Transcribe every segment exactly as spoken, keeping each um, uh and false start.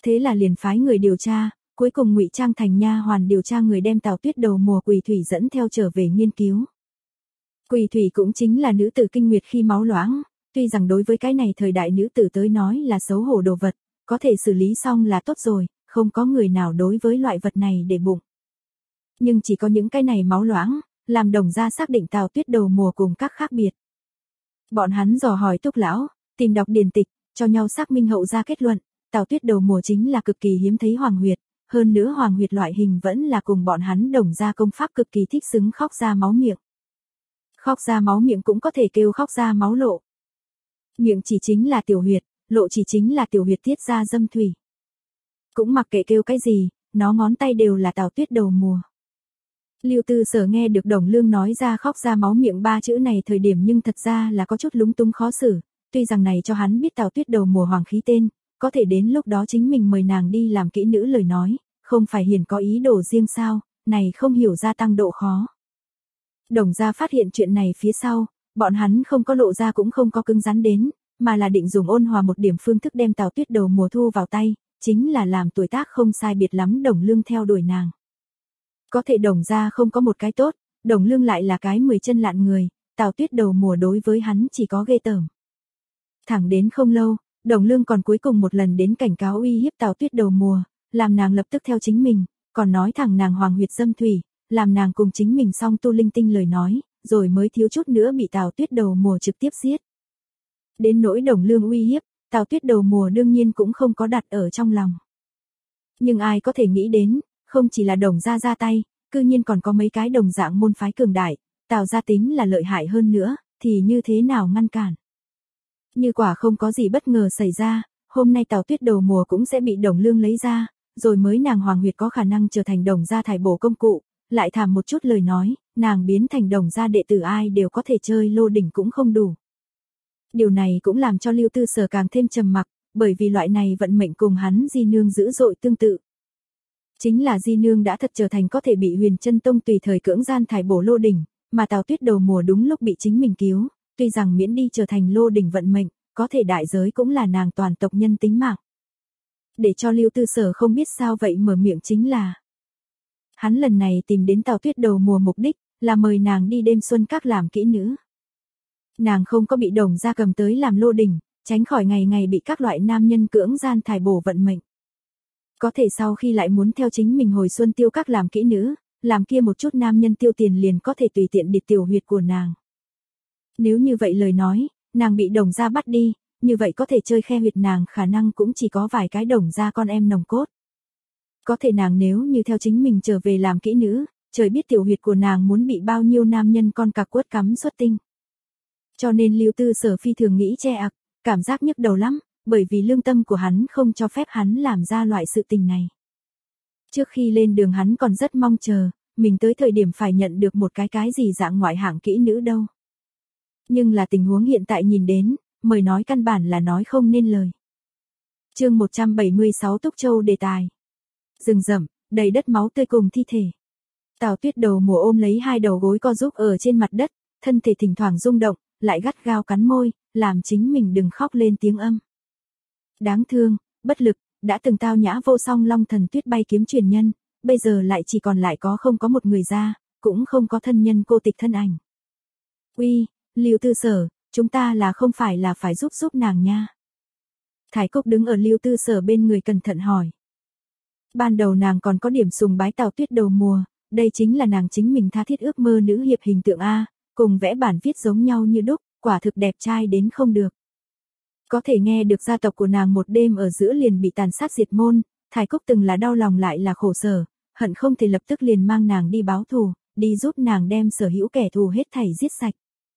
Thế là liền phái người điều tra, cuối cùng ngụy trang thành nha hoàn điều tra người đem Tào Tuyết đầu mùa Quỳ Thủy dẫn theo trở về nghiên cứu. Quỳ Thủy cũng chính là nữ tử kinh nguyệt khi máu loãng, tuy rằng đối với cái này thời đại nữ tử tới nói là xấu hổ đồ vật, có thể xử lý xong là tốt rồi, không có người nào đối với loại vật này để bụng. Nhưng chỉ có những cái này máu loãng, làm Đồng gia xác định Tào Tuyết đầu mùa cùng các khác biệt. Bọn hắn dò hỏi Túc lão, tìm đọc điển tịch, cho nhau xác minh hậu ra kết luận, Tào Tuyết đầu mùa chính là cực kỳ hiếm thấy hoàng huyệt, hơn nữa hoàng huyệt loại hình vẫn là cùng bọn hắn Đồng gia công pháp cực kỳ thích xứng khóc ra máu miệng. Khóc ra máu miệng cũng có thể kêu khóc ra máu lộ. Miệng chỉ chính là tiểu huyệt, lộ chỉ chính là tiểu huyệt tiết ra dâm thủy. Cũng mặc kệ kêu cái gì, nó ngón tay đều là Tào Tuyết đầu mùa. Lưu Tư Sở nghe được Đồng Lương nói ra khóc ra máu miệng ba chữ này thời điểm nhưng thật ra là có chút lúng túng khó xử, tuy rằng này cho hắn biết Tào Tuyết đầu mùa hoàng khí tên, có thể đến lúc đó chính mình mời nàng đi làm kỹ nữ lời nói, không phải hiển có ý đồ riêng sao, này không hiểu gia tăng độ khó. Đồng gia phát hiện chuyện này phía sau, bọn hắn không có lộ ra cũng không có cứng rắn đến, mà là định dùng ôn hòa một điểm phương thức đem Tào Tuyết đầu mùa thu vào tay, chính là làm tuổi tác không sai biệt lắm Đồng Lương theo đuổi nàng. Có thể Đồng gia không có một cái tốt, Đồng Lương lại là cái mười chân lạn người, Tào Tuyết đầu mùa đối với hắn chỉ có ghê tởm. Thẳng đến không lâu, Đồng Lương còn cuối cùng một lần đến cảnh cáo uy hiếp Tào Tuyết đầu mùa, làm nàng lập tức theo chính mình, còn nói thẳng nàng hoàng huyệt dâm thủy, làm nàng cùng chính mình song tu linh tinh lời nói, rồi mới thiếu chút nữa bị Tào Tuyết đầu mùa trực tiếp giết. Đến nỗi Đồng Lương uy hiếp, Tào Tuyết đầu mùa đương nhiên cũng không có đặt ở trong lòng. Nhưng ai có thể nghĩ đến, không chỉ là Đồng gia ra tay, cư nhiên còn có mấy cái đồng dạng môn phái cường đại, Tào gia tính là lợi hại hơn nữa, thì như thế nào ngăn cản. Như quả không có gì bất ngờ xảy ra, hôm nay Tào Tuyết đầu mùa cũng sẽ bị Đồng Lương lấy ra, rồi mới nàng hoàng huyệt có khả năng trở thành Đồng gia thải bổ công cụ, lại thảm một chút lời nói, nàng biến thành Đồng gia đệ tử ai đều có thể chơi lô đỉnh cũng không đủ. Điều này cũng làm cho Lưu Tư Sở càng thêm trầm mặc, bởi vì loại này vận mệnh cùng hắn Di Nương dữ dội tương tự. Chính là Di Nương đã thật trở thành có thể bị Huyền Chân Tông tùy thời cưỡng gian thải bổ lô đỉnh, mà Tào Tuyết đầu mùa đúng lúc bị chính mình cứu, tuy rằng miễn đi trở thành lô đỉnh vận mệnh, có thể đại giới cũng là nàng toàn tộc nhân tính mạng. Để cho Lưu Tư Sở không biết sao vậy mở miệng chính là, hắn lần này tìm đến Tào Tuyết đầu mùa mục đích, là mời nàng đi đêm xuân các làm kỹ nữ. Nàng không có bị Đồng gia cầm tới làm lô đỉnh, tránh khỏi ngày ngày bị các loại nam nhân cưỡng gian thải bổ vận mệnh. Có thể sau khi lại muốn theo chính mình hồi xuân tiêu các làm kỹ nữ, làm kia một chút nam nhân tiêu tiền liền có thể tùy tiện điệt tiểu huyệt của nàng. Nếu như vậy lời nói, nàng bị Đồng gia bắt đi, như vậy có thể chơi khe huyệt nàng khả năng cũng chỉ có vài cái Đồng gia con em nòng cốt. Có thể nàng nếu như theo chính mình trở về làm kỹ nữ, trời biết tiểu huyệt của nàng muốn bị bao nhiêu nam nhân con cặc quất cắm xuất tinh. Cho nên Lưu Tư Sở phi thường nghĩ che ặc, cảm giác nhức đầu lắm, bởi vì lương tâm của hắn không cho phép hắn làm ra loại sự tình này. Trước khi lên đường hắn còn rất mong chờ, mình tới thời điểm phải nhận được một cái cái gì dạng ngoại hạng kỹ nữ đâu. Nhưng là tình huống hiện tại nhìn đến, mời nói căn bản là nói không nên lời. Chương một trăm bảy mươi sáu Túc Châu đề tài. Rừng rậm, đầy đất máu tươi cùng thi thể. Tào Tuyết đầu mùa ôm lấy hai đầu gối co giúp ở trên mặt đất, thân thể thỉnh thoảng rung động, lại gắt gao cắn môi, làm chính mình đừng khóc lên tiếng âm. Đáng thương, bất lực, đã từng tao nhã vô song Long Thần Tuyết bay kiếm truyền nhân, bây giờ lại chỉ còn lại có không có một người ra, cũng không có thân nhân cô tịch thân ảnh. Uy, Lưu Tư Sở, chúng ta là không phải là phải giúp giúp nàng nha. Thái Cúc đứng ở Lưu Tư Sở bên người cẩn thận hỏi. Ban đầu nàng còn có điểm sùng bái Tào Tuyết đầu mùa, đây chính là nàng chính mình tha thiết ước mơ nữ hiệp hình tượng A, cùng vẽ bản viết giống nhau như đúc, quả thực đẹp trai đến không được. Có thể nghe được gia tộc của nàng một đêm ở giữa liền bị tàn sát diệt môn, Thái Cúc từng là đau lòng lại là khổ sở, hận không thể lập tức liền mang nàng đi báo thù, đi giúp nàng đem sở hữu kẻ thù hết thảy giết sạch.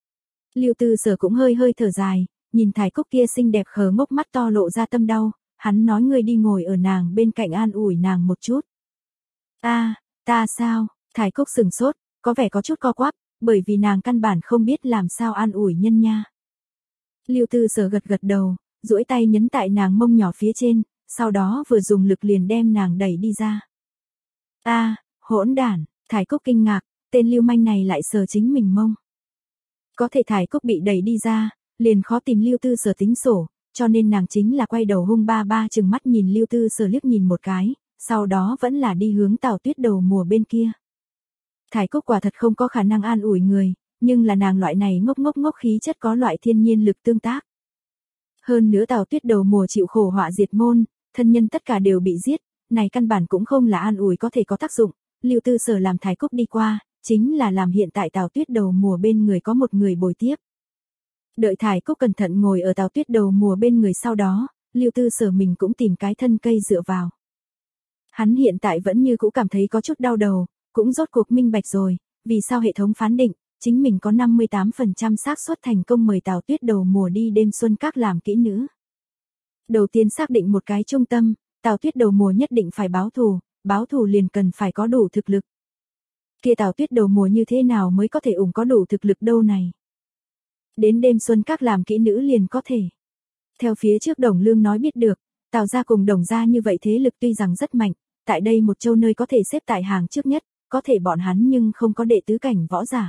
Lưu Tư Sở cũng hơi hơi thở dài, nhìn Thái Cúc kia xinh đẹp khờ ngốc mắt to lộ ra tâm đau, hắn nói ngươi đi ngồi ở nàng bên cạnh an ủi nàng một chút. Ta, ta sao? Thái Cúc sừng sốt, có vẻ có chút co quắp, bởi vì nàng căn bản không biết làm sao an ủi nhân nha. Lưu Tư Sở gật gật đầu, duỗi tay nhấn tại nàng mông nhỏ phía trên, sau đó vừa dùng lực liền đem nàng đẩy đi ra. Ta, hỗn đản, Thái Cúc kinh ngạc, tên lưu manh này lại sờ chính mình mông. Có thể Thái Cúc bị đẩy đi ra, liền khó tìm Lưu Tư Sở tính sổ, cho nên nàng chính là quay đầu hung ba ba chừng mắt nhìn Lưu Tư Sở liếc nhìn một cái, sau đó vẫn là đi hướng Tào Tuyết đầu mùa bên kia. Thải Cúc quả thật không có khả năng an ủi người, nhưng là nàng loại này ngốc ngốc ngốc khí chất có loại thiên nhiên lực tương tác. Hơn nữa Tào Tuyết đầu mùa chịu khổ họa diệt môn, thân nhân tất cả đều bị giết, này căn bản cũng không là an ủi có thể có tác dụng, Lưu Tư Sở làm Thải Cúc đi qua, chính là làm hiện tại Tào Tuyết đầu mùa bên người có một người bồi tiếp. Đợi Thải Cúc cẩn thận ngồi ở Tào Tuyết đầu mùa bên người sau đó, Lưu Tư Sở mình cũng tìm cái thân cây dựa vào. Hắn hiện tại vẫn như cũ cảm thấy có chút đau đầu, cũng rốt cuộc minh bạch rồi, vì sao hệ thống phán định, chính mình có năm mươi tám phần trăm xác suất thành công mời Tào Tuyết đầu mùa đi đêm xuân các làm kỹ nữ. Đầu tiên xác định một cái trung tâm, Tào Tuyết đầu mùa nhất định phải báo thù, báo thù liền cần phải có đủ thực lực. Kia Tào Tuyết đầu mùa như thế nào mới có thể ủng có đủ thực lực đâu này? Đến đêm xuân các làm kỹ nữ liền có thể. Theo phía trước Đồng Lương nói biết được, Tào gia cùng Đồng gia như vậy thế lực tuy rằng rất mạnh, tại đây một châu nơi có thể xếp tại hàng trước nhất, có thể bọn hắn nhưng không có đệ tứ cảnh võ giả.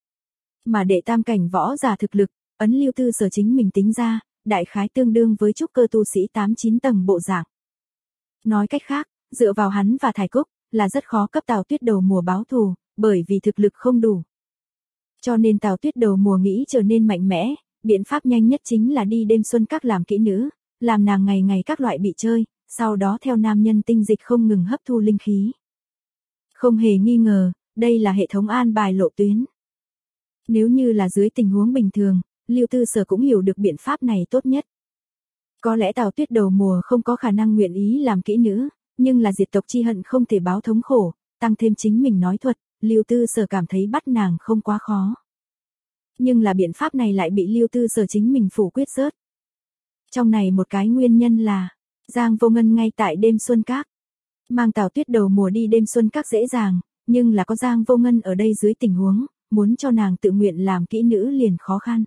Mà đệ tam cảnh võ giả thực lực, ấn Lưu Tư Sở chính mình tính ra, đại khái tương đương với trúc cơ tu sĩ tám chín tầng bộ dạng. Nói cách khác, dựa vào hắn và Thải Cúc, là rất khó cấp Tào Tuyết đầu mùa báo thù, bởi vì thực lực không đủ. Cho nên Tào Tuyết đầu mùa nghĩ trở nên mạnh mẽ, biện pháp nhanh nhất chính là đi đêm xuân các làm kỹ nữ, làm nàng ngày ngày các loại bị chơi, sau đó theo nam nhân tinh dịch không ngừng hấp thu linh khí. Không hề nghi ngờ, đây là hệ thống an bài lộ tuyến. Nếu như là dưới tình huống bình thường, Lưu Tư Sở cũng hiểu được biện pháp này tốt nhất. Có lẽ Tào Tuyết đầu mùa không có khả năng nguyện ý làm kỹ nữ, nhưng là diệt tộc chi hận không thể báo thống khổ, tăng thêm chính mình nói thuật, Lưu Tư Sở cảm thấy bắt nàng không quá khó. Nhưng là biện pháp này lại bị Lưu Tư Sở chính mình phủ quyết rớt. Trong này một cái nguyên nhân là, Giang Vô Ngân ngay tại đêm xuân các. Mang Tào Tuyết đầu mùa đi đêm xuân các dễ dàng, nhưng là có Giang Vô Ngân ở đây dưới tình huống, muốn cho nàng tự nguyện làm kỹ nữ liền khó khăn.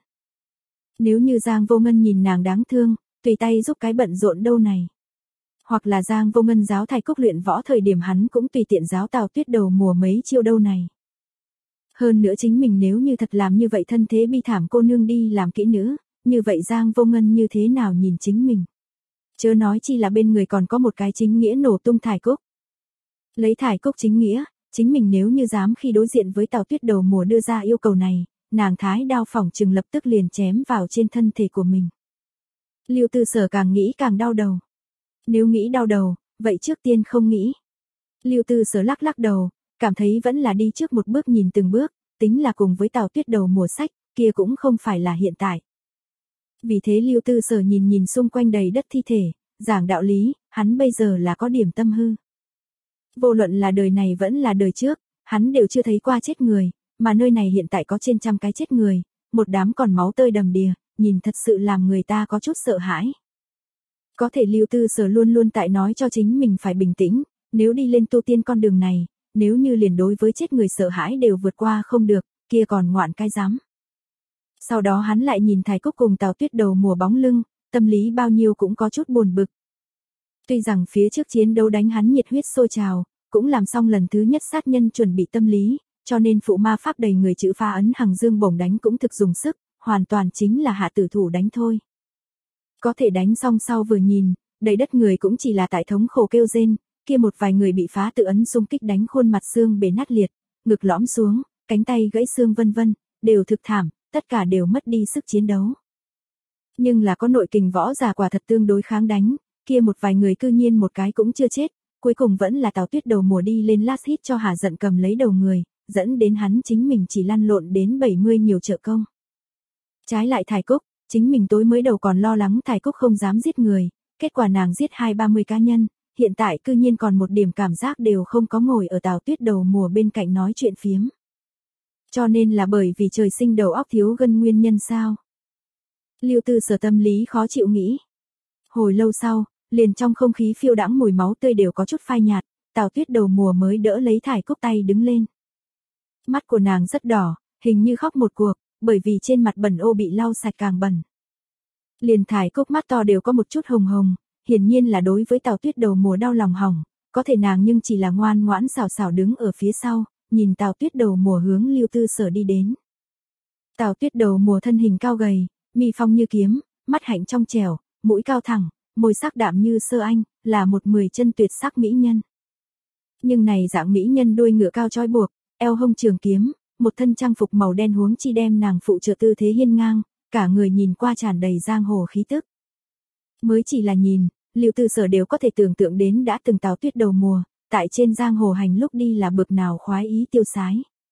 Nếu như Giang Vô Ngân nhìn nàng đáng thương, tùy tay giúp cái bận rộn đâu này. Hoặc là Giang Vô Ngân giáo Thải Cúc luyện võ thời điểm hắn cũng tùy tiện giáo Tào Tuyết đầu mùa mấy chiêu đâu này. Hơn nữa chính mình nếu như thật làm như vậy thân thế bi thảm cô nương đi làm kỹ nữ, như vậy Giang Vô Ngân như thế nào nhìn chính mình. Chớ nói chi là bên người còn có một cái chính nghĩa nổ tung Thải Cúc. Lấy Thải Cúc chính nghĩa, chính mình nếu như dám khi đối diện với Tào Tuyết đầu mùa đưa ra yêu cầu này, nàng thái đao phỏng chừng lập tức liền chém vào trên thân thể của mình. Lưu Tư Sở càng nghĩ càng đau đầu. Nếu nghĩ đau đầu, vậy trước tiên không nghĩ. Lưu Tư Sở lắc lắc đầu, cảm thấy vẫn là đi trước một bước nhìn từng bước, tính là cùng với Tào Tuyết đầu mùa sách, kia cũng không phải là hiện tại. Vì thế Lưu Tư Sở nhìn nhìn xung quanh đầy đất thi thể, giảng đạo lý, hắn bây giờ là có điểm tâm hư. Vô luận là đời này vẫn là đời trước, hắn đều chưa thấy qua chết người, mà nơi này hiện tại có trên trăm cái chết người, một đám còn máu tơi đầm đìa, nhìn thật sự làm người ta có chút sợ hãi. Có thể Lưu Tư Sở luôn luôn tại nói cho chính mình phải bình tĩnh, nếu đi lên tu tiên con đường này, nếu như liền đối với chết người sợ hãi đều vượt qua không được, kia còn ngoạn cái dám. Sau đó hắn lại nhìn Thải Cúc cùng Tào Tuyết đầu mùa bóng lưng, tâm lý bao nhiêu cũng có chút buồn bực. Tuy rằng phía trước chiến đấu đánh hắn nhiệt huyết sôi trào, cũng làm xong lần thứ nhất sát nhân chuẩn bị tâm lý, cho nên phụ ma pháp đầy người chữ pha ấn hằng dương bổng đánh cũng thực dùng sức, hoàn toàn chính là hạ tử thủ đánh thôi. Có thể đánh xong sau vừa nhìn, đầy đất người cũng chỉ là tại thống khổ kêu rên, kia một vài người bị phá tự ấn xung kích đánh khuôn mặt xương bể nát liệt, ngực lõm xuống, cánh tay gãy xương vân vân, đều thực thảm, tất cả đều mất đi sức chiến đấu. Nhưng là có nội kình võ giả quả thật tương đối kháng đánh, kia một vài người cư nhiên một cái cũng chưa chết, cuối cùng vẫn là Tào Tuyết đầu mùa đi lên last hit cho Hà Giận cầm lấy đầu người, dẫn đến hắn chính mình chỉ lăn lộn đến bảy mươi nhiều trợ công. Trái lại Thải Cúc, chính mình tối mới đầu còn lo lắng Thải Cúc không dám giết người, kết quả nàng giết hai ba mươi cá nhân, hiện tại cư nhiên còn một điểm cảm giác đều không có ngồi ở Tào Tuyết đầu mùa bên cạnh nói chuyện phiếm. Cho nên là bởi vì trời sinh đầu óc thiếu gân nguyên nhân sao? Lưu Tư Sở tâm lý khó chịu nghĩ. Hồi lâu sau, liền trong không khí phiêu đãng mùi máu tươi đều có chút phai nhạt, Tào Tuyết đầu mùa mới đỡ lấy Thải Cúc tay đứng lên. Mắt của nàng rất đỏ, hình như khóc một cuộc, bởi vì trên mặt bẩn ô bị lau sạch càng bẩn. Liền Thải Cúc mắt to đều có một chút hồng hồng, hiển nhiên là đối với Tào Tuyết đầu mùa đau lòng hỏng, có thể nàng nhưng chỉ là ngoan ngoãn xào xào đứng ở phía sau, nhìn Tào Tuyết đầu mùa hướng Lưu Tư Sở đi đến. Tào Tuyết đầu mùa thân hình cao gầy, mi phong như kiếm, mắt hạnh trong trẻo, mũi cao thẳng, môi sắc đạm như sơ anh, là một mười chân tuyệt sắc mỹ nhân. Nhưng này dạng mỹ nhân đuôi ngựa cao trói buộc, eo hông trường kiếm, một thân trang phục màu đen huống chi đem nàng phụ trợ tư thế hiên ngang, cả người nhìn qua tràn đầy giang hồ khí tức. Mới chỉ là nhìn, Lưu Tư Sở đều có thể tưởng tượng đến đã từng Tào Tuyết đầu mùa, tại trên giang hồ hành lúc đi là bực nào khoái ý tiêu sái.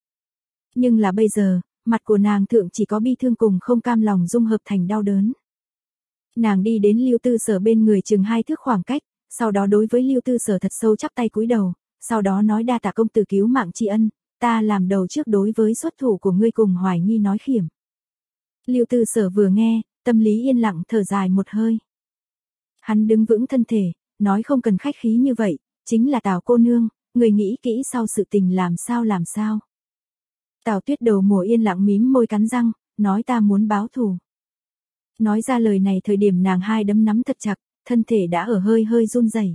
Nhưng là bây giờ, mặt của nàng thượng chỉ có bi thương cùng không cam lòng dung hợp thành đau đớn. Nàng đi đến Lưu Tư Sở bên người chừng hai thước khoảng cách, sau đó đối với Lưu Tư Sở thật sâu chắp tay cúi đầu, sau đó nói đa tạ công tử cứu mạng tri ân, ta làm đầu trước đối với xuất thủ của ngươi cùng hoài nghi nói khiểm. Lưu Tư Sở vừa nghe, tâm lý yên lặng thở dài một hơi. Hắn đứng vững thân thể, nói không cần khách khí như vậy, chính là Tào cô nương, người nghĩ kỹ sau sự tình làm sao làm sao. Tào Tuyết đầu mùa yên lặng mím môi cắn răng, nói ta muốn báo thù. Nói ra lời này thời điểm nàng hai đấm nắm thật chặt, thân thể đã ở hơi hơi run rẩy.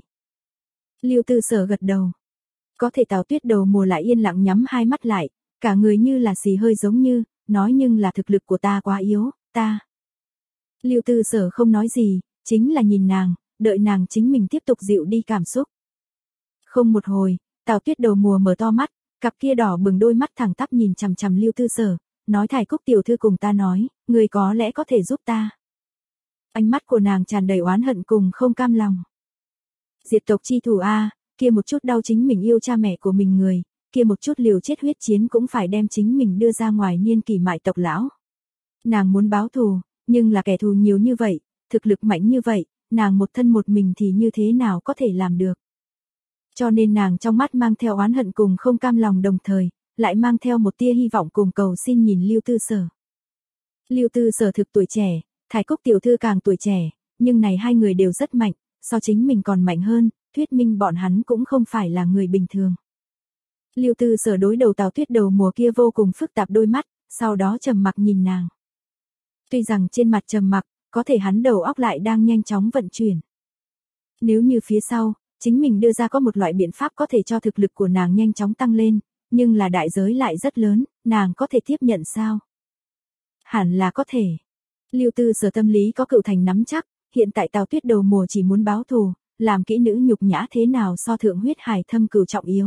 Lưu Tư Sở gật đầu. Có thể Tào Tuyết đầu mùa lại yên lặng nhắm hai mắt lại, cả người như là xì hơi giống như, nói nhưng là thực lực của ta quá yếu, ta. Lưu Tư Sở không nói gì, chính là nhìn nàng, đợi nàng chính mình tiếp tục dịu đi cảm xúc. Không một hồi, Tào Tuyết đầu mùa mở to mắt, cặp kia đỏ bừng đôi mắt thẳng tắp nhìn chằm chằm Lưu Tư Sở, nói Thải Cúc tiểu thư cùng ta nói, người có lẽ có thể giúp ta. Ánh mắt của nàng tràn đầy oán hận cùng không cam lòng. Diệt tộc chi thủ a, kia một chút đau chính mình yêu cha mẹ của mình người, kia một chút liều chết huyết chiến cũng phải đem chính mình đưa ra ngoài niên kỷ mại tộc lão. Nàng muốn báo thù, nhưng là kẻ thù nhiều như vậy, thực lực mạnh như vậy, nàng một thân một mình thì như thế nào có thể làm được. Cho nên nàng trong mắt mang theo oán hận cùng không cam lòng đồng thời, lại mang theo một tia hy vọng cùng cầu xin nhìn Lưu Tư Sở. Lưu Tư Sở thực tuổi trẻ, Thải Cúc tiểu thư càng tuổi trẻ, nhưng này hai người đều rất mạnh, so chính mình còn mạnh hơn, thuyết minh bọn hắn cũng không phải là người bình thường. Lưu Tư Sở đối đầu Tào Tuyết đầu mùa kia vô cùng phức tạp đôi mắt, sau đó trầm mặc nhìn nàng. Tuy rằng trên mặt trầm mặc, có thể hắn đầu óc lại đang nhanh chóng vận chuyển. Nếu như phía sau, chính mình đưa ra có một loại biện pháp có thể cho thực lực của nàng nhanh chóng tăng lên, nhưng là đại giới lại rất lớn, nàng có thể tiếp nhận sao? Hẳn là có thể. Lưu Tư Sở tâm lý có cựu thành nắm chắc, hiện tại Tào Tuyết đầu mùa chỉ muốn báo thù, làm kỹ nữ nhục nhã thế nào so thượng huyết hải thâm cửu trọng yếu.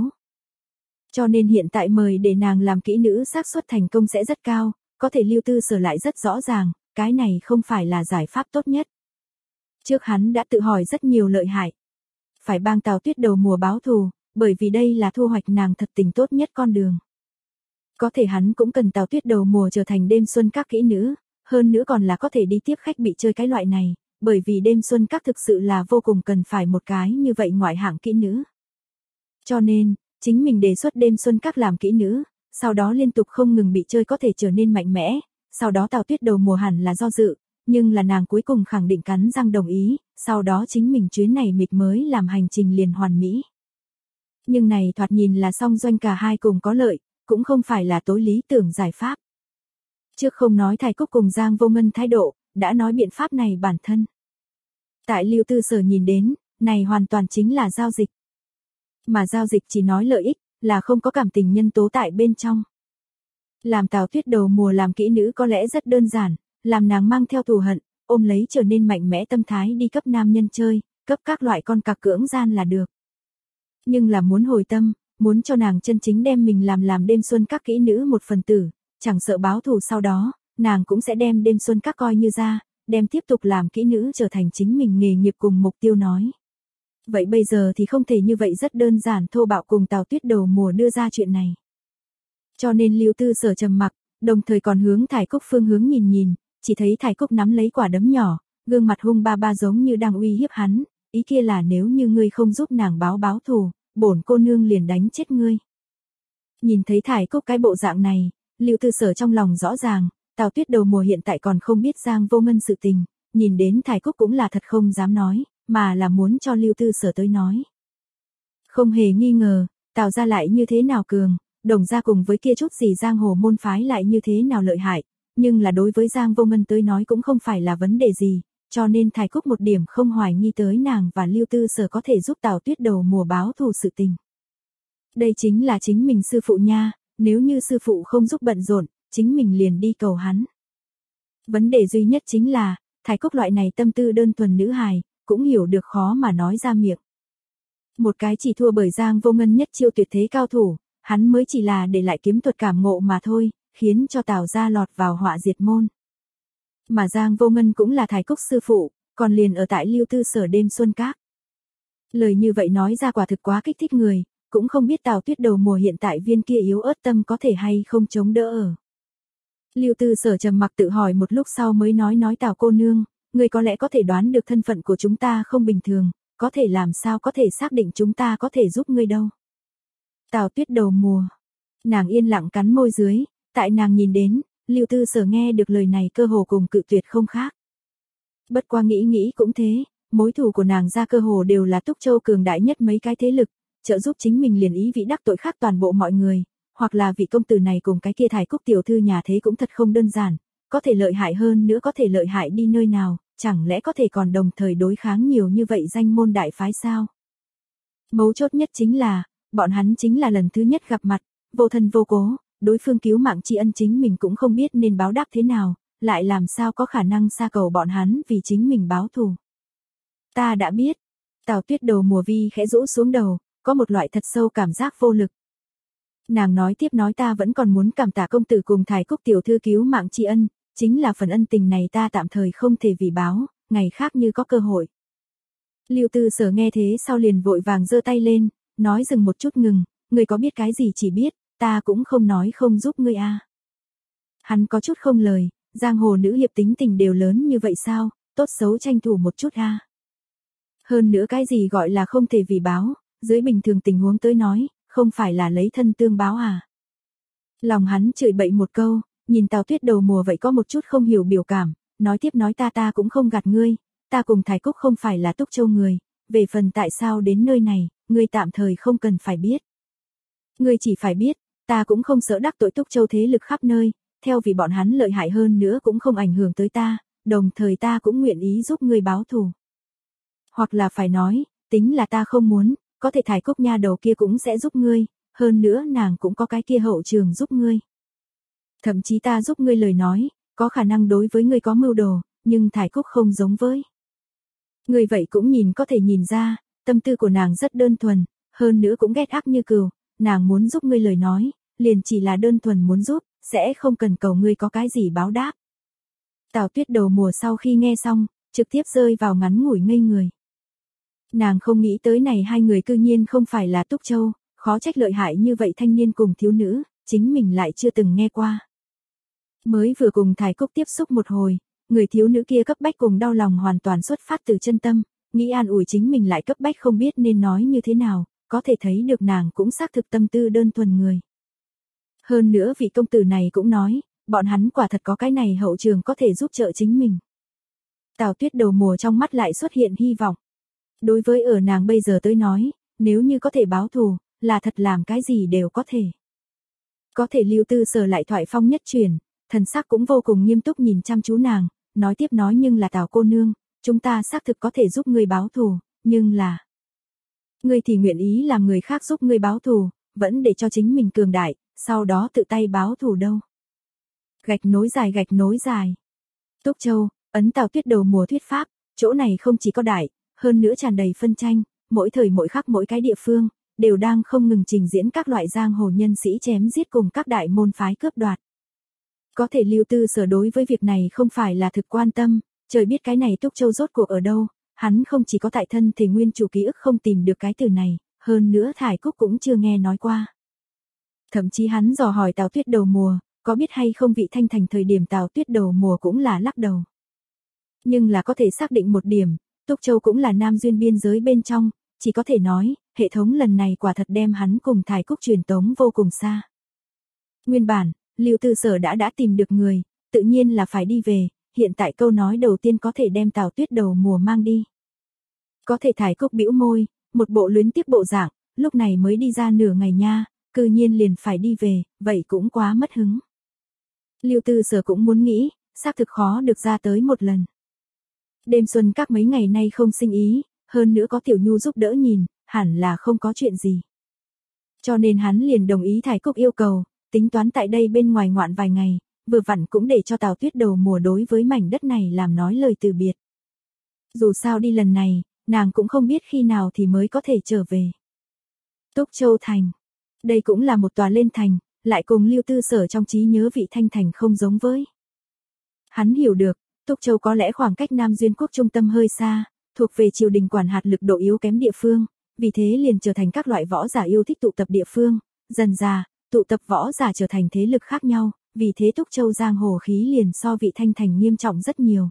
Cho nên hiện tại mời để nàng làm kỹ nữ xác suất thành công sẽ rất cao, có thể Lưu Tư Sở lại rất rõ ràng, cái này không phải là giải pháp tốt nhất. Trước hắn đã tự hỏi rất nhiều lợi hại. Phải bang Tào Tuyết đầu mùa báo thù, bởi vì đây là thu hoạch nàng thật tình tốt nhất con đường. Có thể hắn cũng cần Tào Tuyết đầu mùa trở thành đêm xuân các kỹ nữ, hơn nữa còn là có thể đi tiếp khách bị chơi cái loại này, bởi vì đêm xuân các thực sự là vô cùng cần phải một cái như vậy ngoại hạng kỹ nữ. Cho nên, chính mình đề xuất đêm xuân các làm kỹ nữ, sau đó liên tục không ngừng bị chơi có thể trở nên mạnh mẽ, sau đó Tào Tuyết đầu mùa hẳn là do dự, nhưng là nàng cuối cùng khẳng định cắn răng đồng ý, sau đó chính mình chuyến này mịch mới làm hành trình liền hoàn mỹ. Nhưng này thoạt nhìn là song doanh cả hai cùng có lợi, cũng không phải là tối lý tưởng giải pháp. Trước không nói Thải Cúc cùng Giang Vô Ngân thái độ, đã nói biện pháp này bản thân. Tại Lưu Tư Sở nhìn đến, này hoàn toàn chính là giao dịch. Mà giao dịch chỉ nói lợi ích, là không có cảm tình nhân tố tại bên trong. Làm Tào Tuyết đầu mùa làm kỹ nữ có lẽ rất đơn giản, làm nàng mang theo thù hận, ôm lấy trở nên mạnh mẽ tâm thái đi cấp nam nhân chơi, cấp các loại con cặc cưỡng gian là được. Nhưng là muốn hồi tâm, muốn cho nàng chân chính đem mình làm làm đêm xuân các kỹ nữ một phần tử, chẳng sợ báo thù sau đó, nàng cũng sẽ đem đêm xuân các coi như ra, đem tiếp tục làm kỹ nữ trở thành chính mình nghề nghiệp cùng mục tiêu nói. Vậy bây giờ thì không thể như vậy rất đơn giản thô bạo cùng Tào Tuyết đầu mùa đưa ra chuyện này. Cho nên Lưu Tư Sở trầm mặc, đồng thời còn hướng Thải Cúc phương hướng nhìn nhìn, chỉ thấy Thải Cúc nắm lấy quả đấm nhỏ, gương mặt hung ba ba giống như đang uy hiếp hắn, ý kia là nếu như ngươi không giúp nàng báo báo thù, bổn cô nương liền đánh chết ngươi. Nhìn thấy Thải Cúc cái bộ dạng này, Lưu Tư Sở trong lòng rõ ràng, Tào Tuyết đầu mùa hiện tại còn không biết Giang Vô Ngân sự tình, nhìn đến Thải Cúc cũng là thật không dám nói, mà là muốn cho Lưu Tư Sở tới nói. Không hề nghi ngờ, Tào gia lại như thế nào cường, Đồng gia cùng với kia chút gì giang hồ môn phái lại như thế nào lợi hại, nhưng là đối với Giang Vô Ngân tới nói cũng không phải là vấn đề gì, cho nên Thải Cúc một điểm không hoài nghi tới nàng và Lưu Tư Sở có thể giúp Tào Tuyết đầu mùa báo thù sự tình. Đây chính là chính mình sư phụ nha, nếu như sư phụ không giúp bận rộn, chính mình liền đi cầu hắn. Vấn đề duy nhất chính là, Thái Cúc loại này tâm tư đơn thuần nữ hài, cũng hiểu được khó mà nói ra miệng. Một cái chỉ thua bởi Giang Vô Ngân nhất chiêu tuyệt thế cao thủ, hắn mới chỉ là để lại kiếm thuật cảm ngộ mà thôi, khiến cho Tào gia lọt vào họa diệt môn. Mà Giang Vô Ngân cũng là Thái Cúc sư phụ, còn liền ở tại Lưu Tư Sở đêm xuân các. Lời như vậy nói ra quả thực quá kích thích người, cũng không biết Tào Tuyết đầu mùa hiện tại viên kia yếu ớt tâm có thể hay không chống đỡ ở. Lưu Tư Sở trầm mặc tự hỏi một lúc sau mới nói nói Tào cô nương, người có lẽ có thể đoán được thân phận của chúng ta không bình thường, có thể làm sao có thể xác định chúng ta có thể giúp ngươi đâu. Tào Tuyết đầu mùa. Nàng yên lặng cắn môi dưới, tại nàng nhìn đến, Lưu Tư Sở nghe được lời này cơ hồ cùng cự tuyệt không khác. Bất qua nghĩ nghĩ cũng thế, mối thù của nàng ra cơ hồ đều là Túc Châu cường đại nhất mấy cái thế lực, trợ giúp chính mình liền ý vị đắc tội khác toàn bộ mọi người, hoặc là vị công tử này cùng cái kia Thái Cúc tiểu thư nhà thế cũng thật không đơn giản, có thể lợi hại hơn nữa có thể lợi hại đi nơi nào, chẳng lẽ có thể còn đồng thời đối kháng nhiều như vậy danh môn đại phái sao? Mấu chốt nhất chính là, bọn hắn chính là lần thứ nhất gặp mặt, vô thân vô cố, đối phương cứu mạng tri ân chính mình cũng không biết nên báo đáp thế nào, lại làm sao có khả năng xa cầu bọn hắn vì chính mình báo thù. Ta đã biết. Tào Tuyết đầu mùa vi khẽ rũ xuống đầu, có một loại thật sâu cảm giác vô lực. Nàng nói tiếp nói ta vẫn còn muốn cảm tạ công tử cùng Thái Cúc tiểu thư cứu mạng tri ân, chính là phần ân tình này ta tạm thời không thể vì báo, ngày khác như có cơ hội. Lưu Tư Sở nghe thế sau liền vội vàng giơ tay lên, nói dừng một chút ngừng, người có biết cái gì chỉ biết, ta cũng không nói không giúp ngươi a. À. Hắn có chút không lời, giang hồ nữ hiệp tính tình đều lớn như vậy sao, tốt xấu tranh thủ một chút a. À. Hơn nữa cái gì gọi là không thể vì báo, dưới bình thường tình huống tới nói, không phải là lấy thân tương báo à. Lòng hắn chửi bậy một câu, nhìn Tào Tuyết đầu mùa vậy có một chút không hiểu biểu cảm, nói tiếp nói ta ta cũng không gạt ngươi, ta cùng Thái Cúc không phải là Túc Châu người, về phần tại sao đến nơi này, ngươi tạm thời không cần phải biết. Ngươi chỉ phải biết, ta cũng không sợ đắc tội Túc Châu thế lực khắp nơi, theo vì bọn hắn lợi hại hơn nữa cũng không ảnh hưởng tới ta, đồng thời ta cũng nguyện ý giúp ngươi báo thù. Hoặc là phải nói, tính là ta không muốn, có thể Thái Cúc nha đầu kia cũng sẽ giúp ngươi, hơn nữa nàng cũng có cái kia hậu trường giúp ngươi. Thậm chí ta giúp ngươi lời nói, có khả năng đối với ngươi có mưu đồ, nhưng Thái Cúc không giống với. Ngươi vậy cũng nhìn có thể nhìn ra, tâm tư của nàng rất đơn thuần, hơn nữa cũng ghét ác như cừu, nàng muốn giúp ngươi lời nói, liền chỉ là đơn thuần muốn giúp, sẽ không cần cầu ngươi có cái gì báo đáp. Tào Tuyết đầu mùa sau khi nghe xong, trực tiếp rơi vào ngắn ngủi ngây người. Nàng không nghĩ tới này hai người cư nhiên không phải là Túc Châu, khó trách lợi hại như vậy thanh niên cùng thiếu nữ, chính mình lại chưa từng nghe qua. Mới vừa cùng Thái Cúc tiếp xúc một hồi, người thiếu nữ kia cấp bách cùng đau lòng hoàn toàn xuất phát từ chân tâm, nghĩ an ủi chính mình lại cấp bách không biết nên nói như thế nào, có thể thấy được nàng cũng xác thực tâm tư đơn thuần người. Hơn nữa vị công tử này cũng nói, bọn hắn quả thật có cái này hậu trường có thể giúp trợ chính mình. Tào Tuyết đầu mùa trong mắt lại xuất hiện hy vọng. Đối với ở nàng bây giờ tới nói, nếu như có thể báo thù, là thật làm cái gì đều có thể. Có thể Lưu Tư Sở lại thoại phong nhất chuyển, thần sắc cũng vô cùng nghiêm túc nhìn chăm chú nàng, nói tiếp nói nhưng là Tào cô nương, chúng ta xác thực có thể giúp ngươi báo thù, nhưng là... Ngươi thì nguyện ý làm người khác giúp ngươi báo thù, vẫn để cho chính mình cường đại, sau đó tự tay báo thù đâu. Gạch nối dài gạch nối dài. Túc Châu, ấn Tào Tuyết đầu mùa thuyết pháp, chỗ này không chỉ có đại, hơn nữa tràn đầy phân tranh, mỗi thời mỗi khắc mỗi cái địa phương, đều đang không ngừng trình diễn các loại giang hồ nhân sĩ chém giết cùng các đại môn phái cướp đoạt. Có thể Lưu Tư Sở đối với việc này không phải là thực quan tâm, trời biết cái này Túc Châu rốt cuộc ở đâu, hắn không chỉ có tại thân thể nguyên chủ ký ức không tìm được cái từ này, hơn nữa Thái Cúc cũng chưa nghe nói qua. Thậm chí hắn dò hỏi Tào Tuyết đầu mùa, có biết hay không vị thanh thành thời điểm Tào Tuyết đầu mùa cũng là lắc đầu. Nhưng là có thể xác định một điểm, Túc Châu cũng là Nam Duyên biên giới bên trong, chỉ có thể nói, hệ thống lần này quả thật đem hắn cùng Thái Cúc truyền tống vô cùng xa. Nguyên bản, Lưu Tư Sở đã đã tìm được người, tự nhiên là phải đi về, hiện tại câu nói đầu tiên có thể đem Tào Tuyết đầu mùa mang đi. Có thể Thái Cúc bĩu môi, một bộ luyến tiếc bộ dạng, lúc này mới đi ra nửa ngày nha, cư nhiên liền phải đi về, vậy cũng quá mất hứng. Lưu Tư Sở cũng muốn nghĩ, xác thực khó được ra tới một lần. Đêm xuân các mấy ngày nay không sinh ý, hơn nữa có Tiểu Nhu giúp đỡ nhìn, hẳn là không có chuyện gì. Cho nên hắn liền đồng ý Thái Cúc yêu cầu, tính toán tại đây bên ngoài ngoạn vài ngày, vừa vặn cũng để cho Tào Tuyết đầu mùa đối với mảnh đất này làm nói lời từ biệt. Dù sao đi lần này, nàng cũng không biết khi nào thì mới có thể trở về. Túc Châu Thành. Đây cũng là một tòa lên thành, lại cùng Lưu Tư Sở trong trí nhớ Vị Thanh Thành không giống với. Hắn hiểu được, Túc Châu có lẽ khoảng cách Nam Duyên quốc trung tâm hơi xa, thuộc về triều đình quản hạt lực độ yếu kém địa phương, vì thế liền trở thành các loại võ giả yêu thích tụ tập địa phương, dần dà, tụ tập võ giả trở thành thế lực khác nhau, vì thế Túc Châu giang hồ khí liền so Vị Thanh Thành nghiêm trọng rất nhiều.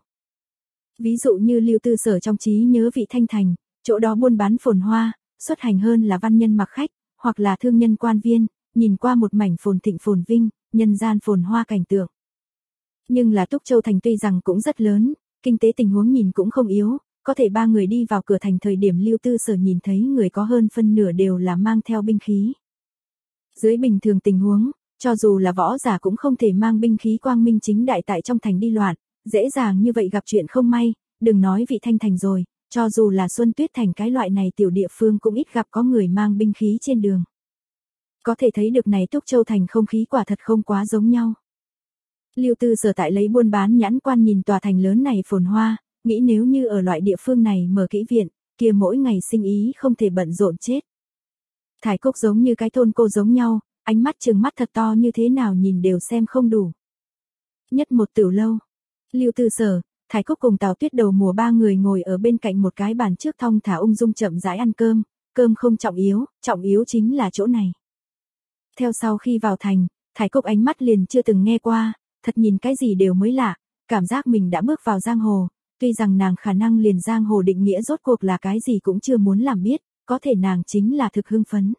Ví dụ như Lưu Tư Sở trong trí nhớ Vị Thanh Thành, chỗ đó buôn bán phồn hoa, xuất hành hơn là văn nhân mặc khách, hoặc là thương nhân quan viên, nhìn qua một mảnh phồn thịnh phồn vinh, nhân gian phồn hoa cảnh tượng. Nhưng là Túc Châu Thành tuy rằng cũng rất lớn, kinh tế tình huống nhìn cũng không yếu, có thể ba người đi vào cửa thành thời điểm Lưu Tư Sở nhìn thấy người có hơn phân nửa đều là mang theo binh khí. Dưới bình thường tình huống, cho dù là võ giả cũng không thể mang binh khí quang minh chính đại tại trong thành đi loạn, dễ dàng như vậy gặp chuyện không may, đừng nói Vị Thanh Thành rồi, cho dù là Xuân Tuyết Thành cái loại này tiểu địa phương cũng ít gặp có người mang binh khí trên đường. Có thể thấy được này Túc Châu Thành không khí quả thật không quá giống nhau. Lưu Tư Sở tại lấy buôn bán nhãn quan nhìn tòa thành lớn này phồn hoa, nghĩ nếu như ở loại địa phương này mở kỹ viện, kia mỗi ngày sinh ý không thể bận rộn chết. Thải Cúc giống như cái thôn cô giống nhau, ánh mắt trừng mắt thật to như thế nào nhìn đều xem không đủ. Nhất một tiểu lâu, Lưu Tư Sở, Thải Cúc cùng Tào Tuyết đầu mùa ba người ngồi ở bên cạnh một cái bàn trước thong thả ung dung chậm rãi ăn cơm, cơm không trọng yếu, trọng yếu chính là chỗ này. Theo sau khi vào thành, Thải Cúc ánh mắt liền chưa từng nghe qua, thật nhìn cái gì đều mới lạ, cảm giác mình đã bước vào giang hồ, tuy rằng nàng khả năng liền giang hồ định nghĩa rốt cuộc là cái gì cũng chưa muốn làm biết, có thể nàng chính là thực hưng phấn.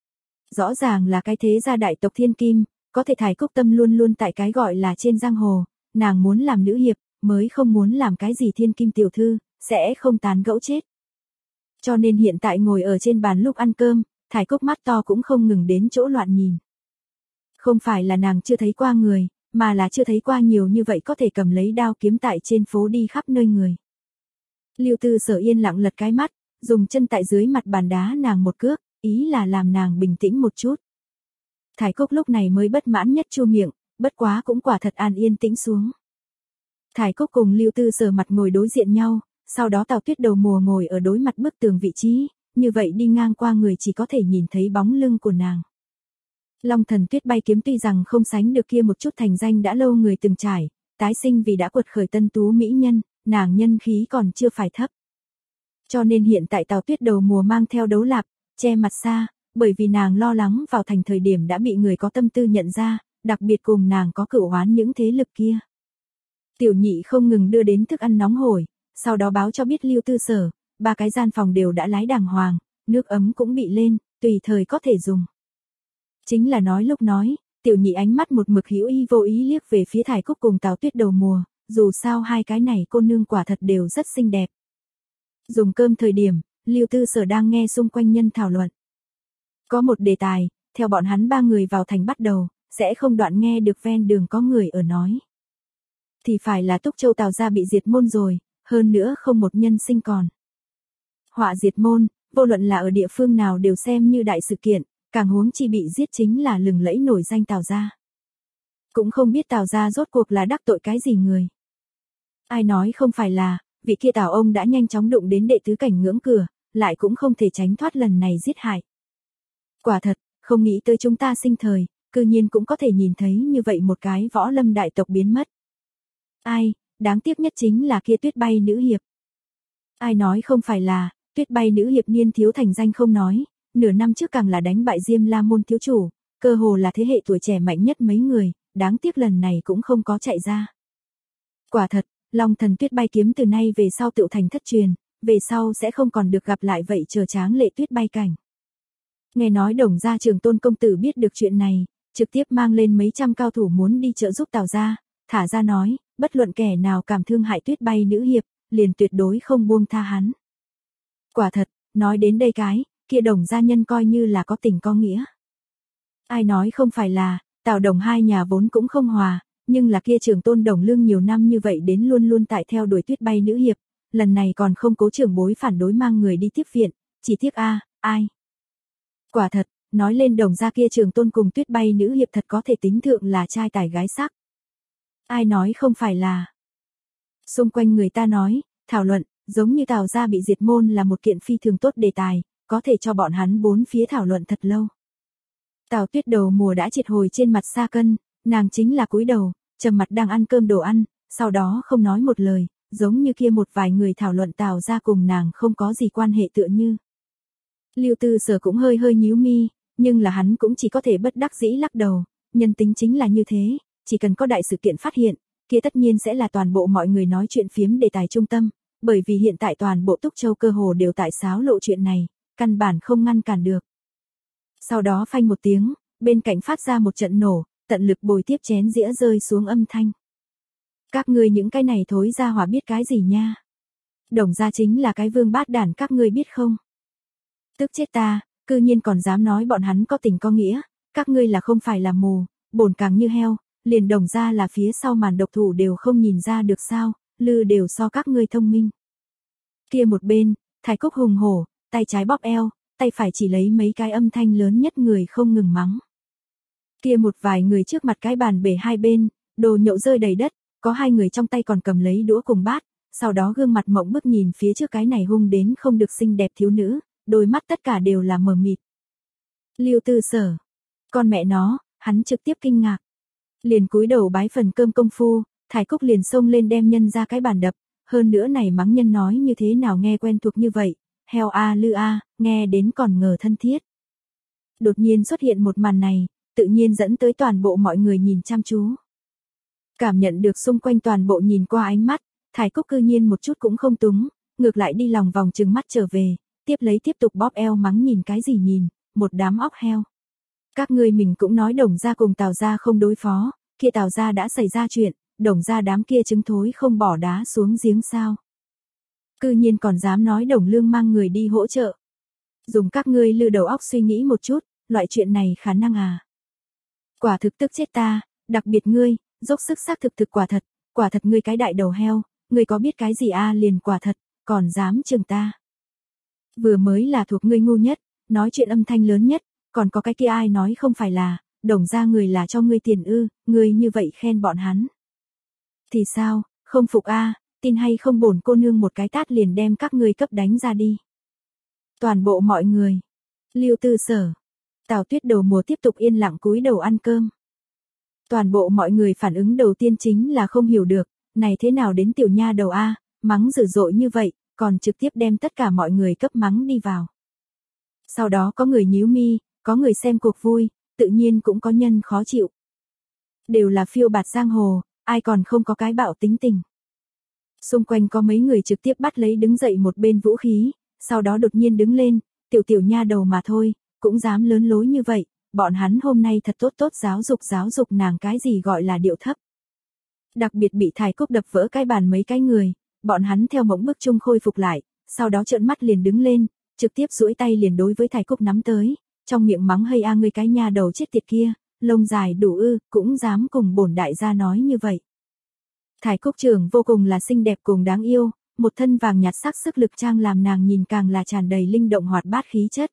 Rõ ràng là cái thế gia đại tộc thiên kim, có thể Thải Cúc tâm luôn luôn tại cái gọi là trên giang hồ, nàng muốn làm nữ hiệp, mới không muốn làm cái gì thiên kim tiểu thư, sẽ không tán gẫu chết. Cho nên hiện tại ngồi ở trên bàn lúc ăn cơm, Thải Cúc mắt to cũng không ngừng đến chỗ loạn nhìn. Không phải là nàng chưa thấy qua người, mà là chưa thấy qua nhiều như vậy có thể cầm lấy đao kiếm tại trên phố đi khắp nơi người. Lưu Tư Sở yên lặng lật cái mắt, dùng chân tại dưới mặt bàn đá nàng một cước, ý là làm nàng bình tĩnh một chút. Thải Cúc lúc này mới bất mãn nhất chu miệng, bất quá cũng quả thật an yên tĩnh xuống. Thải Cúc cùng Lưu Tư Sở mặt ngồi đối diện nhau, sau đó Tào Tuyết đầu mùa ngồi ở đối mặt bức tường vị trí, như vậy đi ngang qua người chỉ có thể nhìn thấy bóng lưng của nàng. Long Thần Tuyết Bay Kiếm tuy rằng không sánh được kia một chút thành danh đã lâu người từng trải, tái sinh vì đã quật khởi tân tú mỹ nhân, nàng nhân khí còn chưa phải thấp. Cho nên hiện tại Tào Tuyết đầu mùa mang theo đấu lạp, che mặt xa, bởi vì nàng lo lắng vào thành thời điểm đã bị người có tâm tư nhận ra, đặc biệt cùng nàng có cửu oán những thế lực kia. Tiểu nhị không ngừng đưa đến thức ăn nóng hổi, sau đó báo cho biết Lưu Tư Sở, ba cái gian phòng đều đã lái đàng hoàng, nước ấm cũng bị lên, tùy thời có thể dùng. Chính là nói lúc nói, tiểu nhị ánh mắt một mực hữu ý vô ý liếc về phía Thải Cúc cùng Tào Tuyết đầu mùa, dù sao hai cái này cô nương quả thật đều rất xinh đẹp. Dùng cơm thời điểm, Lưu Tư Sở đang nghe xung quanh nhân thảo luận. Có một đề tài, theo bọn hắn ba người vào thành bắt đầu, sẽ không đoạn nghe được ven đường có người ở nói. Thì phải là Túc Châu Tào gia bị diệt môn rồi, hơn nữa không một nhân sinh còn. Họa diệt môn, vô luận là ở địa phương nào đều xem như đại sự kiện, càng huống chi bị giết chính là lừng lẫy nổi danh Tào gia. Cũng không biết Tào gia rốt cuộc là đắc tội cái gì người. Ai nói không phải là, vị kia Tào ông đã nhanh chóng đụng đến đệ tứ cảnh ngưỡng cửa, lại cũng không thể tránh thoát lần này giết hại. Quả thật, không nghĩ tới chúng ta sinh thời, cư nhiên cũng có thể nhìn thấy như vậy một cái võ lâm đại tộc biến mất. Ai, đáng tiếc nhất chính là kia Tuyết Bay nữ hiệp. Ai nói không phải là, Tuyết Bay nữ hiệp niên thiếu thành danh không nói, nửa năm trước càng là đánh bại Diêm La môn thiếu chủ, cơ hồ là thế hệ tuổi trẻ mạnh nhất mấy người, đáng tiếc lần này cũng không có chạy ra. Quả thật, Long Thần Tuyết Bay Kiếm từ nay về sau tựu thành thất truyền, về sau sẽ không còn được gặp lại vậy chờ tráng lệ tuyết bay cảnh. Nghe nói Đồng gia Trường Tôn công tử biết được chuyện này, trực tiếp mang lên mấy trăm cao thủ muốn đi trợ giúp Tào gia, thả ra nói, bất luận kẻ nào cảm thương hại Tuyết Bay nữ hiệp, liền tuyệt đối không buông tha hắn. Quả thật, nói đến đây cái, kia Đồng gia nhân coi như là có tình có nghĩa. Ai nói không phải là, Tào Đồng hai nhà vốn cũng không hòa, nhưng là kia Trường Tôn Đồng Lương nhiều năm như vậy đến luôn luôn tại theo đuổi Tuyết Bay nữ hiệp, lần này còn không cố trưởng bối phản đối mang người đi tiếp viện, chỉ tiếc a, ai. Quả thật, nói lên Đồng gia kia Trường Tôn cùng Tuyết Bay nữ hiệp thật có thể tính thượng là trai tài gái sắc. Ai nói không phải là. Xung quanh người ta nói, thảo luận, giống như Tào gia bị diệt môn là một kiện phi thường tốt đề tài, có thể cho bọn hắn bốn phía thảo luận thật lâu. Tào Tuyết đầu mùa đã triệt hồi trên mặt sa cân, nàng chính là cúi đầu, trầm mặt đang ăn cơm đồ ăn, sau đó không nói một lời, giống như kia một vài người thảo luận Tào gia cùng nàng không có gì quan hệ tựa như. Lưu Tư Sở cũng hơi hơi nhíu mi, nhưng là hắn cũng chỉ có thể bất đắc dĩ lắc đầu, nhân tính chính là như thế, chỉ cần có đại sự kiện phát hiện, kia tất nhiên sẽ là toàn bộ mọi người nói chuyện phiếm đề tài trung tâm, bởi vì hiện tại toàn bộ Túc Châu cơ hồ đều tại xáo lộ chuyện này, căn bản không ngăn cản được. Sau đó phanh một tiếng, bên cạnh phát ra một trận nổ, tận lực bồi tiếp chén dĩa rơi xuống âm thanh. Các ngươi những cái này thối ra hỏa biết cái gì nha? Đồng gia chính là cái vương bát đản các ngươi biết không? Tức chết ta, cư nhiên còn dám nói bọn hắn có tình có nghĩa, các ngươi là không phải là mù, bổn càng như heo, liền đồng gia là phía sau màn độc thủ đều không nhìn ra được sao, lư đều so các ngươi thông minh. Kia một bên, Thái Cúc hùng hổ, tay trái bóp eo, tay phải chỉ lấy mấy cái âm thanh lớn nhất người không ngừng mắng. Kia một vài người trước mặt cái bàn bể hai bên, đồ nhậu rơi đầy đất, có hai người trong tay còn cầm lấy đũa cùng bát, sau đó gương mặt mộng bức nhìn phía trước cái này hung đến không được xinh đẹp thiếu nữ, đôi mắt tất cả đều là mờ mịt. Lưu Tư Sở, con mẹ nó, hắn trực tiếp kinh ngạc. Liền cúi đầu bái phần cơm công phu, Thái Cúc liền xông lên đem nhân ra cái bàn đập, hơn nữa này mắng nhân nói như thế nào nghe quen thuộc như vậy, heo a lư a, nghe đến còn ngờ thân thiết. Đột nhiên xuất hiện một màn này, tự nhiên dẫn tới toàn bộ mọi người nhìn chăm chú. Cảm nhận được xung quanh toàn bộ nhìn qua ánh mắt, Thái Cúc cư nhiên một chút cũng không túng, ngược lại đi lòng vòng trừng mắt trở về, tiếp lấy tiếp tục bóp eo mắng nhìn cái gì nhìn, một đám óc heo. Các ngươi mình cũng nói Đồng gia cùng Tào gia không đối phó, kia Tào gia đã xảy ra chuyện, Đồng gia đám kia trứng thối không bỏ đá xuống giếng sao. Cư nhiên còn dám nói Đồng Lương mang người đi hỗ trợ. Dùng các ngươi lư đầu óc suy nghĩ một chút, loại chuyện này khả năng à. Quả thực tức chết ta, đặc biệt ngươi, dốc sức xác thực thực quả thật, quả thật ngươi cái đại đầu heo, ngươi có biết cái gì a à liền quả thật, còn dám chừng ta. Vừa mới là thuộc ngươi ngu nhất, nói chuyện âm thanh lớn nhất, còn có cái kia ai nói không phải là, Đồng gia người là cho ngươi tiền ư, ngươi như vậy khen bọn hắn. Thì sao, không phục a à, tin hay không bổn cô nương một cái tát liền đem các ngươi cấp đánh ra đi. Toàn bộ mọi người. Lưu Tư Sở. Tào Tuyết đầu mùa tiếp tục yên lặng cúi đầu ăn cơm. Toàn bộ mọi người phản ứng đầu tiên chính là không hiểu được, này thế nào đến tiểu nha đầu a, mắng dữ dội như vậy, còn trực tiếp đem tất cả mọi người cấp mắng đi vào. Sau đó có người nhíu mi, có người xem cuộc vui, tự nhiên cũng có nhân khó chịu. Đều là phiêu bạt giang hồ, ai còn không có cái bạo tính tình. Xung quanh có mấy người trực tiếp bắt lấy đứng dậy một bên vũ khí, sau đó đột nhiên đứng lên, tiểu tiểu nha đầu mà thôi, cũng dám lớn lối như vậy, bọn hắn hôm nay thật tốt tốt giáo dục giáo dục nàng cái gì gọi là điệu thấp. Đặc biệt bị Thái Cúc đập vỡ cái bàn mấy cái người, bọn hắn theo mộng bức chung khôi phục lại, sau đó trợn mắt liền đứng lên, trực tiếp duỗi tay liền đối với Thái Cúc nắm tới, trong miệng mắng hây a ngươi cái nha đầu chết tiệt kia, lông dài đủ ư, cũng dám cùng bổn đại gia nói như vậy. Thái Cúc trưởng vô cùng là xinh đẹp cùng đáng yêu, một thân vàng nhạt sắc sức lực trang làm nàng nhìn càng là tràn đầy linh động hoạt bát khí chất.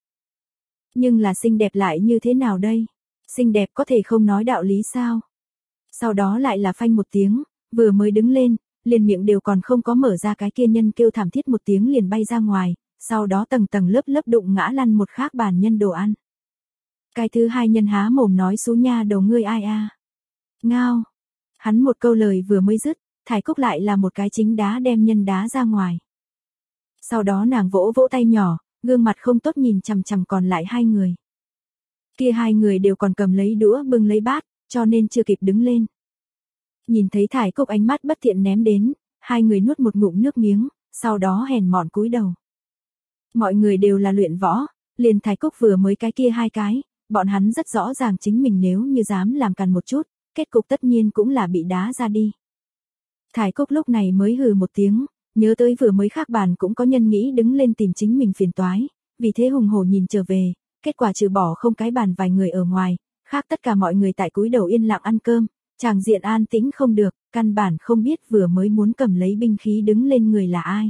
Nhưng là xinh đẹp lại như thế nào đây? Xinh đẹp có thể không nói đạo lý sao? Sau đó lại là phanh một tiếng, vừa mới đứng lên, liền miệng đều còn không có mở ra cái kia nhân kêu thảm thiết một tiếng liền bay ra ngoài, sau đó tầng tầng lớp lớp đụng ngã lăn một khác bàn nhân đồ ăn. Cái thứ hai nhân há mồm nói xú nha đầu ngươi ai a? Ngao. Hắn một câu lời vừa mới dứt, Thái Cúc lại là một cái chính đá đem nhân đá ra ngoài. Sau đó nàng vỗ vỗ tay nhỏ, gương mặt không tốt nhìn chằm chằm còn lại hai người. Kia hai người đều còn cầm lấy đũa bưng lấy bát, cho nên chưa kịp đứng lên. Nhìn thấy Thái Cúc ánh mắt bất thiện ném đến, hai người nuốt một ngụm nước miếng, sau đó hèn mọn cúi đầu. Mọi người đều là luyện võ, liền Thái Cúc vừa mới cái kia hai cái, bọn hắn rất rõ ràng chính mình nếu như dám làm càn một chút, kết cục tất nhiên cũng là bị đá ra đi. Thái Cúc lúc này mới hừ một tiếng, nhớ tới vừa mới khác bàn cũng có nhân nghĩ đứng lên tìm chính mình phiền toái, vì thế hùng hổ nhìn trở về, kết quả trừ bỏ không cái bàn vài người ở ngoài, khác tất cả mọi người tại cúi đầu yên lặng ăn cơm, tràng diện an tĩnh không được, căn bản không biết vừa mới muốn cầm lấy binh khí đứng lên người là ai.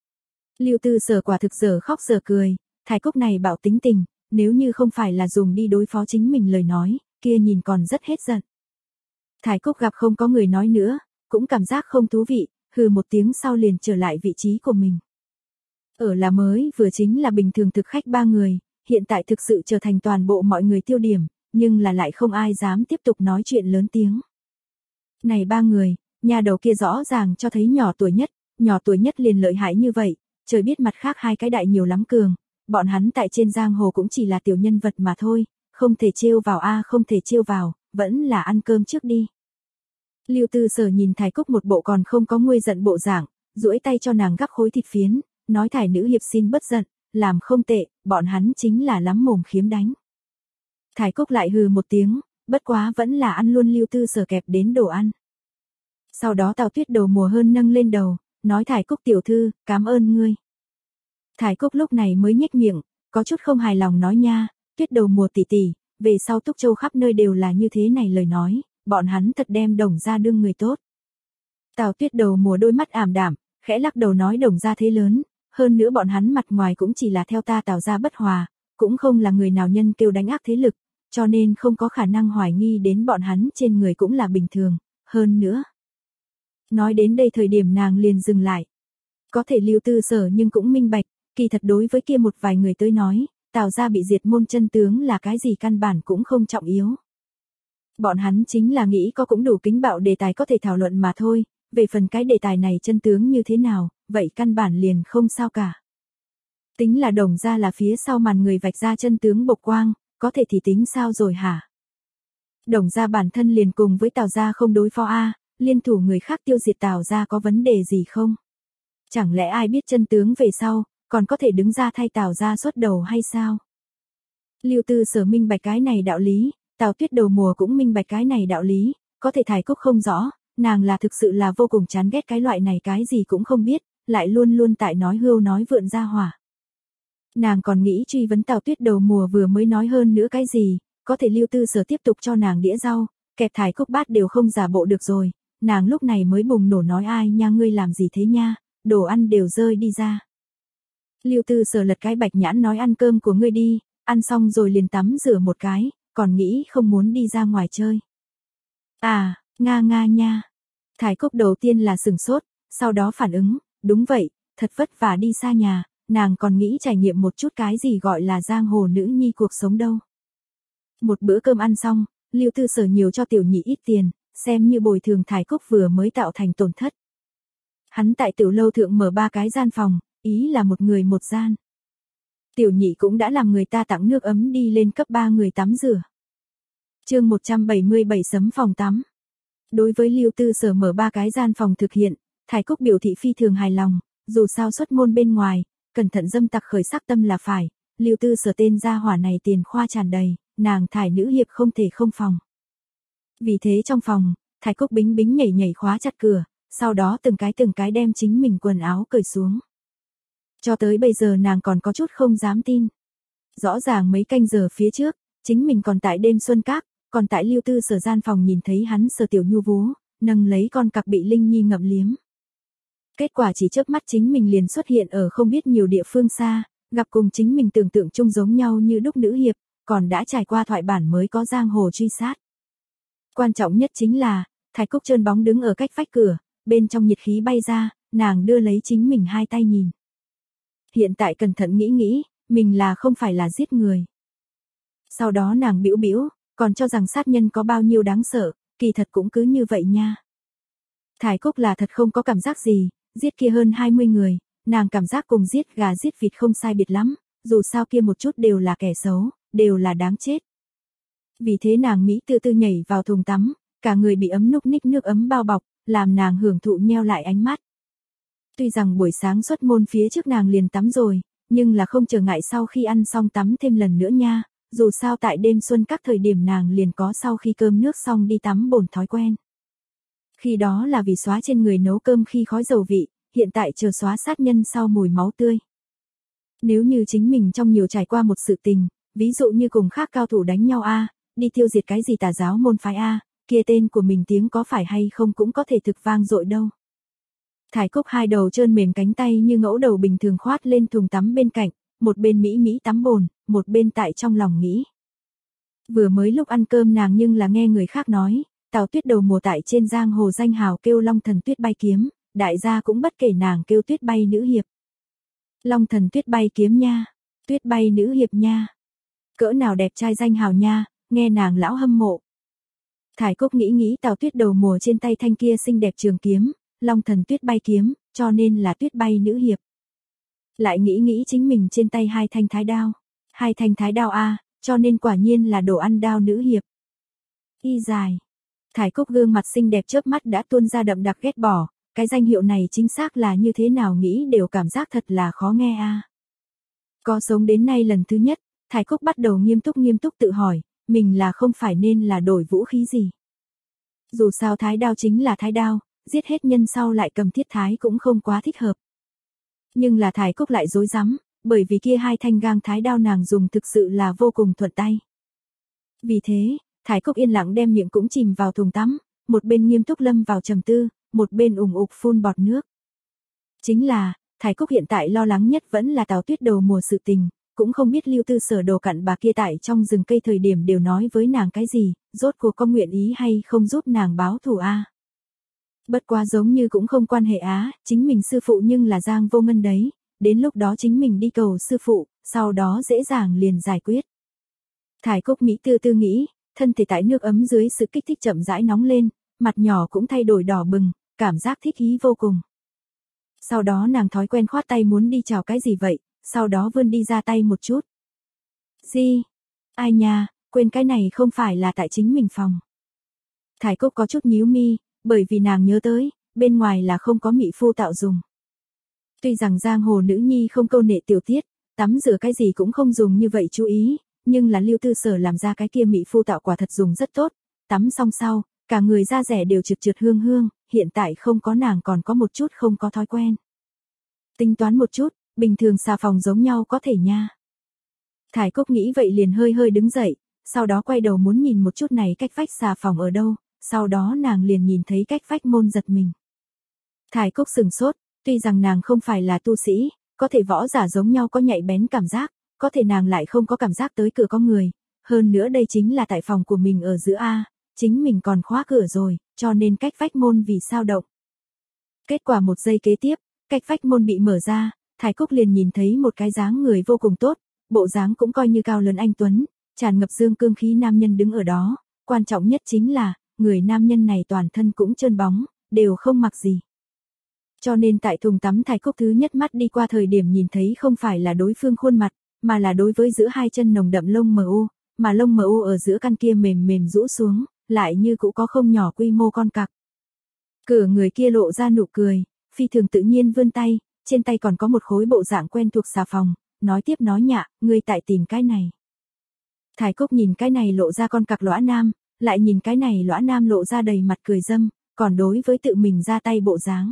Lưu Tư Sở quả thực giờ khóc giờ cười, Thái Cúc này bạo tính tình, nếu như không phải là dùng đi đối phó chính mình lời nói, kia nhìn còn rất hết giận. Thải Cúc gặp không có người nói nữa, cũng cảm giác không thú vị, hừ một tiếng sau liền trở lại vị trí của mình. Ở là mới vừa chính là bình thường thực khách ba người, hiện tại thực sự trở thành toàn bộ mọi người tiêu điểm, nhưng là lại không ai dám tiếp tục nói chuyện lớn tiếng. Này ba người, nhà đầu kia rõ ràng cho thấy nhỏ tuổi nhất, nhỏ tuổi nhất liền lợi hại như vậy, trời biết mặt khác hai cái đại nhiều lắm cường, bọn hắn tại trên giang hồ cũng chỉ là tiểu nhân vật mà thôi, không thể trêu vào a không thể trêu vào, vẫn là ăn cơm trước đi. Lưu Tư Sở nhìn Thải Cúc một bộ còn không có nguôi giận bộ dạng, duỗi tay cho nàng gắp khối thịt phiến, nói Thải nữ hiệp xin bất giận, làm không tệ, bọn hắn chính là lắm mồm khiếm đánh. Thải Cúc lại hừ một tiếng, bất quá vẫn là ăn luôn Lưu Tư Sở kẹp đến đồ ăn. Sau đó Tào Tuyết đầu mùa hơn nâng lên đầu, nói Thải Cúc tiểu thư, cảm ơn ngươi. Thải Cúc lúc này mới nhếch miệng, có chút không hài lòng nói nha, Tuyết đầu mùa tỷ tỷ, về sau Túc Châu khắp nơi đều là như thế này lời nói, bọn hắn thật đem Đồng gia đương người tốt. Tào Tuyết đầu mùa đôi mắt ảm đạm, khẽ lắc đầu nói Đồng gia thế lớn, hơn nữa bọn hắn mặt ngoài cũng chỉ là theo ta Tào gia bất hòa, cũng không là người nào nhân kêu đánh ác thế lực, cho nên không có khả năng hoài nghi đến bọn hắn trên người cũng là bình thường, hơn nữa. Nói đến đây thời điểm nàng liền dừng lại. Có thể Lưu Tư Sở nhưng cũng minh bạch, kỳ thật đối với kia một vài người tới nói, Tào gia bị diệt môn chân tướng là cái gì căn bản cũng không trọng yếu. Bọn hắn chính là nghĩ có cũng đủ kính bạo đề tài có thể thảo luận mà thôi, về phần cái đề tài này chân tướng như thế nào, vậy căn bản liền không sao cả. Tính là Đồng gia là phía sau màn người vạch ra chân tướng bộc quang, có thể thì tính sao rồi hả? Đồng gia bản thân liền cùng với Tào gia không đối phó a, liên thủ người khác tiêu diệt Tào gia có vấn đề gì không? Chẳng lẽ ai biết chân tướng về sau, còn có thể đứng ra thay Tào gia xuất đầu hay sao? Lưu Tư Sở minh bạch cái này đạo lý, Tào Tuyết đầu mùa cũng minh bạch cái này đạo lý, có thể Thải Cúc không rõ, nàng là thực sự là vô cùng chán ghét cái loại này cái gì cũng không biết, lại luôn luôn tại nói hưu nói vượn ra hỏa. Nàng còn nghĩ truy vấn Tào Tuyết đầu mùa vừa mới nói hơn nữa cái gì, có thể Lưu Tư Sở tiếp tục cho nàng đĩa rau, kẹp Thải Cúc bát đều không giả bộ được rồi, nàng lúc này mới bùng nổ nói ai nha ngươi làm gì thế nha, đồ ăn đều rơi đi ra. Lưu Tư Sở lật cái bạch nhãn nói ăn cơm của ngươi đi, ăn xong rồi liền tắm rửa một cái, còn nghĩ không muốn đi ra ngoài chơi. À, nga nga nha. Thải Cúc đầu tiên là sừng sốt, sau đó phản ứng, đúng vậy, thật vất vả đi xa nhà, nàng còn nghĩ trải nghiệm một chút cái gì gọi là giang hồ nữ nhi cuộc sống đâu. Một bữa cơm ăn xong, Lưu Tư Sở nhiều cho tiểu nhị ít tiền, xem như bồi thường Thải Cúc vừa mới tạo thành tổn thất. Hắn tại tiểu lâu thượng mở ba cái gian phòng, ý là một người một gian. Tiểu nhị cũng đã làm người ta tặng nước ấm đi lên cấp ba người tắm rửa. Chương một trăm bảy mươi bảy sấm phòng tắm. Đối với Lưu Tư Sở mở ba cái gian phòng thực hiện, Thải Cúc biểu thị phi thường hài lòng, dù sao xuất môn bên ngoài, cẩn thận dâm tặc khởi sắc tâm là phải, Lưu Tư Sở tên gia hỏa này tiền khoa tràn đầy, nàng Thải nữ hiệp không thể không phòng. Vì thế trong phòng, Thải Cúc bính bính nhảy nhảy khóa chặt cửa, sau đó từng cái từng cái đem chính mình quần áo cởi xuống. Cho tới bây giờ nàng còn có chút không dám tin. Rõ ràng mấy canh giờ phía trước, chính mình còn tại đêm xuân các, còn tại Lưu Tư Sở gian phòng nhìn thấy hắn Sở tiểu nhu vú, nâng lấy con cặc bị Linh Nhi ngậm liếm. Kết quả chỉ chớp mắt chính mình liền xuất hiện ở không biết nhiều địa phương xa, gặp cùng chính mình tưởng tượng chung giống nhau như đúc nữ hiệp, còn đã trải qua thoại bản mới có giang hồ truy sát. Quan trọng nhất chính là, Thải Cúc trơn bóng đứng ở cách vách cửa, bên trong nhiệt khí bay ra, nàng đưa lấy chính mình hai tay nhìn. Hiện tại cẩn thận nghĩ nghĩ, mình là không phải là giết người. Sau đó nàng bĩu bĩu, còn cho rằng sát nhân có bao nhiêu đáng sợ, kỳ thật cũng cứ như vậy nha. Thải Cúc là thật không có cảm giác gì, giết kia hơn hai mươi người, nàng cảm giác cùng giết gà giết vịt không sai biệt lắm, dù sao kia một chút đều là kẻ xấu, đều là đáng chết. Vì thế nàng Mỹ tư tư nhảy vào thùng tắm, cả người bị ấm núc ních nước ấm bao bọc, làm nàng hưởng thụ nheo lại ánh mắt. Tuy rằng buổi sáng xuất môn phía trước nàng liền tắm rồi, nhưng là không trở ngại sau khi ăn xong tắm thêm lần nữa nha, dù sao tại đêm xuân các thời điểm nàng liền có sau khi cơm nước xong đi tắm bồn thói quen. Khi đó là vì xóa trên người nấu cơm khi khói dầu vị, hiện tại chờ xóa sát nhân sau mùi máu tươi. Nếu như chính mình trong nhiều trải qua một sự tình, ví dụ như cùng khác cao thủ đánh nhau a, đi tiêu diệt cái gì tà giáo môn phái a, kia tên của mình tiếng có phải hay không cũng có thể thực vang dội đâu. Thải Cúc hai đầu trơn mềm cánh tay như ngẫu đầu bình thường khoát lên thùng tắm bên cạnh, một bên Mỹ Mỹ tắm bồn, một bên tại trong lòng nghĩ. Vừa mới lúc ăn cơm nàng nhưng là nghe người khác nói, Tào Tuyết đầu mùa tại trên giang hồ danh hào kêu Long Thần Tuyết Bay Kiếm, đại gia cũng bất kể nàng kêu Tuyết Bay Nữ Hiệp. Long Thần Tuyết Bay Kiếm nha, Tuyết Bay Nữ Hiệp nha. Cỡ nào đẹp trai danh hào nha, nghe nàng lão hâm mộ. Thải Cúc nghĩ nghĩ Tào Tuyết đầu mùa trên tay thanh kia xinh đẹp trường kiếm, Long Thần Tuyết Bay Kiếm, cho nên là Tuyết Bay Nữ Hiệp. Lại nghĩ nghĩ chính mình trên tay hai thanh thái đao, hai thanh thái đao a, cho nên quả nhiên là đồ ăn đao nữ hiệp. Y dài. Thải Cúc gương mặt xinh đẹp chớp mắt đã tuôn ra đậm đặc ghét bỏ, cái danh hiệu này chính xác là như thế nào nghĩ đều cảm giác thật là khó nghe a. Có sống đến nay lần thứ nhất, Thải Cúc bắt đầu nghiêm túc nghiêm túc tự hỏi, mình là không phải nên là đổi vũ khí gì. Dù sao thái đao chính là thái đao, giết hết nhân sau lại cầm thiết thái cũng không quá thích hợp. Nhưng là Thải Cúc lại dối rắm, bởi vì kia hai thanh gang thái đao nàng dùng thực sự là vô cùng thuận tay. Vì thế, Thải Cúc yên lặng đem miệng cũng chìm vào thùng tắm, một bên nghiêm túc lâm vào trầm tư, một bên ủng ục phun bọt nước. Chính là, Thải Cúc hiện tại lo lắng nhất vẫn là Tào Tuyết đầu mùa sự tình, cũng không biết Lưu Tư Sở đồ cặn bà kia tại trong rừng cây thời điểm đều nói với nàng cái gì, rốt cuộc có nguyện ý hay không giúp nàng báo thù a. Bất quá giống như cũng không quan hệ á, chính mình sư phụ nhưng là Giang Vô Ngân đấy, đến lúc đó chính mình đi cầu sư phụ, sau đó dễ dàng liền giải quyết. Thải Cúc Mỹ tư tư nghĩ, thân thể tại nước ấm dưới sự kích thích chậm rãi nóng lên, mặt nhỏ cũng thay đổi đỏ bừng, cảm giác thích ý vô cùng. Sau đó nàng thói quen khoát tay muốn đi chào cái gì vậy, sau đó vươn đi ra tay một chút. Gì? Ai nha, quên cái này không phải là tại chính mình phòng. Thải Cúc có chút nhíu mi, bởi vì nàng nhớ tới, bên ngoài là không có mỹ phu tạo dùng. Tuy rằng giang hồ nữ nhi không câu nệ tiểu tiết, tắm rửa cái gì cũng không dùng như vậy chú ý, nhưng là Lưu Tư Sở làm ra cái kia mỹ phu tạo quả thật dùng rất tốt, tắm xong sau, cả người da rẻ đều trượt trượt hương hương, hiện tại không có nàng còn có một chút không có thói quen. Tính toán một chút, bình thường xà phòng giống nhau có thể nha. Thải Cúc nghĩ vậy liền hơi hơi đứng dậy, sau đó quay đầu muốn nhìn một chút này cách vách xà phòng ở đâu, sau đó nàng liền nhìn thấy cách vách môn giật mình. Thải Cúc sừng sốt, tuy rằng nàng không phải là tu sĩ, có thể võ giả giống nhau có nhạy bén cảm giác, có thể nàng lại không có cảm giác tới cửa có người, hơn nữa đây chính là tại phòng của mình ở giữa A, chính mình còn khóa cửa rồi, cho nên cách vách môn vì sao động. Kết quả một giây kế tiếp, cách vách môn bị mở ra, Thải Cúc liền nhìn thấy một cái dáng người vô cùng tốt, bộ dáng cũng coi như cao lớn anh tuấn, tràn ngập dương cương khí nam nhân đứng ở đó, quan trọng nhất chính là, người nam nhân này toàn thân cũng trơn bóng, đều không mặc gì. Cho nên tại thùng tắm Thải Cúc thứ nhất mắt đi qua thời điểm nhìn thấy không phải là đối phương khuôn mặt, mà là đối với giữa hai chân nồng đậm lông mờ u, mà lông mờ u ở giữa căn kia mềm mềm rũ xuống, lại như cũng có không nhỏ quy mô con cặc. Cửa người kia lộ ra nụ cười, phi thường tự nhiên vươn tay, trên tay còn có một khối bộ dạng quen thuộc xà phòng, nói tiếp nói nhạ, ngươi tại tìm cái này. Thải Cúc nhìn cái này lộ ra con cặc lõa nam, lại nhìn cái này lõa nam lộ ra đầy mặt cười dâm, còn đối với tự mình ra tay bộ dáng.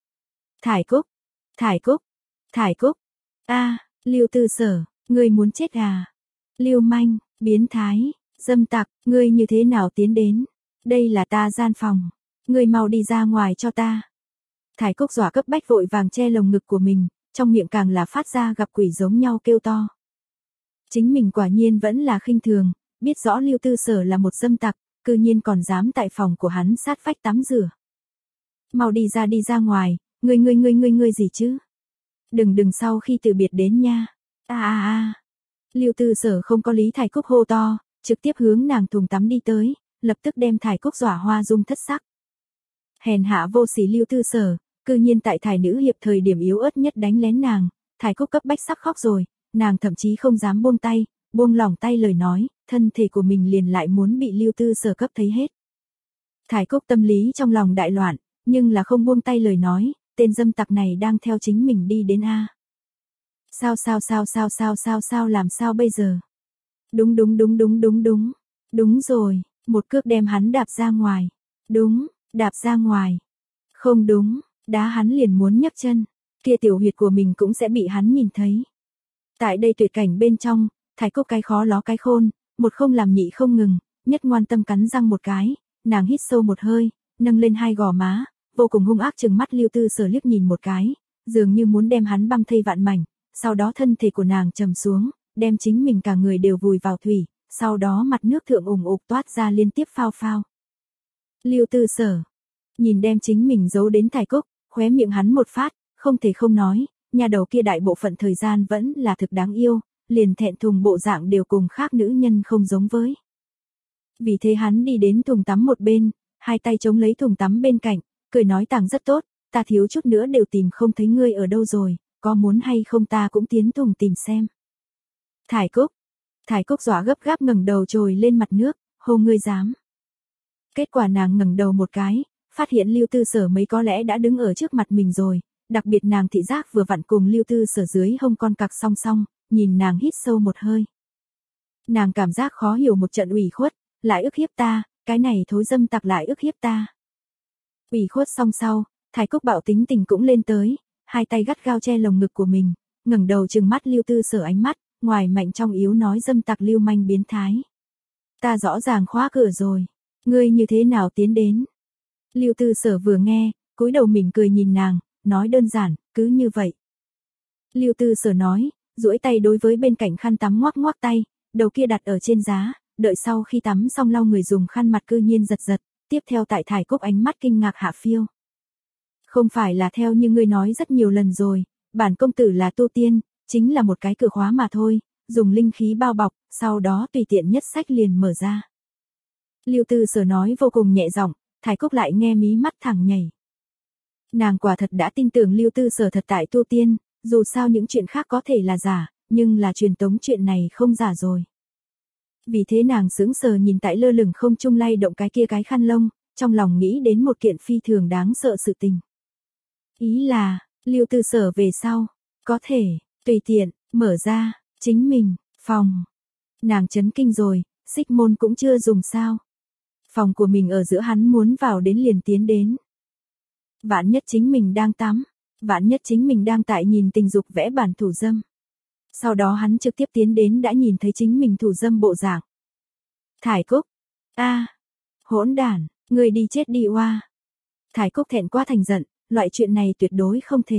Thải Cúc, Thải Cúc, Thải Cúc, a, Lưu Tư Sở, ngươi muốn chết à? Lưu manh, biến thái, dâm tặc, ngươi như thế nào tiến đến? Đây là ta gian phòng, ngươi mau đi ra ngoài cho ta. Thải Cúc dọa cấp bách vội vàng che lồng ngực của mình, trong miệng càng là phát ra gặp quỷ giống nhau kêu to. Chính mình quả nhiên vẫn là khinh thường, biết rõ Lưu Tư Sở là một dâm tặc, cư nhiên còn dám tại phòng của hắn sát vách tắm rửa. Mau đi ra đi ra ngoài, ngươi ngươi ngươi ngươi ngươi gì chứ? Đừng đừng sau khi từ biệt đến nha. A a a. Lưu Tư Sở không có lý Thải Cúc hô to, trực tiếp hướng nàng thùng tắm đi tới, lập tức đem Thải Cúc dọa hoa dung thất sắc. Hèn hạ vô sỉ Lưu Tư Sở, cư nhiên tại Thải nữ hiệp thời điểm yếu ớt nhất đánh lén nàng, Thải Cúc cấp bách sắp khóc rồi, nàng thậm chí không dám buông tay, buông lỏng tay lời nói, thân thể của mình liền lại muốn bị Lưu Tư Sở cấp thấy hết. Thải Cúc tâm lý trong lòng đại loạn, nhưng là không buông tay lời nói, tên dâm tặc này đang theo chính mình đi đến a. Sao sao sao sao sao sao sao làm sao bây giờ? Đúng đúng đúng đúng đúng đúng. Đúng rồi, một cước đem hắn đạp ra ngoài. Đúng, đạp ra ngoài. Không đúng, đá hắn liền muốn nhấc chân, kia tiểu huyệt của mình cũng sẽ bị hắn nhìn thấy. Tại đây tuyệt cảnh bên trong, Thải Cúc cái khó ló cái khôn, một không làm nhị không ngừng, nhất ngoan tâm cắn răng một cái, nàng hít sâu một hơi, nâng lên hai gò má, vô cùng hung ác trừng mắt Lưu Tư Sở liếc nhìn một cái, dường như muốn đem hắn băm thây vạn mảnh, sau đó thân thể của nàng trầm xuống, đem chính mình cả người đều vùi vào thủy, sau đó mặt nước thượng ủng ục toát ra liên tiếp phao phao. Lưu Tư Sở. Nhìn đem chính mình giấu đến Thải Cúc, khóe miệng hắn một phát, không thể không nói, nhà đầu kia đại bộ phận thời gian vẫn là thực đáng yêu, liền thẹn thùng bộ dạng đều cùng khác nữ nhân không giống với. Vì thế hắn đi đến thùng tắm một bên, hai tay chống lấy thùng tắm bên cạnh, cười nói tàng rất tốt, ta thiếu chút nữa đều tìm không thấy ngươi ở đâu rồi, có muốn hay không ta cũng tiến thùng tìm xem. Thải Cúc. Thải Cúc dọa gấp gáp ngẩng đầu trồi lên mặt nước, hô ngươi dám. Kết quả nàng ngẩng đầu một cái, phát hiện Lưu Tư Sở mấy có lẽ đã đứng ở trước mặt mình rồi, đặc biệt nàng thị giác vừa vặn cùng Lưu Tư Sở dưới hông con cặc song song, nhìn nàng hít sâu một hơi. Nàng cảm giác khó hiểu một trận ủy khuất, lại ức hiếp ta, cái này thối dâm tặc lại ức hiếp ta. Ủy khuất xong sau, Thải Cúc bạo tính tình cũng lên tới, hai tay gắt gao che lồng ngực của mình, ngẩng đầu trừng mắt Lưu Tư Sở ánh mắt, ngoài mạnh trong yếu nói dâm tặc lưu manh biến thái. Ta rõ ràng khóa cửa rồi, ngươi như thế nào tiến đến? Lưu Tư Sở vừa nghe, cúi đầu mỉm cười nhìn nàng, nói đơn giản, cứ như vậy. Lưu Tư Sở nói, duỗi tay đối với bên cạnh khăn tắm ngoắc ngoắc tay, đầu kia đặt ở trên giá, đợi sau khi tắm xong lau người dùng khăn mặt cư nhiên giật giật, tiếp theo tại Thải Cúc ánh mắt kinh ngạc hạ phiêu. Không phải là theo như ngươi nói rất nhiều lần rồi, bản công tử là tu tiên, chính là một cái cửa khóa mà thôi, dùng linh khí bao bọc, sau đó tùy tiện nhất sách liền mở ra. Lưu Tư Sở nói vô cùng nhẹ giọng, Thải Cúc lại nghe mí mắt thẳng nhảy. Nàng quả thật đã tin tưởng Lưu Tư Sở thật tại tu tiên, dù sao những chuyện khác có thể là giả, nhưng là truyền tống chuyện này không giả rồi. Vì thế nàng sững sờ nhìn tại lơ lửng không trung lay động cái kia cái khăn lông, trong lòng nghĩ đến một kiện phi thường đáng sợ sự tình. Ý là, Lưu Tư Sở về sau, có thể, tùy tiện, mở ra, chính mình, phòng. Nàng chấn kinh rồi, xích môn cũng chưa dùng sao. Phòng của mình ở giữa hắn muốn vào đến liền tiến đến. Vạn nhất chính mình đang tắm, vạn nhất chính mình đang tại nhìn tình dục vẽ bản thủ dâm. Sau đó hắn trực tiếp tiến đến đã nhìn thấy chính mình thủ dâm bộ dạng. Thải Cúc. A, hỗn đản, người đi chết đi oa. Thải Cúc thẹn quá thành giận, loại chuyện này tuyệt đối không thể.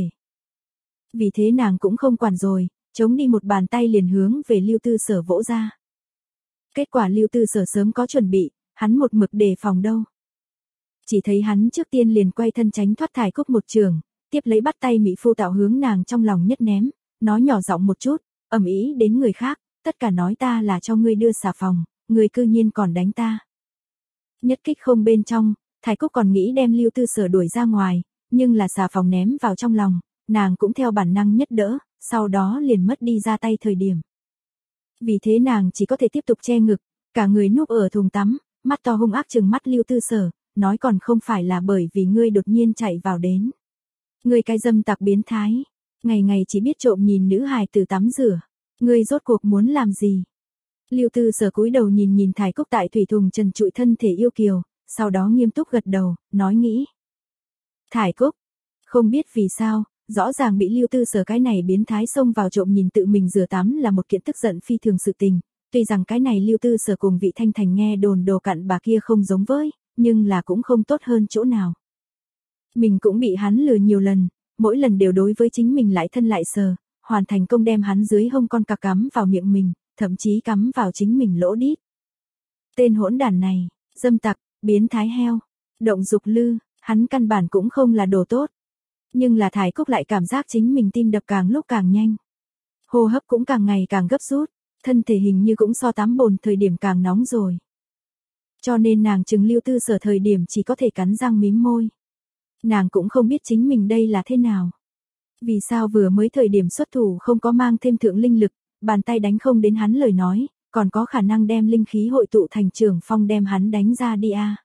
Vì thế nàng cũng không quản rồi, chống đi một bàn tay liền hướng về Lưu Tư Sở vỗ ra. Kết quả Lưu Tư Sở sớm có chuẩn bị, hắn một mực đề phòng đâu. Chỉ thấy hắn trước tiên liền quay thân tránh thoát Thải Cúc một trường, tiếp lấy bắt tay mỹ phu tạo hướng nàng trong lòng nhất ném, nói nhỏ giọng một chút, ầm ĩ đến người khác, tất cả nói ta là cho ngươi đưa xà phòng, ngươi cư nhiên còn đánh ta. Nhất kích không bên trong, Thải Cúc còn nghĩ đem Lưu Tư Sở đuổi ra ngoài, nhưng là xà phòng ném vào trong lòng, nàng cũng theo bản năng nhất đỡ, sau đó liền mất đi ra tay thời điểm. Vì thế nàng chỉ có thể tiếp tục che ngực, cả người núp ở thùng tắm, mắt to hung ác trừng mắt Lưu Tư Sở, nói còn không phải là bởi vì ngươi đột nhiên chạy vào đến. Ngươi cái dâm tặc biến thái, ngày ngày chỉ biết trộm nhìn nữ hài tử tắm rửa, ngươi rốt cuộc muốn làm gì? Lưu Tư Sở cúi đầu nhìn nhìn Thải Cúc tại thủy thùng trần trụi thân thể yêu kiều, sau đó nghiêm túc gật đầu, nói nghĩ. Thải Cúc, không biết vì sao, rõ ràng bị Lưu Tư Sở cái này biến thái xông vào trộm nhìn tự mình rửa tắm là một kiện tức giận phi thường sự tình, tuy rằng cái này Lưu Tư Sở cùng vị Thanh Thành nghe đồn đồ cặn bà kia không giống với, nhưng là cũng không tốt hơn chỗ nào. Mình cũng bị hắn lừa nhiều lần, mỗi lần đều đối với chính mình lại thân lại sờ, hoàn thành công đem hắn dưới hông con cặc cắm vào miệng mình, thậm chí cắm vào chính mình lỗ đít. Tên hỗn đản này, dâm tặc, biến thái heo, động dục lư, hắn căn bản cũng không là đồ tốt. Nhưng là Thải Cúc lại cảm giác chính mình tim đập càng lúc càng nhanh. Hô hấp cũng càng ngày càng gấp rút, thân thể hình như cũng so tắm bồn thời điểm càng nóng rồi. Cho nên nàng chừng Lưu Tư Sở thời điểm chỉ có thể cắn răng mím môi. Nàng cũng không biết chính mình đây là thế nào. Vì sao vừa mới thời điểm xuất thủ không có mang thêm thượng linh lực, bàn tay đánh không đến hắn lời nói, còn có khả năng đem linh khí hội tụ thành trường phong đem hắn đánh ra đi a. À.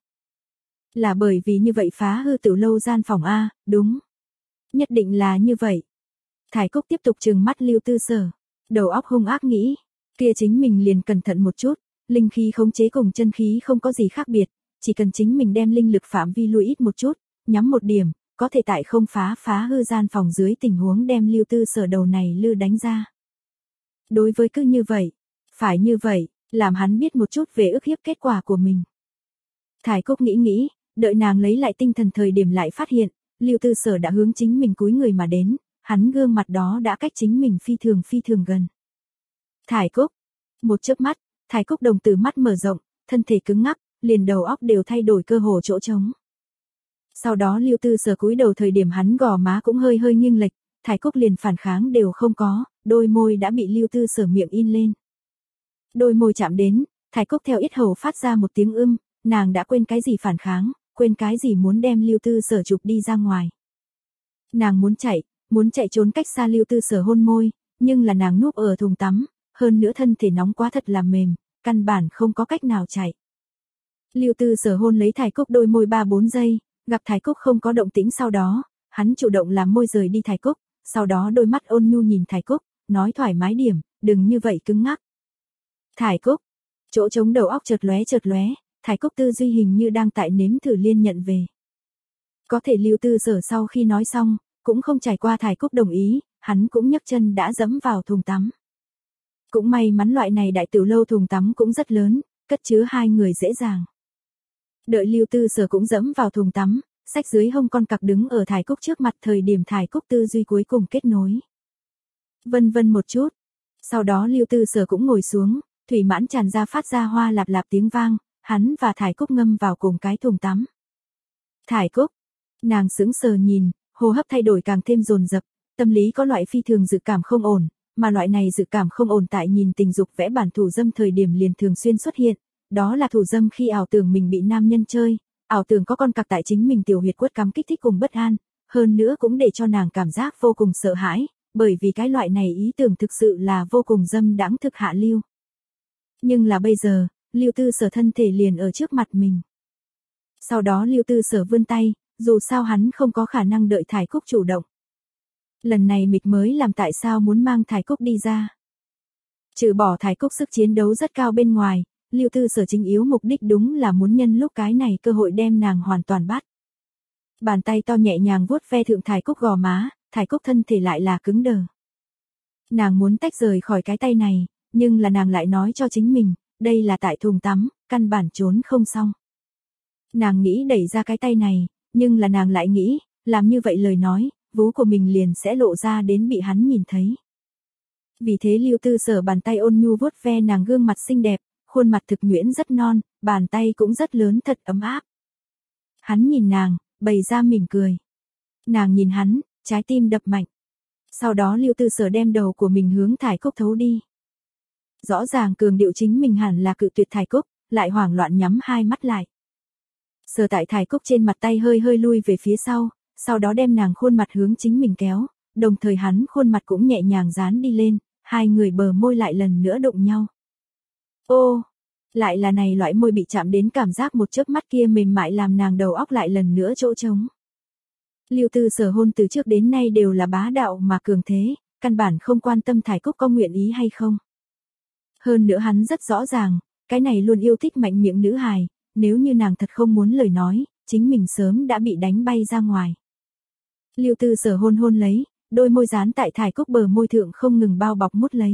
Là bởi vì như vậy phá hư Tử Lâu gian phòng a, à, đúng. Nhất định là như vậy. Thải Cúc tiếp tục trừng mắt Lưu Tư Sở, đầu óc hung ác nghĩ, kia chính mình liền cẩn thận một chút, linh khí khống chế cùng chân khí không có gì khác biệt, chỉ cần chính mình đem linh lực phạm vi lui ít một chút, nhắm một điểm, có thể tại không phá phá hư gian phòng dưới tình huống đem Lưu Tư Sở đầu này lư đánh ra. Đối với cứ như vậy, phải như vậy, làm hắn biết một chút về ức hiếp kết quả của mình. Thải Cúc nghĩ nghĩ, đợi nàng lấy lại tinh thần thời điểm lại phát hiện, Lưu Tư Sở đã hướng chính mình cúi người mà đến, hắn gương mặt đó đã cách chính mình phi thường phi thường gần. Thải Cúc, một chớp mắt, Thải Cúc đồng tử mắt mở rộng, thân thể cứng ngắc, liền đầu óc đều thay đổi cơ hồ chỗ trống. Sau đó Lưu Tư Sở cúi đầu thời điểm hắn gò má cũng hơi hơi nghiêng lệch, Thải Cúc liền phản kháng đều không có, đôi môi đã bị Lưu Tư Sở miệng in lên. Đôi môi chạm đến, Thải Cúc theo yết hầu phát ra một tiếng ưm, nàng đã quên cái gì phản kháng, quên cái gì muốn đem Lưu Tư Sở chụp đi ra ngoài. Nàng muốn chạy, muốn chạy trốn cách xa Lưu Tư Sở hôn môi, nhưng là nàng núp ở thùng tắm, hơn nữa thân thể nóng quá thật là mềm, căn bản không có cách nào chạy. Lưu Tư Sở hôn lấy Thải Cúc đôi môi ba bốn giây, gặp Thải Cúc không có động tĩnh sau đó, hắn chủ động làm môi rời đi Thải Cúc, sau đó đôi mắt ôn nhu nhìn Thải Cúc, nói thoải mái điểm, đừng như vậy cứng ngắc. Thải Cúc, chỗ trống đầu óc chợt lóe chợt lóe, Thải Cúc tư duy hình như đang tại nếm thử liên nhận về. Có thể Lưu Tư Sở sau khi nói xong, cũng không trải qua Thải Cúc đồng ý, hắn cũng nhấc chân đã dẫm vào thùng tắm. Cũng may mắn loại này đại tiểu lâu thùng tắm cũng rất lớn, cất chứa hai người dễ dàng. Đợi Lưu Tư Sở cũng dẫm vào thùng tắm, xách dưới hông con cặc đứng ở Thải Cúc trước mặt thời điểm Thải Cúc tư duy cuối cùng kết nối. Vân vân một chút. Sau đó Lưu Tư Sở cũng ngồi xuống, thủy mãn tràn ra phát ra hoa lạp lạp tiếng vang, hắn và Thải Cúc ngâm vào cùng cái thùng tắm. Thải Cúc, nàng sững sờ nhìn, hô hấp thay đổi càng thêm dồn dập, tâm lý có loại phi thường dự cảm không ổn, mà loại này dự cảm không ổn tại nhìn tình dục vẽ bản thủ dâm thời điểm liền thường xuyên xuất hiện, đó là thủ dâm khi ảo tưởng mình bị nam nhân chơi, ảo tưởng có con cặc tại chính mình tiểu huyệt quất cắm kích thích cùng bất an, hơn nữa cũng để cho nàng cảm giác vô cùng sợ hãi, bởi vì cái loại này ý tưởng thực sự là vô cùng dâm đãng thực hạ lưu. Nhưng là bây giờ, Lưu Tư Sở thân thể liền ở trước mặt mình. Sau đó Lưu Tư Sở vươn tay, dù sao hắn không có khả năng đợi Thải Cúc chủ động. Lần này mịch mới làm tại sao muốn mang Thải Cúc đi ra. Trừ bỏ Thải Cúc sức chiến đấu rất cao bên ngoài, Lưu Tư Sở chính yếu mục đích đúng là muốn nhân lúc cái này cơ hội đem nàng hoàn toàn bắt. Bàn tay to nhẹ nhàng vuốt ve thượng Thải Cúc gò má, Thải Cúc thân thể lại là cứng đờ. Nàng muốn tách rời khỏi cái tay này, nhưng là nàng lại nói cho chính mình, đây là tại thùng tắm, căn bản trốn không xong. Nàng nghĩ đẩy ra cái tay này, nhưng là nàng lại nghĩ, làm như vậy lời nói, vú của mình liền sẽ lộ ra đến bị hắn nhìn thấy. Vì thế Lưu Tư Sở bàn tay ôn nhu vuốt ve nàng gương mặt xinh đẹp, khuôn mặt thực nhuyễn rất non, bàn tay cũng rất lớn thật ấm áp. Hắn nhìn nàng, bày ra mỉm cười. Nàng nhìn hắn, trái tim đập mạnh. Sau đó Lưu Tư Sở đem đầu của mình hướng Thải Cúc thấu đi. Rõ ràng cường điệu chính mình hẳn là cự tuyệt Thải Cúc, lại hoảng loạn nhắm hai mắt lại. Sờ tại Thải Cúc trên mặt tay hơi hơi lui về phía sau, sau đó đem nàng khuôn mặt hướng chính mình kéo, đồng thời hắn khuôn mặt cũng nhẹ nhàng dán đi lên, hai người bờ môi lại lần nữa đụng nhau. Ô, lại là này loại môi bị chạm đến cảm giác một chớp mắt kia mềm mại làm nàng đầu óc lại lần nữa chỗ trống. Lưu Tư Sở hôn từ trước đến nay đều là bá đạo mà cường thế, căn bản không quan tâm Thải Cúc có nguyện ý hay không. Hơn nữa hắn rất rõ ràng, cái này luôn yêu thích mạnh miệng nữ hài, nếu như nàng thật không muốn lời nói, chính mình sớm đã bị đánh bay ra ngoài. Lưu Tư Sở hôn hôn lấy, đôi môi dán tại Thải Cúc bờ môi thượng không ngừng bao bọc mút lấy.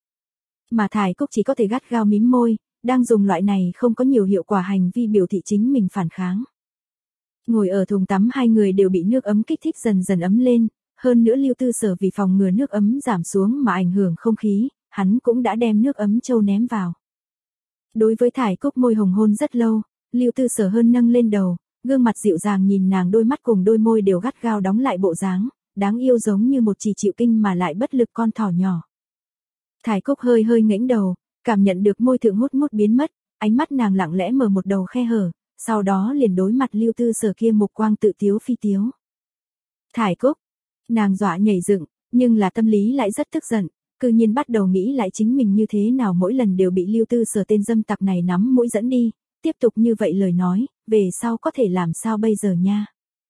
Mà Thải Cúc chỉ có thể gắt gao mím môi, đang dùng loại này không có nhiều hiệu quả hành vi biểu thị chính mình phản kháng. Ngồi ở thùng tắm hai người đều bị nước ấm kích thích dần dần ấm lên, hơn nữa Lưu Tư Sở vì phòng ngừa nước ấm giảm xuống mà ảnh hưởng không khí, hắn cũng đã đem nước ấm châu ném vào. Đối với Thải Cúc môi hồng hôn rất lâu, Lưu Tư Sở hơn nâng lên đầu, gương mặt dịu dàng nhìn nàng đôi mắt cùng đôi môi đều gắt gao đóng lại bộ dáng, đáng yêu giống như một chỉ chịu kinh mà lại bất lực con thỏ nhỏ. Thải Cúc hơi hơi ngẩng đầu, cảm nhận được môi thượng hút mút biến mất, ánh mắt nàng lặng lẽ mở một đầu khe hở, sau đó liền đối mặt Lưu Tư Sở kia mục quang tự tiếu phi tiếu. Thải Cúc, nàng dọa nhảy dựng, nhưng là tâm lý lại rất tức giận, cư nhiên bắt đầu nghĩ lại chính mình như thế nào mỗi lần đều bị Lưu Tư Sở tên dâm tặc này nắm mũi dẫn đi, tiếp tục như vậy lời nói, về sau có thể làm sao bây giờ nha.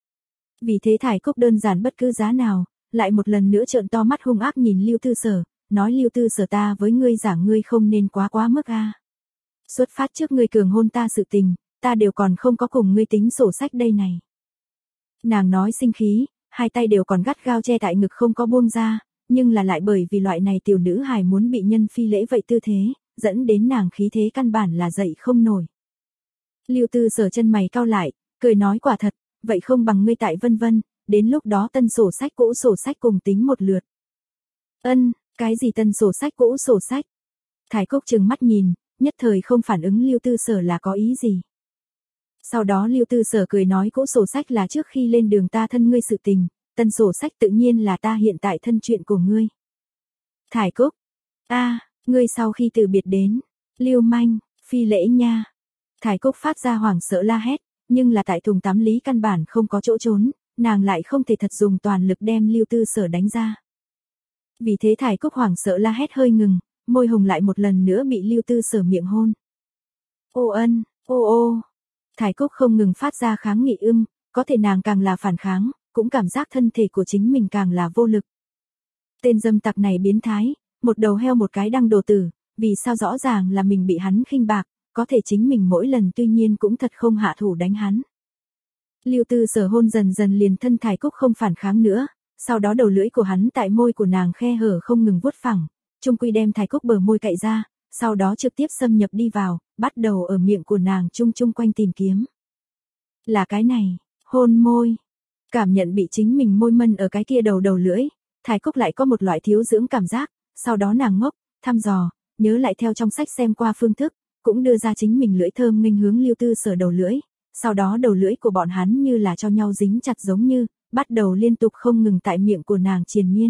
Vì thế Thải Cúc đơn giản bất cứ giá nào, lại một lần nữa trợn to mắt hung ác nhìn Lưu Tư Sở, nói Lưu Tư Sở ta với ngươi giảng ngươi không nên quá quá mức a. Xuất phát trước ngươi cường hôn ta sự tình, ta đều còn không có cùng ngươi tính sổ sách đây này. Nàng nói sinh khí, hai tay đều còn gắt gao che tại ngực không có buông ra, nhưng là lại bởi vì loại này tiểu nữ hài muốn bị nhân phi lễ vậy tư thế, dẫn đến nàng khí thế căn bản là dậy không nổi. Lưu Tư Sở chân mày cau lại, cười nói quả thật, vậy không bằng ngươi tại vân vân, đến lúc đó tân sổ sách cũ sổ sách cùng tính một lượt. Ân, cái gì tân sổ sách cũ sổ sách? Thải Cúc trừng mắt nhìn, nhất thời không phản ứng Lưu Tư Sở là có ý gì. Sau đó Lưu Tư Sở cười nói cỗ sổ sách là trước khi lên đường ta thân ngươi sự tình, tân sổ sách tự nhiên là ta hiện tại thân chuyện của ngươi. Thải Cúc, a, ngươi sau khi từ biệt đến, Lưu manh, phi lễ nha. Thải Cúc phát ra hoảng sợ la hét, nhưng là tại thùng tắm lý căn bản không có chỗ trốn, nàng lại không thể thật dùng toàn lực đem Lưu Tư Sở đánh ra. Vì thế Thải Cúc hoảng sợ la hét hơi ngừng, môi hồng lại một lần nữa bị Lưu Tư Sở miệng hôn. Ô ân, ô ô. Thải Cúc không ngừng phát ra kháng nghị ưm, có thể nàng càng là phản kháng, cũng cảm giác thân thể của chính mình càng là vô lực. Tên dâm tặc này biến thái, một đầu heo một cái đăng đồ tử, vì sao rõ ràng là mình bị hắn khinh bạc, có thể chính mình mỗi lần tuy nhiên cũng thật không hạ thủ đánh hắn. Lưu Tư Sở hôn dần dần liền thân Thải Cúc không phản kháng nữa, sau đó đầu lưỡi của hắn tại môi của nàng khe hở không ngừng vuốt phẳng, chung quy đem Thải Cúc bờ môi cạy ra, sau đó trực tiếp xâm nhập đi vào, bắt đầu ở miệng của nàng chung chung quanh tìm kiếm. Là cái này, hôn môi. Cảm nhận bị chính mình môi mân ở cái kia đầu đầu lưỡi, Thải Cúc lại có một loại thiếu dưỡng cảm giác, sau đó nàng ngốc, thăm dò, nhớ lại theo trong sách xem qua phương thức, cũng đưa ra chính mình lưỡi thơm nghênh hướng Lưu Tư Sở đầu lưỡi, sau đó đầu lưỡi của bọn hắn như là cho nhau dính chặt giống như, bắt đầu liên tục không ngừng tại miệng của nàng triền miên.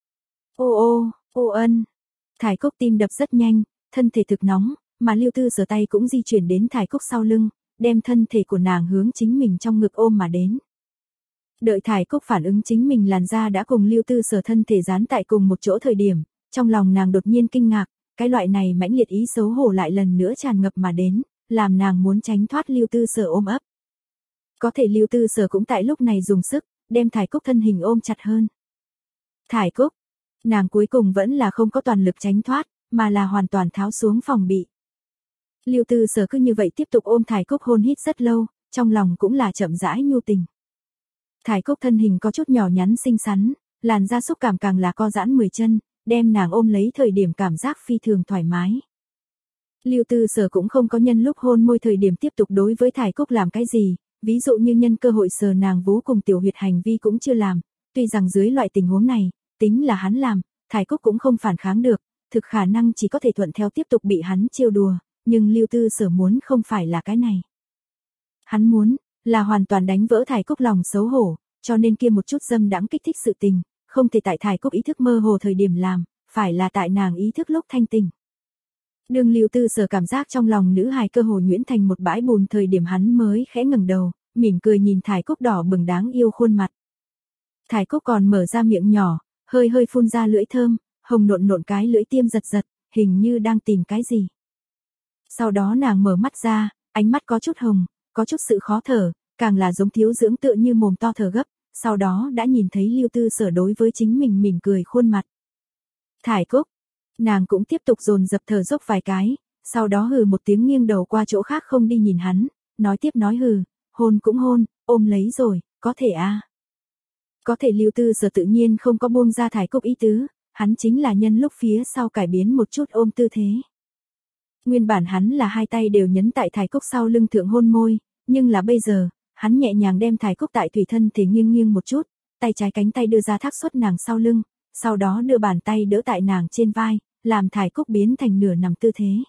Ô ô, ô ân. Thải Cúc tim đập rất nhanh, thân thể thực nóng, mà Lưu Tư Sở tay cũng di chuyển đến Thải Cúc sau lưng, đem thân thể của nàng hướng chính mình trong ngực ôm mà đến. Đợi Thải Cúc phản ứng chính mình làn da đã cùng Lưu Tư Sở thân thể dán tại cùng một chỗ thời điểm, trong lòng nàng đột nhiên kinh ngạc, cái loại này mãnh liệt ý xấu hổ lại lần nữa tràn ngập mà đến, làm nàng muốn tránh thoát Lưu Tư Sở ôm ấp. Có thể Lưu Tư Sở cũng tại lúc này dùng sức, đem Thải Cúc thân hình ôm chặt hơn. Thải Cúc, nàng cuối cùng vẫn là không có toàn lực tránh thoát, mà là hoàn toàn tháo xuống phòng bị. Lưu Tư Sở cứ như vậy tiếp tục ôm Thải Cúc hôn hít rất lâu, trong lòng cũng là chậm rãi nhu tình. Thải Cúc thân hình có chút nhỏ nhắn xinh xắn, làn da xúc cảm càng là co giãn mười chân, đem nàng ôm lấy thời điểm cảm giác phi thường thoải mái. Lưu Tư Sở cũng không có nhân lúc hôn môi thời điểm tiếp tục đối với Thải Cúc làm cái gì, ví dụ như nhân cơ hội sờ nàng vú cùng tiểu huyệt hành vi cũng chưa làm, tuy rằng dưới loại tình huống này, tính là hắn làm, Thải Cúc cũng không phản kháng được, thực khả năng chỉ có thể thuận theo tiếp tục bị hắn trêu đùa, nhưng Lưu Tư Sở muốn không phải là cái này. Hắn muốn, là hoàn toàn đánh vỡ Thải Cúc lòng xấu hổ, cho nên kia một chút dâm đãng kích thích sự tình, không thể tại Thải Cúc ý thức mơ hồ thời điểm làm, phải là tại nàng ý thức lúc thanh tình. Đường Lưu Tư Sở cảm giác trong lòng nữ hài cơ hồ nhuyễn thành một bãi bùn thời điểm hắn mới khẽ ngẩng đầu, mỉm cười nhìn Thải Cúc đỏ bừng đáng yêu khuôn mặt. Thải Cúc còn mở ra miệng nhỏ, hơi hơi phun ra lưỡi thơm, hồng nộn nộn cái lưỡi tiêm giật giật, hình như đang tìm cái gì. Sau đó nàng mở mắt ra, ánh mắt có chút hồng, có chút sự khó thở, càng là giống thiếu dưỡng tựa như mồm to thở gấp, sau đó đã nhìn thấy Lưu Tư Sở đối với chính mình mỉm cười khuôn mặt. Thải Cúc, nàng cũng tiếp tục dồn dập thở dốc vài cái, sau đó hừ một tiếng nghiêng đầu qua chỗ khác không đi nhìn hắn, nói tiếp nói hừ, hôn cũng hôn, ôm lấy rồi, có thể a. À. Có thể Lưu Tư Sở tự nhiên không có buông ra Thải Cúc ý tứ, hắn chính là nhân lúc phía sau cải biến một chút ôm tư thế. Nguyên bản hắn là hai tay đều nhấn tại Thải Cúc sau lưng thượng hôn môi, nhưng là bây giờ, hắn nhẹ nhàng đem Thải Cúc tại thủy thân thể nghiêng nghiêng một chút, tay trái cánh tay đưa ra thác xuất nàng sau lưng, sau đó đưa bàn tay đỡ tại nàng trên vai, làm Thải Cúc biến thành nửa nằm tư thế.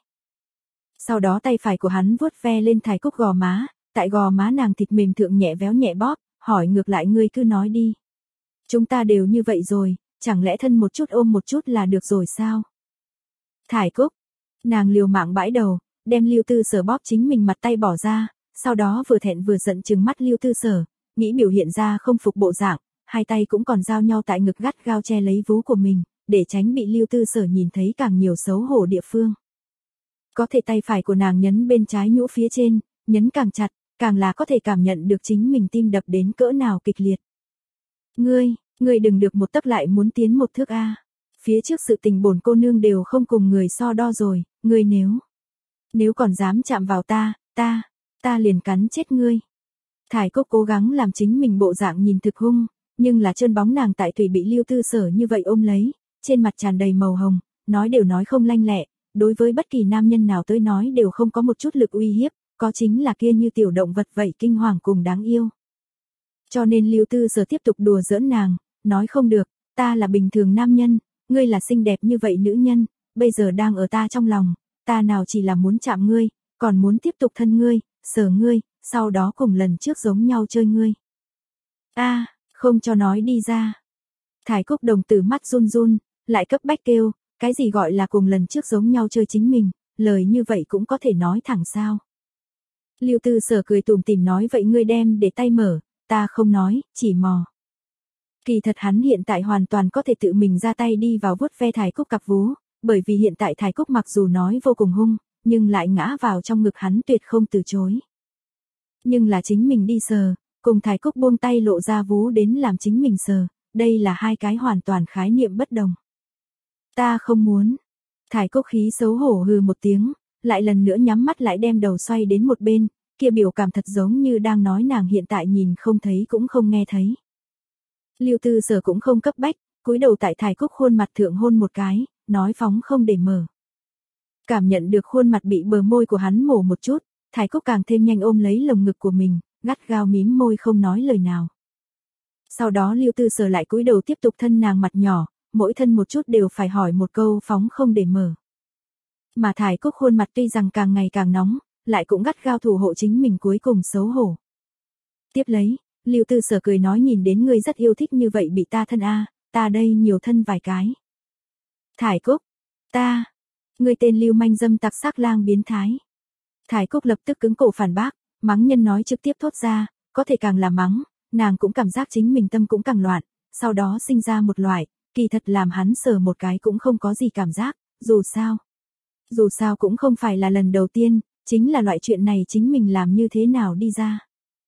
Sau đó tay phải của hắn vuốt ve lên Thải Cúc gò má, tại gò má nàng thịt mềm thượng nhẹ véo nhẹ bóp, hỏi ngược lại ngươi cứ nói đi. Chúng ta đều như vậy rồi, chẳng lẽ thân một chút ôm một chút là được rồi sao? Thải Cúc, nàng liều mạng bãi đầu, đem Lưu Tư Sở bóp chính mình mặt tay bỏ ra, sau đó vừa thẹn vừa giận trừng mắt Lưu Tư Sở, nghĩ biểu hiện ra không phục bộ dạng, hai tay cũng còn giao nhau tại ngực gắt gao che lấy vú của mình, để tránh bị Lưu Tư Sở nhìn thấy càng nhiều xấu hổ địa phương. Có thể tay phải của nàng nhấn bên trái nhũ phía trên, nhấn càng chặt, càng là có thể cảm nhận được chính mình tim đập đến cỡ nào kịch liệt. Ngươi, ngươi đừng được một tấc lại muốn tiến một thước a. Phía trước sự tình bổn cô nương đều không cùng người so đo rồi, ngươi nếu nếu còn dám chạm vào ta, ta, ta liền cắn chết ngươi. Thải Cúc cố gắng làm chính mình bộ dạng nhìn thực hung, nhưng là chân bóng nàng tại thủy bị Lưu Tư Sở như vậy ôm lấy, trên mặt tràn đầy màu hồng, nói đều nói không lanh lẹ, đối với bất kỳ nam nhân nào tới nói đều không có một chút lực uy hiếp, có chính là kia như tiểu động vật vậy kinh hoàng cùng đáng yêu. Cho nên Lưu Tư Sở tiếp tục đùa giỡn nàng, nói không được, ta là bình thường nam nhân, ngươi là xinh đẹp như vậy nữ nhân, bây giờ đang ở ta trong lòng, ta nào chỉ là muốn chạm ngươi, còn muốn tiếp tục thân ngươi, sờ ngươi, sau đó cùng lần trước giống nhau chơi ngươi. A, không cho nói đi ra. Thải Cúc đồng tử mắt run run, lại cấp bách kêu, cái gì gọi là cùng lần trước giống nhau chơi chính mình, lời như vậy cũng có thể nói thẳng sao. Lưu Tư Sở cười tủm tỉm nói vậy ngươi đem để tay mở, ta không nói, chỉ mò. Kỳ thật hắn hiện tại hoàn toàn có thể tự mình ra tay đi vào vuốt ve Thải Cúc cặp vú, bởi vì hiện tại Thải Cúc mặc dù nói vô cùng hung, nhưng lại ngã vào trong ngực hắn tuyệt không từ chối. Nhưng là chính mình đi sờ, cùng Thải Cúc buông tay lộ ra vú đến làm chính mình sờ, đây là hai cái hoàn toàn khái niệm bất đồng. Ta không muốn. Thải Cúc khí xấu hổ hừ một tiếng, lại lần nữa nhắm mắt lại đem đầu xoay đến một bên, kia biểu cảm thật giống như đang nói nàng hiện tại nhìn không thấy cũng không nghe thấy. Lưu Tư Sở cũng không cấp bách, cúi đầu tại Thải Cúc khuôn mặt thượng hôn một cái, nói phóng không để mở. Cảm nhận được khuôn mặt bị bờ môi của hắn mổ một chút, Thải Cúc càng thêm nhanh ôm lấy lồng ngực của mình, gắt gao mím môi không nói lời nào. Sau đó Lưu Tư Sở lại cúi đầu tiếp tục thân nàng mặt nhỏ, mỗi thân một chút đều phải hỏi một câu phóng không để mở. Mà Thải Cúc khuôn mặt tuy rằng càng ngày càng nóng, lại cũng gắt gao thủ hộ chính mình cuối cùng xấu hổ. Tiếp lấy, Lưu Tư Sở cười nói nhìn đến ngươi rất yêu thích như vậy bị ta thân a, ta đây nhiều thân vài cái. Thải Cúc, ta, ngươi tên lưu manh dâm tặc sắc lang biến thái. Thải Cúc lập tức cứng cổ phản bác, mắng nhân nói trực tiếp thốt ra, có thể càng là mắng, nàng cũng cảm giác chính mình tâm cũng càng loạn, sau đó sinh ra một loại, kỳ thật làm hắn sờ một cái cũng không có gì cảm giác, dù sao. Dù sao cũng không phải là lần đầu tiên, chính là loại chuyện này chính mình làm như thế nào đi ra.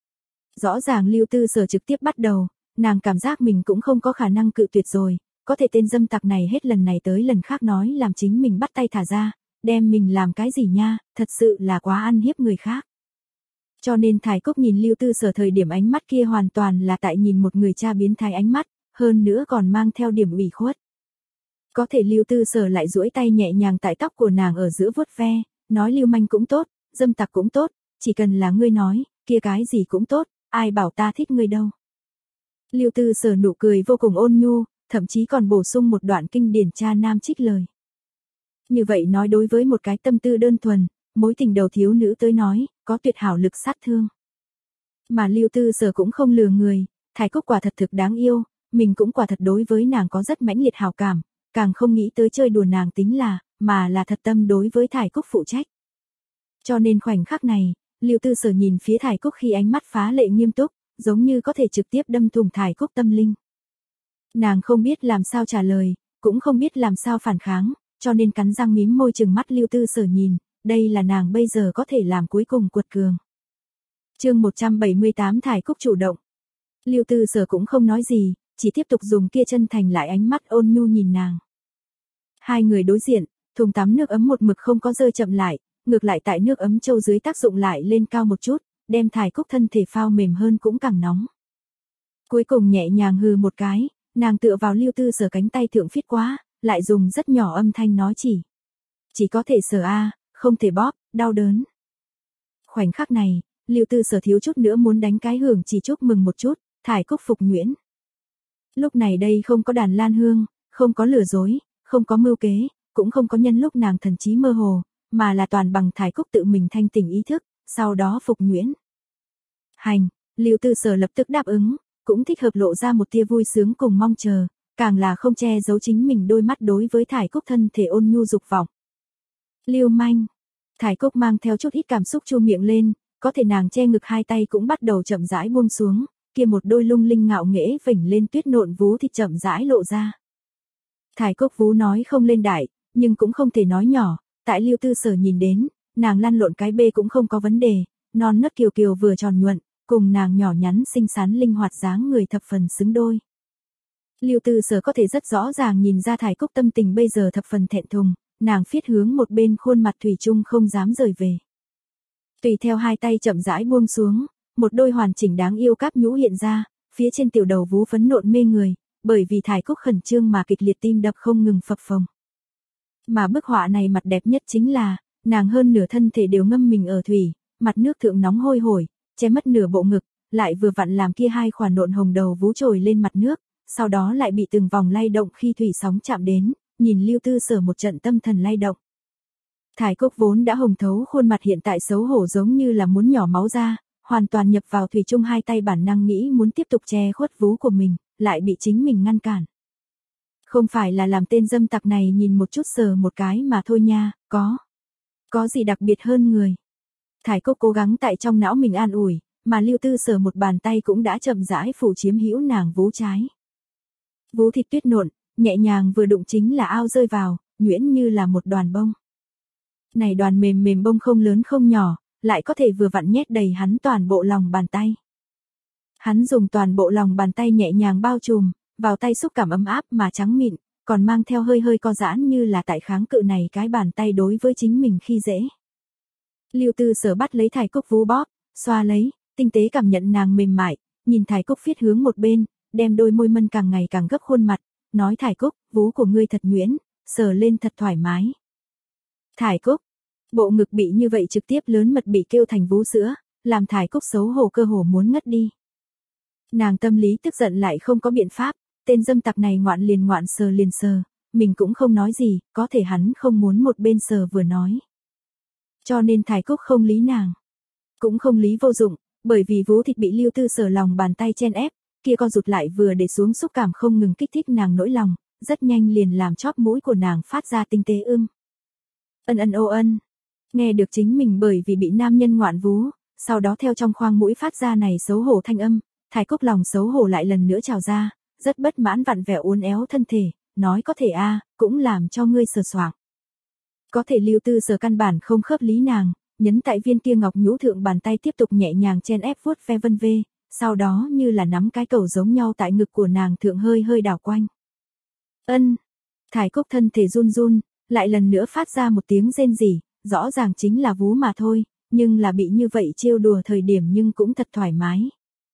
Rõ ràng Lưu Tư Sở trực tiếp bắt đầu, nàng cảm giác mình cũng không có khả năng cự tuyệt rồi, có thể tên dâm tặc này hết lần này tới lần khác nói làm chính mình bắt tay thả ra, đem mình làm cái gì nha, thật sự là quá ăn hiếp người khác. Cho nên Thải Cúc nhìn Lưu Tư Sở thời điểm ánh mắt kia hoàn toàn là tại nhìn một người cha biến thái ánh mắt, hơn nữa còn mang theo điểm ủy khuất. Có thể Lưu Tư Sở lại duỗi tay nhẹ nhàng tại tóc của nàng ở giữa vuốt ve, nói lưu manh cũng tốt, dâm tặc cũng tốt, chỉ cần là ngươi nói, kia cái gì cũng tốt, ai bảo ta thích ngươi đâu. Lưu Tư Sở nụ cười vô cùng ôn nhu, thậm chí còn bổ sung một đoạn kinh điển cha nam trích lời. Như vậy nói đối với một cái tâm tư đơn thuần, mối tình đầu thiếu nữ tới nói, có tuyệt hảo lực sát thương. Mà Lưu Tư Sở cũng không lừa người, Thải Cúc quả thật thực đáng yêu, mình cũng quả thật đối với nàng có rất mãnh liệt hảo cảm, càng không nghĩ tới chơi đùa nàng tính là, mà là thật tâm đối với Thải Cúc phụ trách. Cho nên khoảnh khắc này, Lưu Tư Sở nhìn phía Thải Cúc khi ánh mắt phá lệ nghiêm túc, giống như có thể trực tiếp đâm thủng Thải Cúc tâm linh. Nàng không biết làm sao trả lời, cũng không biết làm sao phản kháng, cho nên cắn răng mím môi trừng mắt Lưu Tư Sở nhìn, đây là nàng bây giờ có thể làm cuối cùng quật cường. Chương một trăm bảy mươi tám Thải Cúc chủ động. Lưu Tư Sở cũng không nói gì, chỉ tiếp tục dùng kia chân thành lại ánh mắt ôn nhu nhìn nàng. Hai người đối diện, thùng tắm nước ấm một mực không có rơi chậm lại, ngược lại tại nước ấm châu dưới tác dụng lại lên cao một chút, đem Thải Cúc thân thể phao mềm hơn cũng càng nóng. Cuối cùng nhẹ nhàng hừ một cái, nàng tựa vào Lưu Tư Sở cánh tay thượng phít quá, lại dùng rất nhỏ âm thanh nói chỉ. Chỉ có thể sờ a, không thể bóp, đau đớn. Khoảnh khắc này, Lưu Tư Sở thiếu chút nữa muốn đánh cái hưởng chỉ chúc mừng một chút, Thải Cúc phục nhuyễn. Lúc này đây không có đàn lan hương, không có lừa dối, không có mưu kế, cũng không có nhân lúc nàng thần trí mơ hồ, mà là toàn bằng Thải Cúc tự mình thanh tỉnh ý thức, sau đó phục nhuyễn. Hành, Lưu Tư Sở lập tức đáp ứng, cũng thích hợp lộ ra một tia vui sướng cùng mong chờ, càng là không che giấu chính mình đôi mắt đối với Thải Cúc thân thể ôn nhu dục vọng. Lưu manh. Thải Cúc mang theo chút ít cảm xúc chu miệng lên, có thể nàng che ngực hai tay cũng bắt đầu chậm rãi buông xuống, kia một đôi lung linh ngạo nghễ vểnh lên tuyết nộn vú thịt chậm rãi lộ ra. Thải Cúc vú nói không lên đại, nhưng cũng không thể nói nhỏ, tại Lưu Tư Sở nhìn đến, nàng lăn lộn cái bê cũng không có vấn đề, non nớt kiều kiều vừa tròn nhuận, cùng nàng nhỏ nhắn xinh xắn linh hoạt dáng người thập phần xứng đôi. Lưu Tư Sở có thể rất rõ ràng nhìn ra Thải Cúc tâm tình bây giờ thập phần thẹn thùng, nàng phiết hướng một bên khuôn mặt thủy chung không dám rời về. Tùy theo hai tay chậm rãi buông xuống, một đôi hoàn chỉnh đáng yêu cáp nhũ hiện ra, phía trên tiểu đầu vú phấn nộn mê người, bởi vì Thải Cúc khẩn trương mà kịch liệt tim đập không ngừng phập phồng. Mà bức họa này mặt đẹp nhất chính là, nàng hơn nửa thân thể đều ngâm mình ở thủy, mặt nước thượng nóng hôi hổi, che mất nửa bộ ngực, lại vừa vặn làm kia hai khoản nộn hồng đầu vú trồi lên mặt nước, sau đó lại bị từng vòng lay động khi thủy sóng chạm đến, nhìn Lưu Tư Sở một trận tâm thần lay động. Thải Cúc vốn đã hồng thấu khuôn mặt hiện tại xấu hổ giống như là muốn nhỏ máu ra, hoàn toàn nhập vào thủy chung, hai tay bản năng nghĩ muốn tiếp tục che khuất vú của mình, lại bị chính mình ngăn cản. Không phải là làm tên dâm tặc này nhìn một chút sờ một cái mà thôi nha, có. Có gì đặc biệt hơn người. Thải Cúc cố gắng tại trong não mình an ủi, mà Lưu Tư Sở một bàn tay cũng đã chậm rãi phủ chiếm hữu nàng vú trái. Vú thịt tuyết nộn, nhẹ nhàng vừa đụng chính là ao rơi vào, nhuyễn như là một đoàn bông. Này đoàn mềm mềm bông không lớn không nhỏ, lại có thể vừa vặn nhét đầy hắn toàn bộ lòng bàn tay. Hắn dùng toàn bộ lòng bàn tay nhẹ nhàng bao trùm, vào tay xúc cảm ấm áp mà trắng mịn, còn mang theo hơi hơi co giãn như là tại kháng cự này cái bàn tay đối với chính mình khi dễ. Lưu Tư Sở bắt lấy Thải Cúc vú bóp, xoa lấy, tinh tế cảm nhận nàng mềm mại, nhìn Thải Cúc viết hướng một bên, đem đôi môi mân càng ngày càng gấp khuôn mặt, nói Thải Cúc, vú của ngươi thật nhuyễn, sờ lên thật thoải mái. Thải Cúc, bộ ngực bị như vậy trực tiếp lớn mật bị kêu thành vú sữa, làm Thải Cúc xấu hổ cơ hồ muốn ngất đi. Nàng tâm lý tức giận lại không có biện pháp, tên dâm tặc này ngoạn liền ngoạn sờ liền sờ, mình cũng không nói gì, có thể hắn không muốn một bên sờ vừa nói. Cho nên Thải Cúc không lý nàng. Cũng không lý vô dụng, bởi vì vú thịt bị Lưu Tư Sở lòng bàn tay chen ép, kia co rụt lại vừa để xuống xúc cảm không ngừng kích thích nàng nỗi lòng, rất nhanh liền làm chóp mũi của nàng phát ra tinh tế ưm. Ân ân ô ân. Nghe được chính mình bởi vì bị nam nhân ngoạn vú, sau đó theo trong khoang mũi phát ra này xấu hổ thanh âm, Thải Cúc lòng xấu hổ lại lần nữa trào ra, rất bất mãn vặn vẹo uốn éo thân thể, nói có thể a, cũng làm cho ngươi sờ soạng. Có thể Lưu Tư Sở căn bản không khớp lý nàng, nhấn tại viên kia ngọc nhũ thượng bàn tay tiếp tục nhẹ nhàng chen ép vuốt ve vân vê, sau đó như là nắm cái cầu giống nhau tại ngực của nàng thượng hơi hơi đảo quanh. Ân. Thải Cúc thân thể run run, lại lần nữa phát ra một tiếng rên rỉ, rõ ràng chính là vú mà thôi, nhưng là bị như vậy trêu đùa thời điểm nhưng cũng thật thoải mái.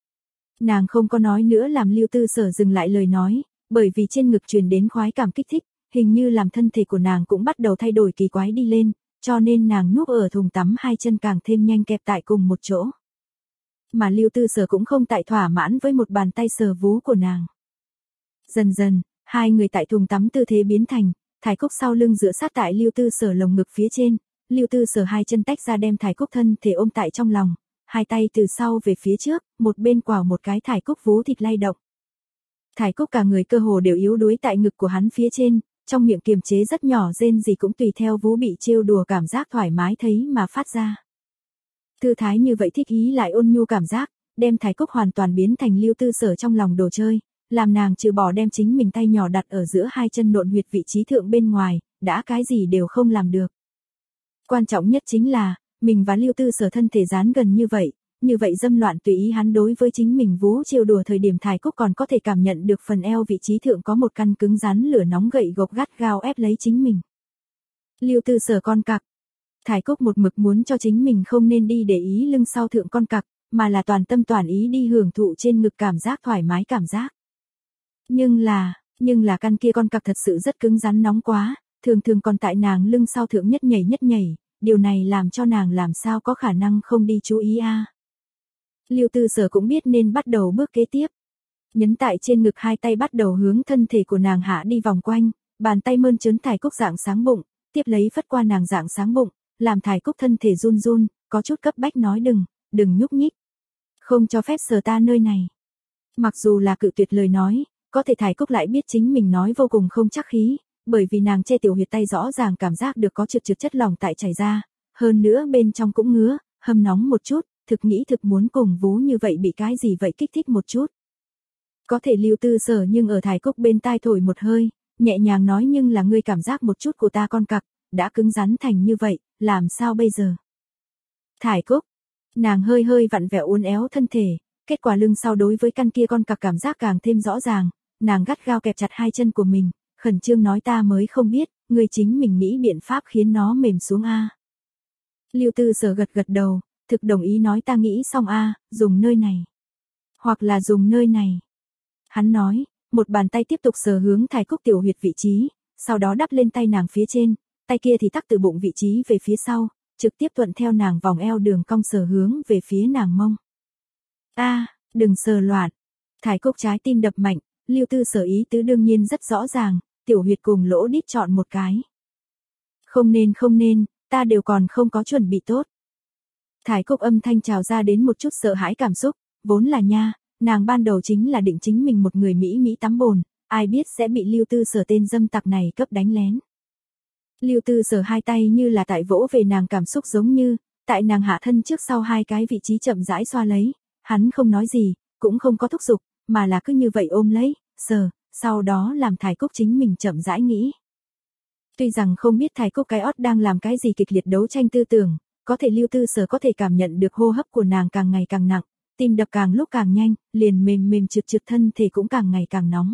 Nàng không có nói nữa làm Lưu Tư Sở dừng lại lời nói, bởi vì trên ngực truyền đến khoái cảm kích thích, hình như làm thân thể của nàng cũng bắt đầu thay đổi kỳ quái đi lên, cho nên nàng núp ở thùng tắm hai chân càng thêm nhanh kẹp tại cùng một chỗ. Mà Lưu Tư Sở cũng không tại thỏa mãn với một bàn tay sờ vú của nàng. Dần dần, hai người tại thùng tắm tư thế biến thành, Thải Cúc sau lưng dựa sát tại Lưu Tư Sở lồng ngực phía trên, Lưu Tư Sở hai chân tách ra đem Thải Cúc thân thể ôm tại trong lòng, hai tay từ sau về phía trước, một bên quào một cái Thải Cúc vú thịt lay động. Thải Cúc cả người cơ hồ đều yếu đuối tại ngực của hắn phía trên, trong miệng kiềm chế rất nhỏ rên gì cũng tùy theo vú bị trêu đùa cảm giác thoải mái thấy mà phát ra. Thư thái như vậy thích ý lại ôn nhu cảm giác, đem Thải Cúc hoàn toàn biến thành Lưu Tư Sở trong lòng đồ chơi, làm nàng trừ bỏ đem chính mình tay nhỏ đặt ở giữa hai chân nộn huyệt vị trí thượng bên ngoài, đã cái gì đều không làm được. Quan trọng nhất chính là, mình và Lưu Tư Sở thân thể dán gần như vậy, như vậy dâm loạn tùy ý hắn đối với chính mình vú trêu đùa thời điểm Thải Cúc còn có thể cảm nhận được phần eo vị trí thượng có một căn cứng rắn lửa nóng gậy gộc gắt gao ép lấy chính mình. Lưu Tư Sở con cặc. Thải Cúc một mực muốn cho chính mình không nên đi để ý lưng sau thượng con cặc, mà là toàn tâm toàn ý đi hưởng thụ trên ngực cảm giác thoải mái cảm giác. Nhưng là, nhưng là căn kia con cặc thật sự rất cứng rắn nóng quá, thường thường còn tại nàng lưng sau thượng nhất nhảy nhất nhảy, điều này làm cho nàng làm sao có khả năng không đi chú ý a. À. Lưu Tư Sở cũng biết nên bắt đầu bước kế tiếp. Nhấn tại trên ngực hai tay bắt đầu hướng thân thể của nàng hạ đi vòng quanh, bàn tay mơn trớn Thải Cúc dạng sáng bụng, tiếp lấy phất qua nàng dạng sáng bụng, làm Thải Cúc thân thể run run, có chút cấp bách nói đừng, đừng nhúc nhích. Không cho phép sờ ta nơi này. Mặc dù là cự tuyệt lời nói, có thể Thải Cúc lại biết chính mình nói vô cùng không chắc khí, bởi vì nàng che tiểu huyệt tay rõ ràng cảm giác được có trượt trượt chất lỏng tại chảy ra, hơn nữa bên trong cũng ngứa, hâm nóng một chút, thực nghĩ thực muốn cùng vú như vậy bị cái gì vậy kích thích một chút. Có thể Lưu Tư Sở nhưng ở Thải Cúc bên tai thổi một hơi, nhẹ nhàng nói nhưng là ngươi cảm giác một chút của ta con cặc, đã cứng rắn thành như vậy, làm sao bây giờ? Thải Cúc, nàng hơi hơi vặn vẹo uốn éo thân thể, kết quả lưng sau đối với căn kia con cặc cảm giác càng thêm rõ ràng, nàng gắt gao kẹp chặt hai chân của mình, khẩn trương nói ta mới không biết, ngươi chính mình nghĩ biện pháp khiến nó mềm xuống a. Lưu Tư Sở gật gật đầu, thực đồng ý nói ta nghĩ xong a, dùng nơi này. Hoặc là dùng nơi này. Hắn nói, một bàn tay tiếp tục sờ hướng Thải Cúc tiểu huyệt vị trí, sau đó đắp lên tay nàng phía trên, tay kia thì tắc từ bụng vị trí về phía sau, trực tiếp thuận theo nàng vòng eo đường cong sờ hướng về phía nàng mông. A, đừng sờ loạn. Thải Cúc trái tim đập mạnh, Lưu Tư Sở ý tứ đương nhiên rất rõ ràng, tiểu huyệt cùng lỗ đít chọn một cái. Không nên không nên, ta đều còn không có chuẩn bị tốt. Thải Cúc âm thanh trào ra đến một chút sợ hãi cảm xúc, vốn là nha, nàng ban đầu chính là định chính mình một người Mỹ Mỹ tắm bồn, ai biết sẽ bị Lưu Tư Sở tên dâm tặc này cấp đánh lén. Lưu Tư Sở hai tay như là tại vỗ về nàng cảm xúc giống như, tại nàng hạ thân trước sau hai cái vị trí chậm rãi xoa lấy, hắn không nói gì, cũng không có thúc giục, mà là cứ như vậy ôm lấy, sờ, sau đó làm Thải Cúc chính mình chậm rãi nghĩ. Tuy rằng không biết Thải Cúc cái ót đang làm cái gì kịch liệt đấu tranh tư tưởng, có thể Lưu Tư Sở có thể cảm nhận được hô hấp của nàng càng ngày càng nặng, tim đập càng lúc càng nhanh, liền mềm mềm trượt trượt thân thể cũng càng ngày càng nóng.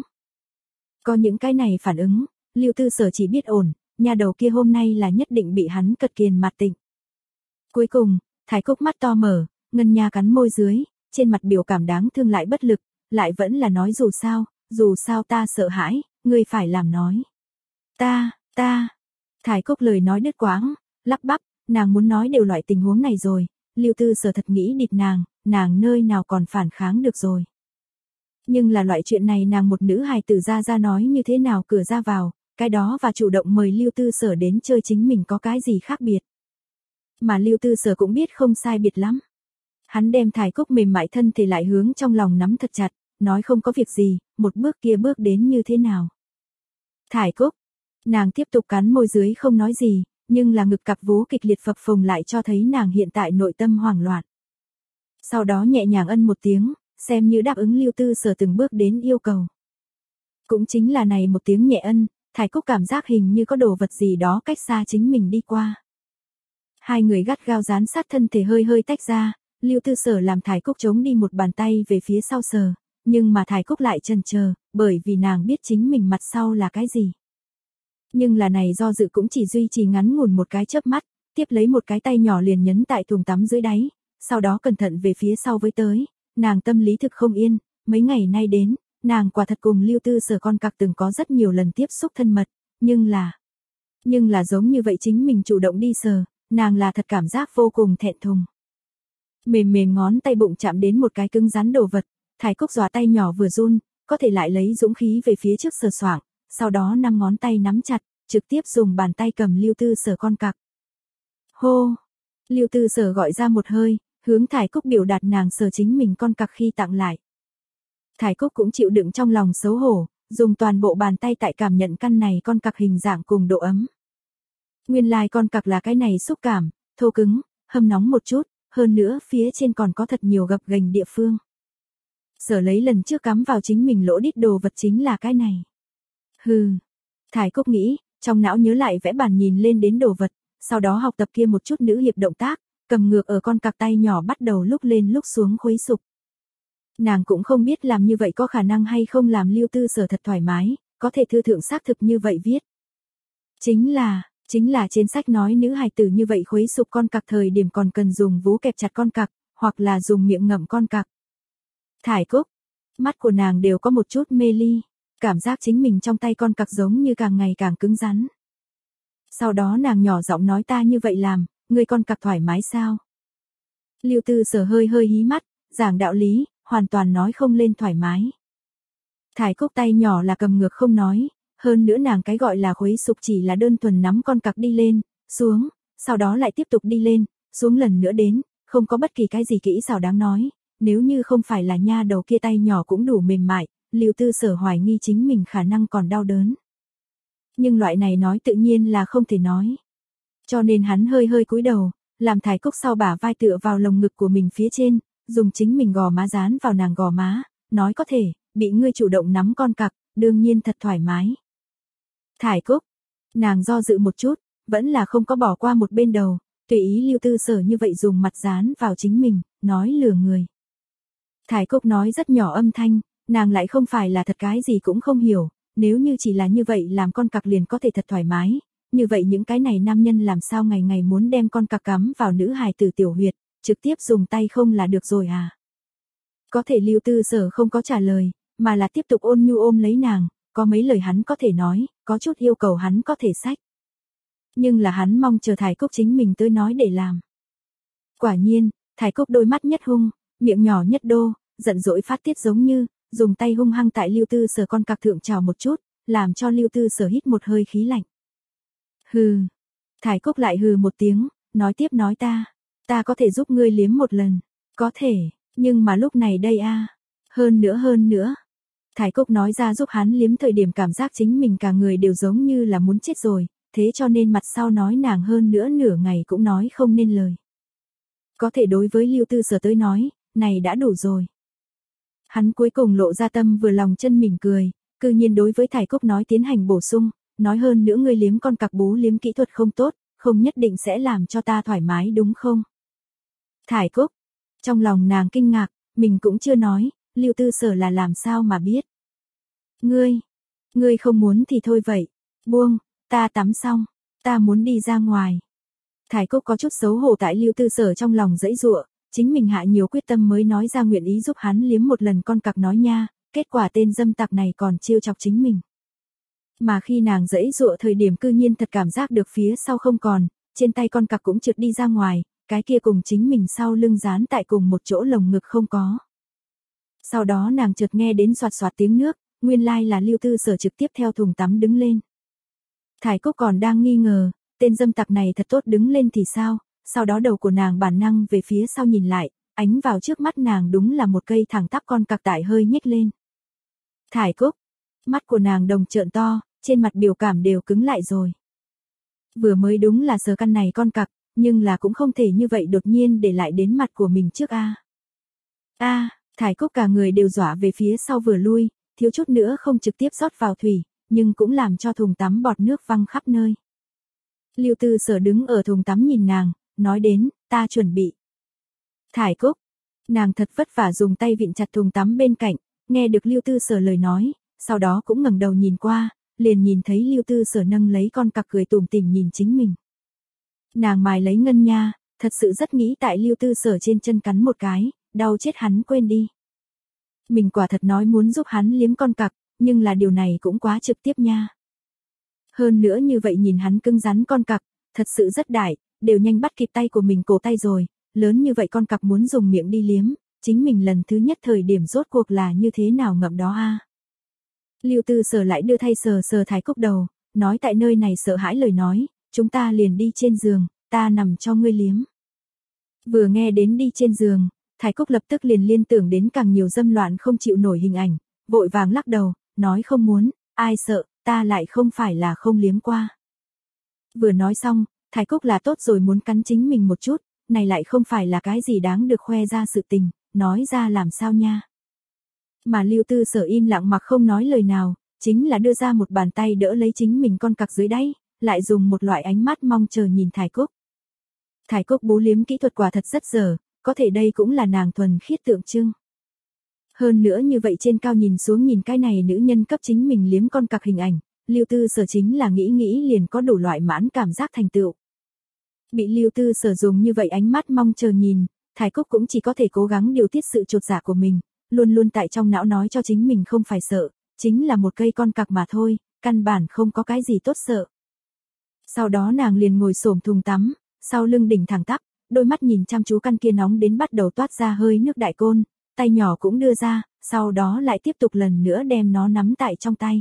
Có những cái này phản ứng, Lưu Tư Sở chỉ biết ổn, nhà đầu kia hôm nay là nhất định bị hắn cật kiền mặt tịnh. Cuối cùng, Thải Cúc mắt to mở, ngân nha cắn môi dưới, trên mặt biểu cảm đáng thương lại bất lực, lại vẫn là nói dù sao, dù sao ta sợ hãi, ngươi phải làm nói. Ta, ta, Thải Cúc lời nói đứt quãng, lắp bắp, nàng muốn nói đều loại tình huống này rồi, Lưu Tư Sở thật nghĩ địt nàng, nàng nơi nào còn phản kháng được rồi. Nhưng là loại chuyện này nàng một nữ hài tử ra ra nói như thế nào cửa ra vào, cái đó và chủ động mời Lưu Tư Sở đến chơi chính mình có cái gì khác biệt. Mà Lưu Tư Sở cũng biết không sai biệt lắm. Hắn đem Thải Cúc mềm mại thân thể lại hướng trong lòng nắm thật chặt, nói không có việc gì, một bước kia bước đến như thế nào. Thải Cúc, nàng tiếp tục cắn môi dưới không nói gì, nhưng là ngực cặp vú kịch liệt phập phồng lại cho thấy nàng hiện tại nội tâm hoảng loạn. Sau đó nhẹ nhàng ân một tiếng, xem như đáp ứng Lưu Tư Sở từng bước đến yêu cầu. Cũng chính là này một tiếng nhẹ ân, Thải Cúc cảm giác hình như có đồ vật gì đó cách xa chính mình đi qua. Hai người gắt gao dán sát thân thể hơi hơi tách ra, Lưu Tư Sở làm Thải Cúc chống đi một bàn tay về phía sau sờ, nhưng mà Thải Cúc lại chần chờ, bởi vì nàng biết chính mình mặt sau là cái gì. Nhưng là này do dự cũng chỉ duy trì ngắn ngủn một cái chớp mắt, tiếp lấy một cái tay nhỏ liền nhấn tại thùng tắm dưới đáy, sau đó cẩn thận về phía sau với tới, nàng tâm lý thực không yên, mấy ngày nay đến, nàng quả thật cùng Lưu Tư Sở con cặc từng có rất nhiều lần tiếp xúc thân mật, nhưng là, nhưng là giống như vậy chính mình chủ động đi sờ, nàng là thật cảm giác vô cùng thẹn thùng. Mềm mềm ngón tay bụng chạm đến một cái cứng rắn đồ vật, Thải Cúc dọa tay nhỏ vừa run, có thể lại lấy dũng khí về phía trước sờ soạng, sau đó năm ngón tay nắm chặt, trực tiếp dùng bàn tay cầm Lưu Tư Sở con cặc. Hô! Lưu Tư Sở gọi ra một hơi, hướng Thải Cúc biểu đạt nàng sờ chính mình con cặc khi tặng lại. Thải Cúc cũng chịu đựng trong lòng xấu hổ, dùng toàn bộ bàn tay tại cảm nhận căn này con cặc hình dạng cùng độ ấm. Nguyên lai like con cặc là cái này xúc cảm, thô cứng, hâm nóng một chút, hơn nữa phía trên còn có thật nhiều gập ghềnh địa phương. Sở lấy lần trước cắm vào chính mình lỗ đít đồ vật chính là cái này. Hừ. Thải Cúc nghĩ, trong não nhớ lại vẽ bàn nhìn lên đến đồ vật, sau đó học tập kia một chút nữ hiệp động tác, cầm ngược ở con cặc tay nhỏ bắt đầu lúc lên lúc xuống khuấy sục. Nàng cũng không biết làm như vậy có khả năng hay không làm Lưu Tư Sở thật thoải mái, có thể thư thượng xác thực như vậy viết. Chính là, chính là trên sách nói nữ hài tử như vậy khuấy sục con cặc thời điểm còn cần dùng vú kẹp chặt con cặc, hoặc là dùng miệng ngậm con cặc. Thải Cúc, mắt của nàng đều có một chút mê ly, cảm giác chính mình trong tay con cặc giống như càng ngày càng cứng rắn. Sau đó nàng nhỏ giọng nói ta như vậy làm, người con cặc thoải mái sao? Lưu Tư Sở hơi hơi hí mắt, giảng đạo lý, hoàn toàn nói không lên thoải mái. Thải Cúc tay nhỏ là cầm ngược không nói, hơn nữa nàng cái gọi là khuấy sục chỉ là đơn thuần nắm con cặc đi lên, xuống, sau đó lại tiếp tục đi lên, xuống lần nữa đến, không có bất kỳ cái gì kỹ xảo đáng nói, nếu như không phải là nha đầu kia tay nhỏ cũng đủ mềm mại, Lưu Tư Sở hoài nghi chính mình khả năng còn đau đớn. Nhưng loại này nói tự nhiên là không thể nói. Cho nên hắn hơi hơi cúi đầu, làm Thải Cúc sau bả vai tựa vào lồng ngực của mình phía trên, dùng chính mình gò má dán vào nàng gò má, nói có thể, bị ngươi chủ động nắm con cặc, đương nhiên thật thoải mái. Thải Cúc, nàng do dự một chút, vẫn là không có bỏ qua một bên đầu, tùy ý Lưu Tư Sở như vậy dùng mặt dán vào chính mình, nói lừa người. Thải Cúc nói rất nhỏ âm thanh, nàng lại không phải là thật cái gì cũng không hiểu, nếu như chỉ là như vậy làm con cặc liền có thể thật thoải mái, như vậy những cái này nam nhân làm sao ngày ngày muốn đem con cặc cắm vào nữ hài tử tiểu huyệt, trực tiếp dùng tay không là được rồi à? Có thể Lưu Tư Sở không có trả lời, mà là tiếp tục ôn nhu ôm lấy nàng, có mấy lời hắn có thể nói, có chút yêu cầu hắn có thể xách. Nhưng là hắn mong chờ Thải Cúc chính mình tới nói để làm. Quả nhiên, Thải Cúc đôi mắt nhất hung, miệng nhỏ nhất đô, giận dỗi phát tiết giống như, dùng tay hung hăng tại Lưu Tư Sở con cặc thượng trào một chút, làm cho Lưu Tư Sở hít một hơi khí lạnh. Hừ. Thải Cúc lại hừ một tiếng, nói tiếp nói ta. Ta có thể giúp ngươi liếm một lần. Có thể, nhưng mà lúc này đây a. Hơn nữa hơn nữa. Thải Cúc nói ra giúp hắn liếm thời điểm cảm giác chính mình cả người đều giống như là muốn chết rồi, thế cho nên mặt sau nói nàng hơn nữa nửa ngày cũng nói không nên lời. Có thể đối với Lưu Tư Sở tới nói, này đã đủ rồi. Hắn cuối cùng lộ ra tâm vừa lòng chân mỉm cười, cư nhiên đối với Thải Cúc nói tiến hành bổ sung, nói hơn nữa ngươi liếm con cặc bú liếm kỹ thuật không tốt, không nhất định sẽ làm cho ta thoải mái đúng không? Thải Cúc, trong lòng nàng kinh ngạc, mình cũng chưa nói, Lưu Tư Sở là làm sao mà biết. Ngươi, ngươi không muốn thì thôi vậy, buông, ta tắm xong, ta muốn đi ra ngoài. Thải Cúc có chút xấu hổ tại Lưu Tư Sở trong lòng dãy dụa, chính mình hạ nhiều quyết tâm mới nói ra nguyện ý giúp hắn liếm một lần con cặc nói nha, kết quả tên dâm tặc này còn trêu chọc chính mình. Mà khi nàng dãy dụa thời điểm cư nhiên thật cảm giác được phía sau không còn, trên tay con cặc cũng trượt đi ra ngoài, cái kia cùng chính mình sau lưng dán tại cùng một chỗ lồng ngực không có. Sau đó nàng chợt nghe đến xoạt xoạt tiếng nước, nguyên lai là Lưu Tư Sở trực tiếp theo thùng tắm đứng lên. Thải Cúc còn đang nghi ngờ, tên dâm tặc này thật tốt đứng lên thì sao, sau đó đầu của nàng bản năng về phía sau nhìn lại, ánh vào trước mắt nàng đúng là một cây thẳng tắp con cặc tại hơi nhếch lên. Thải Cúc, mắt của nàng đồng trợn to, trên mặt biểu cảm đều cứng lại rồi. Vừa mới đúng là sờ căn này con cặc, nhưng là cũng không thể như vậy đột nhiên để lại đến mặt của mình trước a. A, Thải Cúc cả người đều dọa về phía sau vừa lui, thiếu chút nữa không trực tiếp rót vào thủy, nhưng cũng làm cho thùng tắm bọt nước văng khắp nơi. Lưu Tư Sở đứng ở thùng tắm nhìn nàng, nói đến, ta chuẩn bị. Thải Cúc, nàng thật vất vả dùng tay vịn chặt thùng tắm bên cạnh, nghe được Lưu Tư Sở lời nói, sau đó cũng ngẩng đầu nhìn qua, liền nhìn thấy Lưu Tư Sở nâng lấy con cặc cười tủm tỉm nhìn chính mình. Nàng mài lấy ngân nha, thật sự rất nghĩ tại Lưu Tư Sở trên chân cắn một cái, đau chết hắn quên đi. Mình quả thật nói muốn giúp hắn liếm con cặc, nhưng là điều này cũng quá trực tiếp nha. Hơn nữa như vậy nhìn hắn cứng rắn con cặc, thật sự rất đại, đều nhanh bắt kịp tay của mình cổ tay rồi, lớn như vậy con cặc muốn dùng miệng đi liếm, chính mình lần thứ nhất thời điểm rốt cuộc là như thế nào ngậm đó a. Lưu Tư Sở lại đưa thay sờ sờ Thải Cúc đầu, nói tại nơi này sợ hãi lời nói, chúng ta liền đi trên giường, ta nằm cho ngươi liếm. Vừa nghe đến đi trên giường, Thải Cúc lập tức liền liên tưởng đến càng nhiều dâm loạn không chịu nổi hình ảnh, vội vàng lắc đầu, nói không muốn, ai sợ, ta lại không phải là không liếm qua. Vừa nói xong, Thải Cúc là tốt rồi muốn cắn chính mình một chút, này lại không phải là cái gì đáng được khoe ra sự tình, nói ra làm sao nha. Mà Lưu Tư Sở im lặng mặc không nói lời nào, chính là đưa ra một bàn tay đỡ lấy chính mình con cặc dưới đáy, lại dùng một loại ánh mắt mong chờ nhìn Thải Cúc. Thải Cúc bú liếm kỹ thuật quả thật rất dở, có thể đây cũng là nàng thuần khiết tượng trưng. Hơn nữa như vậy trên cao nhìn xuống nhìn cái này nữ nhân cấp chính mình liếm con cặc hình ảnh, Lưu Tư Sở chính là nghĩ nghĩ liền có đủ loại mãn cảm giác thành tựu. Bị Lưu Tư Sở dùng như vậy ánh mắt mong chờ nhìn, Thải Cúc cũng chỉ có thể cố gắng điều tiết sự chột dạ của mình, luôn luôn tại trong não nói cho chính mình không phải sợ, chính là một cây con cặc mà thôi, căn bản không có cái gì tốt sợ. Sau đó nàng liền ngồi xổm thùng tắm, sau lưng đỉnh thẳng tắp, đôi mắt nhìn chăm chú căn kia nóng đến bắt đầu toát ra hơi nước đại côn, tay nhỏ cũng đưa ra, sau đó lại tiếp tục lần nữa đem nó nắm tại trong tay.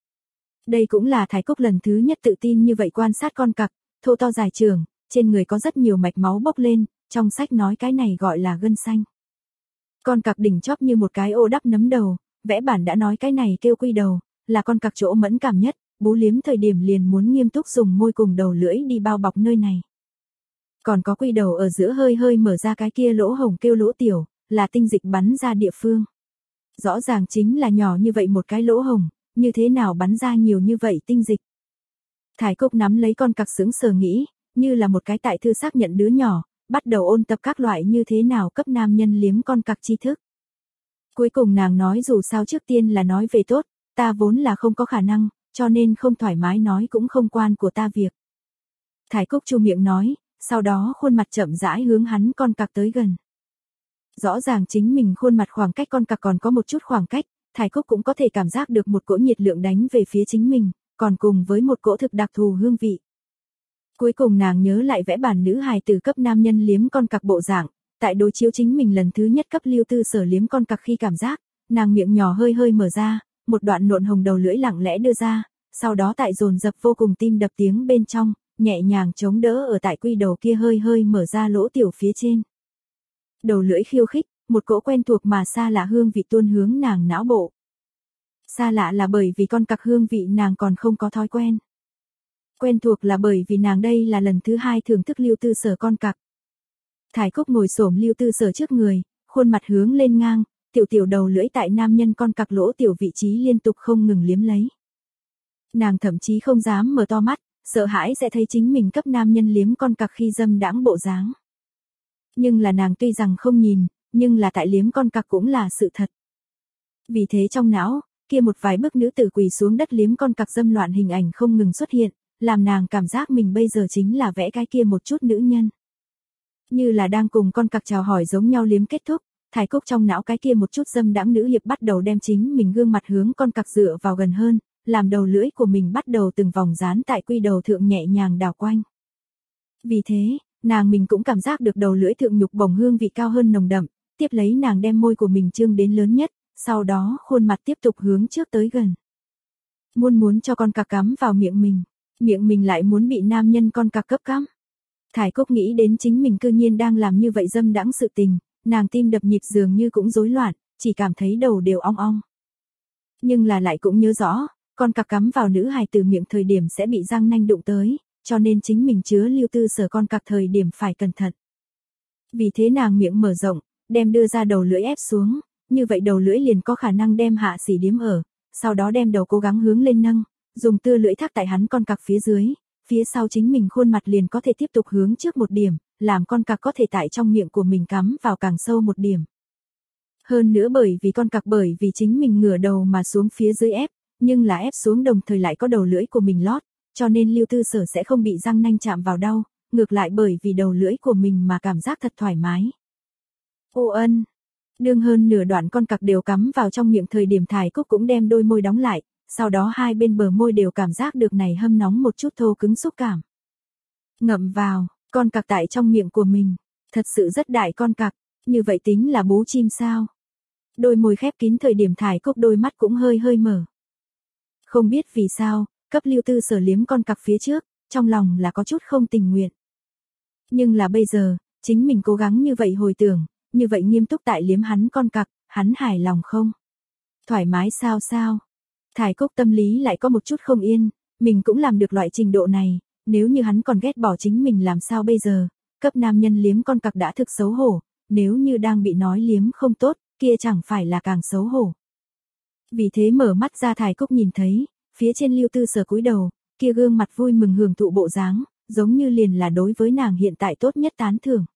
Đây cũng là Thải Cúc lần thứ nhất tự tin như vậy quan sát con cặc, thô to dài trường, trên người có rất nhiều mạch máu bốc lên, trong sách nói cái này gọi là gân xanh. Con cặc đỉnh chóp như một cái ô đắp nấm đầu, vẽ bản đã nói cái này kêu quy đầu, là con cặc chỗ mẫn cảm nhất, bú liếm thời điểm liền muốn nghiêm túc dùng môi cùng đầu lưỡi đi bao bọc nơi này. Còn có quy đầu ở giữa hơi hơi mở ra cái kia lỗ hổng kêu lỗ tiểu, là tinh dịch bắn ra địa phương. Rõ ràng chính là nhỏ như vậy một cái lỗ hổng, như thế nào bắn ra nhiều như vậy tinh dịch. Thải Cúc nắm lấy con cặc sững sờ nghĩ, như là một cái tại thư xác nhận đứa nhỏ, bắt đầu ôn tập các loại như thế nào cấp nam nhân liếm con cặc tri thức. Cuối cùng nàng nói dù sao trước tiên là nói về tốt, ta vốn là không có khả năng, cho nên không thoải mái nói cũng không quan của ta việc. Thải Cúc chu miệng nói, sau đó khuôn mặt chậm rãi hướng hắn con cặc tới gần. Rõ ràng chính mình khuôn mặt khoảng cách con cặc còn có một chút khoảng cách, Thải Cúc cũng có thể cảm giác được một cỗ nhiệt lượng đánh về phía chính mình, còn cùng với một cỗ thực đặc thù hương vị. Cuối cùng nàng nhớ lại vẽ bản nữ hài từ cấp nam nhân liếm con cặc bộ dạng, tại đối chiếu chính mình lần thứ nhất cấp Lưu Tư Sở liếm con cặc khi cảm giác, nàng miệng nhỏ hơi hơi mở ra, một đoạn nộn hồng đầu lưỡi lặng lẽ đưa ra, sau đó tại dồn dập vô cùng tim đập tiếng bên trong, nhẹ nhàng chống đỡ ở tại quy đầu kia hơi hơi mở ra lỗ tiểu phía trên. Đầu lưỡi khiêu khích, một cỗ quen thuộc mà xa lạ hương vị tuôn hướng nàng não bộ. Xa lạ là bởi vì con cặc hương vị nàng còn không có thói quen. Quen thuộc là bởi vì nàng đây là lần thứ hai thưởng thức Lưu Tư Sở con cặc. Thải Cúc ngồi xổm Lưu Tư Sở trước người, khuôn mặt hướng lên ngang, tiểu tiểu đầu lưỡi tại nam nhân con cặc lỗ tiểu vị trí liên tục không ngừng liếm lấy. Nàng thậm chí không dám mở to mắt, sợ hãi sẽ thấy chính mình cấp nam nhân liếm con cặc khi dâm đãng bộ dáng. Nhưng là nàng tuy rằng không nhìn, nhưng là tại liếm con cặc cũng là sự thật. Vì thế trong não, kia một vài bức nữ tử quỳ xuống đất liếm con cặc dâm loạn hình ảnh không ngừng xuất hiện, làm nàng cảm giác mình bây giờ chính là vẽ cái kia một chút nữ nhân. Như là đang cùng con cặc chào hỏi giống nhau liếm kết thúc, Thải Cúc trong não cái kia một chút dâm đãng nữ hiệp bắt đầu đem chính mình gương mặt hướng con cặc dựa vào gần hơn, làm đầu lưỡi của mình bắt đầu từng vòng dán tại quy đầu thượng nhẹ nhàng đảo quanh. Vì thế, nàng mình cũng cảm giác được đầu lưỡi thượng nhục bổng hương vị cao hơn nồng đậm, tiếp lấy nàng đem môi của mình trương đến lớn nhất, sau đó khuôn mặt tiếp tục hướng trước tới gần. Muốn muốn cho con cặc cắm vào miệng mình, miệng mình lại muốn bị nam nhân con cặc cấp cắm. Thải Cúc nghĩ đến chính mình cư nhiên đang làm như vậy dâm đãng sự tình, nàng tim đập nhịp dường như cũng rối loạn, chỉ cảm thấy đầu đều ong ong. Nhưng là lại cũng nhớ rõ, con cặc cắm vào nữ hài từ miệng thời điểm sẽ bị răng nanh đụng tới, cho nên chính mình chứa Lưu Tư Sở con cặc thời điểm phải cẩn thận. Vì thế nàng miệng mở rộng, đem đưa ra đầu lưỡi ép xuống, như vậy đầu lưỡi liền có khả năng đem hạ xỉ điếm ở, sau đó đem đầu cố gắng hướng lên nâng, dùng tư lưỡi thác tại hắn con cặc phía dưới, phía sau chính mình khuôn mặt liền có thể tiếp tục hướng trước một điểm, làm con cặc có thể tại trong miệng của mình cắm vào càng sâu một điểm. Hơn nữa bởi vì con cặc bởi vì chính mình ngửa đầu mà xuống phía dưới ép, nhưng là ép xuống đồng thời lại có đầu lưỡi của mình lót, cho nên Lưu Tư Sở sẽ không bị răng nanh chạm vào đau, ngược lại bởi vì đầu lưỡi của mình mà cảm giác thật thoải mái. Ô ân, đương hơn nửa đoạn con cặc đều cắm vào trong miệng thời điểm Thải Cúc cũng đem đôi môi đóng lại, sau đó hai bên bờ môi đều cảm giác được này hâm nóng một chút thô cứng xúc cảm. Ngậm vào, con cặc tại trong miệng của mình, thật sự rất đại con cặc, như vậy tính là bú chim sao? Đôi môi khép kín thời điểm Thải Cúc đôi mắt cũng hơi hơi mở. Không biết vì sao, cấp Lưu Tư Sở liếm con cặc phía trước, trong lòng là có chút không tình nguyện. Nhưng là bây giờ, chính mình cố gắng như vậy hồi tưởng, như vậy nghiêm túc tại liếm hắn con cặc, hắn hài lòng không? Thoải mái sao sao? Thải Cúc tâm lý lại có một chút không yên, mình cũng làm được loại trình độ này, nếu như hắn còn ghét bỏ chính mình làm sao bây giờ? Cấp nam nhân liếm con cặc đã thực xấu hổ, nếu như đang bị nói liếm không tốt, kia chẳng phải là càng xấu hổ. Vì thế mở mắt ra Thải Cúc nhìn thấy, phía trên Lưu Tư Sở cúi đầu, kia gương mặt vui mừng hưởng thụ bộ dáng, giống như liền là đối với nàng hiện tại tốt nhất tán thưởng.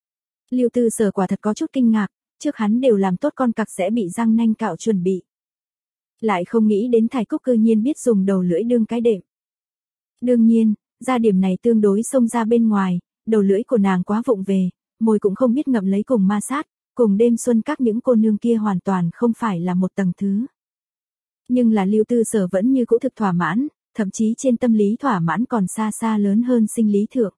Lưu Tư Sở quả thật có chút kinh ngạc, trước hắn đều làm tốt con cặc sẽ bị răng nanh cạo chuẩn bị. Lại không nghĩ đến Thải Cúc cư nhiên biết dùng đầu lưỡi đương cái đệm. Đương nhiên, ra điểm này tương đối xông ra bên ngoài, đầu lưỡi của nàng quá vụng về, môi cũng không biết ngậm lấy cùng ma sát, cùng đêm xuân các những cô nương kia hoàn toàn không phải là một tầng thứ. Nhưng là Lưu Tư Sở vẫn như cũ thực thỏa mãn, thậm chí trên tâm lý thỏa mãn còn xa xa lớn hơn sinh lý thượng.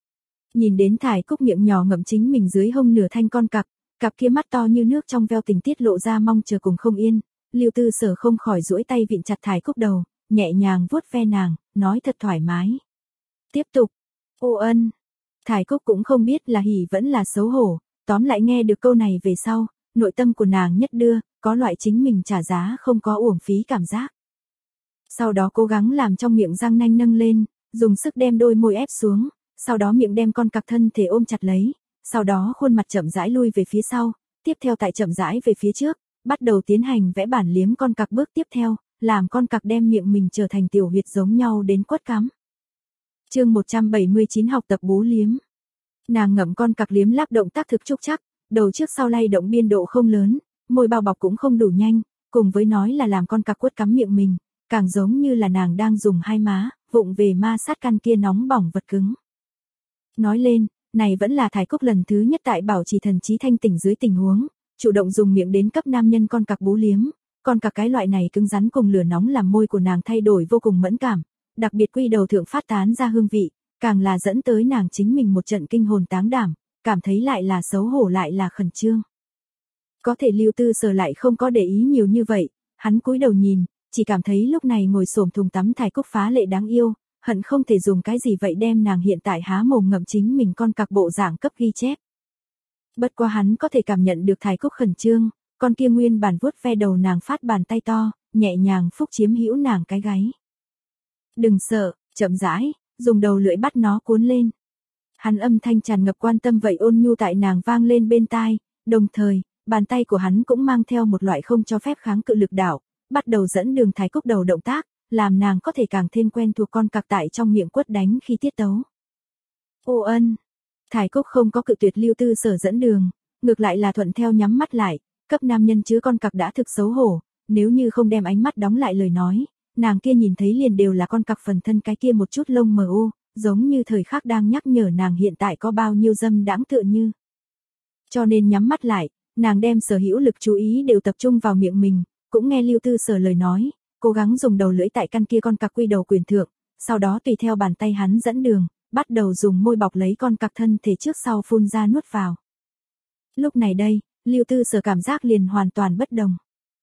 Nhìn đến Thải Cúc miệng nhỏ ngậm chính mình dưới hông nửa thanh con cặc, cặp kia mắt to như nước trong veo tình tiết lộ ra mong chờ cùng không yên, Lưu Tư Sở không khỏi duỗi tay vịn chặt Thải Cúc đầu, nhẹ nhàng vuốt ve nàng, nói thật thoải mái. Tiếp tục. Ô ân. Thải Cúc cũng không biết là hỉ vẫn là xấu hổ, tóm lại nghe được câu này về sau, nội tâm của nàng nhất đưa, có loại chính mình trả giá không có uổng phí cảm giác. Sau đó cố gắng làm trong miệng răng nanh nâng lên, dùng sức đem đôi môi ép xuống, sau đó miệng đem con cặc thân thể ôm chặt lấy, sau đó khuôn mặt chậm rãi lui về phía sau, tiếp theo tại chậm rãi về phía trước, bắt đầu tiến hành vẽ bản liếm con cặc bước tiếp theo, làm con cặc đem miệng mình trở thành tiểu huyệt giống nhau đến quất cắm. Chương một trăm bảy mươi chín học tập bú liếm. Nàng ngậm con cặc liếm láp động tác thực trúc chắc, đầu trước sau lay động biên độ không lớn, môi bao bọc cũng không đủ nhanh, cùng với nói là làm con cặc quất cắm miệng mình, càng giống như là nàng đang dùng hai má, vụng về ma sát căn kia nóng bỏng vật cứng. Nói lên, này vẫn là Thải Cúc lần thứ nhất tại bảo trì thần trí thanh tỉnh dưới tình huống, chủ động dùng miệng đến cấp nam nhân con cặc bú liếm, con cặc cái loại này cứng rắn cùng lửa nóng làm môi của nàng thay đổi vô cùng mẫn cảm, đặc biệt quy đầu thượng phát tán ra hương vị, càng là dẫn tới nàng chính mình một trận kinh hồn táng đảm, cảm thấy lại là xấu hổ lại là khẩn trương. Có thể Lưu Tư Sở lại không có để ý nhiều như vậy, hắn cúi đầu nhìn, chỉ cảm thấy lúc này ngồi xổm thùng tắm Thải Cúc phá lệ đáng yêu, hận không thể dùng cái gì vậy đem nàng hiện tại há mồm ngậm chính mình con cặc bộ dạng cấp ghi chép. Bất quá hắn có thể cảm nhận được Thái Cúc khẩn trương, con kia nguyên bản vuốt ve đầu nàng phát bàn tay to, nhẹ nhàng phúc chiếm hữu nàng cái gáy. Đừng sợ, chậm rãi, dùng đầu lưỡi bắt nó cuốn lên. Hắn âm thanh tràn ngập quan tâm vậy ôn nhu tại nàng vang lên bên tai, đồng thời, bàn tay của hắn cũng mang theo một loại không cho phép kháng cự lực đảo, bắt đầu dẫn đường Thái Cúc đầu động tác, làm nàng có thể càng thêm quen thuộc con cặc tại trong miệng quất đánh khi tiết tấu. Ô ân, Thái Cúc không có cự tuyệt Lưu Tư Sở dẫn đường, ngược lại là thuận theo nhắm mắt lại, cấp nam nhân chứa con cặc đã thực xấu hổ, nếu như không đem ánh mắt đóng lại lời nói, nàng kia nhìn thấy liền đều là con cặc phần thân cái kia một chút lông mờ u, giống như thời khắc đang nhắc nhở nàng hiện tại có bao nhiêu dâm đãng tựa như. Cho nên nhắm mắt lại, nàng đem sở hữu lực chú ý đều tập trung vào miệng mình, cũng nghe Lưu Tư Sở lời nói, cố gắng dùng đầu lưỡi tại căn kia con cặc quy đầu quyền thượng, sau đó tùy theo bàn tay hắn dẫn đường, bắt đầu dùng môi bọc lấy con cặc thân thể trước sau phun ra nuốt vào. Lúc này đây, Lưu Tư Sở cảm giác liền hoàn toàn bất đồng.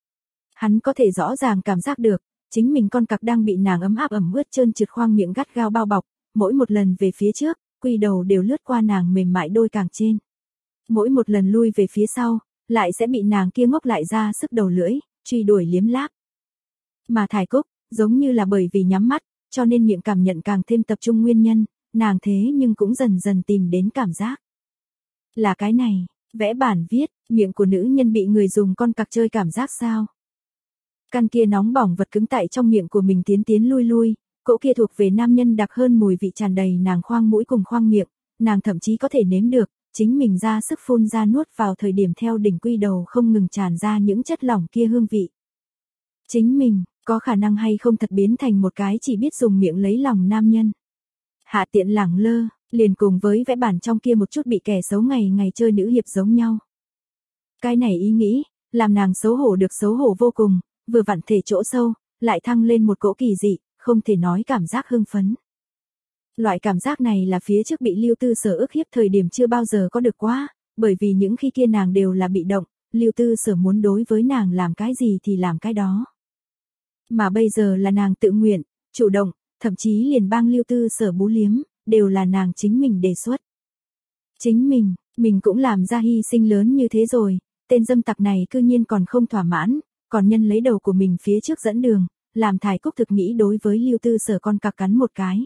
Hắn có thể rõ ràng cảm giác được, chính mình con cặc đang bị nàng ấm áp ẩm ướt trơn trượt khoang miệng gắt gao bao bọc, mỗi một lần về phía trước, quy đầu đều lướt qua nàng mềm mại đôi càng trên. Mỗi một lần lui về phía sau, lại sẽ bị nàng kia ngốc lại ra sức đầu lưỡi, truy đuổi liếm láp. Mà Thái Cúc, giống như là bởi vì nhắm mắt, cho nên miệng cảm nhận càng thêm tập trung nguyên nhân, nàng thế nhưng cũng dần dần tìm đến cảm giác. Là cái này, vẽ bản viết, miệng của nữ nhân bị người dùng con cặc chơi cảm giác sao? Căn kia nóng bỏng vật cứng tại trong miệng của mình tiến tiến lui lui, cỗ kia thuộc về nam nhân đặc hơn mùi vị tràn đầy nàng khoang mũi cùng khoang miệng, nàng thậm chí có thể nếm được, chính mình ra sức phun ra nuốt vào thời điểm theo đỉnh quy đầu không ngừng tràn ra những chất lỏng kia hương vị. Chính mình, có khả năng hay không thật biến thành một cái chỉ biết dùng miệng lấy lòng nam nhân. Hạ tiện lẳng lơ, liền cùng với vẽ bản trong kia một chút bị kẻ xấu ngày ngày chơi nữ hiệp giống nhau. Cái này ý nghĩ, làm nàng xấu hổ được xấu hổ vô cùng, vừa vặn thể chỗ sâu, lại thăng lên một cỗ kỳ dị, không thể nói cảm giác hưng phấn. Loại cảm giác này là phía trước bị Lưu Tư Sở ức hiếp thời điểm chưa bao giờ có được quá, bởi vì những khi kia nàng đều là bị động, Lưu Tư Sở muốn đối với nàng làm cái gì thì làm cái đó. Mà bây giờ là nàng tự nguyện, chủ động, thậm chí liền bang Lưu Tư Sở bú liếm, đều là nàng chính mình đề xuất. Chính mình, mình cũng làm ra hy sinh lớn như thế rồi, tên dâm tặc này cư nhiên còn không thỏa mãn, còn nhân lấy đầu của mình phía trước dẫn đường, làm Thái Cúc thực nghĩ đối với Lưu Tư Sở con cặc cắn một cái.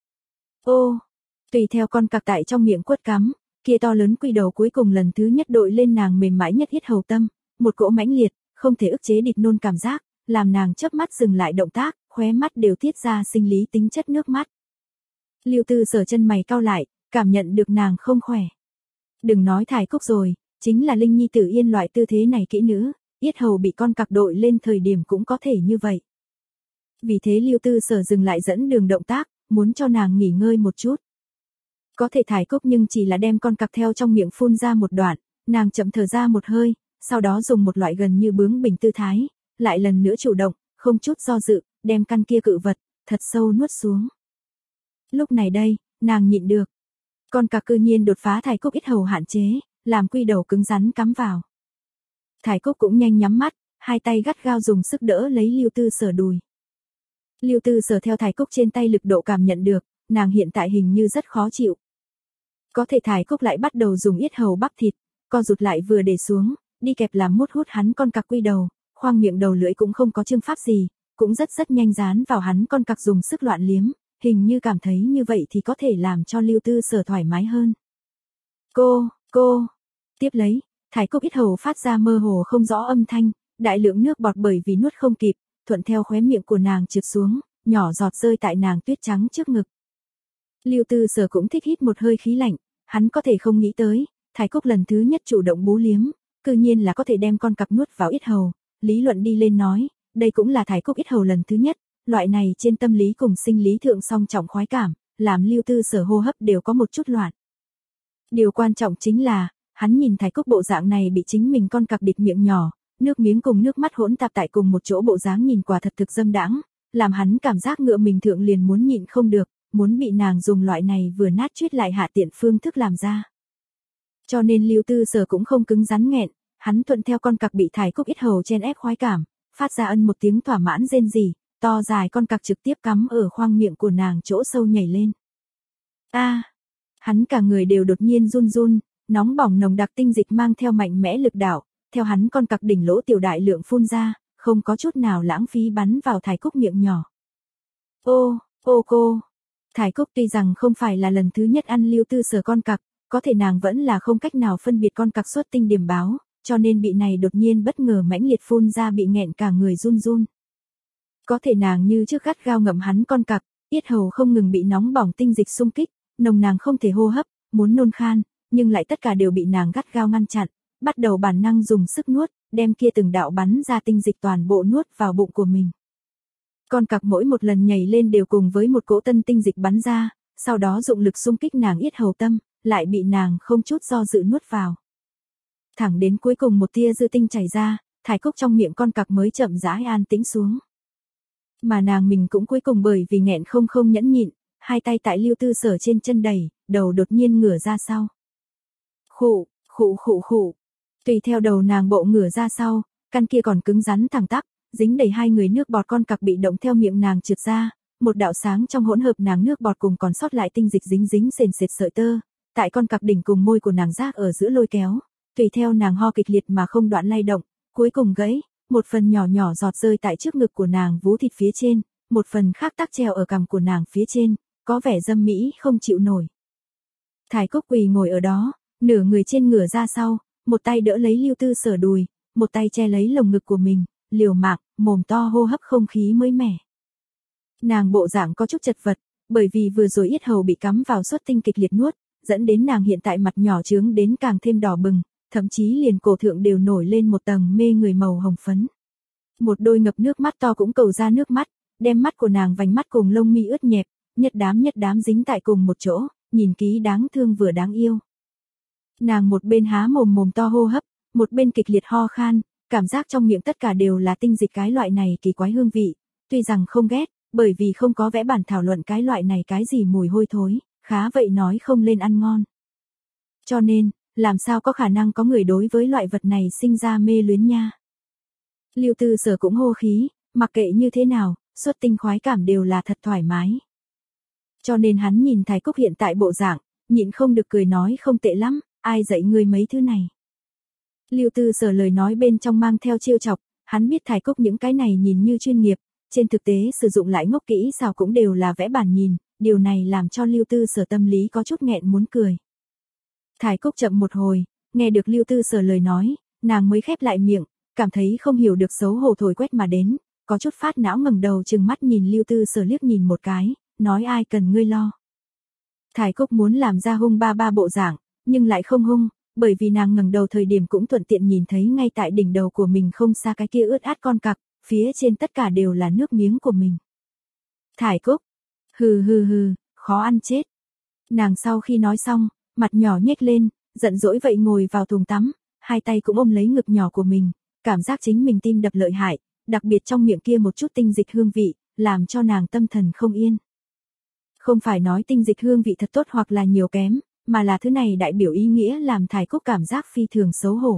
Ô, tùy theo con cặc tại trong miệng quất cắm, kia to lớn quy đầu cuối cùng lần thứ nhất đội lên nàng mềm mại nhất yết hầu tâm, một cỗ mãnh liệt, không thể ức chế địch nôn cảm giác, làm nàng chớp mắt dừng lại động tác, khóe mắt đều tiết ra sinh lý tính chất nước mắt. Lưu Tư Sở chân mày cau lại, cảm nhận được nàng không khỏe. Đừng nói Thái Cúc rồi, chính là Linh Nhi Tử Yên loại tư thế này kỹ nữ, yết hầu bị con cặc đội lên thời điểm cũng có thể như vậy. Vì thế Lưu Tư Sở dừng lại dẫn đường động tác, muốn cho nàng nghỉ ngơi một chút. Có thể Thái Cúc nhưng chỉ là đem con cặc theo trong miệng phun ra một đoạn, nàng chậm thở ra một hơi, sau đó dùng một loại gần như bướng bỉnh tư thái, lại lần nữa chủ động, không chút do dự, đem căn kia cự vật, thật sâu nuốt xuống. Lúc này đây, nàng nhịn được. Con cặc cư nhiên đột phá Thái Cúc ít hầu hạn chế, làm quy đầu cứng rắn cắm vào. Thái Cúc cũng nhanh nhắm mắt, hai tay gắt gao dùng sức đỡ lấy Lưu Tư Sở đùi. Lưu Tư Sở theo Thái Cúc trên tay lực độ cảm nhận được, nàng hiện tại hình như rất khó chịu. Có thể Thái Cúc lại bắt đầu dùng yết hầu bắp thịt, co rụt lại vừa để xuống, đi kẹp làm mút hút hắn con cặc quy đầu, khoang miệng đầu lưỡi cũng không có chương pháp gì, cũng rất rất nhanh dán vào hắn con cặc dùng sức loạn liếm, hình như cảm thấy như vậy thì có thể làm cho Lưu Tư Sở thoải mái hơn. Cô, cô, tiếp lấy, Thái Cúc yết hầu phát ra mơ hồ không rõ âm thanh, đại lượng nước bọt bởi vì nuốt không kịp, thuận theo khóe miệng của nàng trượt xuống, nhỏ giọt rơi tại nàng tuyết trắng trước ngực. Lưu Tư Sở cũng thích hít một hơi khí lạnh, hắn có thể không nghĩ tới, Thái Cúc lần thứ nhất chủ động bú liếm, cư nhiên là có thể đem con cặc nuốt vào yết hầu, lý luận đi lên nói, đây cũng là Thái Cúc yết hầu lần thứ nhất, loại này trên tâm lý cùng sinh lý thượng song trọng khoái cảm, làm Lưu Tư Sở hô hấp đều có một chút loạn. Điều quan trọng chính là, hắn nhìn Thái Cúc bộ dạng này bị chính mình con cặc địch miệng nhỏ, nước miếng cùng nước mắt hỗn tạp tại cùng một chỗ bộ dáng nhìn quả thật thực dâm đãng, làm hắn cảm giác ngựa mình thượng liền muốn nhịn không được, muốn bị nàng dùng loại này vừa nát chuyết lại hạ tiện phương thức làm ra. Cho nên Lưu Tư Sở cũng không cứng rắn nghẹn, hắn thuận theo con cặc bị Thái Cúc yết hầu chen ép khoái cảm, phát ra ân một tiếng thỏa mãn rên rỉ, to dài con cặc trực tiếp cắm ở khoang miệng của nàng chỗ sâu nhảy lên. A, hắn cả người đều đột nhiên run run, nóng bỏng nồng đặc tinh dịch mang theo mạnh mẽ lực đạo, theo hắn con cặc đỉnh lỗ tiểu đại lượng phun ra, không có chút nào lãng phí bắn vào Thải Cúc miệng nhỏ. Ô, ô cô. Thải Cúc tuy rằng không phải là lần thứ nhất ăn Lưu Tư Sở con cặc, có thể nàng vẫn là không cách nào phân biệt con cặc xuất tinh điểm báo, cho nên bị này đột nhiên bất ngờ mãnh liệt phun ra bị nghẹn cả người run run. Có thể nàng như trước gắt gao ngậm hắn con cặc, yết hầu không ngừng bị nóng bỏng tinh dịch xung kích, nồng nàng không thể hô hấp, muốn nôn khan, nhưng lại tất cả đều bị nàng gắt gao ngăn chặn, bắt đầu bản năng dùng sức nuốt, đem kia từng đạo bắn ra tinh dịch toàn bộ nuốt vào bụng của mình. Con cặc mỗi một lần nhảy lên đều cùng với một cỗ tân tinh dịch bắn ra, sau đó dụng lực xung kích nàng yết hầu tâm, lại bị nàng không chút do dự nuốt vào. Thẳng đến cuối cùng một tia dư tinh chảy ra, Thải Cúc trong miệng con cặc mới chậm rãi an tĩnh xuống. Mà nàng mình cũng cuối cùng bởi vì nghẹn không không nhẫn nhịn, hai tay tại Lưu Tư Sở trên chân đẩy, đầu đột nhiên ngửa ra sau. Khụ, khụ khụ khụ. Tùy theo đầu nàng bộ ngửa ra sau, căn kia còn cứng rắn thẳng tắp, dính đầy hai người nước bọt con cặc bị động theo miệng nàng trượt ra, một đạo sáng trong hỗn hợp nàng nước bọt cùng còn sót lại tinh dịch dính dính sền sệt sợi tơ, tại con cặc đỉnh cùng môi của nàng rác ở giữa lôi kéo, tùy theo nàng ho kịch liệt mà không đoạn lay động, cuối cùng gãy, một phần nhỏ nhỏ giọt rơi tại trước ngực của nàng vú thịt phía trên, một phần khác tắc treo ở cằm của nàng phía trên, có vẻ dâm mỹ không chịu nổi. Thải Cúc quỳ ngồi ở đó, nửa người trên ngửa ra sau, một tay đỡ lấy Lưu Tư Sở đùi, một tay che lấy lồng ngực của mình, liều mạng, mồm to hô hấp không khí mới mẻ. Nàng bộ dạng có chút chật vật, bởi vì vừa rồi yết hầu bị cắm vào xuất tinh kịch liệt nuốt, dẫn đến nàng hiện tại mặt nhỏ trướng đến càng thêm đỏ bừng, thậm chí liền cổ thượng đều nổi lên một tầng mê người màu hồng phấn. Một đôi ngập nước mắt to cũng cầu ra nước mắt, đem mắt của nàng vành mắt cùng lông mi ướt nhẹp, nhất đám nhất đám dính tại cùng một chỗ, nhìn kỹ đáng thương vừa đáng yêu. Nàng một bên há mồm mồm to hô hấp, một bên kịch liệt ho khan, cảm giác trong miệng tất cả đều là tinh dịch cái loại này kỳ quái hương vị, tuy rằng không ghét, bởi vì không có vẽ bản thảo luận cái loại này cái gì mùi hôi thối, khá vậy nói không lên ăn ngon. Cho nên, làm sao có khả năng có người đối với loại vật này sinh ra mê luyến nha. Lưu Tư Sở cũng hô khí, mặc kệ như thế nào, xuất tinh khoái cảm đều là thật thoải mái. Cho nên hắn nhìn Thải Cúc hiện tại bộ dạng, nhịn không được cười nói không tệ lắm, ai dạy ngươi mấy thứ này. Lưu Tư Sở lời nói bên trong mang theo trêu chọc, hắn biết Thải Cúc những cái này nhìn như chuyên nghiệp, trên thực tế sử dụng lại ngốc kỹ sao cũng đều là vẽ bản nhìn, điều này làm cho Lưu Tư Sở tâm lý có chút nghẹn muốn cười. Thải Cúc chậm một hồi, nghe được Lưu Tư Sở lời nói, nàng mới khép lại miệng, cảm thấy không hiểu được xấu hổ thổi quét mà đến, có chút phát não ngẩng đầu trừng mắt nhìn Lưu Tư Sở liếc nhìn một cái, nói ai cần ngươi lo. Thải Cúc muốn làm ra hung ba ba bộ dạng, nhưng lại không hung, bởi vì nàng ngẩng đầu thời điểm cũng thuận tiện nhìn thấy ngay tại đỉnh đầu của mình không xa cái kia ướt át con cặc, phía trên tất cả đều là nước miếng của mình. Thải Cúc, hừ hừ hừ, khó ăn chết. Nàng sau khi nói xong, mặt nhỏ nhếch lên, giận dỗi vậy ngồi vào thùng tắm, hai tay cũng ôm lấy ngực nhỏ của mình, cảm giác chính mình tim đập lợi hại, đặc biệt trong miệng kia một chút tinh dịch hương vị, làm cho nàng tâm thần không yên. Không phải nói tinh dịch hương vị thật tốt hoặc là nhiều kém, mà là thứ này đại biểu ý nghĩa làm Thải Cúc cảm giác phi thường xấu hổ.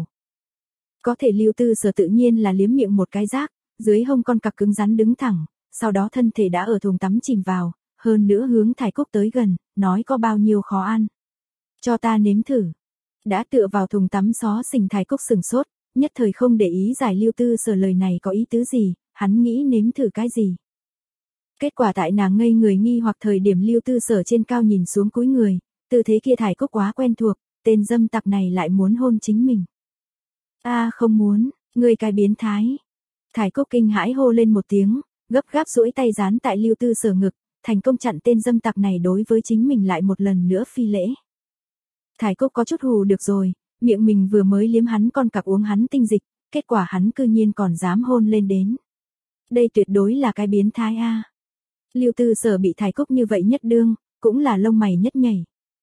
Có thể Lưu Tư Sở tự nhiên là liếm miệng một cái rác, dưới hông con cặc cứng rắn đứng thẳng, sau đó thân thể đã ở thùng tắm chìm vào, hơn nữa hướng Thải Cúc tới gần, nói có bao nhiêu khó ăn. Cho ta nếm thử. Đã tựa vào thùng tắm xó xỉnh Thải Cúc sừng sốt, nhất thời không để ý giải Lưu Tư Sở lời này có ý tứ gì, hắn nghĩ nếm thử cái gì. Kết quả tại nàng ngây người nghi hoặc thời điểm Lưu Tư Sở trên cao nhìn xuống cúi người, tư thế kia Thải Cúc quá quen thuộc, tên dâm tặc này lại muốn hôn chính mình. A không muốn, ngươi cái biến thái. Thải Cúc kinh hãi hô lên một tiếng, gấp gáp duỗi tay dán tại Lưu Tư Sở ngực, thành công chặn tên dâm tặc này đối với chính mình lại một lần nữa phi lễ. Thải Cúc có chút hù được rồi, miệng mình vừa mới liếm hắn con cặc uống hắn tinh dịch, kết quả hắn cư nhiên còn dám hôn lên đến. Đây tuyệt đối là cái biến thái a. Lưu Tư Sở bị Thải Cúc như vậy nhất đương, cũng là lông mày nhất nhảy.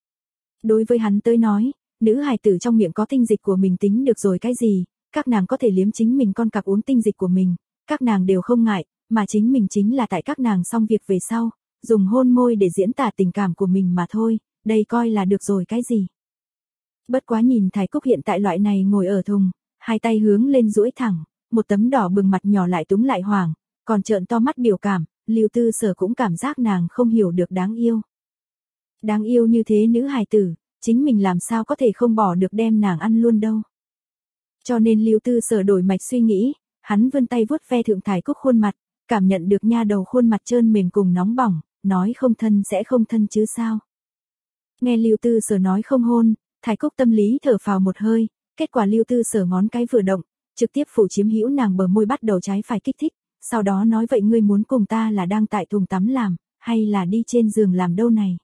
Đối với hắn tới nói, nữ hài tử trong miệng có tinh dịch của mình tính được rồi cái gì, các nàng có thể liếm chính mình con cặc uống tinh dịch của mình, các nàng đều không ngại, mà chính mình chính là tại các nàng xong việc về sau, dùng hôn môi để diễn tả tình cảm của mình mà thôi, đây coi là được rồi cái gì. Bất quá nhìn Thải Cúc hiện tại loại này ngồi ở thùng, hai tay hướng lên duỗi thẳng, một tấm đỏ bừng mặt nhỏ lại túng lại hoảng, còn trợn to mắt biểu cảm, Lưu Tư Sở cũng cảm giác nàng không hiểu được đáng yêu. Đáng yêu như thế nữ hài tử, chính mình làm sao có thể không bỏ được đem nàng ăn luôn đâu. Cho nên Lưu Tư Sở đổi mạch suy nghĩ, hắn vươn tay vuốt ve Thượng Thải Cúc khuôn mặt, cảm nhận được nha đầu khuôn mặt trơn mềm cùng nóng bỏng, nói không thân sẽ không thân chứ sao. Nghe Lưu Tư Sở nói không hôn, Thải Cúc tâm lý thở phào một hơi, kết quả Lưu Tư Sở ngón cái vừa động, trực tiếp phủ chiếm hữu nàng bờ môi bắt đầu trái phải kích thích, sau đó nói vậy ngươi muốn cùng ta là đang tại thùng tắm làm, hay là đi trên giường làm đâu này.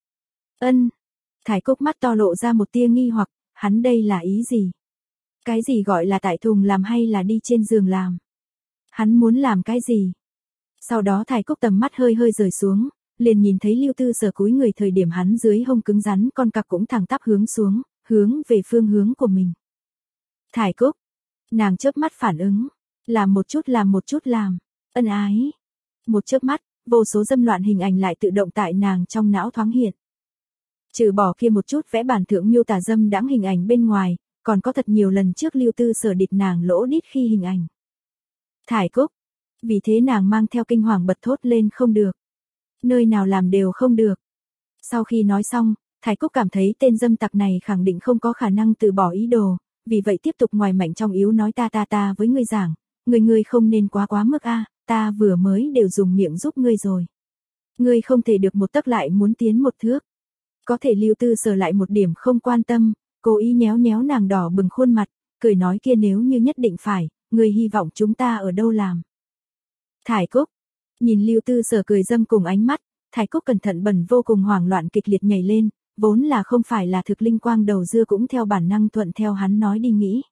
Ân. Thải Cúc mắt to lộ ra một tia nghi hoặc, hắn đây là ý gì? Cái gì gọi là tại thùng làm hay là đi trên giường làm? Hắn muốn làm cái gì? Sau đó Thải Cúc tầm mắt hơi hơi rời xuống, liền nhìn thấy Lưu Tư Sở cúi người thời điểm hắn dưới hông cứng rắn con cặc cũng thẳng tắp hướng xuống, hướng về phương hướng của mình. Thải Cúc. Nàng chớp mắt phản ứng, làm một chút làm một chút làm, ân ái. Một chớp mắt, vô số dâm loạn hình ảnh lại tự động tại nàng trong não thoáng hiện. Trừ bỏ kia một chút vẽ bản thượng miêu tả dâm đãng hình ảnh bên ngoài, còn có thật nhiều lần trước Lưu Tư Sở địt nàng lỗ đít khi hình ảnh. Thải Cúc. Vì thế nàng mang theo kinh hoàng bật thốt lên không được. Nơi nào làm đều không được. Sau khi nói xong, Thải Cúc cảm thấy tên dâm tặc này khẳng định không có khả năng từ bỏ ý đồ, vì vậy tiếp tục ngoài mạnh trong yếu nói ta ta ta với ngươi giảng, người ngươi không nên quá quá mức a, ta vừa mới đều dùng miệng giúp ngươi rồi. Ngươi không thể được một tấc lại muốn tiến một thước. Có thể Lưu Tư Sở lại một điểm không quan tâm, cố ý nhéo nhéo nàng đỏ bừng khuôn mặt, cười nói kia nếu như nhất định phải, ngươi hy vọng chúng ta ở đâu làm. Thải Cúc. Nhìn Lưu Tư Sở cười dâm cùng ánh mắt, Thải Cúc cẩn thận bẩn vô cùng hoảng loạn kịch liệt nhảy lên, vốn là không phải là thực linh quang đầu dưa cũng theo bản năng thuận theo hắn nói đi nghĩ.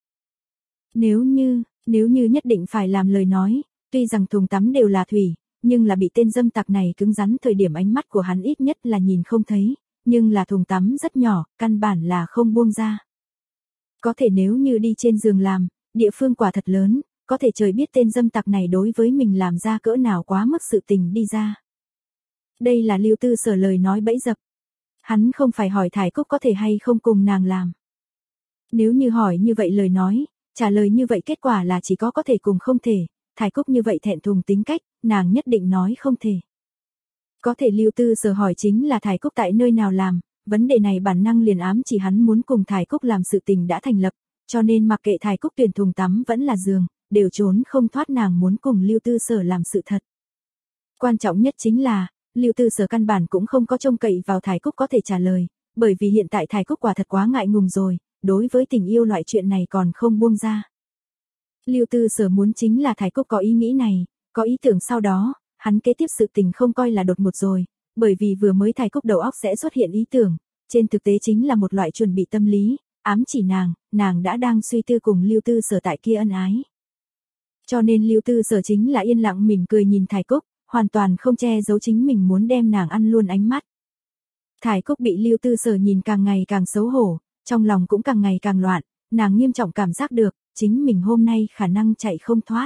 Nếu như, nếu như nhất định phải làm lời nói, tuy rằng thùng tắm đều là thủy, nhưng là bị tên dâm tặc này cứng rắn thời điểm ánh mắt của hắn ít nhất là nhìn không thấy, nhưng là thùng tắm rất nhỏ, căn bản là không buông ra. Có thể nếu như đi trên giường làm, địa phương quả thật lớn, có thể trời biết tên dâm tặc này đối với mình làm ra cỡ nào quá mức sự tình đi ra. Đây là Lưu Tư Sở lời nói bẫy dập. Hắn không phải hỏi Thải Cúc có thể hay không cùng nàng làm. Nếu như hỏi như vậy lời nói, trả lời như vậy kết quả là chỉ có có thể cùng không thể, Thải Cúc như vậy thẹn thùng tính cách, nàng nhất định nói không thể. Có thể Lưu Tư Sở hỏi chính là Thải Cúc tại nơi nào làm, vấn đề này bản năng liền ám chỉ hắn muốn cùng Thải Cúc làm sự tình đã thành lập, cho nên mặc kệ Thải Cúc tuyển thùng tắm vẫn là giường, đều trốn không thoát nàng muốn cùng Lưu Tư Sở làm sự thật. Quan trọng nhất chính là, Lưu Tư Sở căn bản cũng không có trông cậy vào Thải Cúc có thể trả lời, bởi vì hiện tại Thải Cúc quả thật quá ngại ngùng rồi, đối với tình yêu loại chuyện này còn không buông ra. Lưu Tư Sở muốn chính là Thải Cúc có ý nghĩ này, có ý tưởng sau đó, hắn kế tiếp sự tình không coi là đột ngột rồi, bởi vì vừa mới Thải Cúc đầu óc sẽ xuất hiện ý tưởng, trên thực tế chính là một loại chuẩn bị tâm lý, ám chỉ nàng, nàng đã đang suy tư cùng Lưu Tư Sở tại kia ân ái. Cho nên Lưu Tư Sở chính là yên lặng mỉm cười nhìn Thải Cúc, hoàn toàn không che giấu chính mình muốn đem nàng ăn luôn ánh mắt. Thải Cúc bị Lưu Tư Sở nhìn càng ngày càng xấu hổ, trong lòng cũng càng ngày càng loạn, nàng nghiêm trọng cảm giác được, chính mình hôm nay khả năng chạy không thoát.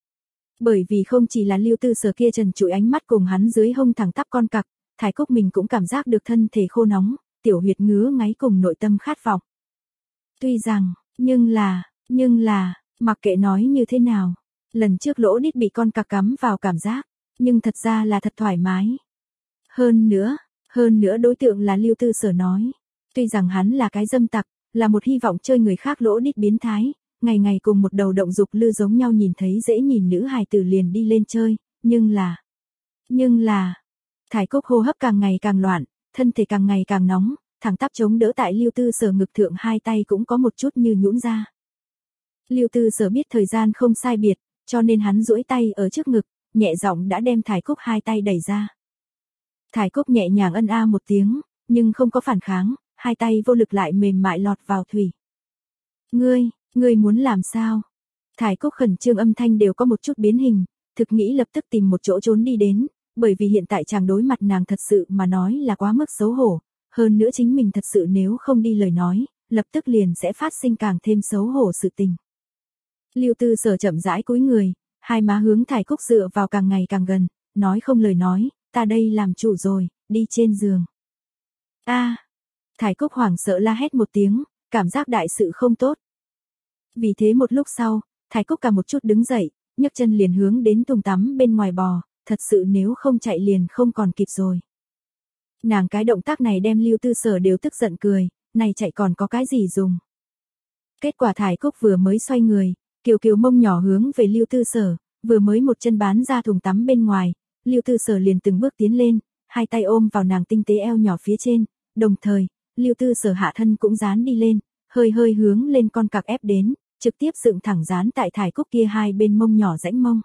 Bởi vì không chỉ là Lưu Tư Sở kia trần trụi ánh mắt cùng hắn dưới hông thẳng tắp con cặc, Thải Cúc mình cũng cảm giác được thân thể khô nóng, tiểu huyệt ngứa ngáy cùng nội tâm khát vọng. Tuy rằng, nhưng là, nhưng là, mặc kệ nói như thế nào, lần trước lỗ đít bị con cặc cắm vào cảm giác, nhưng thật ra là thật thoải mái. Hơn nữa, hơn nữa đối tượng là Lưu Tư Sở nói, tuy rằng hắn là cái dâm tặc, là một hy vọng chơi người khác lỗ đít biến thái, ngày ngày cùng một đầu động dục lư giống nhau nhìn thấy dễ nhìn nữ hài tử liền đi lên chơi, nhưng là, nhưng là, Thải Cúc hô hấp càng ngày càng loạn, thân thể càng ngày càng nóng, thẳng tắp chống đỡ tại Lưu Tư Sở ngực thượng hai tay cũng có một chút như nhũn ra. Lưu Tư Sở biết thời gian không sai biệt, cho nên hắn duỗi tay ở trước ngực, nhẹ giọng đã đem Thải Cúc hai tay đẩy ra. Thải Cúc nhẹ nhàng ân a một tiếng, nhưng không có phản kháng, hai tay vô lực lại mềm mại lọt vào thủy. Ngươi, ngươi muốn làm sao? Thải Cúc khẩn trương âm thanh đều có một chút biến hình, thực nghĩ lập tức tìm một chỗ trốn đi đến, bởi vì hiện tại chàng đối mặt nàng thật sự mà nói là quá mức xấu hổ, hơn nữa chính mình thật sự nếu không đi lời nói, lập tức liền sẽ phát sinh càng thêm xấu hổ sự tình. Lưu Tư Sở chậm rãi cúi người, hai má hướng Thải Cúc dựa vào càng ngày càng gần, nói không lời nói, ta đây làm chủ rồi, đi trên giường. A! Thải Cúc hoảng sợ la hét một tiếng, cảm giác đại sự không tốt. Vì thế một lúc sau, Thải Cúc cả một chút đứng dậy, nhấc chân liền hướng đến thùng tắm bên ngoài bò, thật sự nếu không chạy liền không còn kịp rồi. Nàng cái động tác này đem Lưu Tư Sở đều tức giận cười, này chạy còn có cái gì dùng. Kết quả Thải Cúc vừa mới xoay người, kiều kiều mông nhỏ hướng về Lưu Tư Sở, vừa mới một chân bán ra thùng tắm bên ngoài, Lưu Tư Sở liền từng bước tiến lên, hai tay ôm vào nàng tinh tế eo nhỏ phía trên, đồng thời, Lưu Tư Sở hạ thân cũng dán đi lên, hơi hơi hướng lên con cặc ép đến, trực tiếp dựng thẳng dán tại Thải Cúc kia hai bên mông nhỏ rãnh mông.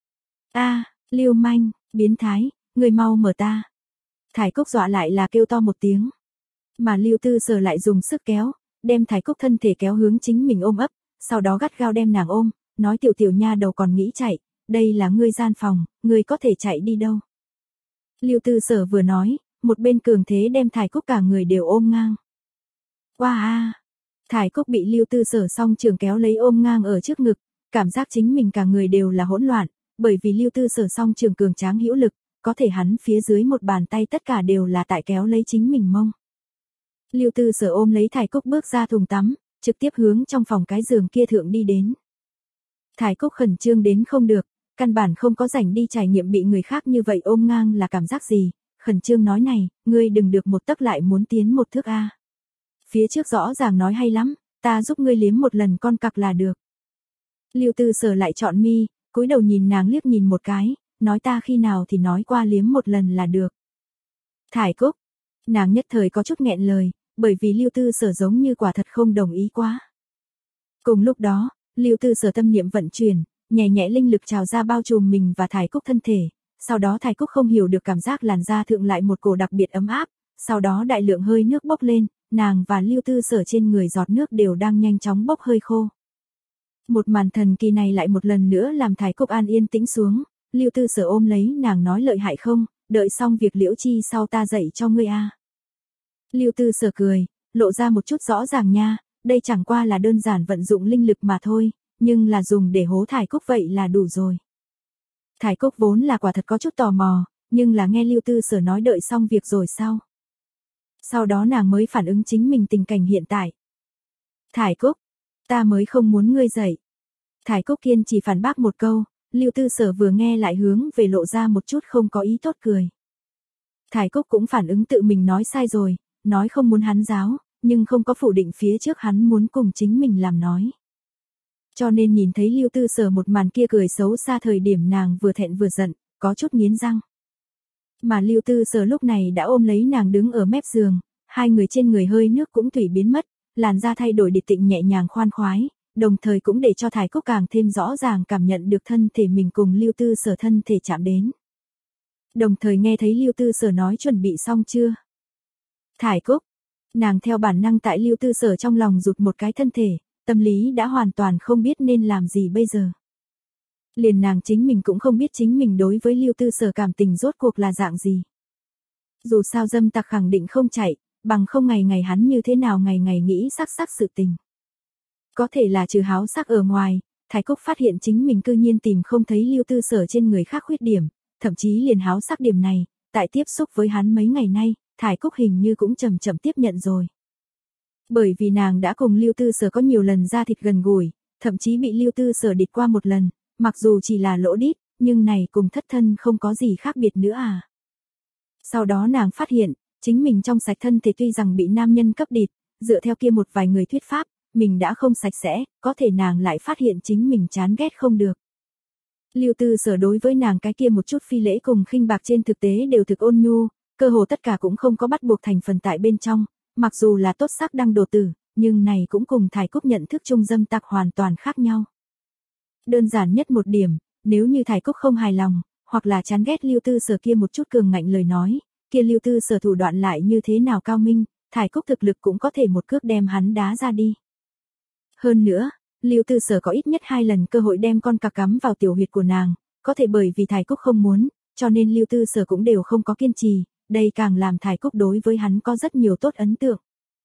A, Lưu manh, biến thái, người mau mở ta. Thải Cúc dọa lại là kêu to một tiếng. Mà Lưu Tư Sở lại dùng sức kéo, đem Thải Cúc thân thể kéo hướng chính mình ôm ấp, sau đó gắt gao đem nàng ôm, nói tiểu tiểu nha đầu còn nghĩ chạy, đây là ngươi gian phòng, ngươi có thể chạy đi đâu. Lưu Tư Sở vừa nói, một bên cường thế đem Thải Cúc cả người đều ôm ngang. Wow a! Thải Cúc bị Lưu Tư Sở song trường kéo lấy ôm ngang ở trước ngực, cảm giác chính mình cả người đều là hỗn loạn, bởi vì Lưu Tư Sở song trường cường tráng hữu lực, có thể hắn phía dưới một bàn tay tất cả đều là tại kéo lấy chính mình mông. Lưu Tư Sở ôm lấy Thải Cúc bước ra thùng tắm, trực tiếp hướng trong phòng cái giường kia thượng đi đến. Thải Cúc khẩn trương đến không được, căn bản không có rảnh đi trải nghiệm bị người khác như vậy ôm ngang là cảm giác gì, khẩn trương nói này, ngươi đừng được một tấc lại muốn tiến một thước a. Phía trước rõ ràng nói hay lắm, ta giúp ngươi liếm một lần con cặc là được. Lưu Tư Sở lại chọn mi, cúi đầu nhìn nàng liếc nhìn một cái, nói ta khi nào thì nói qua liếm một lần là được. Thải Cúc, nàng nhất thời có chút nghẹn lời, bởi vì Lưu Tư Sở giống như quả thật không đồng ý quá. Cùng lúc đó, Lưu Tư Sở tâm niệm vận chuyển, nhẹ nhẹ linh lực trào ra bao trùm mình và Thải Cúc thân thể, sau đó Thải Cúc không hiểu được cảm giác làn da thượng lại một cổ đặc biệt ấm áp, sau đó đại lượng hơi nước bốc lên, nàng và Lưu Tư Sở trên người giọt nước đều đang nhanh chóng bốc hơi khô. Một màn thần kỳ này lại một lần nữa làm Thải Cúc an yên tĩnh xuống, Lưu Tư Sở ôm lấy nàng nói lợi hại không, đợi xong việc Liễu Chi sau ta dạy cho ngươi a. Lưu Tư Sở cười, lộ ra một chút rõ ràng nha, đây chẳng qua là đơn giản vận dụng linh lực mà thôi, nhưng là dùng để hố Thải Cúc vậy là đủ rồi. Thải Cúc vốn là quả thật có chút tò mò, nhưng là nghe Lưu Tư Sở nói đợi xong việc rồi sao. Sau đó nàng mới phản ứng chính mình tình cảnh hiện tại. Thải Cúc, ta mới không muốn ngươi dạy. Thải Cúc kiên chỉ phản bác một câu, Lưu Tư Sở vừa nghe lại hướng về lộ ra một chút không có ý tốt cười. Thải Cúc cũng phản ứng tự mình nói sai rồi, nói không muốn hắn giáo, nhưng không có phủ định phía trước hắn muốn cùng chính mình làm nói. Cho nên nhìn thấy Lưu Tư Sở một màn kia cười xấu xa thời điểm nàng vừa thẹn vừa giận, có chút nghiến răng. Mà Lưu Tư Sở lúc này đã ôm lấy nàng đứng ở mép giường, hai người trên người hơi nước cũng thủy biến mất, làn da thay đổi điệp tịnh nhẹ nhàng khoan khoái, đồng thời cũng để cho Thải Cúc càng thêm rõ ràng cảm nhận được thân thể mình cùng Lưu Tư Sở thân thể chạm đến. Đồng thời nghe thấy Lưu Tư Sở nói chuẩn bị xong chưa? Thải Cúc, nàng theo bản năng tại Lưu Tư Sở trong lòng rụt một cái thân thể, tâm lý đã hoàn toàn không biết nên làm gì bây giờ. Liền nàng chính mình cũng không biết chính mình đối với Lưu Tư Sở cảm tình rốt cuộc là dạng gì. Dù sao dâm tặc khẳng định không chạy, bằng không ngày ngày hắn như thế nào ngày ngày nghĩ sắc sắc sự tình. Có thể là trừ háo sắc ở ngoài, Thải Cúc phát hiện chính mình cư nhiên tìm không thấy Lưu Tư Sở trên người khác khuyết điểm, thậm chí liền háo sắc điểm này, tại tiếp xúc với hắn mấy ngày nay, Thải Cúc hình như cũng chậm chậm tiếp nhận rồi. Bởi vì nàng đã cùng Lưu Tư Sở có nhiều lần ra thịt gần gũi, thậm chí bị Lưu Tư Sở địt qua một lần, mặc dù chỉ là lỗ đít, nhưng này cùng thất thân không có gì khác biệt nữa à. Sau đó nàng phát hiện, chính mình trong sạch thân thể tuy rằng bị nam nhân cấp địt, dựa theo kia một vài người thuyết pháp, mình đã không sạch sẽ, có thể nàng lại phát hiện chính mình chán ghét không được. Lưu Tư Sở đối với nàng cái kia một chút phi lễ cùng khinh bạc trên thực tế đều thực ôn nhu, cơ hồ tất cả cũng không có bắt buộc thành phần tại bên trong, mặc dù là tốt sắc đăng đồ tử, nhưng này cũng cùng Thải Cúc nhận thức chung dâm tặc hoàn toàn khác nhau. Đơn giản nhất một điểm, nếu như Thải Cúc không hài lòng, hoặc là chán ghét Lưu Tư Sở kia một chút cường ngạnh lời nói, kia Lưu Tư Sở thủ đoạn lại như thế nào cao minh, Thải Cúc thực lực cũng có thể một cước đem hắn đá ra đi. Hơn nữa, Lưu Tư Sở có ít nhất hai lần cơ hội đem con cặc cắm vào tiểu huyệt của nàng, có thể bởi vì Thải Cúc không muốn, cho nên Lưu Tư Sở cũng đều không có kiên trì, đây càng làm Thải Cúc đối với hắn có rất nhiều tốt ấn tượng.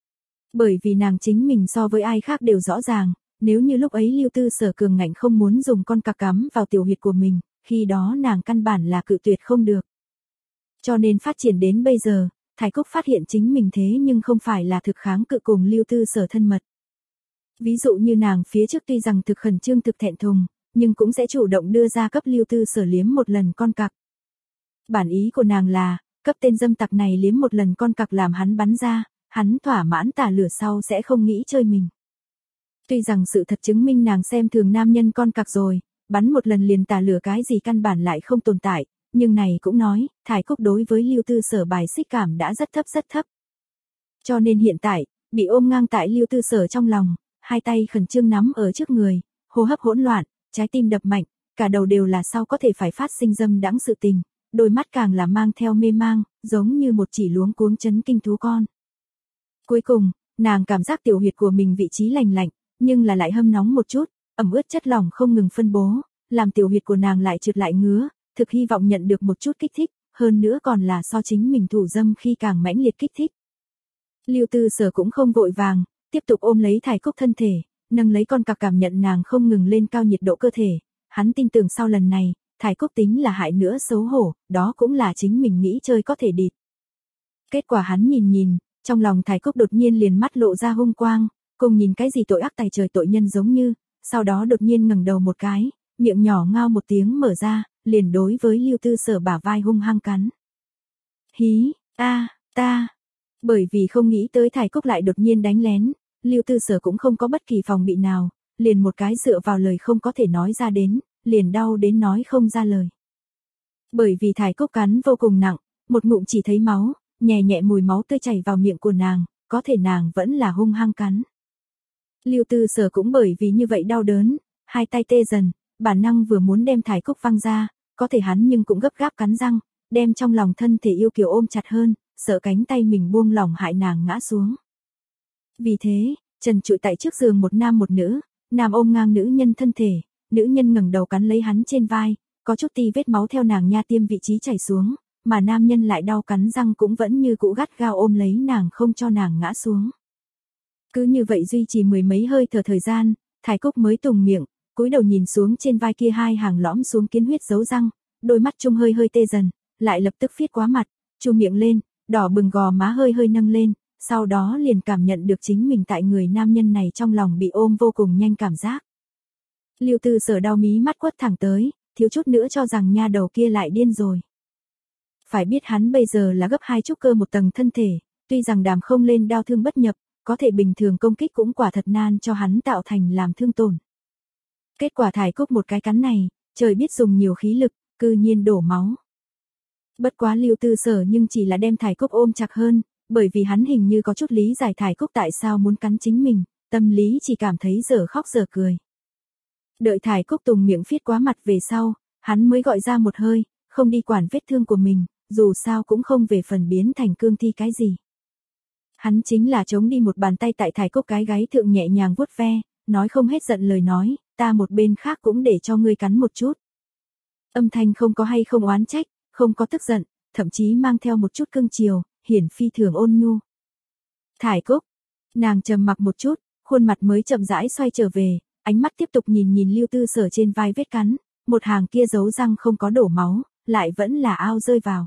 Bởi vì nàng chính mình so với ai khác đều rõ ràng, nếu như lúc ấy Lưu Tư Sở cường ngạnh không muốn dùng con cặc cắm vào tiểu huyệt của mình, khi đó nàng căn bản là cự tuyệt không được. Cho nên phát triển đến bây giờ, Thải Cúc phát hiện chính mình thế nhưng không phải là thực kháng cự cùng Lưu Tư Sở thân mật. Ví dụ như nàng phía trước tuy rằng thực khẩn trương thực thẹn thùng, nhưng cũng sẽ chủ động đưa ra cấp Lưu Tư Sở liếm một lần con cặc. Bản ý của nàng là, cấp tên dâm tặc này liếm một lần con cặc làm hắn bắn ra, hắn thỏa mãn tả lửa sau sẽ không nghĩ chơi mình. Tuy rằng sự thật chứng minh nàng xem thường nam nhân con cặc rồi, bắn một lần liền tả lửa cái gì căn bản lại không tồn tại, nhưng này cũng nói, Thải Cúc đối với Lưu Tư Sở bài xích cảm đã rất thấp rất thấp. Cho nên hiện tại, bị ôm ngang tại Lưu Tư Sở trong lòng, hai tay khẩn trương nắm ở trước người, hô hấp hỗn loạn, trái tim đập mạnh, cả đầu đều là sau có thể phải phát sinh dâm đãng sự tình, đôi mắt càng là mang theo mê mang, giống như một chỉ luống cuống chấn kinh thú con. Cuối cùng, nàng cảm giác tiểu huyệt của mình vị trí lành lạnh, nhưng là lại hâm nóng một chút, ẩm ướt chất lỏng không ngừng phân bố, làm tiểu huyệt của nàng lại trượt lại ngứa, thực hy vọng nhận được một chút kích thích, hơn nữa còn là so chính mình thủ dâm khi càng mãnh liệt kích thích. Lưu Tư Sở cũng không vội vàng, tiếp tục ôm lấy Thải Cúc thân thể, nâng lấy con cặc cảm nhận nàng không ngừng lên cao nhiệt độ cơ thể, hắn tin tưởng sau lần này, Thải Cúc tính là hại nữa xấu hổ, đó cũng là chính mình nghĩ chơi có thể địt. Kết quả hắn nhìn nhìn, trong lòng Thải Cúc đột nhiên liền mắt lộ ra hung quang, cùng nhìn cái gì tội ác tày trời tội nhân giống như, sau đó đột nhiên ngẩng đầu một cái, miệng nhỏ ngao một tiếng mở ra, liền đối với Lưu Tư Sở bả vai hung hăng cắn. Hí, a, ta. Bởi vì không nghĩ tới Thải Cúc lại đột nhiên đánh lén, Lưu Tư Sở cũng không có bất kỳ phòng bị nào, liền một cái dựa vào lời không có thể nói ra đến, liền đau đến nói không ra lời. Bởi vì Thải Cúc cắn vô cùng nặng, một ngụm chỉ thấy máu, nhẹ nhẹ mùi máu tươi chảy vào miệng của nàng, có thể nàng vẫn là hung hăng cắn. Lưu Tư Sở cũng bởi vì như vậy đau đớn, hai tay tê dần, bản năng vừa muốn đem Thải Cúc văng ra, có thể hắn nhưng cũng gấp gáp cắn răng, đem trong lòng thân thể yêu kiều ôm chặt hơn, sợ cánh tay mình buông lỏng hại nàng ngã xuống. Vì thế, trần trụi tại trước giường một nam một nữ, nam ôm ngang nữ nhân thân thể, nữ nhân ngẩng đầu cắn lấy hắn trên vai, có chút ti vết máu theo nàng nha tiêm vị trí chảy xuống, mà nam nhân lại đau cắn răng cũng vẫn như cũ gắt gao ôm lấy nàng không cho nàng ngã xuống. Cứ như vậy duy trì mười mấy hơi thở thời gian, Thải Cúc mới tùng miệng, cúi đầu nhìn xuống trên vai kia hai hàng lõm xuống kiến huyết dấu răng, đôi mắt trung hơi hơi tê dần, lại lập tức phiết quá mặt, chu miệng lên, đỏ bừng gò má hơi hơi nâng lên, sau đó liền cảm nhận được chính mình tại người nam nhân này trong lòng bị ôm vô cùng nhanh cảm giác. Lưu Tư Sở đau mí mắt quất thẳng tới, thiếu chút nữa cho rằng nha đầu kia lại điên rồi. Phải biết hắn bây giờ là gấp hai trúc cơ một tầng thân thể, tuy rằng đàm không lên đau thương bất nhập, có thể bình thường công kích cũng quả thật nan cho hắn tạo thành làm thương tổn. Kết quả Thải Cúc một cái cắn này, trời biết dùng nhiều khí lực, cư nhiên đổ máu. Bất quá Lưu Tư Sở nhưng chỉ là đem Thải Cúc ôm chặt hơn, bởi vì hắn hình như có chút lý giải Thải Cúc tại sao muốn cắn chính mình, tâm lý chỉ cảm thấy dở khóc dở cười. Đợi Thải Cúc tùng miệng phiết quá mặt về sau, hắn mới gọi ra một hơi, không đi quản vết thương của mình, dù sao cũng không về phần biến thành cương thi cái gì. Hắn chính là chống đi một bàn tay tại Thải Cúc cái gáy thượng nhẹ nhàng vuốt ve, nói không hết giận lời nói, ta một bên khác cũng để cho ngươi cắn một chút. Âm thanh không có hay không oán trách, không có tức giận, thậm chí mang theo một chút cương chiều, hiển phi thường ôn nhu. Thải Cúc, nàng trầm mặc một chút, khuôn mặt mới chậm rãi xoay trở về, ánh mắt tiếp tục nhìn nhìn Lưu Tư Sở trên vai vết cắn, một hàng kia dấu răng không có đổ máu, lại vẫn là ao rơi vào.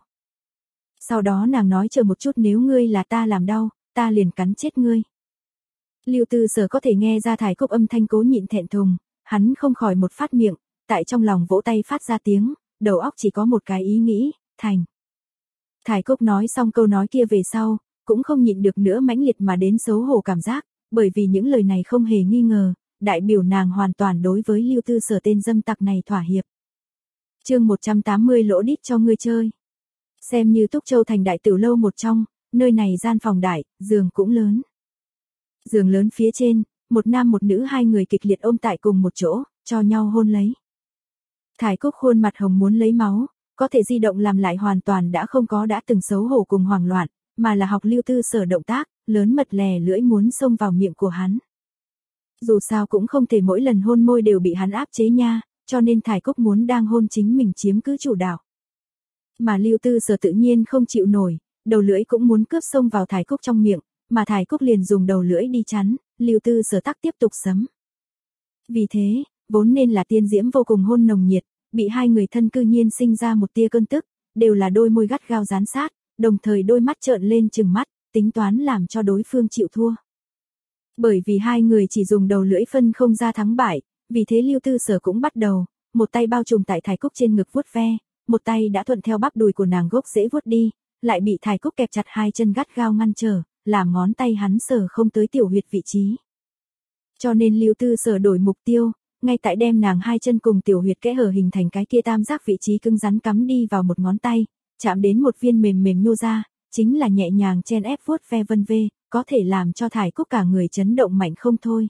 Sau đó nàng nói chờ một chút nếu ngươi là ta làm đau, ta liền cắn chết ngươi. Lưu Tư Sở có thể nghe ra Thải Cúc âm thanh cố nhịn thẹn thùng, hắn không khỏi một phát miệng, tại trong lòng vỗ tay phát ra tiếng, đầu óc chỉ có một cái ý nghĩ, thành. Thải Cúc nói xong câu nói kia về sau, cũng không nhịn được nữa mãnh liệt mà đến xấu hổ cảm giác, bởi vì những lời này không hề nghi ngờ, đại biểu nàng hoàn toàn đối với Lưu Tư Sở tên dâm tặc này thỏa hiệp. Chương một trăm tám mươi lỗ đít cho ngươi chơi. Xem như Túc Châu thành đại tiểu lâu một trong, nơi này gian phòng đại, giường cũng lớn. Giường lớn phía trên, một nam một nữ hai người kịch liệt ôm tại cùng một chỗ, cho nhau hôn lấy. Thải Cúc khuôn mặt hồng muốn lấy máu, có thể di động làm lại hoàn toàn đã không có đã từng xấu hổ cùng hoảng loạn, mà là học Lưu Tư Sở động tác, lớn mật lè lưỡi muốn xông vào miệng của hắn. Dù sao cũng không thể mỗi lần hôn môi đều bị hắn áp chế nha, cho nên Thải Cúc muốn đang hôn chính mình chiếm cứ chủ đạo. Mà Lưu Tư Sở tự nhiên không chịu nổi, đầu lưỡi cũng muốn cướp xông vào Thải Cúc trong miệng, mà Thải Cúc liền dùng đầu lưỡi đi chắn, Lưu Tư Sở tắc tiếp tục sấm. Vì thế, vốn nên là tiên diễm vô cùng hôn nồng nhiệt, bị hai người thân cư nhiên sinh ra một tia cơn tức, đều là đôi môi gắt gao dán sát, đồng thời đôi mắt trợn lên trừng mắt, tính toán làm cho đối phương chịu thua. Bởi vì hai người chỉ dùng đầu lưỡi phân không ra thắng bại, Vì thế Lưu Tư Sở cũng bắt đầu, một tay bao trùm tại Thải Cúc trên ngực vuốt ve, một tay đã thuận theo bắp đùi của nàng gốc rễ vuốt đi, lại bị Thải Cúc kẹp chặt hai chân gắt gao ngăn trở, làm ngón tay hắn sở không tới tiểu huyệt vị trí. Cho nên Lưu Tư Sở đổi mục tiêu, ngay tại đem nàng hai chân cùng tiểu huyệt kẽ hở hình thành cái kia tam giác vị trí cứng rắn cắm đi vào một ngón tay, chạm đến một viên mềm mềm nhô ra, chính là nhẹ nhàng chen ép vuốt ve vân vê, có thể làm cho Thải Cúc cả người chấn động mạnh không thôi.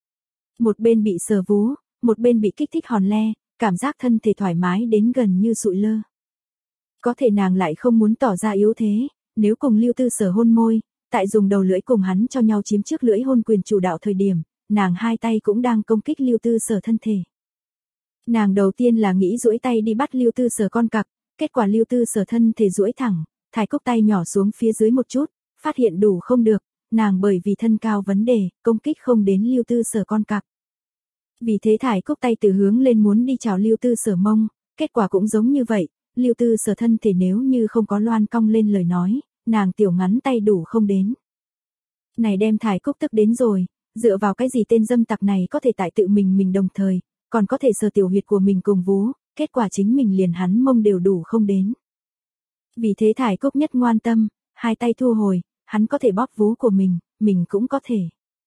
Một bên bị sờ vú, một bên bị kích thích hòn le, cảm giác thân thể thoải mái đến gần như sụi lơ. Có thể nàng lại không muốn tỏ ra yếu thế, nếu cùng Lưu Tư Sở hôn môi, tại dùng đầu lưỡi cùng hắn cho nhau chiếm trước lưỡi hôn quyền chủ đạo thời điểm, nàng hai tay cũng đang công kích Lưu Tư Sở thân thể. Nàng đầu tiên là nghĩ duỗi tay đi bắt Lưu Tư Sở con cặc, kết quả Lưu Tư Sở thân thể duỗi thẳng, Thải Cúc tay nhỏ xuống phía dưới một chút, phát hiện đủ không được, nàng bởi vì thân cao vấn đề, công kích không đến Lưu Tư Sở con cặc. Vì thế Thải Cúc tay từ hướng lên muốn đi chào Lưu Tư Sở mông, kết quả cũng giống như vậy, Lưu Tư Sở thân thể nếu như không có loan cong lên lời nói, nàng tiểu ngắn tay đủ không đến. Này đem Thải Cúc tức đến rồi, dựa vào cái gì tên dâm tặc này có thể tại tự mình mình đồng thời, còn có thể sờ tiểu huyệt của mình cùng vú, kết quả chính mình liền hắn mông đều đủ không đến. Vì thế Thải Cúc nhất ngoan tâm, hai tay thu hồi, hắn có thể bóp vú của mình, mình cũng có thể.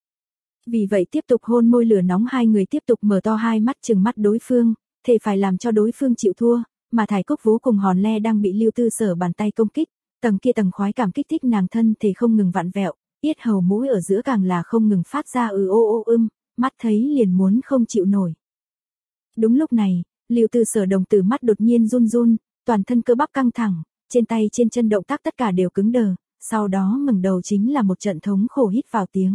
Vì vậy tiếp tục hôn môi lửa nóng, hai người tiếp tục mở to hai mắt trừng mắt đối phương, thề phải làm cho đối phương chịu thua, mà Thải Cúc vú cùng hòn le đang bị Lưu Tư Sở bàn tay công kích, tầng kia tầng khoái cảm kích thích nàng thân thể không ngừng vặn vẹo, yết hầu mũi ở giữa càng là không ngừng phát ra ừ ô ô ưm, mắt thấy liền muốn không chịu nổi. Đúng lúc này, Lưu Tư Sở đồng tử mắt đột nhiên run run, toàn thân cơ bắp căng thẳng, trên tay trên chân động tác tất cả đều cứng đờ, sau đó ngẩng đầu chính là một trận thống khổ hít vào tiếng.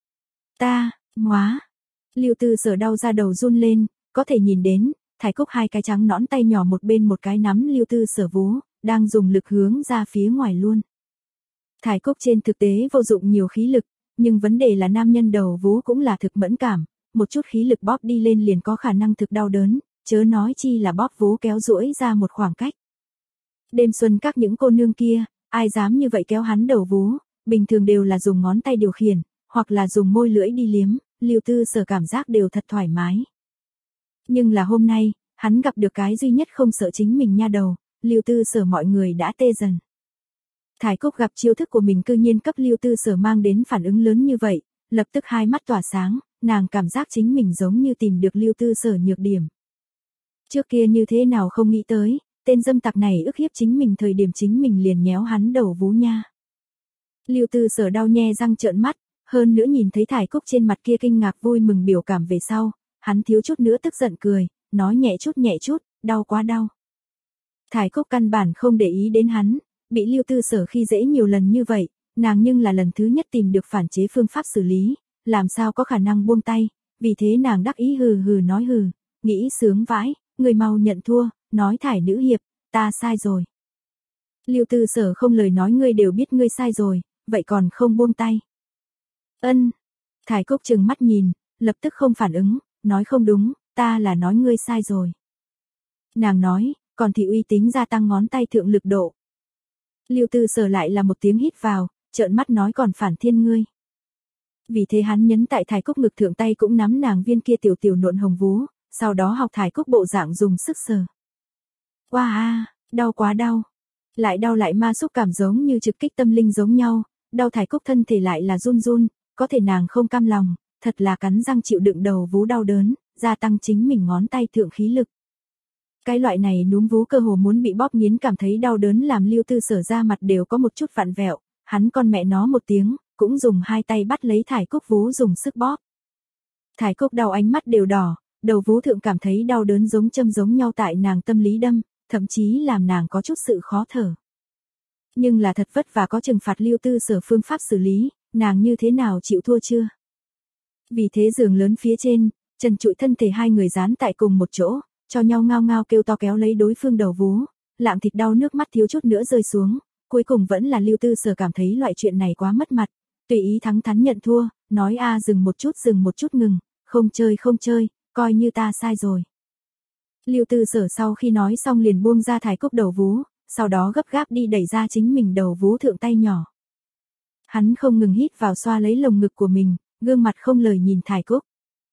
Ta, móa. Lưu Tư Sở đau ra đầu run lên, có thể nhìn đến, Thải Cúc hai cái trắng nõn tay nhỏ một bên một cái nắm Lưu Tư Sở vú, đang dùng lực hướng ra phía ngoài luôn. Thải Cúc trên thực tế vô dụng nhiều khí lực, nhưng vấn đề là nam nhân đầu vú cũng là thực mẫn cảm, một chút khí lực bóp đi lên liền có khả năng thực đau đớn, chớ nói chi là bóp vú kéo duỗi ra một khoảng cách. Đêm xuân các những cô nương kia, ai dám như vậy kéo hắn đầu vú, bình thường đều là dùng ngón tay điều khiển, hoặc là dùng môi lưỡi đi liếm, Lưu Tư Sở cảm giác đều thật thoải mái. Nhưng là hôm nay, hắn gặp được cái duy nhất không sợ chính mình nha đầu, Lưu Tư Sở mọi người đã tê dần. Thải Cúc gặp chiêu thức của mình cư nhiên cấp Lưu Tư Sở mang đến phản ứng lớn như vậy, lập tức hai mắt tỏa sáng, nàng cảm giác chính mình giống như tìm được Lưu Tư Sở nhược điểm. Trước kia như thế nào không nghĩ tới, tên dâm tặc này ức hiếp chính mình thời điểm chính mình liền nhéo hắn đầu vú nha. Lưu Tư Sở đau nhe răng trợn mắt, hơn nữa nhìn thấy Thải Cúc trên mặt kia kinh ngạc vui mừng biểu cảm về sau, hắn thiếu chút nữa tức giận cười, nói nhẹ chút nhẹ chút, đau quá đau. Thải Cúc căn bản không để ý đến hắn, bị Lưu Tư Sở khi dễ nhiều lần như vậy, nàng nhưng là lần thứ nhất tìm được phản chế phương pháp xử lý, làm sao có khả năng buông tay, vì thế nàng đắc ý hừ hừ nói hừ, nghĩ sướng vãi, người mau nhận thua, nói Thải nữ hiệp, ta sai rồi. Lưu Tư Sở không lời nói, ngươi đều biết ngươi sai rồi, vậy còn không buông tay. Ân. Thải Cúc trừng mắt nhìn, lập tức không phản ứng, nói không đúng, ta là nói ngươi sai rồi. Nàng nói, còn thì uy tín gia tăng ngón tay thượng lực độ. Lưu Tư Sở lại là một tiếng hít vào, trợn mắt nói còn phản thiên ngươi. Vì thế hắn nhấn tại Thải Cúc ngực thượng tay cũng nắm nàng viên kia tiểu tiểu nộn hồng vú, sau đó học Thải Cúc bộ dạng dùng sức sờ. Wow a, đau quá đau. Lại đau lại ma xúc cảm giống như trực kích tâm linh giống nhau, đau Thải Cúc thân thể lại là run run, có thể nàng không cam lòng, thật là cắn răng chịu đựng đầu vú đau đớn, gia tăng chính mình ngón tay thượng khí lực. Cái loại này núm vú cơ hồ muốn bị bóp nghiến cảm thấy đau đớn làm Lưu Tư Sở ra mặt đều có một chút vặn vẹo, hắn con mẹ nó một tiếng, cũng dùng hai tay bắt lấy Thải Cúc vú dùng sức bóp. Thải Cúc đau ánh mắt đều đỏ, đầu vú thượng cảm thấy đau đớn giống châm giống nhau tại nàng tâm lý đâm, thậm chí làm nàng có chút sự khó thở. Nhưng là thật vất vả có trừng phạt Lưu Tư Sở phương pháp xử lý, nàng như thế nào chịu thua chưa? Vì thế giường lớn phía trên, trần trụi thân thể hai người dán tại cùng một chỗ, cho nhau ngao ngao kêu to kéo lấy đối phương đầu vú, lạng thịt đau nước mắt thiếu chút nữa rơi xuống, cuối cùng vẫn là Lưu Tư Sở cảm thấy loại chuyện này quá mất mặt, tùy ý thắng thắn nhận thua, nói a dừng một chút dừng một chút ngừng, không chơi không chơi, coi như ta sai rồi. Lưu Tư Sở sau khi nói xong liền buông ra Thải Cúc đầu vú, sau đó gấp gáp đi đẩy ra chính mình đầu vú thượng tay nhỏ. Hắn không ngừng hít vào xoa lấy lồng ngực của mình, gương mặt không lời nhìn Thải Cúc.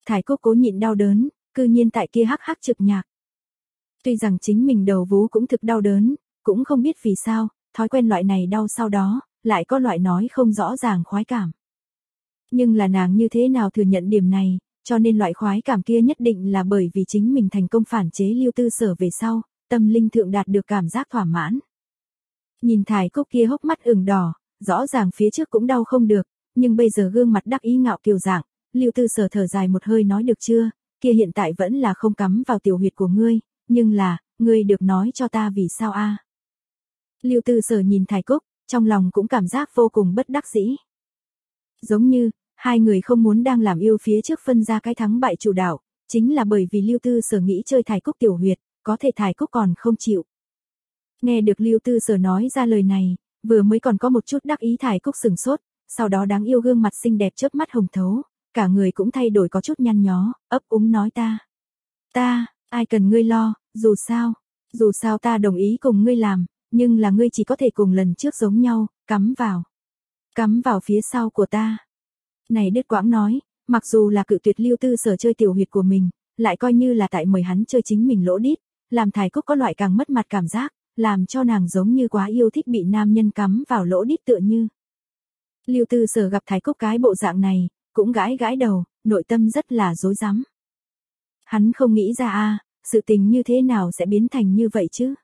Thải Cúc cố nhịn đau đớn, cư nhiên tại kia hắc hắc trực nhạc. Tuy rằng chính mình đầu vú cũng thực đau đớn, cũng không biết vì sao, thói quen loại này đau sau đó, lại có loại nói không rõ ràng khoái cảm. Nhưng là nàng như thế nào thừa nhận điểm này, cho nên loại khoái cảm kia nhất định là bởi vì chính mình thành công phản chế Lưu Tư Sở về sau, tâm linh thượng đạt được cảm giác thỏa mãn. Nhìn Thải Cúc kia hốc mắt ửng đỏ, rõ ràng phía trước cũng đau không được, nhưng bây giờ gương mặt đắc ý ngạo kiều dạng, Lưu Tư Sở thở dài một hơi nói được chưa, kia hiện tại vẫn là không cắm vào tiểu huyệt của ngươi, nhưng là, ngươi được nói cho ta vì sao a? À? Lưu Tư Sở nhìn Thải Cúc, trong lòng cũng cảm giác vô cùng bất đắc dĩ. Giống như, hai người không muốn đang làm yêu phía trước phân ra cái thắng bại chủ đạo, chính là bởi vì Lưu Tư Sở nghĩ chơi Thải Cúc tiểu huyệt, có thể Thải Cúc còn không chịu. Nghe được Lưu Tư Sở nói ra lời này, vừa mới còn có một chút đắc ý Thải Cúc sừng sốt, sau đó đáng yêu gương mặt xinh đẹp chớp mắt hồng thấu, cả người cũng thay đổi có chút nhăn nhó, ấp úng nói ta. Ta, ai cần ngươi lo, dù sao, dù sao ta đồng ý cùng ngươi làm, nhưng là ngươi chỉ có thể cùng lần trước giống nhau, cắm vào. Cắm vào phía sau của ta. Này đứt quãng nói, mặc dù là cự tuyệt Lưu Tư Sở chơi tiểu huyệt của mình, lại coi như là tại mời hắn chơi chính mình lỗ đít, làm Thải Cúc có loại càng mất mặt cảm giác, làm cho nàng giống như quá yêu thích bị nam nhân cắm vào lỗ đít tựa như. Lưu Tư Sở gặp Thải Cúc cái bộ dạng này, cũng gãi gãi đầu, nội tâm rất là rối rắm. Hắn không nghĩ ra a, sự tình như thế nào sẽ biến thành như vậy chứ?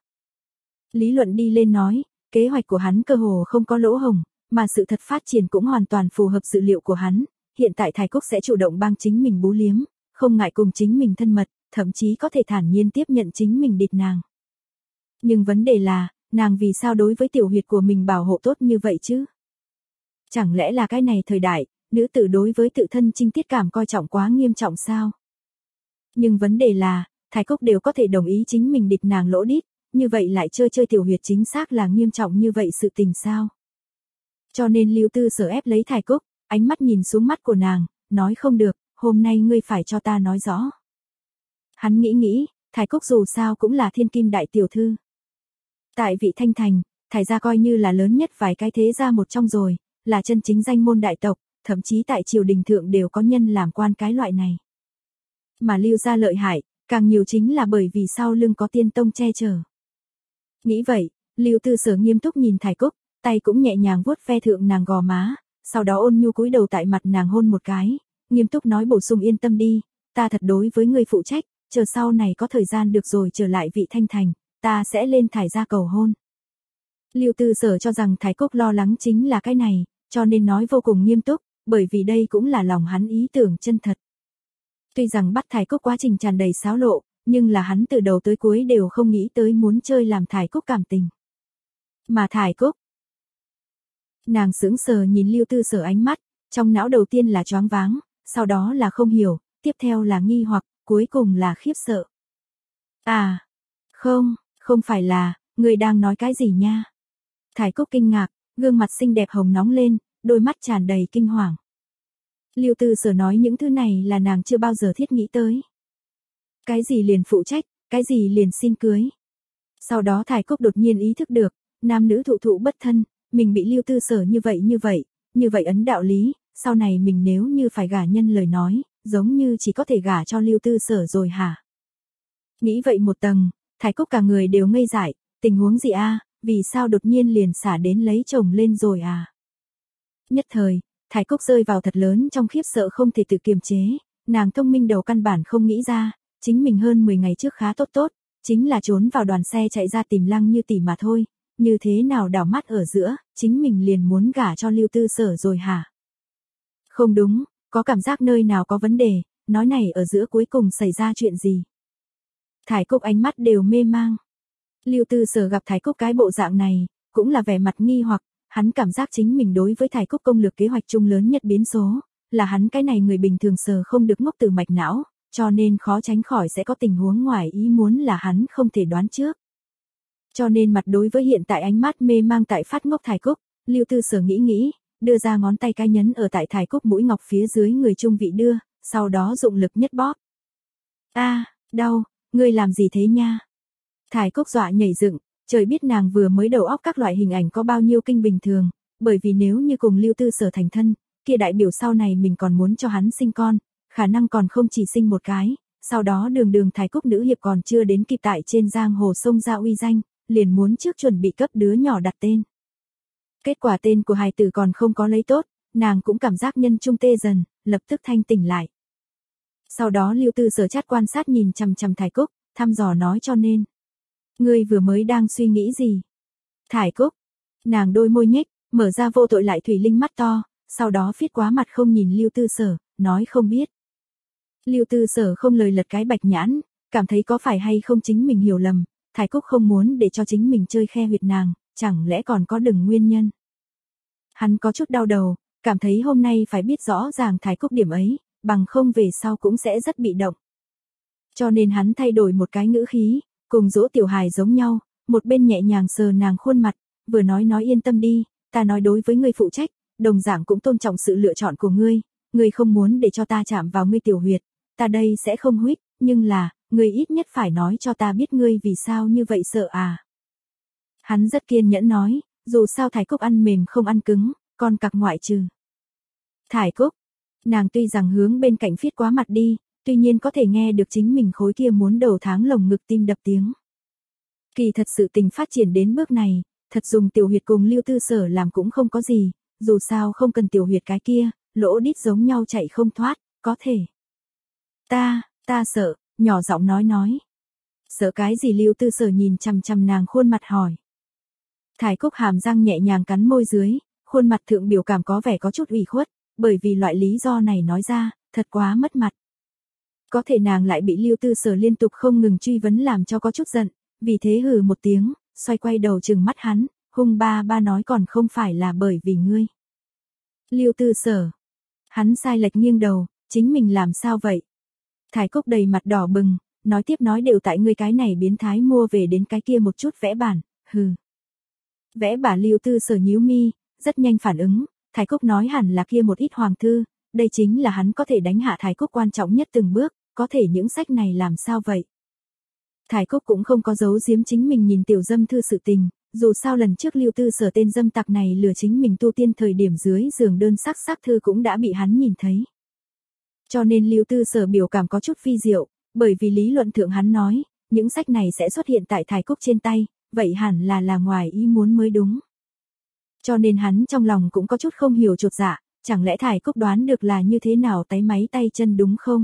Lý luận đi lên nói, kế hoạch của hắn cơ hồ không có lỗ hổng, mà sự thật phát triển cũng hoàn toàn phù hợp dự liệu của hắn, hiện tại Thải Cúc sẽ chủ động bang chính mình bú liếm, không ngại cùng chính mình thân mật, thậm chí có thể thản nhiên tiếp nhận chính mình địt nàng. Nhưng vấn đề là, nàng vì sao đối với tiểu huyệt của mình bảo hộ tốt như vậy chứ? Chẳng lẽ là cái này thời đại, nữ tử đối với tự thân trinh tiết cảm coi trọng quá nghiêm trọng sao? Nhưng vấn đề là, Thải Cúc đều có thể đồng ý chính mình địt nàng lỗ đít, như vậy lại chơi chơi tiểu huyệt chính xác là nghiêm trọng như vậy sự tình sao? Cho nên Lưu Tư Sở ép lấy Thải Cúc, ánh mắt nhìn xuống mắt của nàng, nói không được, hôm nay ngươi phải cho ta nói rõ. Hắn nghĩ nghĩ, Thải Cúc dù sao cũng là thiên kim đại tiểu thư. Tại Vị Thanh Thành, Thải gia coi như là lớn nhất vài cái thế gia một trong rồi, là chân chính danh môn đại tộc, thậm chí tại triều đình thượng đều có nhân làm quan cái loại này. Mà Lưu gia lợi hại, càng nhiều chính là bởi vì sau lưng có tiên tông che chở. Nghĩ vậy, Lưu Tư Sở nghiêm túc nhìn Thải Cúc, tay cũng nhẹ nhàng vuốt ve thượng nàng gò má, sau đó ôn nhu cúi đầu tại mặt nàng hôn một cái, nghiêm túc nói bổ sung yên tâm đi, ta thật đối với ngươi phụ trách, chờ sau này có thời gian được rồi trở lại Vị Thanh Thành, ta sẽ lên Thải gia cầu hôn. Lưu Tư Sở cho rằng Thải Cúc lo lắng chính là cái này, cho nên nói vô cùng nghiêm túc, bởi vì đây cũng là lòng hắn ý tưởng chân thật. Tuy rằng bắt Thải Cúc quá trình tràn đầy xáo lộ, nhưng là hắn từ đầu tới cuối đều không nghĩ tới muốn chơi làm Thải Cúc cảm tình. Mà Thải Cúc, nàng sững sờ nhìn Lưu Tư Sở ánh mắt, trong não đầu tiên là choáng váng, sau đó là không hiểu, tiếp theo là nghi hoặc, cuối cùng là khiếp sợ. À, không, không phải là, người đang nói cái gì nha? Thải Cúc kinh ngạc, gương mặt xinh đẹp hồng nóng lên, đôi mắt tràn đầy kinh hoàng. Lưu Tư Sở nói những thứ này là nàng chưa bao giờ thiết nghĩ tới. Cái gì liền phụ trách, cái gì liền xin cưới. Sau đó Thải Cúc đột nhiên ý thức được, nam nữ thụ thụ bất thân, mình bị Lưu Tư Sở như vậy như vậy, như vậy ấn đạo lý, sau này mình nếu như phải gả nhân lời nói, giống như chỉ có thể gả cho Lưu Tư Sở rồi hả? Nghĩ vậy một tầng, Thải Cúc cả người đều ngây dại, tình huống gì a, vì sao đột nhiên liền xả đến lấy chồng lên rồi à? Nhất thời, Thải Cúc rơi vào thật lớn trong khiếp sợ không thể tự kiềm chế, nàng thông minh đầu căn bản không nghĩ ra, chính mình hơn mười ngày trước khá tốt tốt, chính là trốn vào đoàn xe chạy ra tìm Lăng Như tỷ mà thôi, như thế nào đảo mắt ở giữa, chính mình liền muốn gả cho Lưu Tư Sở rồi hả? Không đúng, có cảm giác nơi nào có vấn đề, nói này ở giữa cuối cùng xảy ra chuyện gì? Thải Cúc ánh mắt đều mê mang. Lưu Tư Sở gặp Thải Cúc cái bộ dạng này, cũng là vẻ mặt nghi hoặc, hắn cảm giác chính mình đối với Thải Cúc công lược kế hoạch chung lớn nhất biến số, là hắn cái này người bình thường sờ không được ngốc từ mạch não, cho nên khó tránh khỏi sẽ có tình huống ngoài ý muốn là hắn không thể đoán trước. Cho nên mặt đối với hiện tại ánh mắt mê mang tại phát ngốc Thải Cúc, Lưu Tư Sở nghĩ nghĩ, đưa ra ngón tay cái nhấn ở tại Thải Cúc mũi ngọc phía dưới người trung vị đưa, sau đó dụng lực nhất bóp. A, đau, ngươi làm gì thế nha? Thải Cúc dọa nhảy dựng, trời biết nàng vừa mới đầu óc các loại hình ảnh có bao nhiêu kinh bình thường, bởi vì nếu như cùng Lưu Tư Sở thành thân, kia đại biểu sau này mình còn muốn cho hắn sinh con, khả năng còn không chỉ sinh một cái, sau đó đường đường Thái Cúc nữ hiệp còn chưa đến kịp tại trên giang hồ sông ra uy danh, liền muốn trước chuẩn bị cấp đứa nhỏ đặt tên. Kết quả tên của hài tử còn không có lấy tốt, nàng cũng cảm giác nhân trung tê dần, lập tức thanh tỉnh lại. Sau đó Lưu Tư Sở chát quan sát nhìn chằm chằm Thái Cúc, thăm dò nói cho nên. Ngươi vừa mới đang suy nghĩ gì? Thái Cúc, nàng đôi môi nhếch, mở ra vô tội lại thủy linh mắt to, sau đó phiết quá mặt không nhìn Lưu Tư Sở, nói không biết. Lưu Tư Sở không lời lật cái bạch nhãn, cảm thấy có phải hay không chính mình hiểu lầm, Thái Cúc không muốn để cho chính mình chơi khe huyệt nàng, chẳng lẽ còn có đừng nguyên nhân. Hắn có chút đau đầu, cảm thấy hôm nay phải biết rõ ràng Thái Cúc điểm ấy, bằng không về sau cũng sẽ rất bị động. Cho nên hắn thay đổi một cái ngữ khí, cùng dỗ tiểu hài giống nhau, một bên nhẹ nhàng sờ nàng khuôn mặt, vừa nói nói yên tâm đi, ta nói đối với ngươi phụ trách, đồng dạng cũng tôn trọng sự lựa chọn của ngươi, ngươi không muốn để cho ta chạm vào ngươi tiểu huyệt, ta đây sẽ không huýt, nhưng là, ngươi ít nhất phải nói cho ta biết ngươi vì sao như vậy sợ à. Hắn rất kiên nhẫn nói, dù sao Thái Cúc ăn mềm không ăn cứng, con cặc ngoại trừ. Thái Cúc, nàng tuy rằng hướng bên cạnh phiết quá mặt đi, tuy nhiên có thể nghe được chính mình khối kia muốn đầu tháng lồng ngực tim đập tiếng. Kỳ thật sự tình phát triển đến bước này, thật dùng tiểu huyệt cùng Lưu Tư Sở làm cũng không có gì, dù sao không cần tiểu huyệt cái kia, lỗ đít giống nhau chạy không thoát, có thể. Ta, ta sợ, nhỏ giọng nói nói. Sợ cái gì? Lưu Tư Sở nhìn chằm chằm nàng khuôn mặt hỏi. Thái Cúc hàm răng nhẹ nhàng cắn môi dưới, khuôn mặt thượng biểu cảm có vẻ có chút ủy khuất, bởi vì loại lý do này nói ra, thật quá mất mặt. Có thể nàng lại bị Lưu Tư Sở liên tục không ngừng truy vấn làm cho có chút giận, vì thế hừ một tiếng, xoay quay đầu trừng mắt hắn, hung ba ba nói còn không phải là bởi vì ngươi. Lưu Tư Sở. Hắn sai lệch nghiêng đầu, chính mình làm sao vậy? Thái Cúc đầy mặt đỏ bừng, nói tiếp nói đều tại ngươi cái này biến thái mua về đến cái kia một chút vẽ bản, hừ. Vẽ bản? Lưu Tư Sở nhíu mi, rất nhanh phản ứng, Thái Cúc nói hẳn là kia một ít hoàng thư, đây chính là hắn có thể đánh hạ Thái Cúc quan trọng nhất từng bước, có thể những sách này làm sao vậy? Thái Cúc cũng không có giấu giếm chính mình nhìn tiểu dâm thư sự tình, dù sao lần trước Lưu Tư Sở tên dâm tặc này lừa chính mình tu tiên thời điểm dưới giường đơn sắc sắc thư cũng đã bị hắn nhìn thấy. Cho nên Lưu Tư Sở biểu cảm có chút phi diệu, bởi vì lý luận thượng hắn nói, những sách này sẽ xuất hiện tại Thái Cúc trên tay, vậy hẳn là là ngoài ý muốn mới đúng. Cho nên hắn trong lòng cũng có chút không hiểu chột dạ, chẳng lẽ Thái Cúc đoán được là như thế nào táy máy tay chân đúng không?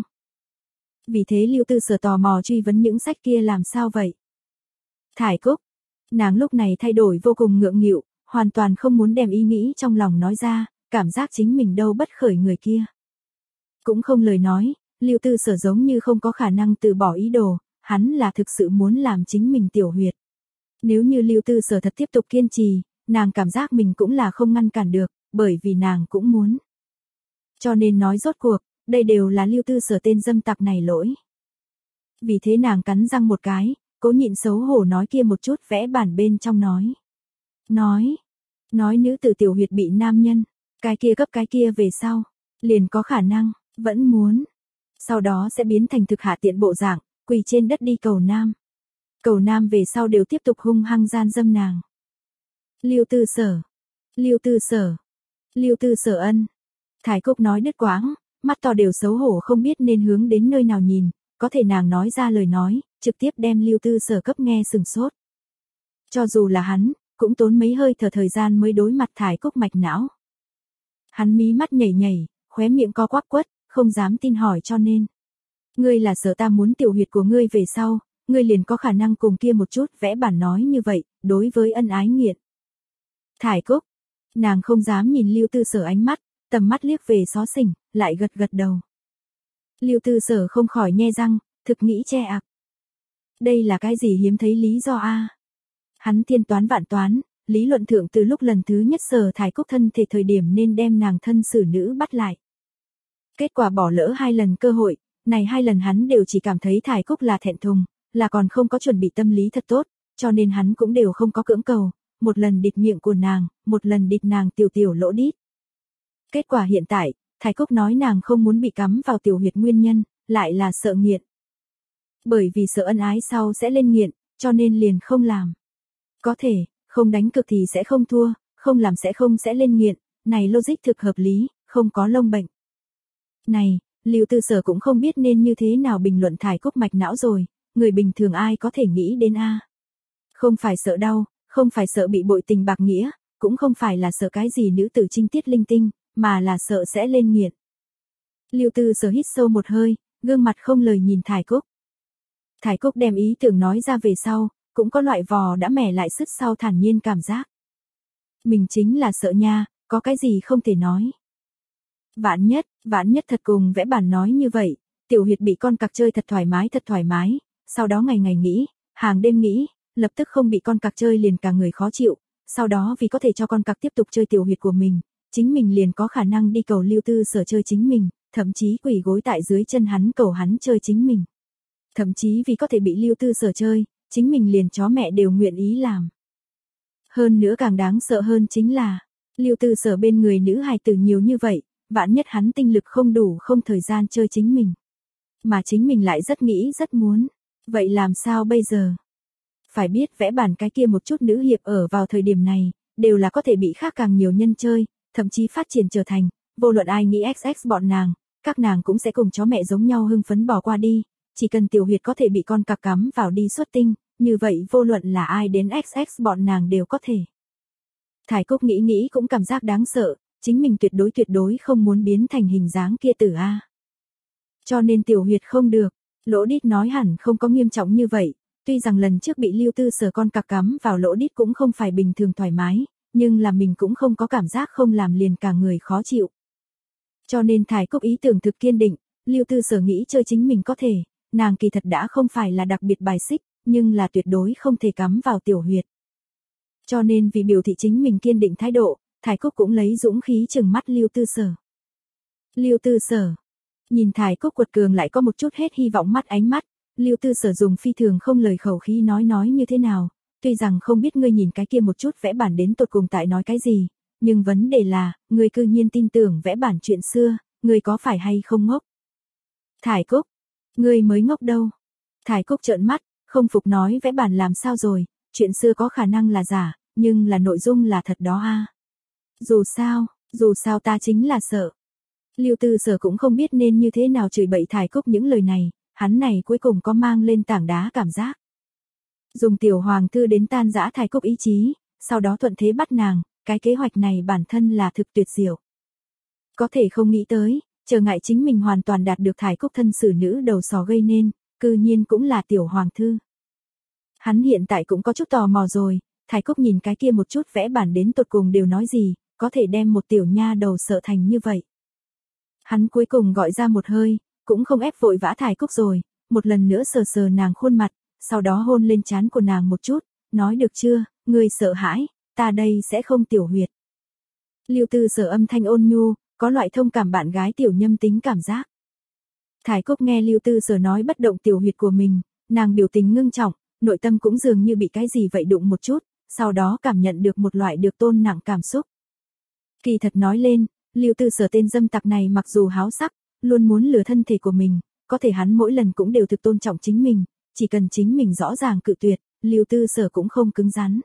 Vì thế Lưu Tư Sở tò mò truy vấn những sách kia làm sao vậy? Thái Cúc, nàng lúc này thay đổi vô cùng ngượng nghịu, hoàn toàn không muốn đem ý nghĩ trong lòng nói ra, cảm giác chính mình đâu bất khởi người kia. Cũng không lời nói, Lưu Tư Sở giống như không có khả năng từ bỏ ý đồ, hắn là thực sự muốn làm chính mình tiểu huyệt. Nếu như Lưu Tư Sở thật tiếp tục kiên trì, nàng cảm giác mình cũng là không ngăn cản được, bởi vì nàng cũng muốn. Cho nên nói rốt cuộc, đây đều là Lưu Tư Sở tên dâm tặc này lỗi. Vì thế nàng cắn răng một cái, cố nhịn xấu hổ nói kia một chút vẽ bản bên trong nói. Nói, nói nữ tử tiểu huyệt bị nam nhân, cái kia cấp cái kia về sau, liền có khả năng, vẫn muốn. Sau đó sẽ biến thành thực hạ tiện bộ dạng, quỳ trên đất đi cầu nam. Cầu nam về sau đều tiếp tục hung hăng gian dâm nàng. Lưu Tư Sở, Lưu Tư Sở, Lưu Tư Sở ân. Thái Cúc nói đứt quãng, mắt to đều xấu hổ không biết nên hướng đến nơi nào nhìn, có thể nàng nói ra lời nói, trực tiếp đem Lưu Tư Sở cấp nghe sừng sốt. Cho dù là hắn, cũng tốn mấy hơi thở thời gian mới đối mặt Thái Cúc mạch não. Hắn mí mắt nhảy nhảy, khóe miệng co quắp quất, không dám tin hỏi cho nên. Ngươi là sợ ta muốn tiểu huyệt của ngươi về sau, ngươi liền có khả năng cùng kia một chút vẽ bản nói như vậy, đối với ân ái nghiện. Thái Cúc, nàng không dám nhìn Lưu Tư Sở ánh mắt, tầm mắt liếc về xó xỉnh, lại gật gật đầu. Lưu Tư Sở không khỏi nhe răng, thực nghĩ che ạc. Đây là cái gì hiếm thấy lý do a? Hắn thiên toán vạn toán, lý luận thượng từ lúc lần thứ nhất Sở Thái Cúc thân thể thời điểm nên đem nàng thân xử nữ bắt lại. Kết quả bỏ lỡ hai lần cơ hội, này hai lần hắn đều chỉ cảm thấy Thái Cúc là thẹn thùng, là còn không có chuẩn bị tâm lý thật tốt, cho nên hắn cũng đều không có cưỡng cầu, một lần địt miệng của nàng, một lần địt nàng tiểu tiểu lỗ đít. Kết quả hiện tại, Thái Cúc nói nàng không muốn bị cắm vào tiểu huyệt nguyên nhân, lại là sợ nghiện. Bởi vì sợ ân ái sau sẽ lên nghiện, cho nên liền không làm. Có thể, không đánh cực thì sẽ không thua, không làm sẽ không sẽ lên nghiện, này logic thực hợp lý, không có lông bệnh. Này, Lưu Tư Sở cũng không biết nên như thế nào bình luận Thải Cúc mạch não rồi, người bình thường ai có thể nghĩ đến a. Không phải sợ đau, không phải sợ bị bội tình bạc nghĩa, cũng không phải là sợ cái gì nữ tử trinh tiết linh tinh, mà là sợ sẽ lên nghiện. Lưu Tư Sở hít sâu một hơi, gương mặt không lời nhìn Thải Cúc. Thải Cúc đem ý tưởng nói ra về sau, cũng có loại vò đã mẻ lại sứt sau thản nhiên cảm giác. Mình chính là sợ nha, có cái gì không thể nói. Vạn nhất, vạn nhất thật cùng vẽ bản nói như vậy, Tiểu Huyệt bị con cặc chơi thật thoải mái thật thoải mái, sau đó ngày ngày nghĩ, hàng đêm nghĩ, lập tức không bị con cặc chơi liền cả người khó chịu, sau đó vì có thể cho con cặc tiếp tục chơi Tiểu Huyệt của mình, chính mình liền có khả năng đi cầu Lưu Tư Sở chơi chính mình, thậm chí quỳ gối tại dưới chân hắn cầu hắn chơi chính mình. Thậm chí vì có thể bị Lưu Tư Sở chơi, chính mình liền chó mẹ đều nguyện ý làm. Hơn nữa càng đáng sợ hơn chính là, Lưu Tư Sở bên người nữ hài tử nhiều như vậy, vạn nhất hắn tinh lực không đủ không thời gian chơi chính mình. Mà chính mình lại rất nghĩ rất muốn. Vậy làm sao bây giờ? Phải biết vẽ bản cái kia một chút nữ hiệp ở vào thời điểm này, đều là có thể bị khác càng nhiều nhân chơi, thậm chí phát triển trở thành, vô luận ai nghĩ ích ích bọn nàng, các nàng cũng sẽ cùng chó mẹ giống nhau hưng phấn bỏ qua đi, chỉ cần Tiểu Huyệt có thể bị con cặc cắm vào đi xuất tinh, như vậy vô luận là ai đến ích ích bọn nàng đều có thể. Thải Cúc nghĩ nghĩ cũng cảm giác đáng sợ, chính mình tuyệt đối tuyệt đối không muốn biến thành hình dáng kia tử a. Cho nên Tiểu Huyệt không được, lỗ đít nói hẳn không có nghiêm trọng như vậy, tuy rằng lần trước bị Lưu Tư Sở con cặc cắm vào lỗ đít cũng không phải bình thường thoải mái, nhưng là mình cũng không có cảm giác không làm liền cả người khó chịu. Cho nên Thải Cúc ý tưởng thực kiên định, Lưu Tư Sở nghĩ chơi chính mình có thể, nàng kỳ thật đã không phải là đặc biệt bài xích, nhưng là tuyệt đối không thể cắm vào Tiểu Huyệt. Cho nên vì biểu thị chính mình kiên định thái độ, Thải Cúc cũng lấy dũng khí trừng mắt Lưu Tư Sở. Lưu Tư Sở. Nhìn Thải Cúc quật cường lại có một chút hết hy vọng mắt ánh mắt, Lưu Tư Sở dùng phi thường không lời khẩu khí nói nói như thế nào, tuy rằng không biết ngươi nhìn cái kia một chút vẽ bản đến tột cùng tại nói cái gì, nhưng vấn đề là, ngươi cư nhiên tin tưởng vẽ bản chuyện xưa, ngươi có phải hay không ngốc? Thải Cúc. Ngươi mới ngốc đâu. Thải Cúc trợn mắt, không phục nói vẽ bản làm sao rồi, chuyện xưa có khả năng là giả, nhưng là nội dung là thật đó a. Dù sao, dù sao ta chính là sợ. Lưu Tư Sở cũng không biết nên như thế nào chửi bậy Thải Cúc những lời này, hắn này cuối cùng có mang lên tảng đá cảm giác. Dùng tiểu hoàng thư đến tan rã Thải Cúc ý chí, sau đó thuận thế bắt nàng, cái kế hoạch này bản thân là thực tuyệt diệu. Có thể không nghĩ tới, chờ ngại chính mình hoàn toàn đạt được Thải Cúc thân xử nữ đầu sò gây nên, cư nhiên cũng là tiểu hoàng thư. Hắn hiện tại cũng có chút tò mò rồi, Thải Cúc nhìn cái kia một chút vẽ bản đến tột cùng đều nói gì, có thể đem một tiểu nha đầu sợ thành như vậy. Hắn cuối cùng gọi ra một hơi, cũng không ép vội vã Thải Cúc rồi, một lần nữa sờ sờ nàng khuôn mặt, sau đó hôn lên trán của nàng một chút, nói được chưa, ngươi sợ hãi, ta đây sẽ không Tiểu Huyệt. Lưu Tư Sở âm thanh ôn nhu, có loại thông cảm bạn gái tiểu nhâm tính cảm giác. Thải Cúc nghe Lưu Tư Sở nói bất động Tiểu Huyệt của mình, nàng biểu tình ngưng trọng, nội tâm cũng dường như bị cái gì vậy đụng một chút, sau đó cảm nhận được một loại được tôn nặng cảm xúc. Kỳ thật nói lên, Lưu Tư Sở tên dâm tặc này mặc dù háo sắc, luôn muốn lừa thân thể của mình, có thể hắn mỗi lần cũng đều thực tôn trọng chính mình, chỉ cần chính mình rõ ràng cự tuyệt, Lưu Tư Sở cũng không cứng rắn.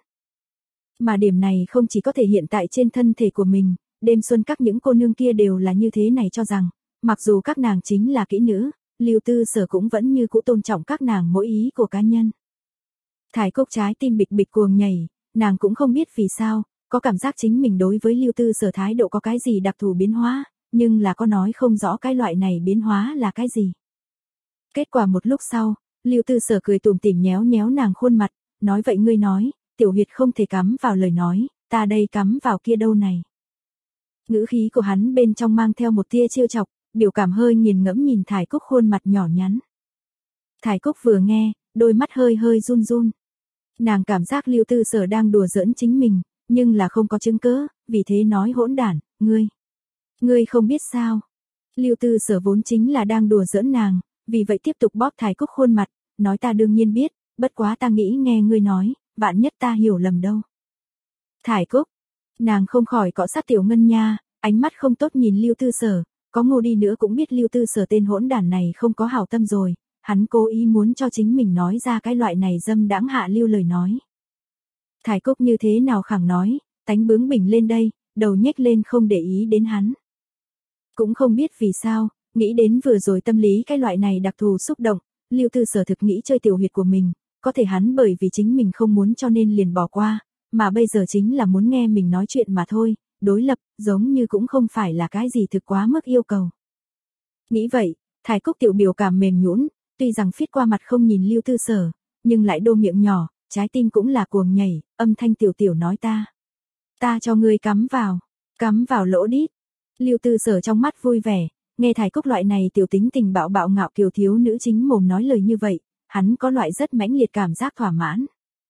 Mà điểm này không chỉ có thể hiện tại trên thân thể của mình, đêm xuân các những cô nương kia đều là như thế này cho rằng, mặc dù các nàng chính là kỹ nữ, Lưu Tư Sở cũng vẫn như cũ tôn trọng các nàng mỗi ý của cá nhân. Thải Cúc trái tim bịch bịch cuồng nhảy, nàng cũng không biết vì sao, có cảm giác chính mình đối với Lưu Tư Sở thái độ có cái gì đặc thù biến hóa, nhưng là có nói không rõ cái loại này biến hóa là cái gì. Kết quả một lúc sau, Lưu Tư Sở cười tủm tỉm nhéo nhéo nàng khuôn mặt, nói vậy ngươi nói, Tiểu Huyệt không thể cắm vào lời nói, ta đây cắm vào kia đâu này. Ngữ khí của hắn bên trong mang theo một tia trêu chọc, biểu cảm hơi nghiền ngẫm nhìn Thải Cúc khuôn mặt nhỏ nhắn. Thải Cúc vừa nghe, đôi mắt hơi hơi run run. Nàng cảm giác Lưu Tư Sở đang đùa giỡn chính mình, nhưng là không có chứng cớ, vì thế nói hỗn đản, ngươi. Ngươi không biết sao. Lưu Tư Sở vốn chính là đang đùa giỡn nàng, vì vậy tiếp tục bóp Thải Cúc khuôn mặt, nói ta đương nhiên biết, bất quá ta nghĩ nghe ngươi nói, vạn nhất ta hiểu lầm đâu. Thải Cúc, nàng không khỏi cọ sát tiểu ngân nha, ánh mắt không tốt nhìn Lưu Tư Sở, có ngu đi nữa cũng biết Lưu Tư Sở tên hỗn đản này không có hảo tâm rồi, hắn cố ý muốn cho chính mình nói ra cái loại này dâm đãng hạ lưu lời nói. Thải Cúc như thế nào khẳng nói, tánh bướng bỉnh lên đây, đầu nhếch lên không để ý đến hắn. Cũng không biết vì sao, Nghĩ đến vừa rồi tâm lý cái loại này đặc thù xúc động, Lưu Tư Sở thực nghĩ chơi tiểu huyệt của mình, có thể hắn bởi vì chính mình không muốn cho nên liền bỏ qua, mà bây giờ chính là muốn nghe mình nói chuyện mà thôi, đối lập, giống như cũng không phải là cái gì thực quá mức yêu cầu. Nghĩ vậy, Thải Cúc tiểu biểu cảm mềm nhũn, tuy rằng phiết qua mặt không nhìn Lưu Tư Sở, nhưng lại đô miệng nhỏ, trái tim cũng là cuồng nhảy, âm thanh tiểu tiểu nói ta. Ta cho ngươi cắm vào, cắm vào lỗ đít. Lưu Tư Sở trong mắt vui vẻ, nghe Thải Cúc loại này tiểu tính tình bạo bạo ngạo kiều thiếu nữ chính mồm nói lời như vậy, hắn có loại rất mãnh liệt cảm giác thỏa mãn.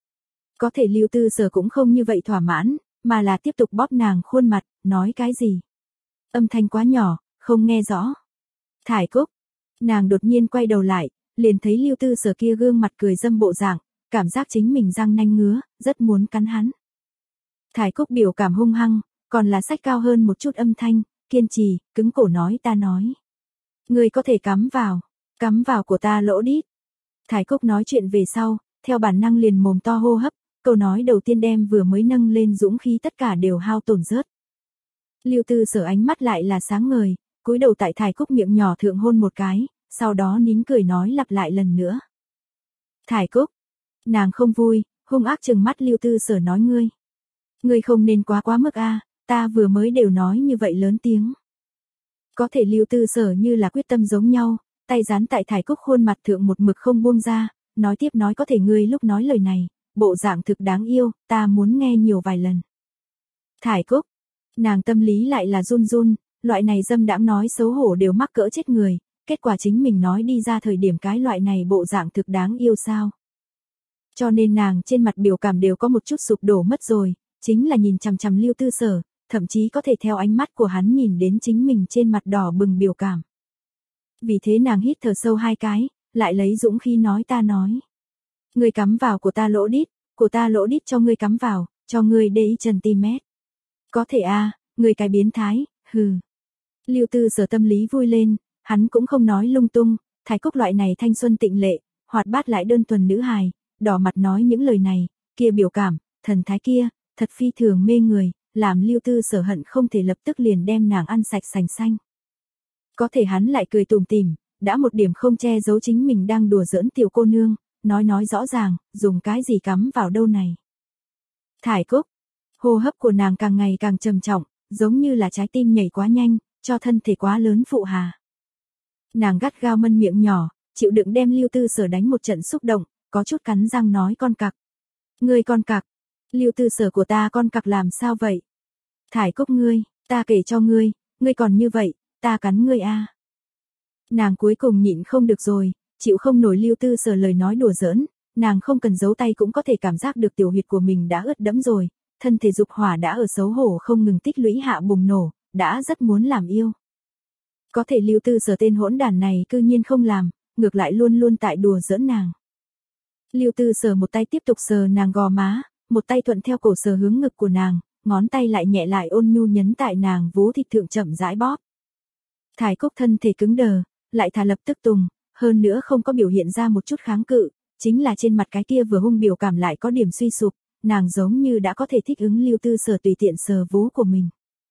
Có thể Lưu Tư Sở cũng không như vậy thỏa mãn, mà là tiếp tục bóp nàng khuôn mặt, nói cái gì. Âm thanh quá nhỏ, không nghe rõ. Thải Cúc, nàng đột nhiên quay đầu lại, liền thấy Lưu Tư Sở kia gương mặt cười dâm bộ dạng, cảm giác chính mình răng nanh ngứa, rất muốn cắn hắn. Thải Cúc biểu cảm hung hăng, còn là sách cao hơn một chút âm thanh, kiên trì, cứng cổ nói ta nói. Ngươi có thể cắm vào, cắm vào của ta lỗ đít. Thải Cúc nói chuyện về sau, theo bản năng liền mồm to hô hấp, câu nói đầu tiên đem vừa mới nâng lên dũng khí tất cả đều hao tổn rớt. Lưu Tư Sở ánh mắt lại là sáng ngời, cúi đầu tại Thải Cúc miệng nhỏ thượng hôn một cái, sau đó nín cười nói lặp lại lần nữa. Thải Cúc, nàng không vui, hung ác trừng mắt Lưu Tư Sở nói ngươi. Ngươi không nên quá quá mức a, ta vừa mới đều nói như vậy lớn tiếng. Có thể Lưu Tư Sở như là quyết tâm giống nhau, tay dán tại Thải Cúc khuôn mặt thượng một mực không buông ra, nói tiếp nói có thể ngươi lúc nói lời này, bộ dạng thực đáng yêu, ta muốn nghe nhiều vài lần. Thải Cúc, nàng tâm lý lại là run run, loại này dâm đãng nói xấu hổ đều mắc cỡ chết người, kết quả chính mình nói đi ra thời điểm cái loại này bộ dạng thực đáng yêu sao. Cho nên nàng trên mặt biểu cảm đều có một chút sụp đổ mất rồi, chính là nhìn chằm chằm Lưu Tư Sở, thậm chí có thể theo ánh mắt của hắn nhìn đến chính mình trên mặt đỏ bừng biểu cảm. Vì thế nàng hít thở sâu hai cái, lại lấy dũng khí nói ta nói. Ngươi cắm vào của ta lỗ đít, của ta lỗ đít cho ngươi cắm vào, cho ngươi đê cm. Có thể a, à, ngươi cái biến thái, hừ. Lưu Tư Sở tâm lý vui lên, hắn cũng không nói lung tung, Thải Cúc loại này thanh xuân tịnh lệ, hoạt bát lại đơn thuần nữ hài, đỏ mặt nói những lời này, kia biểu cảm, thần thái kia, thật phi thường mê người, làm Lưu Tư Sở hận không thể lập tức liền đem nàng ăn sạch sành xanh. Có thể hắn lại cười tủm tỉm, đã một điểm không che giấu chính mình đang đùa giỡn tiểu cô nương, nói nói rõ ràng, dùng cái gì cắm vào đâu này. Thải Cúc, hô hấp của nàng càng ngày càng trầm trọng, giống như là trái tim nhảy quá nhanh, cho thân thể quá lớn phụ hà. Nàng gắt gao mân miệng nhỏ, chịu đựng đem Lưu Tư Sở đánh một trận xúc động, có chút cắn răng nói con cặc. Ngươi con cặc, Lưu Tư Sở của ta con cặc làm sao vậy? Thải Cúc ngươi, ta kể cho ngươi, ngươi còn như vậy, ta cắn ngươi a. À. Nàng cuối cùng nhịn không được rồi, chịu không nổi Lưu Tư Sở lời nói đùa giỡn, nàng không cần giấu tay cũng có thể cảm giác được tiểu huyệt của mình đã ướt đẫm rồi, thân thể dục hỏa đã ở xấu hổ không ngừng tích lũy hạ bùng nổ, đã rất muốn làm yêu. Có thể Lưu Tư Sở tên hỗn đản này cư nhiên không làm, ngược lại luôn luôn tại đùa giỡn nàng. Lưu Tư Sở một tay tiếp tục sờ nàng gò má, một tay thuận theo cổ sờ hướng ngực của nàng, ngón tay lại nhẹ lại ôn nhu nhấn tại nàng vú thịt thượng chậm rãi bóp. Thải Cúc thân thể cứng đờ, lại thả lập tức tùng, hơn nữa không có biểu hiện ra một chút kháng cự, chính là trên mặt cái kia vừa hung biểu cảm lại có điểm suy sụp, nàng giống như đã có thể thích ứng Lưu Tư Sở tùy tiện sờ vú của mình.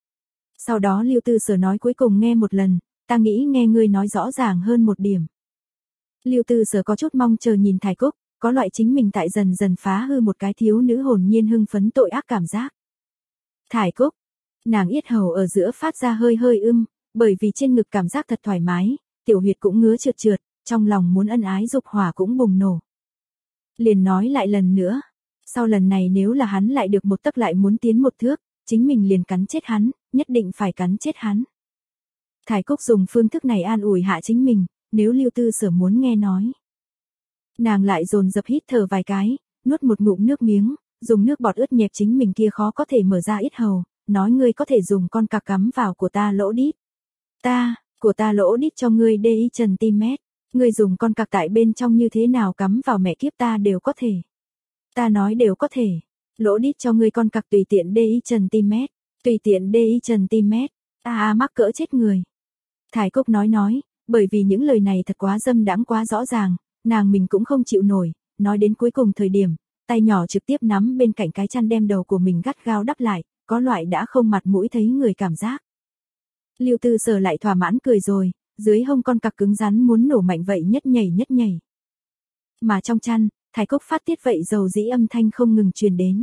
Sau đó Lưu Tư Sở nói cuối cùng nghe một lần, ta nghĩ nghe ngươi nói rõ ràng hơn một điểm. Lưu Tư Sở có chút mong chờ nhìn Thải Cúc, có loại chính mình tại dần dần phá hư một cái thiếu nữ hồn nhiên hưng phấn tội ác cảm giác. Thải Cúc, nàng yết hầu ở giữa phát ra hơi hơi ưm, bởi vì trên ngực cảm giác thật thoải mái, tiểu huyệt cũng ngứa trượt trượt, trong lòng muốn ân ái dục hỏa cũng bùng nổ. Liền nói lại lần nữa, sau lần này nếu là hắn lại được một tấc lại muốn tiến một thước, chính mình liền cắn chết hắn, nhất định phải cắn chết hắn. Thải Cúc dùng phương thức này an ủi hạ chính mình, nếu Lưu Tư Sở muốn nghe nói. Nàng lại dồn dập hít thở vài cái, nuốt một ngụm nước miếng, dùng nước bọt ướt nhẹp chính mình kia khó có thể mở ra yết hầu, nói ngươi có thể dùng con cặc cắm vào của ta lỗ đít. Ta, của ta lỗ đít cho ngươi đê cm, ngươi dùng con cặc tại bên trong như thế nào cắm vào mẹ kiếp ta đều có thể. Ta nói đều có thể, lỗ đít cho ngươi con cặc tùy tiện đê cm, tùy tiện đê cm, ta à, mắc cỡ chết người. Thải Cúc nói nói, bởi vì những lời này thật quá dâm đãng quá rõ ràng, nàng mình cũng không chịu nổi, nói đến cuối cùng thời điểm, tay nhỏ trực tiếp nắm bên cạnh cái chăn đem đầu của mình gắt gao đắp lại, có loại đã không mặt mũi thấy người cảm giác. Lưu Tư Sở lại thỏa mãn cười rồi, dưới hông con cặc cứng rắn muốn nổ mạnh vậy nhất nhảy nhất nhảy. Mà trong chăn, Thải Cúc phát tiết vậy dầu dĩ âm thanh không ngừng truyền đến.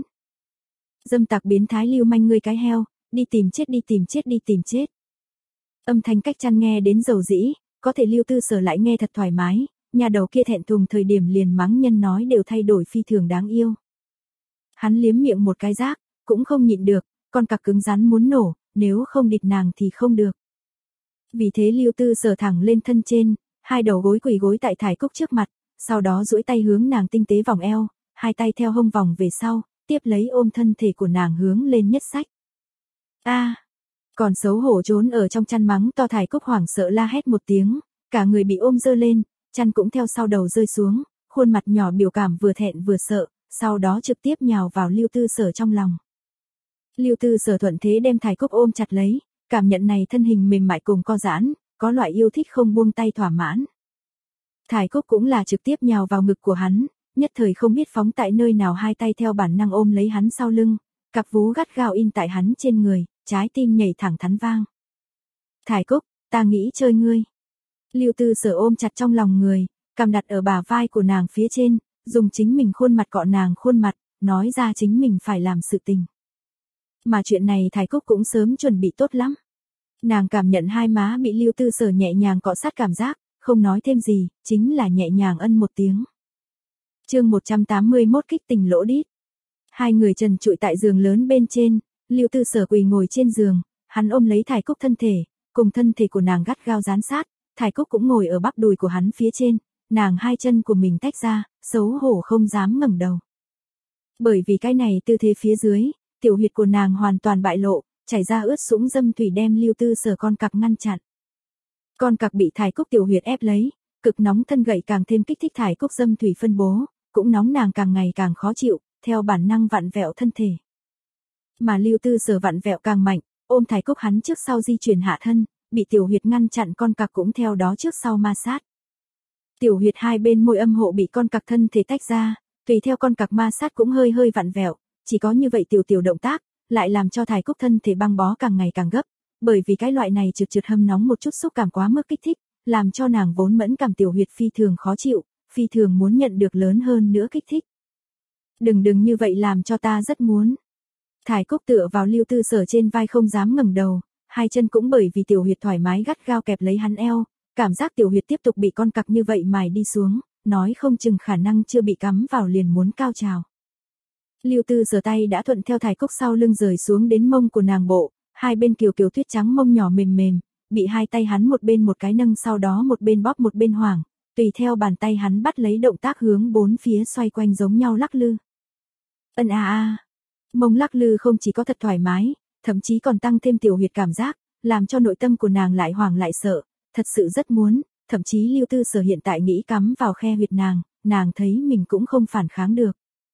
Dâm tặc biến thái lưu manh ngươi cái heo, đi tìm chết đi tìm chết đi tìm chết. Âm thanh cách chăn nghe đến dầu dĩ, có thể Lưu Tư Sở lại nghe thật thoải mái, nhà đầu kia thẹn thùng thời điểm liền mắng nhân nói đều thay đổi phi thường đáng yêu. Hắn liếm miệng một cái rác, cũng không nhịn được, con cặc cứng rắn muốn nổ, nếu không địt nàng thì không được. Vì thế Lưu Tư Sở thẳng lên thân trên, hai đầu gối quỳ gối tại Thải Cúc trước mặt, sau đó duỗi tay hướng nàng tinh tế vòng eo, hai tay theo hông vòng về sau, tiếp lấy ôm thân thể của nàng hướng lên nhất sách. A, à, còn xấu hổ trốn ở trong chăn mắng to Thải Cúc hoảng sợ la hét một tiếng, cả người bị ôm dơ lên, chăn cũng theo sau đầu rơi xuống, khuôn mặt nhỏ biểu cảm vừa thẹn vừa sợ, sau đó trực tiếp nhào vào Lưu Tư Sở trong lòng. Lưu Tư Sở thuận thế đem Thải Cúc ôm chặt lấy, cảm nhận này thân hình mềm mại cùng co giãn, có loại yêu thích không buông tay thỏa mãn. Thải Cúc cũng là trực tiếp nhào vào ngực của hắn, nhất thời không biết phóng tại nơi nào hai tay theo bản năng ôm lấy hắn sau lưng, cặp vú gắt gao in tại hắn trên người, trái tim nhảy thẳng thắn vang. Thải Cúc, ta nghĩ chơi ngươi. Lưu Tư Sở ôm chặt trong lòng người, cằm đặt ở bả vai của nàng phía trên, dùng chính mình khuôn mặt cọ nàng khuôn mặt, nói ra chính mình phải làm sự tình. Mà chuyện này Thải Cúc cũng sớm chuẩn bị tốt lắm. Nàng cảm nhận hai má bị Lưu Tư Sở nhẹ nhàng cọ sát cảm giác, không nói thêm gì, chính là nhẹ nhàng ân một tiếng. Chương một trăm tám mươi mốt kích tình lỗ đít. Hai người trần trụi tại giường lớn bên trên, Lưu Tư Sở quỳ ngồi trên giường, hắn ôm lấy Thải Cúc thân thể, cùng thân thể của nàng gắt gao dán sát, Thải Cúc cũng ngồi ở bắp đùi của hắn phía trên, nàng hai chân của mình tách ra, xấu hổ không dám ngẩng đầu. Bởi vì cái này tư thế phía dưới, tiểu huyệt của nàng hoàn toàn bại lộ, chảy ra ướt sũng dâm thủy đem Lưu Tư Sở con cặc ngăn chặn. Con cặc bị Thải Cúc tiểu huyệt ép lấy, cực nóng thân gậy càng thêm kích thích Thải Cúc dâm thủy phân bố, cũng nóng nàng càng ngày càng khó chịu, theo bản năng vặn vẹo thân thể. Mà Lưu Tư Sở vặn vẹo càng mạnh, ôm Thải Cúc hắn trước sau di chuyển hạ thân, bị tiểu huyệt ngăn chặn con cặc cũng theo đó trước sau ma sát. Tiểu huyệt hai bên môi âm hộ bị con cặc thân thể tách ra, tùy theo con cặc ma sát cũng hơi hơi vặn vẹo, chỉ có như vậy tiểu tiểu động tác, lại làm cho Thải Cúc thân thể băng bó càng ngày càng gấp, bởi vì cái loại này trượt trượt hâm nóng một chút xúc cảm quá mức kích thích, làm cho nàng vốn mẫn cảm tiểu huyệt phi thường khó chịu, phi thường muốn nhận được lớn hơn nữa kích thích. Đừng đừng như vậy làm cho ta rất muốn. Thải Cúc tựa vào Lưu Tư Sở trên vai không dám ngẩng đầu, hai chân cũng bởi vì tiểu huyệt thoải mái gắt gao kẹp lấy hắn eo, cảm giác tiểu huyệt tiếp tục bị con cặc như vậy mài đi xuống, nói không chừng khả năng chưa bị cắm vào liền muốn cao trào. Lưu Tư Sở tay đã thuận theo Thải Cúc sau lưng rời xuống đến mông của nàng bộ, hai bên kiều kiều tuyết trắng mông nhỏ mềm mềm, bị hai tay hắn một bên một cái nâng sau đó một bên bóp một bên hoảng, tùy theo bàn tay hắn bắt lấy động tác hướng bốn phía xoay quanh giống nhau lắc lư. Ân a a, mông lắc lư không chỉ có thật thoải mái, thậm chí còn tăng thêm tiểu huyệt cảm giác, làm cho nội tâm của nàng lại hoảng lại sợ, thật sự rất muốn, thậm chí Lưu Tư Sở hiện tại nghĩ cắm vào khe huyệt nàng, nàng thấy mình cũng không phản kháng được.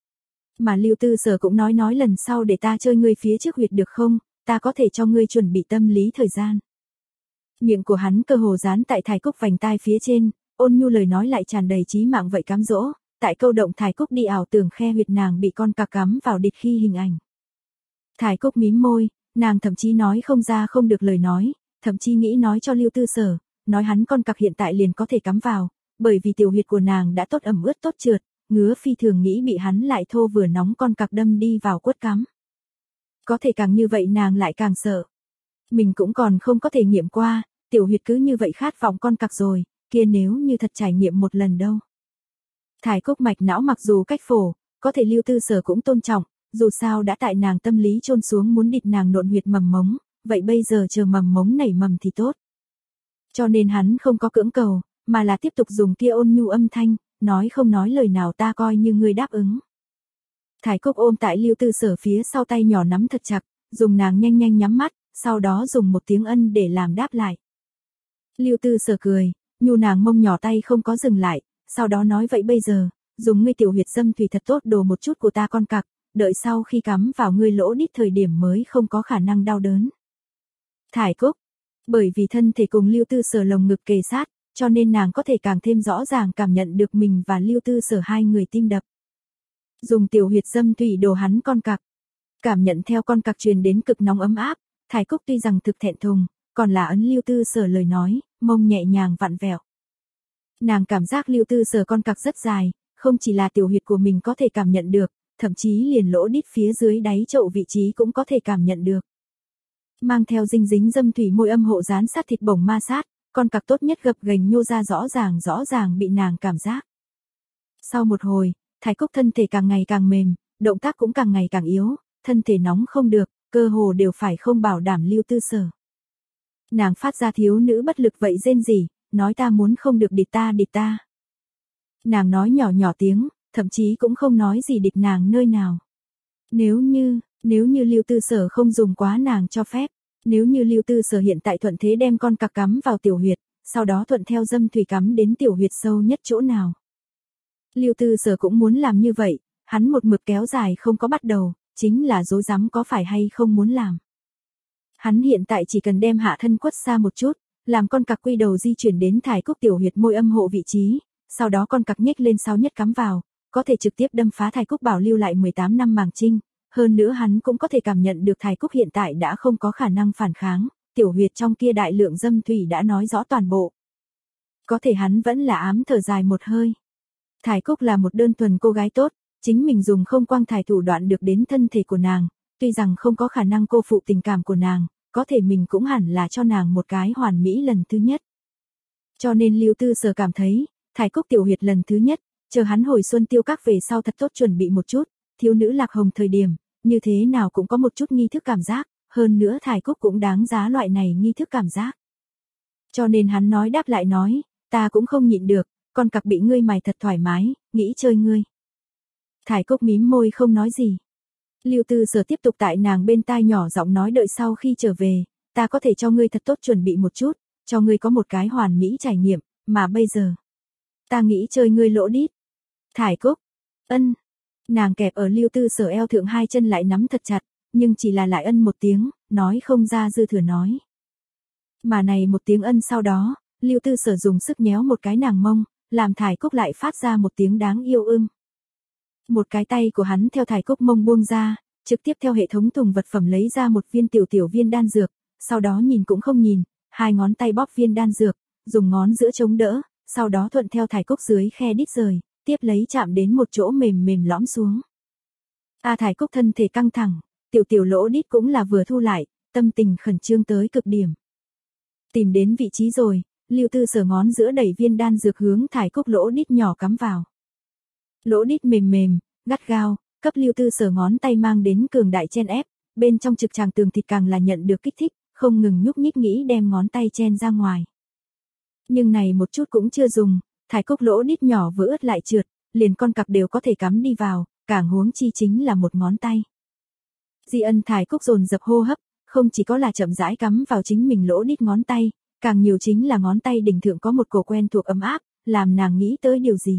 Mà Lưu Tư Sở cũng nói nói lần sau để ta chơi ngươi phía trước huyệt được không, ta có thể cho ngươi chuẩn bị tâm lý thời gian. Miệng của hắn cơ hồ dán tại Thải Cúc vành tai phía trên, ôn nhu lời nói lại tràn đầy chí mạng vậy cám dỗ, tại câu động Thải Cúc đi ảo tưởng khe huyệt nàng bị con cặc cắm vào địch khi hình ảnh. Thải Cúc mím môi, nàng thậm chí nói không ra không được lời nói, thậm chí nghĩ nói cho Lưu Tư Sở, nói hắn con cặc hiện tại liền có thể cắm vào, bởi vì tiểu huyệt của nàng đã tốt ẩm ướt tốt trượt, ngứa phi thường nghĩ bị hắn lại thô vừa nóng con cặc đâm đi vào quất cắm. Có thể càng như vậy nàng lại càng sợ. Mình cũng còn không có thể nghiệm qua, tiểu huyệt cứ như vậy khát vọng con cặc rồi, kia nếu như thật trải nghiệm một lần đâu. Thải Cúc mạch não mặc dù cách phổ, có thể Lưu Tư Sở cũng tôn trọng, dù sao đã tại nàng tâm lý chôn xuống muốn địt nàng nộn huyệt mầm mống, vậy bây giờ chờ mầm mống nảy mầm thì tốt. Cho nên hắn không có cưỡng cầu, mà là tiếp tục dùng kia ôn nhu âm thanh, nói không nói lời nào ta coi như ngươi đáp ứng. Thải Cúc ôm tại Lưu Tư Sở phía sau tay nhỏ nắm thật chặt, dùng nàng nhanh nhanh nhắm mắt, sau đó dùng một tiếng ân để làm đáp lại. Lưu Tư Sở cười, nhu nàng mông nhỏ tay không có dừng lại, sau đó nói vậy bây giờ, dùng ngươi tiểu huyệt dâm thủy thật tốt đồ một chút của ta con cặc, đợi sau khi cắm vào ngươi lỗ đít thời điểm mới không có khả năng đau đớn. Thải Cúc, bởi vì thân thể cùng Lưu Tư Sở lồng ngực kề sát, cho nên nàng có thể càng thêm rõ ràng cảm nhận được mình và Lưu Tư Sở hai người tim đập. Dùng tiểu huyệt dâm thủy đồ hắn con cặc. Cảm nhận theo con cặc truyền đến cực nóng ấm áp, Thải Cúc tuy rằng thực thẹn thùng, còn là ấn Lưu Tư Sở lời nói, mông nhẹ nhàng vặn vẹo. Nàng cảm giác Lưu Tư Sở con cặc rất dài, không chỉ là tiểu huyệt của mình có thể cảm nhận được, thậm chí liền lỗ đít phía dưới đáy chậu vị trí cũng có thể cảm nhận được. Mang theo dinh dính dâm thủy môi âm hộ dán sát thịt bổng ma sát, con cặc tốt nhất gập ghềnh nhô ra rõ ràng rõ ràng bị nàng cảm giác. Sau một hồi, Thái Cúc thân thể càng ngày càng mềm, động tác cũng càng ngày càng yếu, thân thể nóng không được, cơ hồ đều phải không bảo đảm Lưu Tư Sở. Nàng phát ra thiếu nữ bất lực vậy rên rỉ, nói ta muốn không được địch ta địch ta. Nàng nói nhỏ nhỏ tiếng, thậm chí cũng không nói gì địch nàng nơi nào. Nếu như, nếu như Lưu Tư Sở không dùng quá nàng cho phép, nếu như Lưu Tư Sở hiện tại thuận thế đem con cặc cắm vào tiểu huyệt, sau đó thuận theo dâm thủy cắm đến tiểu huyệt sâu nhất chỗ nào. Lưu Tư Sở cũng muốn làm như vậy, hắn một mực kéo dài không có bắt đầu, chính là dối rắm có phải hay không muốn làm. Hắn hiện tại chỉ cần đem hạ thân quất xa một chút, làm con cặc quy đầu di chuyển đến Thái Cúc tiểu huyệt môi âm hộ vị trí, sau đó con cặc nhếch lên sau nhất cắm vào, có thể trực tiếp đâm phá Thái Cúc bảo lưu lại mười tám năm màng trinh, hơn nữa hắn cũng có thể cảm nhận được Thái Cúc hiện tại đã không có khả năng phản kháng, tiểu huyệt trong kia đại lượng dâm thủy đã nói rõ toàn bộ. Có thể hắn vẫn là ám thở dài một hơi. Thái Cúc là một đơn thuần cô gái tốt, chính mình dùng không quang thải thủ đoạn được đến thân thể của nàng, tuy rằng không có khả năng cô phụ tình cảm của nàng, có thể mình cũng hẳn là cho nàng một cái hoàn mỹ lần thứ nhất. Cho nên Lưu Tư Sở cảm thấy, Thái Cúc tiểu huyệt lần thứ nhất, chờ hắn hồi xuân tiêu các về sau thật tốt chuẩn bị một chút, thiếu nữ lạc hồng thời điểm, như thế nào cũng có một chút nghi thức cảm giác, hơn nữa Thái Cúc cũng đáng giá loại này nghi thức cảm giác. Cho nên hắn nói đáp lại nói, ta cũng không nhịn được, con cặc bị ngươi mài thật thoải mái, nghĩ chơi ngươi. Thái Cúc mím môi không nói gì. Lưu Tư Sở tiếp tục tại nàng bên tai nhỏ giọng nói đợi sau khi trở về, ta có thể cho ngươi thật tốt chuẩn bị một chút, cho ngươi có một cái hoàn mỹ trải nghiệm, mà bây giờ, ta nghĩ chơi ngươi lỗ đít. Thái Cúc, ân, nàng kẹp ở Lưu Tư Sở eo thượng hai chân lại nắm thật chặt, nhưng chỉ là lại ân một tiếng, nói không ra dư thừa nói. Mà này một tiếng ân sau đó, Lưu Tư Sở dùng sức nhéo một cái nàng mông, làm Thái Cúc lại phát ra một tiếng đáng yêu ưm. Một cái tay của hắn theo Thái Cúc mông buông ra, trực tiếp theo hệ thống thùng vật phẩm lấy ra một viên tiểu tiểu viên đan dược, sau đó nhìn cũng không nhìn, hai ngón tay bóp viên đan dược, dùng ngón giữa chống đỡ, sau đó thuận theo Thái Cúc dưới khe đít rời, tiếp lấy chạm đến một chỗ mềm mềm lõm xuống. A Thái Cúc thân thể căng thẳng, tiểu tiểu lỗ đít cũng là vừa thu lại, tâm tình khẩn trương tới cực điểm. Tìm đến vị trí rồi, Lưu Tư Sở ngón giữa đẩy viên đan dược hướng Thái Cúc lỗ đít nhỏ cắm vào. Lỗ đít mềm mềm, gắt gao, cấp Lưu Tư Sở ngón tay mang đến cường đại chen ép, bên trong trực tràng tường thịt càng là nhận được kích thích, không ngừng nhúc nhích nghĩ đem ngón tay chen ra ngoài. Nhưng này một chút cũng chưa dùng, Thái Cúc lỗ đít nhỏ vừa ướt lại trượt, liền con cặc đều có thể cắm đi vào, càng huống chi chính là một ngón tay. Di Ân Thái Cúc dồn dập hô hấp, không chỉ có là chậm rãi cắm vào chính mình lỗ đít ngón tay, càng nhiều chính là ngón tay đỉnh thượng có một cổ quen thuộc ấm áp, làm nàng nghĩ tới điều gì.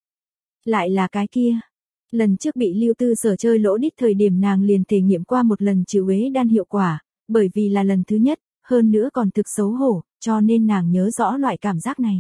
Lại là cái kia. Lần trước bị Lưu Tư Sở chơi lỗ đít thời điểm nàng liền thể nghiệm qua một lần trừ uế đan hiệu quả, bởi vì là lần thứ nhất, hơn nữa còn thực xấu hổ, cho nên nàng nhớ rõ loại cảm giác này.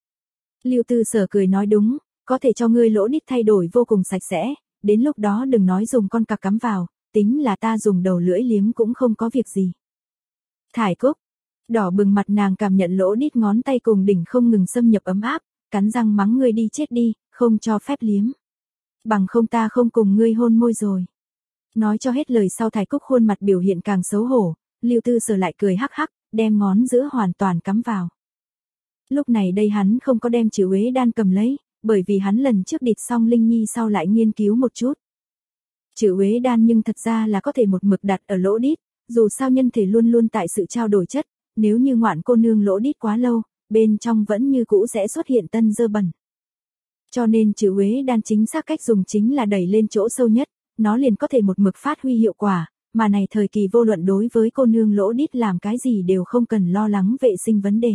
Lưu Tư Sở cười nói đúng, có thể cho ngươi lỗ đít thay đổi vô cùng sạch sẽ, đến lúc đó đừng nói dùng con cặc cắm vào, tính là ta dùng đầu lưỡi liếm cũng không có việc gì. Thái Cúc, đỏ bừng mặt nàng cảm nhận lỗ đít ngón tay cùng đỉnh không ngừng xâm nhập ấm áp, cắn răng mắng ngươi đi chết đi, không cho phép liếm. Bằng không ta không cùng ngươi hôn môi rồi. Nói cho hết lời sau Thái Cúc khuôn mặt biểu hiện càng xấu hổ, Lưu Tư Sở lại cười hắc hắc, đem ngón giữa hoàn toàn cắm vào. Lúc này đây hắn không có đem chữ uế đan cầm lấy, bởi vì hắn lần trước địt xong Linh Nhi sau lại nghiên cứu một chút. Chữ uế đan nhưng thật ra là có thể một mực đặt ở lỗ đít, dù sao nhân thể luôn luôn tại sự trao đổi chất, nếu như ngoạn cô nương lỗ đít quá lâu, bên trong vẫn như cũ sẽ xuất hiện tân dơ bẩn. Cho nên chữ uế đan chính xác cách dùng chính là đẩy lên chỗ sâu nhất, nó liền có thể một mực phát huy hiệu quả, mà này thời kỳ vô luận đối với cô nương lỗ đít làm cái gì đều không cần lo lắng vệ sinh vấn đề.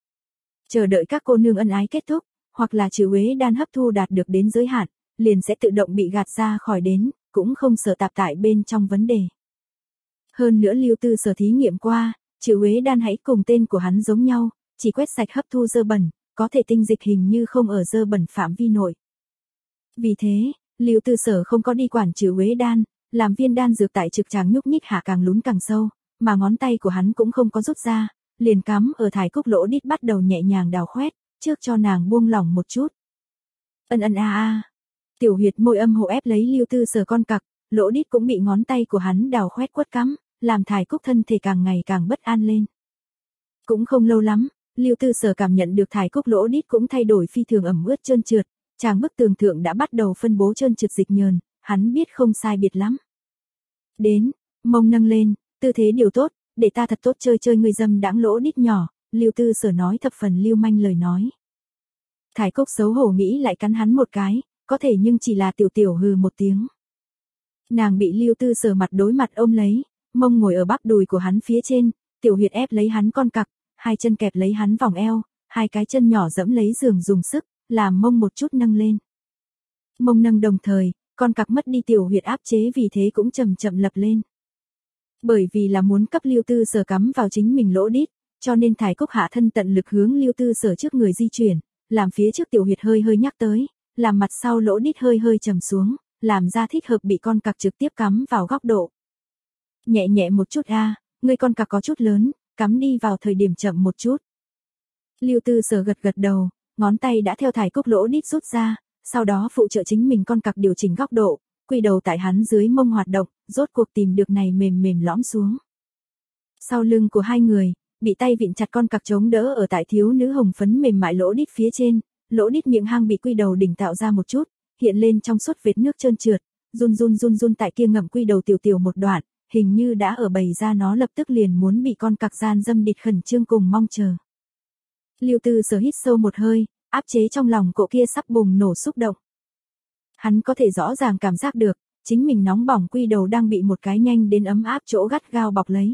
Chờ đợi các cô nương ân ái kết thúc, hoặc là chữ uế đan hấp thu đạt được đến giới hạn, liền sẽ tự động bị gạt ra khỏi đến, cũng không sợ tạp tại bên trong vấn đề. Hơn nữa Lưu Tư Sở thí nghiệm qua, chữ uế đan hãy cùng tên của hắn giống nhau, chỉ quét sạch hấp thu dơ bẩn, có thể tinh dịch hình như không ở dơ bẩn phạm vi nội. Vì thế, Lưu Tư Sở không có đi quản chữ uế đan, làm viên đan dược tại trực tràng nhúc nhích hạ càng lún càng sâu, mà ngón tay của hắn cũng không có rút ra, liền cắm ở Thải Cúc lỗ đít bắt đầu nhẹ nhàng đào khoét, trước cho nàng buông lỏng một chút. Ân ân a a. Tiểu huyệt môi âm hộ ép lấy Lưu Tư Sở con cặc, lỗ đít cũng bị ngón tay của hắn đào khoét quất cắm, làm Thải Cúc thân thể càng ngày càng bất an lên. Cũng không lâu lắm, Lưu Tư Sở cảm nhận được Thải Cúc lỗ đít cũng thay đổi phi thường ẩm ướt trơn trượt, tràng bức tường thượng đã bắt đầu phân bố trơn trượt dịch nhờn, hắn biết không sai biệt lắm. Đến, mông nâng lên, tư thế điều tốt, để ta thật tốt chơi chơi ngươi dâm đãng lỗ đít nhỏ, Lưu Tư Sở nói thập phần lưu manh lời nói. Thải Cúc xấu hổ nghĩ lại cắn hắn một cái, có thể nhưng chỉ là tiểu tiểu hừ một tiếng. Nàng bị Lưu Tư Sở mặt đối mặt ôm lấy, mông ngồi ở bắp đùi của hắn phía trên, tiểu huyệt ép lấy hắn con cặc, hai chân kẹp lấy hắn vòng eo, hai cái chân nhỏ dẫm lấy giường dùng sức, làm mông một chút nâng lên. Mông nâng đồng thời, con cặc mất đi tiểu huyệt áp chế vì thế cũng chậm chậm lập lên. Bởi vì là muốn cấp Lưu Tư Sở cắm vào chính mình lỗ đít, cho nên Thải Cúc hạ thân tận lực hướng Lưu Tư Sở trước người di chuyển, làm phía trước tiểu huyệt hơi hơi nhắc tới, làm mặt sau lỗ đít hơi hơi trầm xuống, làm ra thích hợp bị con cặc trực tiếp cắm vào góc độ. Nhẹ nhẹ một chút a, ngươi con cặc có chút lớn, cắm đi vào thời điểm chậm một chút. Lưu Tư Sở gật gật đầu, ngón tay đã theo Thải Cúc lỗ đít rút ra, sau đó phụ trợ chính mình con cặc điều chỉnh góc độ, quỳ đầu tại hắn dưới mông hoạt động, rốt cuộc tìm được này mềm mềm lõm xuống. Sau lưng của hai người, bị tay vịn chặt con cặc chống đỡ ở tại thiếu nữ hồng phấn mềm mại lỗ đít phía trên, lỗ đít miệng hang bị quy đầu đỉnh tạo ra một chút, hiện lên trong suốt vệt nước trơn trượt, run run run run tại kia ngậm quy đầu tiểu tiểu một đoạn, hình như đã ở bày ra nó lập tức liền muốn bị con cặc gian dâm địt khẩn trương cùng mong chờ. Lưu Tư Sở hít sâu một hơi, áp chế trong lòng cỗ kia sắp bùng nổ xúc động. Hắn có thể rõ ràng cảm giác được, chính mình nóng bỏng quy đầu đang bị một cái nhanh đến ấm áp chỗ gắt gao bọc lấy.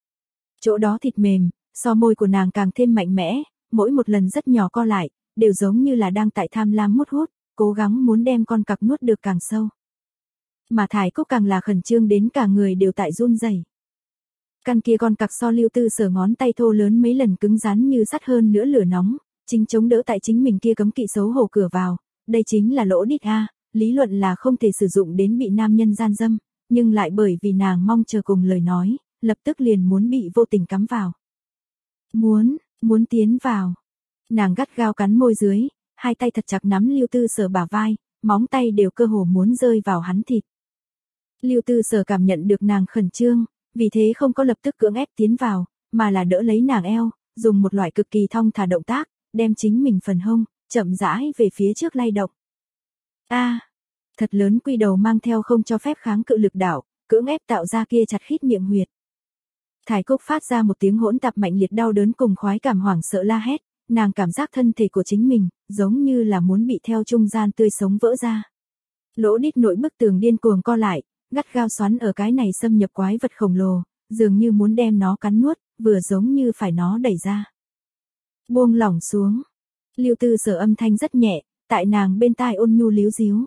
Chỗ đó thịt mềm, so môi của nàng càng thêm mạnh mẽ, mỗi một lần rất nhỏ co lại, đều giống như là đang tại tham lam mút hút, cố gắng muốn đem con cặc nuốt được càng sâu. Mà Thải Cúc càng là khẩn trương đến cả người đều tại run rẩy. Căn kia con cặc so Lưu Tư Sở ngón tay thô lớn mấy lần cứng rắn như sắt hơn nữa lửa nóng, chính chống đỡ tại chính mình kia cấm kỵ xấu hổ cửa vào, đây chính là lỗ đít a, lý luận là không thể sử dụng đến bị nam nhân gian dâm, nhưng lại bởi vì nàng mong chờ cùng lời nói, lập tức liền muốn bị vô tình cắm vào. Muốn, muốn tiến vào. Nàng gắt gao cắn môi dưới, hai tay thật chặt nắm Lưu Tư Sở bả vai, móng tay đều cơ hồ muốn rơi vào hắn thịt. Lưu Tư Sở cảm nhận được nàng khẩn trương, vì thế không có lập tức cưỡng ép tiến vào, mà là đỡ lấy nàng eo, dùng một loại cực kỳ thong thả động tác, đem chính mình phần hông, chậm rãi về phía trước lay động. A, à, thật lớn quy đầu mang theo không cho phép kháng cự lực đạo, cưỡng ép tạo ra kia chặt khít miệng huyệt. Thải Cúc phát ra một tiếng hỗn tạp mạnh liệt đau đớn cùng khoái cảm hoảng sợ la hét, nàng cảm giác thân thể của chính mình, giống như là muốn bị theo trung gian tươi sống vỡ ra. Lỗ đít nội bức tường điên cuồng co lại, gắt gao xoắn ở cái này xâm nhập quái vật khổng lồ, dường như muốn đem nó cắn nuốt, vừa giống như phải nó đẩy ra. Buông lỏng xuống. Lưu Tư Sở âm thanh rất nhẹ, tại nàng bên tai ôn nhu líu díu.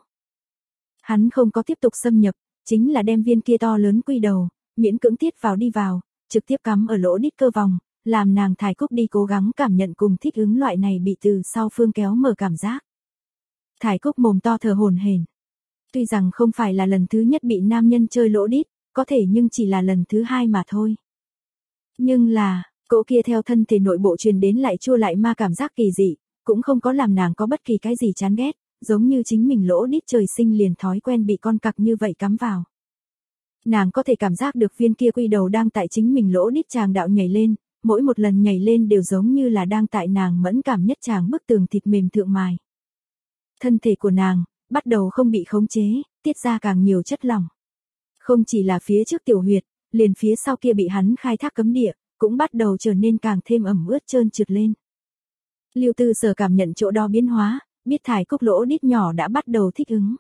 Hắn không có tiếp tục xâm nhập, chính là đem viên kia to lớn quy đầu, miễn cưỡng tiết vào đi vào, trực tiếp cắm ở lỗ đít cơ vòng, làm nàng Thải Cúc đi cố gắng cảm nhận cùng thích ứng loại này bị từ sau phương kéo mở cảm giác. Thải Cúc mồm to thở hổn hển. Tuy rằng không phải là lần thứ nhất bị nam nhân chơi lỗ đít, có thể nhưng chỉ là lần thứ hai mà thôi. Nhưng là, cỗ kia theo thân thể nội bộ truyền đến lại chua lại ma cảm giác kỳ dị, cũng không có làm nàng có bất kỳ cái gì chán ghét, giống như chính mình lỗ đít trời sinh liền thói quen bị con cặc như vậy cắm vào. Nàng có thể cảm giác được viên kia quy đầu đang tại chính mình lỗ đít tràng đạo nhảy lên, mỗi một lần nhảy lên đều giống như là đang tại nàng mẫn cảm nhất tràng bức tường thịt mềm thượng mài. Thân thể của nàng, bắt đầu không bị khống chế, tiết ra càng nhiều chất lỏng. Không chỉ là phía trước tiểu huyệt, liền phía sau kia bị hắn khai thác cấm địa, cũng bắt đầu trở nên càng thêm ẩm ướt trơn trượt lên. Lưu Tư Sở cảm nhận chỗ đó biến hóa, biết Thải Cúc lỗ đít nhỏ đã bắt đầu thích ứng.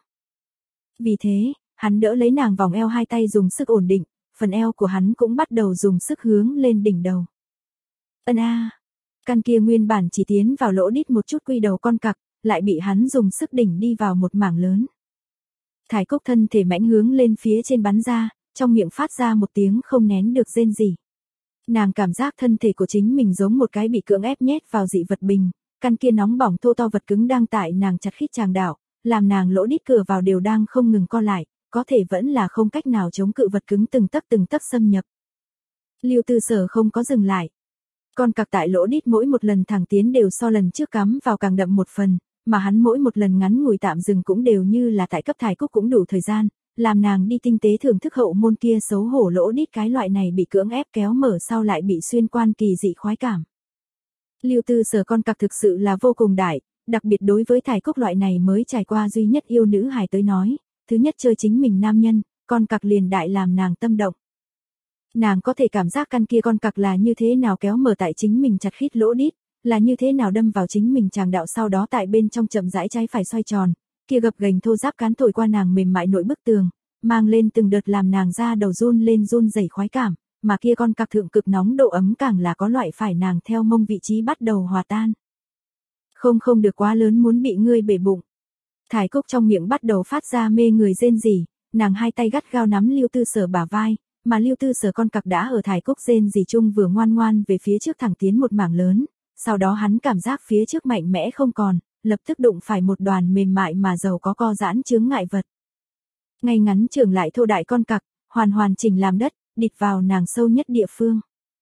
Vì thế, hắn đỡ lấy nàng vòng eo hai tay dùng sức ổn định, phần eo của hắn cũng bắt đầu dùng sức hướng lên đỉnh đầu. Ân a, căn kia nguyên bản chỉ tiến vào lỗ đít một chút quy đầu con cặc, lại bị hắn dùng sức đỉnh đi vào một mảng lớn. Thải Cúc thân thể mãnh hướng lên phía trên bắn ra, trong miệng phát ra một tiếng không nén được rên rỉ. Nàng cảm giác thân thể của chính mình giống một cái bị cưỡng ép nhét vào dị vật bình, căn kia nóng bỏng thô to vật cứng đang tại nàng chặt khít tràng đạo, làm nàng lỗ đít cửa vào đều đang không ngừng co lại, có thể vẫn là không cách nào chống cự vật cứng từng tấc từng tấc xâm nhập. Lưu Tư Sở không có dừng lại. Con cặc tại lỗ đít mỗi một lần thẳng tiến đều so lần trước cắm vào càng đậm một phần, mà hắn mỗi một lần ngắn ngủi tạm dừng cũng đều như là tại cấp Thải Cúc cũng đủ thời gian, làm nàng đi tinh tế thưởng thức hậu môn kia xấu hổ lỗ đít cái loại này bị cưỡng ép kéo mở sau lại bị xuyên quan kỳ dị khoái cảm. Lưu Tư Sở con cặc thực sự là vô cùng đại, đặc biệt đối với Thải Cúc loại này mới trải qua duy nhất yêu nữ hài tới nói, thứ nhất chơi chính mình nam nhân, con cặc liền đại làm nàng tâm động. Nàng có thể cảm giác căn kia con cặc là như thế nào kéo mở tại chính mình chặt khít lỗ đít, là như thế nào đâm vào chính mình tràng đạo sau đó tại bên trong chậm rãi trái phải xoay tròn, kia gập ghềnh thô ráp cán thổi qua nàng mềm mại nội bức tường, mang lên từng đợt làm nàng ra đầu run lên run rẩy khoái cảm, mà kia con cặc thượng cực nóng độ ấm càng là có loại phải nàng theo mông vị trí bắt đầu hòa tan. Không không được quá lớn muốn bị ngươi bể bụng. Thải Cúc trong miệng bắt đầu phát ra mê người rên rỉ, nàng hai tay gắt gao nắm Lưu Tư Sở bả vai, mà Lưu Tư Sở con cặc đã ở Thải Cúc rên rỉ chung vừa ngoan ngoan về phía trước thẳng tiến một mảng lớn, sau đó hắn cảm giác phía trước mạnh mẽ không còn, lập tức đụng phải một đoàn mềm mại mà giàu có co giãn chướng ngại vật. Ngay ngắn trưởng lại thô đại con cặc, hoàn hoàn chỉnh làm đất, địt vào nàng sâu nhất địa phương.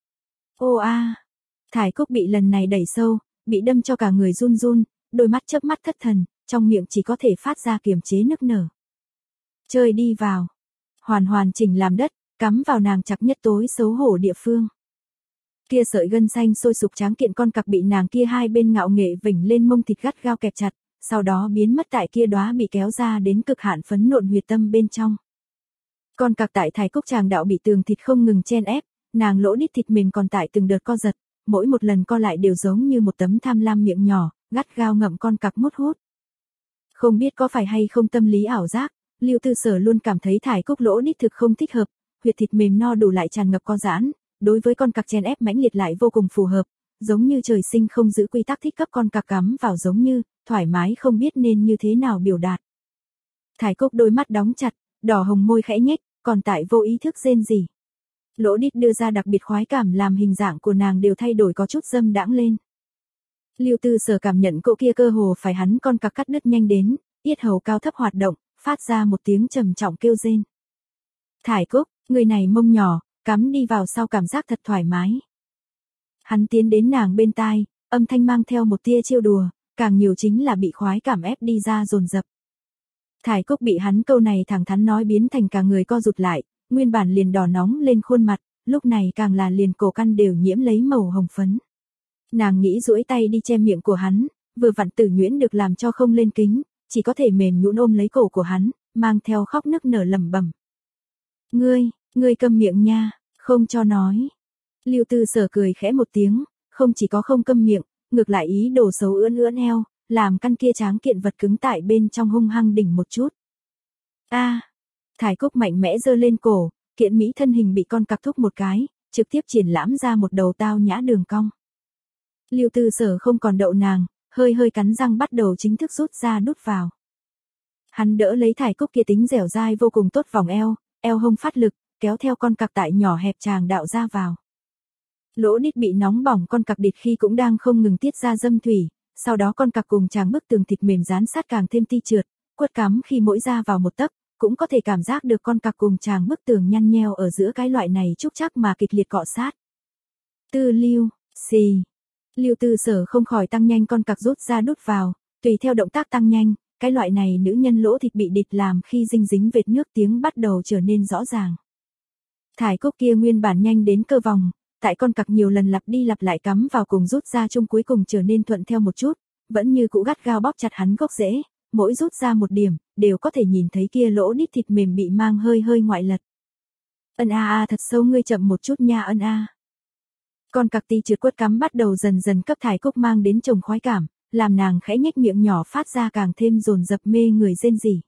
Ô a, à. Thải Cúc bị lần này đẩy sâu, bị đâm cho cả người run run, đôi mắt chớp mắt thất thần, trong miệng chỉ có thể phát ra kiềm chế nức nở. Chơi đi vào, hoàn hoàn chỉnh làm đất, cắm vào nàng chặt nhất tối xấu hổ địa phương. Kia sợi gân xanh sôi sục tráng kiện con cặc bị nàng kia hai bên ngạo nghệ vểnh lên mông thịt gắt gao kẹp chặt, sau đó biến mất tại kia đóa bị kéo ra đến cực hạn phấn nộn huyệt tâm bên trong. Con cặc tại Thải Cúc tràng đạo bị tường thịt không ngừng chen ép, nàng lỗ đít thịt mềm còn tại từng đợt co giật, mỗi một lần co lại đều giống như một tấm tham lam miệng nhỏ, gắt gao ngậm con cặc mút hút. Không biết có phải hay không tâm lý ảo giác, Lưu Tư Sở luôn cảm thấy Thải Cúc lỗ đít thực không thích hợp, huyệt thịt mềm no đủ lại tràn ngập co giãn, đối với con cặc chen ép mãnh liệt lại vô cùng phù hợp, giống như trời sinh không giữ quy tắc thích cấp con cặc cắm vào giống như, thoải mái không biết nên như thế nào biểu đạt. Thải Cúc đôi mắt đóng chặt, đỏ hồng môi khẽ nhếch, còn tại vô ý thức rên rỉ. Lỗ đít đưa ra đặc biệt khoái cảm làm hình dạng của nàng đều thay đổi có chút dâm đãng lên. Lưu Tư Sở cảm nhận cỗ kia cơ hồ phải hắn con cặc cắt đứt nhanh đến, yết hầu cao thấp hoạt động, phát ra một tiếng trầm trọng kêu rên. Thải Cúc, người này mông nhỏ, cắm đi vào sau cảm giác thật thoải mái. Hắn tiến đến nàng bên tai, âm thanh mang theo một tia trêu đùa, càng nhiều chính là bị khoái cảm ép đi ra dồn dập. Thải Cúc bị hắn câu này thẳng thắn nói biến thành cả người co rụt lại, nguyên bản liền đỏ nóng lên khuôn mặt, lúc này càng là liền cổ căn đều nhiễm lấy màu hồng phấn. Nàng nghĩ duỗi tay đi che miệng của hắn, vừa vặn Tử Nhuyễn được làm cho không lên kính, chỉ có thể mềm nhũn ôm lấy cổ của hắn, mang theo khóc nức nở lẩm bẩm. Ngươi, ngươi câm miệng nha, không cho nói. Lưu Tư Sở cười khẽ một tiếng, không chỉ có không câm miệng, ngược lại ý đồ xấu ưỡn ưỡn eo, làm căn kia tráng kiện vật cứng tại bên trong hung hăng đỉnh một chút. A, à, Thải Cúc mạnh mẽ giơ lên cổ, kiện mỹ thân hình bị con cặc thúc một cái, trực tiếp triển lãm ra một đầu tao nhã đường cong. Lưu Tư Sở không còn đậu nàng, hơi hơi cắn răng bắt đầu chính thức rút ra đút vào. Hắn đỡ lấy Thải Cúc kia tính dẻo dai vô cùng tốt vòng eo, eo hông phát lực, kéo theo con cặc tại nhỏ hẹp tràng đạo ra vào. Lỗ đít bị nóng bỏng con cặc địt khi cũng đang không ngừng tiết ra dâm thủy, sau đó con cặc cùng tràng bức tường thịt mềm dán sát càng thêm ti trượt, quất cắm khi mỗi ra vào một tấc, cũng có thể cảm giác được con cặc cùng tràng bức tường nhăn nheo ở giữa cái loại này trúc chắc mà kịch liệt cọ sát. Tư Lưu, xì. Lưu Tư Sở không khỏi tăng nhanh con cặc rút ra đút vào, tùy theo động tác tăng nhanh, cái loại này nữ nhân lỗ thịt bị địt làm khi dinh dính vệt nước tiếng bắt đầu trở nên rõ ràng. Thải Cúc kia nguyên bản nhanh đến cơ vòng, tại con cặc nhiều lần lặp đi lặp lại cắm vào cùng rút ra chung cuối cùng trở nên thuận theo một chút, vẫn như cũ gắt gao bóp chặt hắn gốc rễ, mỗi rút ra một điểm, đều có thể nhìn thấy kia lỗ đít thịt mềm bị mang hơi hơi ngoại lật. Ân a a thật sâu ngươi chậm một chút nha ân a. Con cặc ti trượt quất cắm bắt đầu dần dần cấp Thải Cúc mang đến chồng khoái cảm, làm nàng khẽ nhếch miệng nhỏ phát ra càng thêm dồn dập mê người rên rỉ.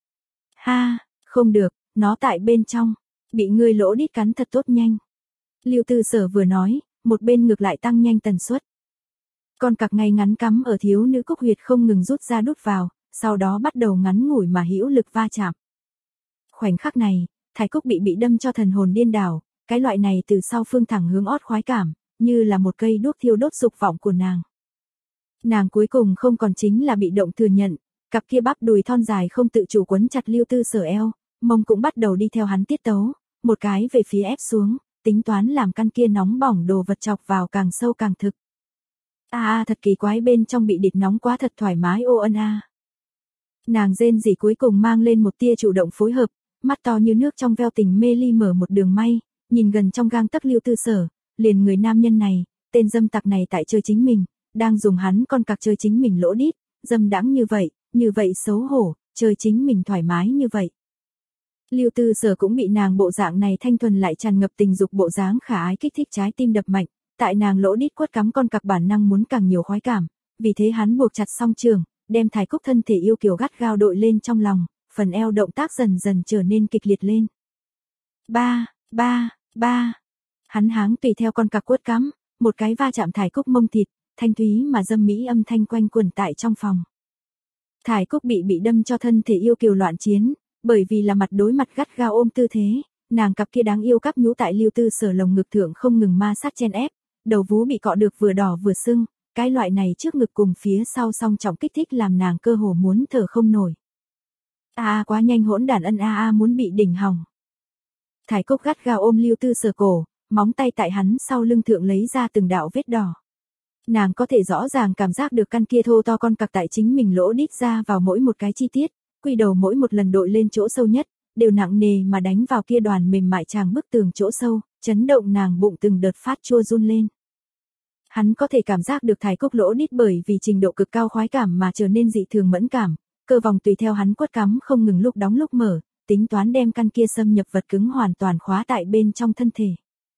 Ha, không được, nó tại bên trong, bị ngươi lỗ đít cắn thật tốt nhanh. Lưu Tư Sở vừa nói, một bên ngược lại tăng nhanh tần suất. Con cặc ngay ngắn cắm ở thiếu nữ cúc huyệt không ngừng rút ra đút vào, sau đó bắt đầu ngắn ngủi mà hữu lực va chạm. Khoảnh khắc này, Thải Cúc bị bị đâm cho thần hồn điên đảo, cái loại này từ sau phương thẳng hướng ót khoái cảm, như là một cây đuốc thiêu đốt dục vọng của nàng. Nàng cuối cùng không còn chính là bị động thừa nhận, cặp kia bắp đùi thon dài không tự chủ quấn chặt Lưu Tư Sở eo, mông cũng bắt đầu đi theo hắn tiết tấu, một cái về phía ép xuống, tính toán làm căn kia nóng bỏng đồ vật chọc vào càng sâu càng thực. A a thật kỳ quái, bên trong bị địt nóng quá thật thoải mái ô ân a. Nàng rên rỉ cuối cùng mang lên một tia chủ động phối hợp, mắt to như nước trong veo tình mê ly mở một đường may, nhìn gần trong gang tấc Lưu Tư Sở, liền người nam nhân này, tên dâm tặc này tại chơi chính mình, đang dùng hắn con cặc chơi chính mình lỗ đít, dâm đãng như vậy, như vậy xấu hổ, chơi chính mình thoải mái như vậy. Lưu Tư Sở cũng bị nàng bộ dạng này thanh thuần lại tràn ngập tình dục bộ dáng khả ái kích thích trái tim đập mạnh, tại nàng lỗ đít quất cắm con cặc bản năng muốn càng nhiều khoái cảm, vì thế hắn buộc chặt song trường, đem Thải Cúc thân thể yêu kiều gắt gao đội lên trong lòng, phần eo động tác dần dần trở nên kịch liệt lên. Ba, ba, ba. Hắn háng tùy theo con cặc quất cắm, một cái va chạm Thải Cúc mông thịt, thanh thúy mà dâm mỹ âm thanh quanh quẩn tại trong phòng. Thải Cúc bị bị đâm cho thân thể yêu kiều loạn chiến, bởi vì là mặt đối mặt gắt gao ôm tư thế, nàng cặp kia đáng yêu cắp nhũ tại Lưu Tư Sở lồng ngực thượng không ngừng ma sát chen ép, đầu vú bị cọ được vừa đỏ vừa sưng, cái loại này trước ngực cùng phía sau song trọng kích thích làm nàng cơ hồ muốn thở không nổi. A a quá nhanh hỗn đản ân a a muốn bị đỉnh hỏng. Thải Cúc gắt gao ôm Lưu Tư Sở cổ, móng tay tại hắn sau lưng thượng lấy ra từng đạo vết đỏ. Nàng có thể rõ ràng cảm giác được căn kia thô to con cặc tại chính mình lỗ đít ra vào mỗi một cái chi tiết, quy đầu mỗi một lần đội lên chỗ sâu nhất, đều nặng nề mà đánh vào kia đoàn mềm mại tràng bức tường chỗ sâu, chấn động nàng bụng từng đợt phát chua run lên. Hắn có thể cảm giác được Thải Cúc lỗ đít bởi vì trình độ cực cao khoái cảm mà trở nên dị thường mẫn cảm, cơ vòng tùy theo hắn quất cắm không ngừng lúc đóng lúc mở, tính toán đem căn kia xâm nhập vật cứng hoàn toàn khóa tại bên trong thân thể.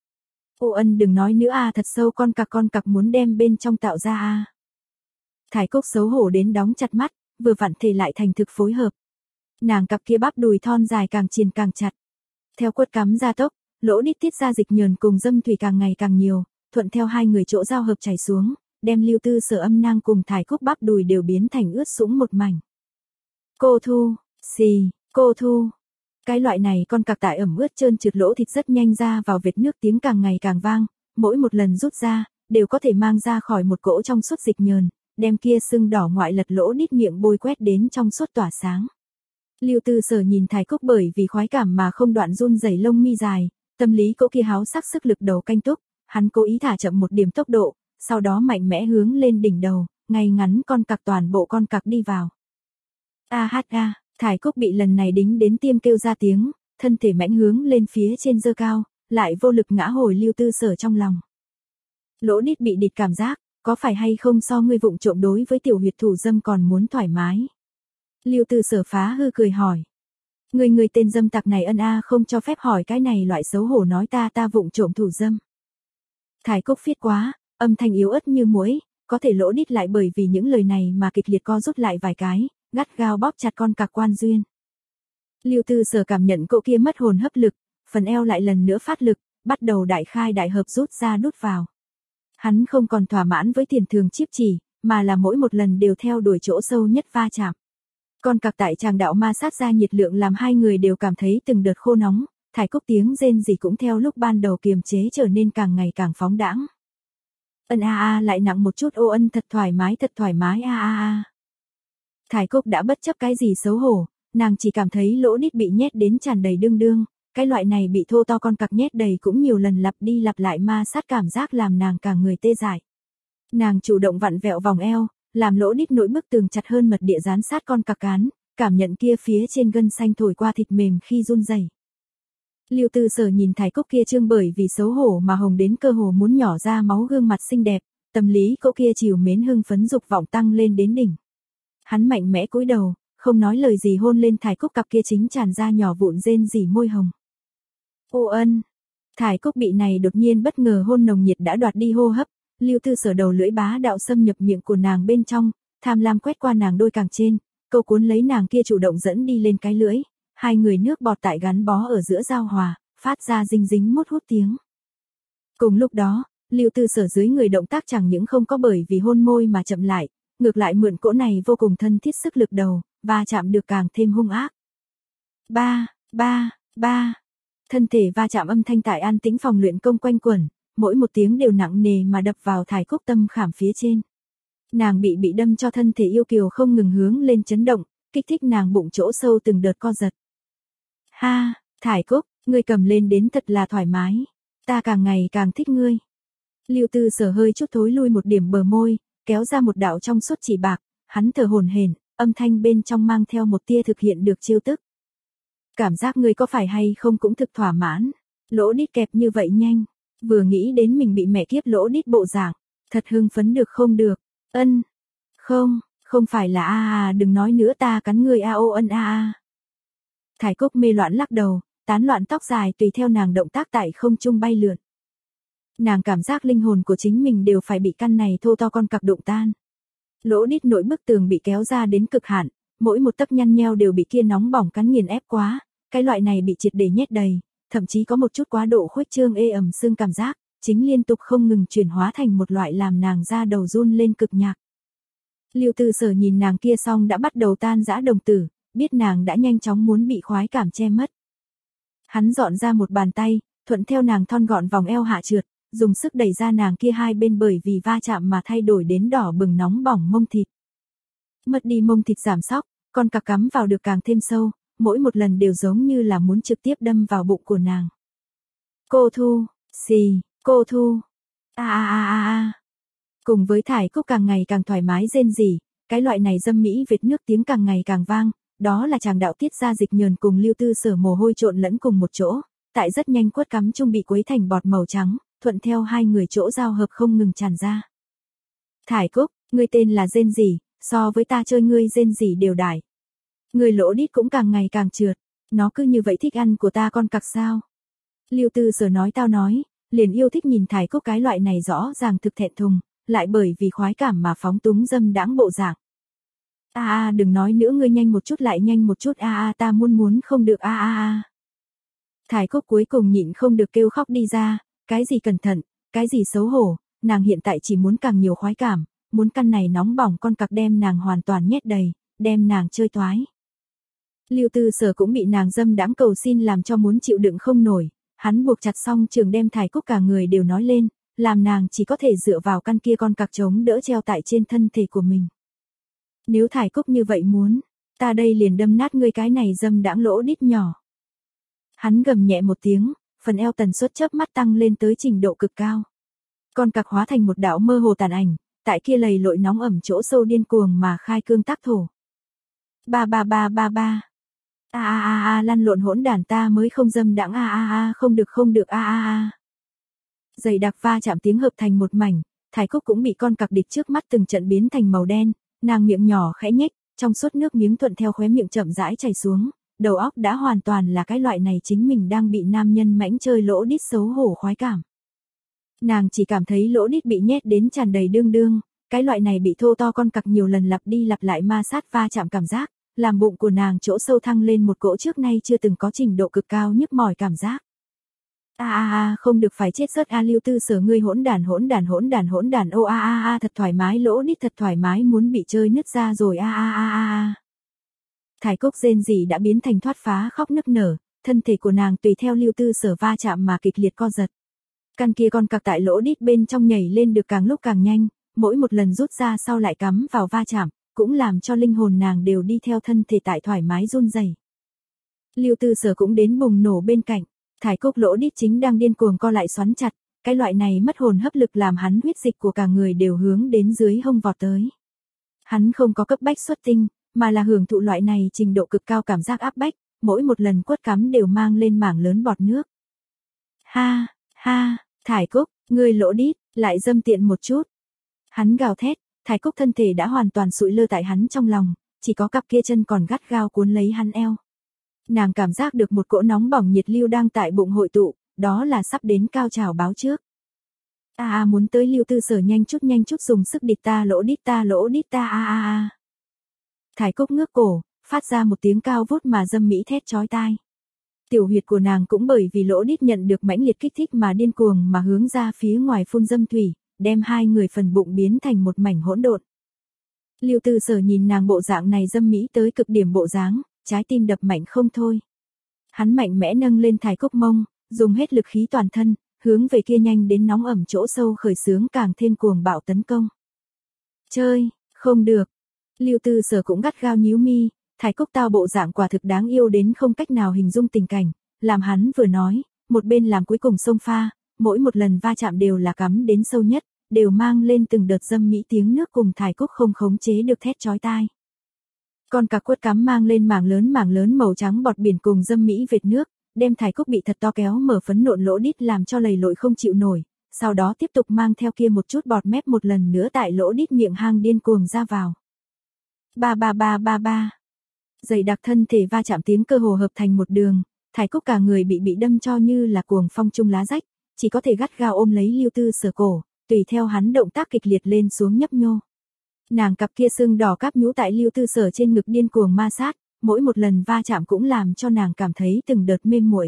Ô ân đừng nói nữa a, thật sâu con cặc con cặc muốn đem bên trong tạo ra a. Thải Cúc xấu hổ đến đóng chặt mắt, vừa vặn thể lại thành thực phối hợp. Nàng cặp kia bắp đùi thon dài càng triền càng chặt. Theo quất cắm gia tốc, lỗ đít tiết ra dịch nhờn cùng dâm thủy càng ngày càng nhiều, thuận theo hai người chỗ giao hợp chảy xuống, đem Lưu Tư Sở âm nang cùng Thải Cúc bắp đùi đều biến thành ướt sũng một mảnh. Cô Thu, xì, cô Thu. Cái loại này con cặc tại ẩm ướt trơn trượt lỗ thịt rất nhanh ra vào vệt nước tiếng càng ngày càng vang, mỗi một lần rút ra, đều có thể mang ra khỏi một cỗ trong suốt dịch nhờn, đem kia sưng đỏ ngoại lật lỗ đít miệng bôi quét đến trong suốt tỏa sáng. Lưu Tư Sở nhìn Thải Cúc bởi vì khoái cảm mà không đoạn run rẩy lông mi dài, tâm lý cỗ kia háo sắc sức lực đầu canh túc, hắn cố ý thả chậm một điểm tốc độ, sau đó mạnh mẽ hướng lên đỉnh đầu, ngay ngắn con cặc toàn bộ con cặc đi vào. A hát a, Thải Cúc bị lần này đính đến tiêm kêu ra tiếng, thân thể mãnh hướng lên phía trên dơ cao, lại vô lực ngã hồi Lưu Tư Sở trong lòng. Lỗ đít bị địt cảm giác, có phải hay không so ngươi vụng trộm đối với tiểu huyệt thủ dâm còn muốn thoải mái? Lưu Tư Sở phá hư cười hỏi. Người người tên dâm tặc này ân a không cho phép hỏi cái này loại xấu hổ nói ta ta vụng trộm thủ dâm. Thải Cúc phiết quá, âm thanh yếu ớt như muỗi, có thể lỗ đít lại bởi vì những lời này mà kịch liệt co rút lại vài cái, gắt gao bóp chặt con cặc quan duyên. Lưu Tư Sở cảm nhận cỗ kia mất hồn hấp lực, phần eo lại lần nữa phát lực, bắt đầu đại khai đại hợp rút ra đút vào. Hắn không còn thỏa mãn với tiền thường chíp chỉ, mà là mỗi một lần đều theo đuổi chỗ sâu nhất va chạm. Con cặc tại tràng đạo ma sát ra nhiệt lượng làm hai người đều cảm thấy từng đợt khô nóng, Thải Cúc tiếng rên rỉ cũng theo lúc ban đầu kiềm chế trở nên càng ngày càng phóng đãng. Ân a a lại nặng một chút ô ân thật thoải mái thật thoải mái a a a. Thải Cúc đã bất chấp cái gì xấu hổ, nàng chỉ cảm thấy lỗ đít bị nhét đến tràn đầy đương đương, cái loại này bị thô to con cặc nhét đầy cũng nhiều lần lặp đi lặp lại ma sát cảm giác làm nàng cả người tê dại. Nàng chủ động vặn vẹo vòng eo, làm lỗ đít nỗi bức tường chặt hơn mật địa dán sát con cặc cán, cảm nhận kia phía trên gân xanh thổi qua thịt mềm khi run rẩy. Lưu Tư Sở nhìn Thải Cúc kia trương bởi vì xấu hổ mà hồng đến cơ hồ muốn nhỏ ra máu gương mặt xinh đẹp, tâm lý cỗ kia trìu mến hưng phấn dục vọng tăng lên đến đỉnh. Hắn mạnh mẽ cúi đầu, không nói lời gì hôn lên Thải Cúc cặp kia chính tràn ra nhỏ vụn rên rỉ môi hồng. Ô ân, Thải Cúc bị này đột nhiên bất ngờ hôn nồng nhiệt đã đoạt đi hô hấp, Lưu Tư Sở đầu lưỡi bá đạo xâm nhập miệng của nàng bên trong, tham lam quét qua nàng đôi càng trên, câu cuốn lấy nàng kia chủ động dẫn đi lên cái lưỡi, hai người nước bọt tại gắn bó ở giữa giao hòa, phát ra dinh dính mút hút tiếng. Cùng lúc đó, Lưu Tư Sở dưới người động tác chẳng những không có bởi vì hôn môi mà chậm lại, ngược lại mượn cỗ này vô cùng thân thiết sức lực đầu, và chạm được càng thêm hung ác. Ba, ba, ba. Thân thể va chạm âm thanh tại an tĩnh phòng luyện công quanh quẩn, mỗi một tiếng đều nặng nề mà đập vào Thải Cúc tâm khảm phía trên. Nàng bị bị đâm cho thân thể yêu kiều không ngừng hướng lên chấn động, kích thích nàng bụng chỗ sâu từng đợt co giật. Ha, Thải Cúc, ngươi cầm lên đến thật là thoải mái. Ta càng ngày càng thích ngươi. Lưu Tư Sở hơi chút thối lui một điểm bờ môi, kéo ra một đạo trong suốt chỉ bạc, hắn thở hổn hển, âm thanh bên trong mang theo một tia thực hiện được chiêu tức. Cảm giác ngươi có phải hay không cũng thực thỏa mãn, lỗ đít kẹp như vậy nhanh, vừa nghĩ đến mình bị mẹ kiếp lỗ đít bộ dạng, thật hưng phấn được không được, ân, không, không phải là a a đừng nói nữa ta cắn ngươi a o ân a a. Thải Cúc mê loạn lắc đầu, tán loạn tóc dài tùy theo nàng động tác tại không trung bay lượn. Nàng cảm giác linh hồn của chính mình đều phải bị căn này thô to con cặc đụng tan. Lỗ đít nội bức tường bị kéo ra đến cực hạn, mỗi một tấc nhăn nheo đều bị kia nóng bỏng cắn nghiền ép quá, cái loại này bị triệt để nhét đầy, thậm chí có một chút quá độ khuếch trương ê ẩm xương cảm giác, chính liên tục không ngừng chuyển hóa thành một loại làm nàng da đầu run lên cực nhạc. Lưu Tư Sở nhìn nàng kia xong đã bắt đầu tan rã đồng tử, biết nàng đã nhanh chóng muốn bị khoái cảm che mất. Hắn dọn ra một bàn tay, thuận theo nàng thon gọn vòng eo hạ trượt, dùng sức đẩy ra nàng kia hai bên bởi vì va chạm mà thay đổi đến đỏ bừng nóng bỏng mông thịt. Mất đi mông thịt giảm sóc, con cặc cắm vào được càng thêm sâu, mỗi một lần đều giống như là muốn trực tiếp đâm vào bụng của nàng. Cô Thu, xì, cô Thu, a a a a a. Cùng với Thải Cúc càng ngày càng thoải mái rên rỉ, cái loại này dâm mỹ vệt nước tiếng càng ngày càng vang, đó là chàng đạo tiết ra dịch nhờn cùng Lưu Tư Sở mồ hôi trộn lẫn cùng một chỗ, tại rất nhanh quất cắm chung bị quấy thành bọt màu trắng, thuận theo hai người chỗ giao hợp không ngừng tràn ra. Thải Cúc, ngươi tên là rên rỉ, so với ta chơi ngươi rên rỉ đều đại. Ngươi lỗ đít cũng càng ngày càng trượt, nó cứ như vậy thích ăn của ta con cặc sao? Lưu Tư Sở nói tao nói, liền yêu thích nhìn Thải Cúc cái loại này rõ ràng thực thẹn thùng, lại bởi vì khoái cảm mà phóng túng dâm đãng bộ dạng. A a đừng nói nữa ngươi nhanh một chút lại nhanh một chút a a ta muốn muốn không được a a a. Thải Cúc cuối cùng nhịn không được kêu khóc đi ra, cái gì cẩn thận, cái gì xấu hổ, nàng hiện tại chỉ muốn càng nhiều khoái cảm, muốn căn này nóng bỏng con cặc đem nàng hoàn toàn nhét đầy, đem nàng chơi toái. Lưu Tư Sở cũng bị nàng dâm đãng cầu xin làm cho muốn chịu đựng không nổi, hắn buộc chặt xong trường đem Thải Cúc cả người đều nói lên, làm nàng chỉ có thể dựa vào căn kia con cặc chống đỡ treo tại trên thân thể của mình. Nếu Thải Cúc như vậy muốn, ta đây liền đâm nát ngươi cái này dâm đãng lỗ đít nhỏ. Hắn gầm nhẹ một tiếng, phần eo tần suất chớp mắt tăng lên tới trình độ cực cao. Con cặc hóa thành một đạo mơ hồ tàn ảnh, tại kia lầy lội nóng ẩm chỗ sâu điên cuồng mà khai cương tác thổ. Ba ba ba ba ba. A a a a lăn lộn hỗn đản ta mới không dâm đãng a a a không được không được a a a. Dày đặc va chạm tiếng hợp thành một mảnh, Thải Cúc cũng bị con cặc địch trước mắt từng trận biến thành màu đen, nàng miệng nhỏ khẽ nhếch, trong suốt nước miếng thuận theo khóe miệng chậm rãi chảy xuống, đầu óc đã hoàn toàn là cái loại này chính mình đang bị nam nhân mãnh chơi lỗ đít xấu hổ khoái cảm. Nàng chỉ cảm thấy lỗ đít bị nhét đến tràn đầy đương đương, cái loại này bị thô to con cặc nhiều lần lặp đi lặp lại ma sát va chạm cảm giác, làm bụng của nàng chỗ sâu thăng lên một cỗ trước nay chưa từng có trình độ cực cao nhức mỏi cảm giác. A a a không được phải chết rớt a Lưu Tư Sở ngươi hỗn đản hỗn đản hỗn đản hỗn đản ô a a a thật thoải mái lỗ đít thật thoải mái muốn bị chơi nứt ra rồi a a a a. Thải Cúc rên rỉ đã biến thành thoát phá khóc nức nở, thân thể của nàng tùy theo Lưu Tư Sở va chạm mà kịch liệt co giật. Căn kia con cặc tại lỗ đít bên trong nhảy lên được càng lúc càng nhanh, mỗi một lần rút ra sau lại cắm vào va chạm, cũng làm cho linh hồn nàng đều đi theo thân thể tại thoải mái run rẩy. Lưu Tư Sở cũng đến bùng nổ bên cạnh, Thải Cúc lỗ đít chính đang điên cuồng co lại xoắn chặt, cái loại này mất hồn hấp lực làm hắn huyết dịch của cả người đều hướng đến dưới hông vọt tới. Hắn không có cấp bách xuất tinh, mà là hưởng thụ loại này trình độ cực cao cảm giác áp bách, mỗi một lần quất cắm đều mang lên mảng lớn bọt nước. Ha, ha, Thải Cúc, ngươi lỗ đít, lại dâm tiện một chút. Hắn gào thét, Thải Cúc thân thể đã hoàn toàn sụi lơ tại hắn trong lòng, chỉ có cặp kia chân còn gắt gao cuốn lấy hắn eo. Nàng cảm giác được một cỗ nóng bỏng nhiệt lưu đang tại bụng hội tụ, đó là sắp đến cao trào báo trước. A a muốn tới Lưu Tư Sở nhanh chút nhanh chút dùng sức đít ta lỗ đít ta lỗ đít ta a a a. Thải Cúc ngước cổ, phát ra một tiếng cao vút mà dâm mỹ thét chói tai. Tiểu huyệt của nàng cũng bởi vì lỗ đít nhận được mãnh liệt kích thích mà điên cuồng mà hướng ra phía ngoài phun dâm thủy, đem hai người phần bụng biến thành một mảnh hỗn độn. Lưu Tư Sở nhìn nàng bộ dạng này dâm mỹ tới cực điểm bộ dáng, trái tim đập mạnh không thôi. Hắn mạnh mẽ nâng lên Thải Cúc mông, dùng hết lực khí toàn thân, hướng về kia nhanh đến nóng ẩm chỗ sâu khởi xướng càng thêm cuồng bạo tấn công. Chơi, không được. Lưu Tư Sở cũng gắt gao nhíu mi, Thải Cúc tao bộ dạng quả thực đáng yêu đến không cách nào hình dung tình cảnh, làm hắn vừa nói, một bên làm cuối cùng xông pha, mỗi một lần va chạm đều là cắm đến sâu nhất, đều mang lên từng đợt dâm mỹ tiếng nước cùng Thải Cúc không khống chế được thét chói tai. Con cặc quất cắm mang lên mảng lớn mảng lớn màu trắng bọt biển cùng dâm mỹ vệt nước, đem Thải Cúc bị thật to kéo mở phấn nộn lỗ đít làm cho lầy lội không chịu nổi, sau đó tiếp tục mang theo kia một chút bọt mép một lần nữa tại lỗ đít miệng hang điên cuồng ra vào. Ba ba ba ba ba. Dày đặc thân thể va chạm tiếng cơ hồ hợp thành một đường, Thải Cúc cả người bị bị đâm cho như là cuồng phong trung lá rách, chỉ có thể gắt gao ôm lấy Lưu Tư Sở cổ, tùy theo hắn động tác kịch liệt lên xuống nhấp nhô. Nàng cặp kia sưng đỏ cáp nhũ tại Lưu Tư Sở trên ngực điên cuồng ma sát, mỗi một lần va chạm cũng làm cho nàng cảm thấy từng đợt mê muội.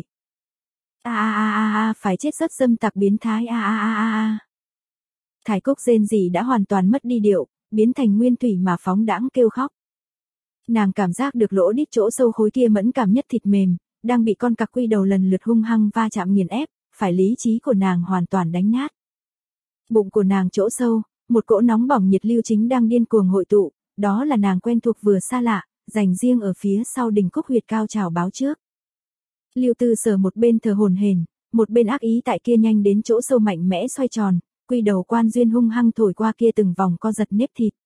A a a a a, phải chết rất dâm tặc biến thái a a a a a. Thải Cúc rên rỉ đã hoàn toàn mất đi điệu, biến thành nguyên thủy mà phóng đãng kêu khóc. Nàng cảm giác được lỗ đít chỗ sâu khối kia mẫn cảm nhất thịt mềm, đang bị con cặc quy đầu lần lượt hung hăng va chạm nghiền ép, phải lý trí của nàng hoàn toàn đánh nát. Bụng của nàng chỗ sâu, một cỗ nóng bỏng nhiệt lưu chính đang điên cuồng hội tụ, đó là nàng quen thuộc vừa xa lạ, dành riêng ở phía sau đỉnh cúc huyệt cao trào báo trước. Lưu Tư Sở một bên thở hổn hển, một bên ác ý tại kia nhanh đến chỗ sâu mạnh mẽ xoay tròn, quy đầu quan duyên hung hăng thổi qua kia từng vòng co giật nếp thịt.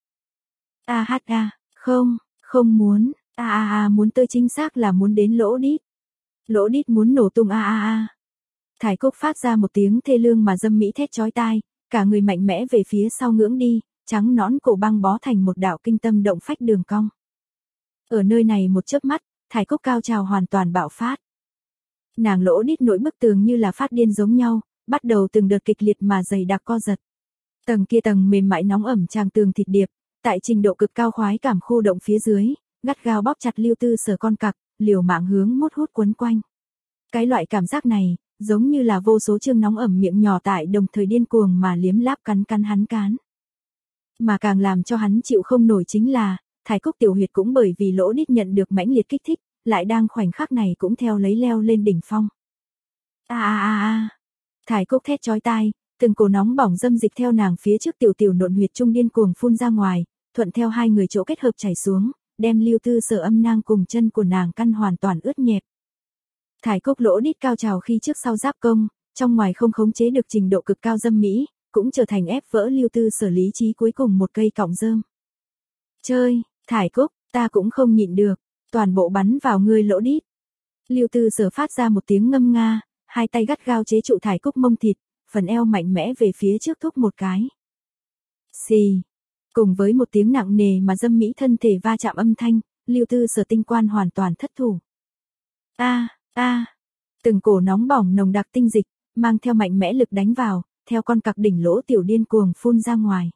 A hát a, không, không muốn, a a a muốn tơi chính xác là muốn đến lỗ đít. Lỗ đít muốn nổ tung a a a. Thải Cúc phát ra một tiếng thê lương mà dâm mỹ thét chói tai, cả người mạnh mẽ về phía sau ngưỡng đi, trắng nõn cổ băng bó thành một đạo kinh tâm động phách đường cong. Ở nơi này một chớp mắt, Thải Cúc cao trào hoàn toàn bạo phát. Nàng lỗ đít nỗi bức tường như là phát điên giống nhau, bắt đầu từng đợt kịch liệt mà dày đặc co giật. Tầng kia tầng mềm mại nóng ẩm tràng tường thịt điệp, tại trình độ cực cao khoái cảm khu động phía dưới, gắt gao bóp chặt Lưu Tư Sở con cặc, liều mạng hướng mút hút quấn quanh. Cái loại cảm giác này, giống như là vô số chương nóng ẩm miệng nhỏ tại đồng thời điên cuồng mà liếm láp cắn cắn hắn cán. Mà càng làm cho hắn chịu không nổi chính là, Thải Cúc tiểu huyệt cũng bởi vì lỗ đít nhận được mãnh liệt kích thích, lại đang khoảnh khắc này cũng theo lấy leo lên đỉnh phong. A a a a. Thải Cúc thét chói tai, từng cổ nóng bỏng dâm dịch theo nàng phía trước tiểu tiểu nộn huyệt trung điên cuồng phun ra ngoài, thuận theo hai người chỗ kết hợp chảy xuống, đem Lưu Tư Sở âm nang cùng chân của nàng căn hoàn toàn ướt nhẹp. Thải Cúc lỗ đít cao trào khi trước sau giáp công, trong ngoài không khống chế được trình độ cực cao dâm mỹ, cũng trở thành ép vỡ Lưu Tư Sở lý trí cuối cùng một cây cọng rơm. Chơi, Thải Cúc, ta cũng không nhịn được, toàn bộ bắn vào ngươi lỗ đít. Lưu Tư Sở phát ra một tiếng ngâm nga, hai tay gắt gao chế trụ Thải Cúc mông thịt, phần eo mạnh mẽ về phía trước thúc một cái. Xì, cùng với một tiếng nặng nề mà dâm mỹ thân thể va chạm âm thanh, Lưu Tư Sở tinh quan hoàn toàn thất thủ. A, a, từng cổ nóng bỏng nồng đặc tinh dịch, mang theo mạnh mẽ lực đánh vào, theo con cặc đỉnh lỗ tiểu điên cuồng phun ra ngoài.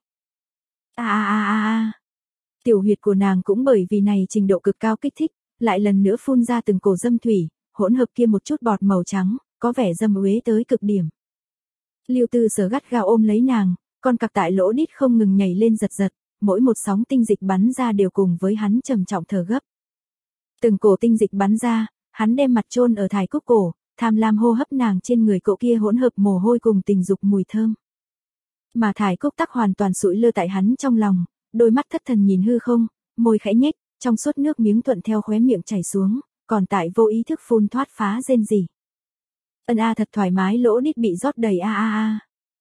A a a a a. Tiểu huyệt của nàng cũng bởi vì này trình độ cực cao kích thích, lại lần nữa phun ra từng cổ dâm thủy, hỗn hợp kia một chút bọt màu trắng, có vẻ dâm uế tới cực điểm. Lưu Tư Sở gắt gao ôm lấy nàng, con cặc tại lỗ đít không ngừng nhảy lên giật giật, mỗi một sóng tinh dịch bắn ra đều cùng với hắn trầm trọng thở gấp. Từng cổ tinh dịch bắn ra, hắn đem mặt chôn ở Thải Cúc cổ, tham lam hô hấp nàng trên người cậu kia hỗn hợp mồ hôi cùng tình dục mùi thơm. Mà Thải Cúc tắc hoàn toàn sụi lơ tại hắn trong lòng, đôi mắt thất thần nhìn hư không, môi khẽ nhếch, trong suốt nước miếng thuận theo khóe miệng chảy xuống, còn tại vô ý thức phun thoát phá rên rỉ. Ân a thật thoải mái lỗ đít bị rót đầy a a a.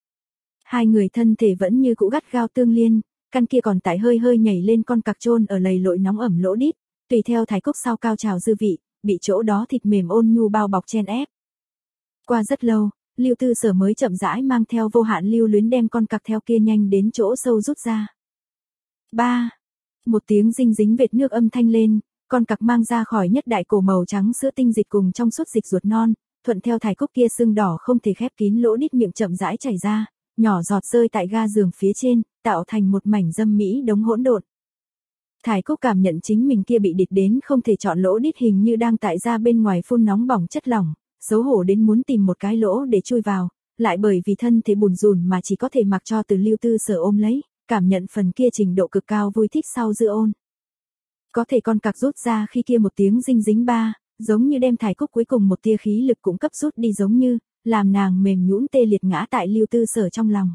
Hai người thân thể vẫn như cũ gắt gao tương liên, căn kia còn tại hơi hơi nhảy lên con cặc chôn ở lầy lội nóng ẩm lỗ đít, tùy theo Thải Cúc sau cao trào dư vị, bị chỗ đó thịt mềm ôn nhu bao bọc chen ép. Qua rất lâu, Lưu Tư Sở mới chậm rãi mang theo vô hạn lưu luyến đem con cặc theo kia nhanh đến chỗ sâu rút ra. Ba, một tiếng dinh dính vệt nước âm thanh lên, con cặc mang ra khỏi nhất đại cổ màu trắng sữa tinh dịch cùng trong suốt dịch ruột non, thuận theo Thải Cúc kia sưng đỏ không thể khép kín lỗ đít miệng chậm rãi chảy ra, nhỏ giọt rơi tại ga giường phía trên, tạo thành một mảnh dâm mỹ đống hỗn độn. Thải Cúc cảm nhận chính mình kia bị địch đến không thể chọn lỗ đít hình như đang tại ra bên ngoài phun nóng bỏng chất lỏng, xấu hổ đến muốn tìm một cái lỗ để chui vào, lại bởi vì thân thể bùn rùn mà chỉ có thể mặc cho từ Lưu Tư Sở ôm lấy, cảm nhận phần kia trình độ cực cao vui thích sau dư ôn. Có thể con cặc rút ra khi kia một tiếng dinh dính ba, giống như đem Thải Cúc cuối cùng một tia khí lực cũng cấp rút đi giống như, làm nàng mềm nhũn tê liệt ngã tại Lưu Tư Sở trong lòng.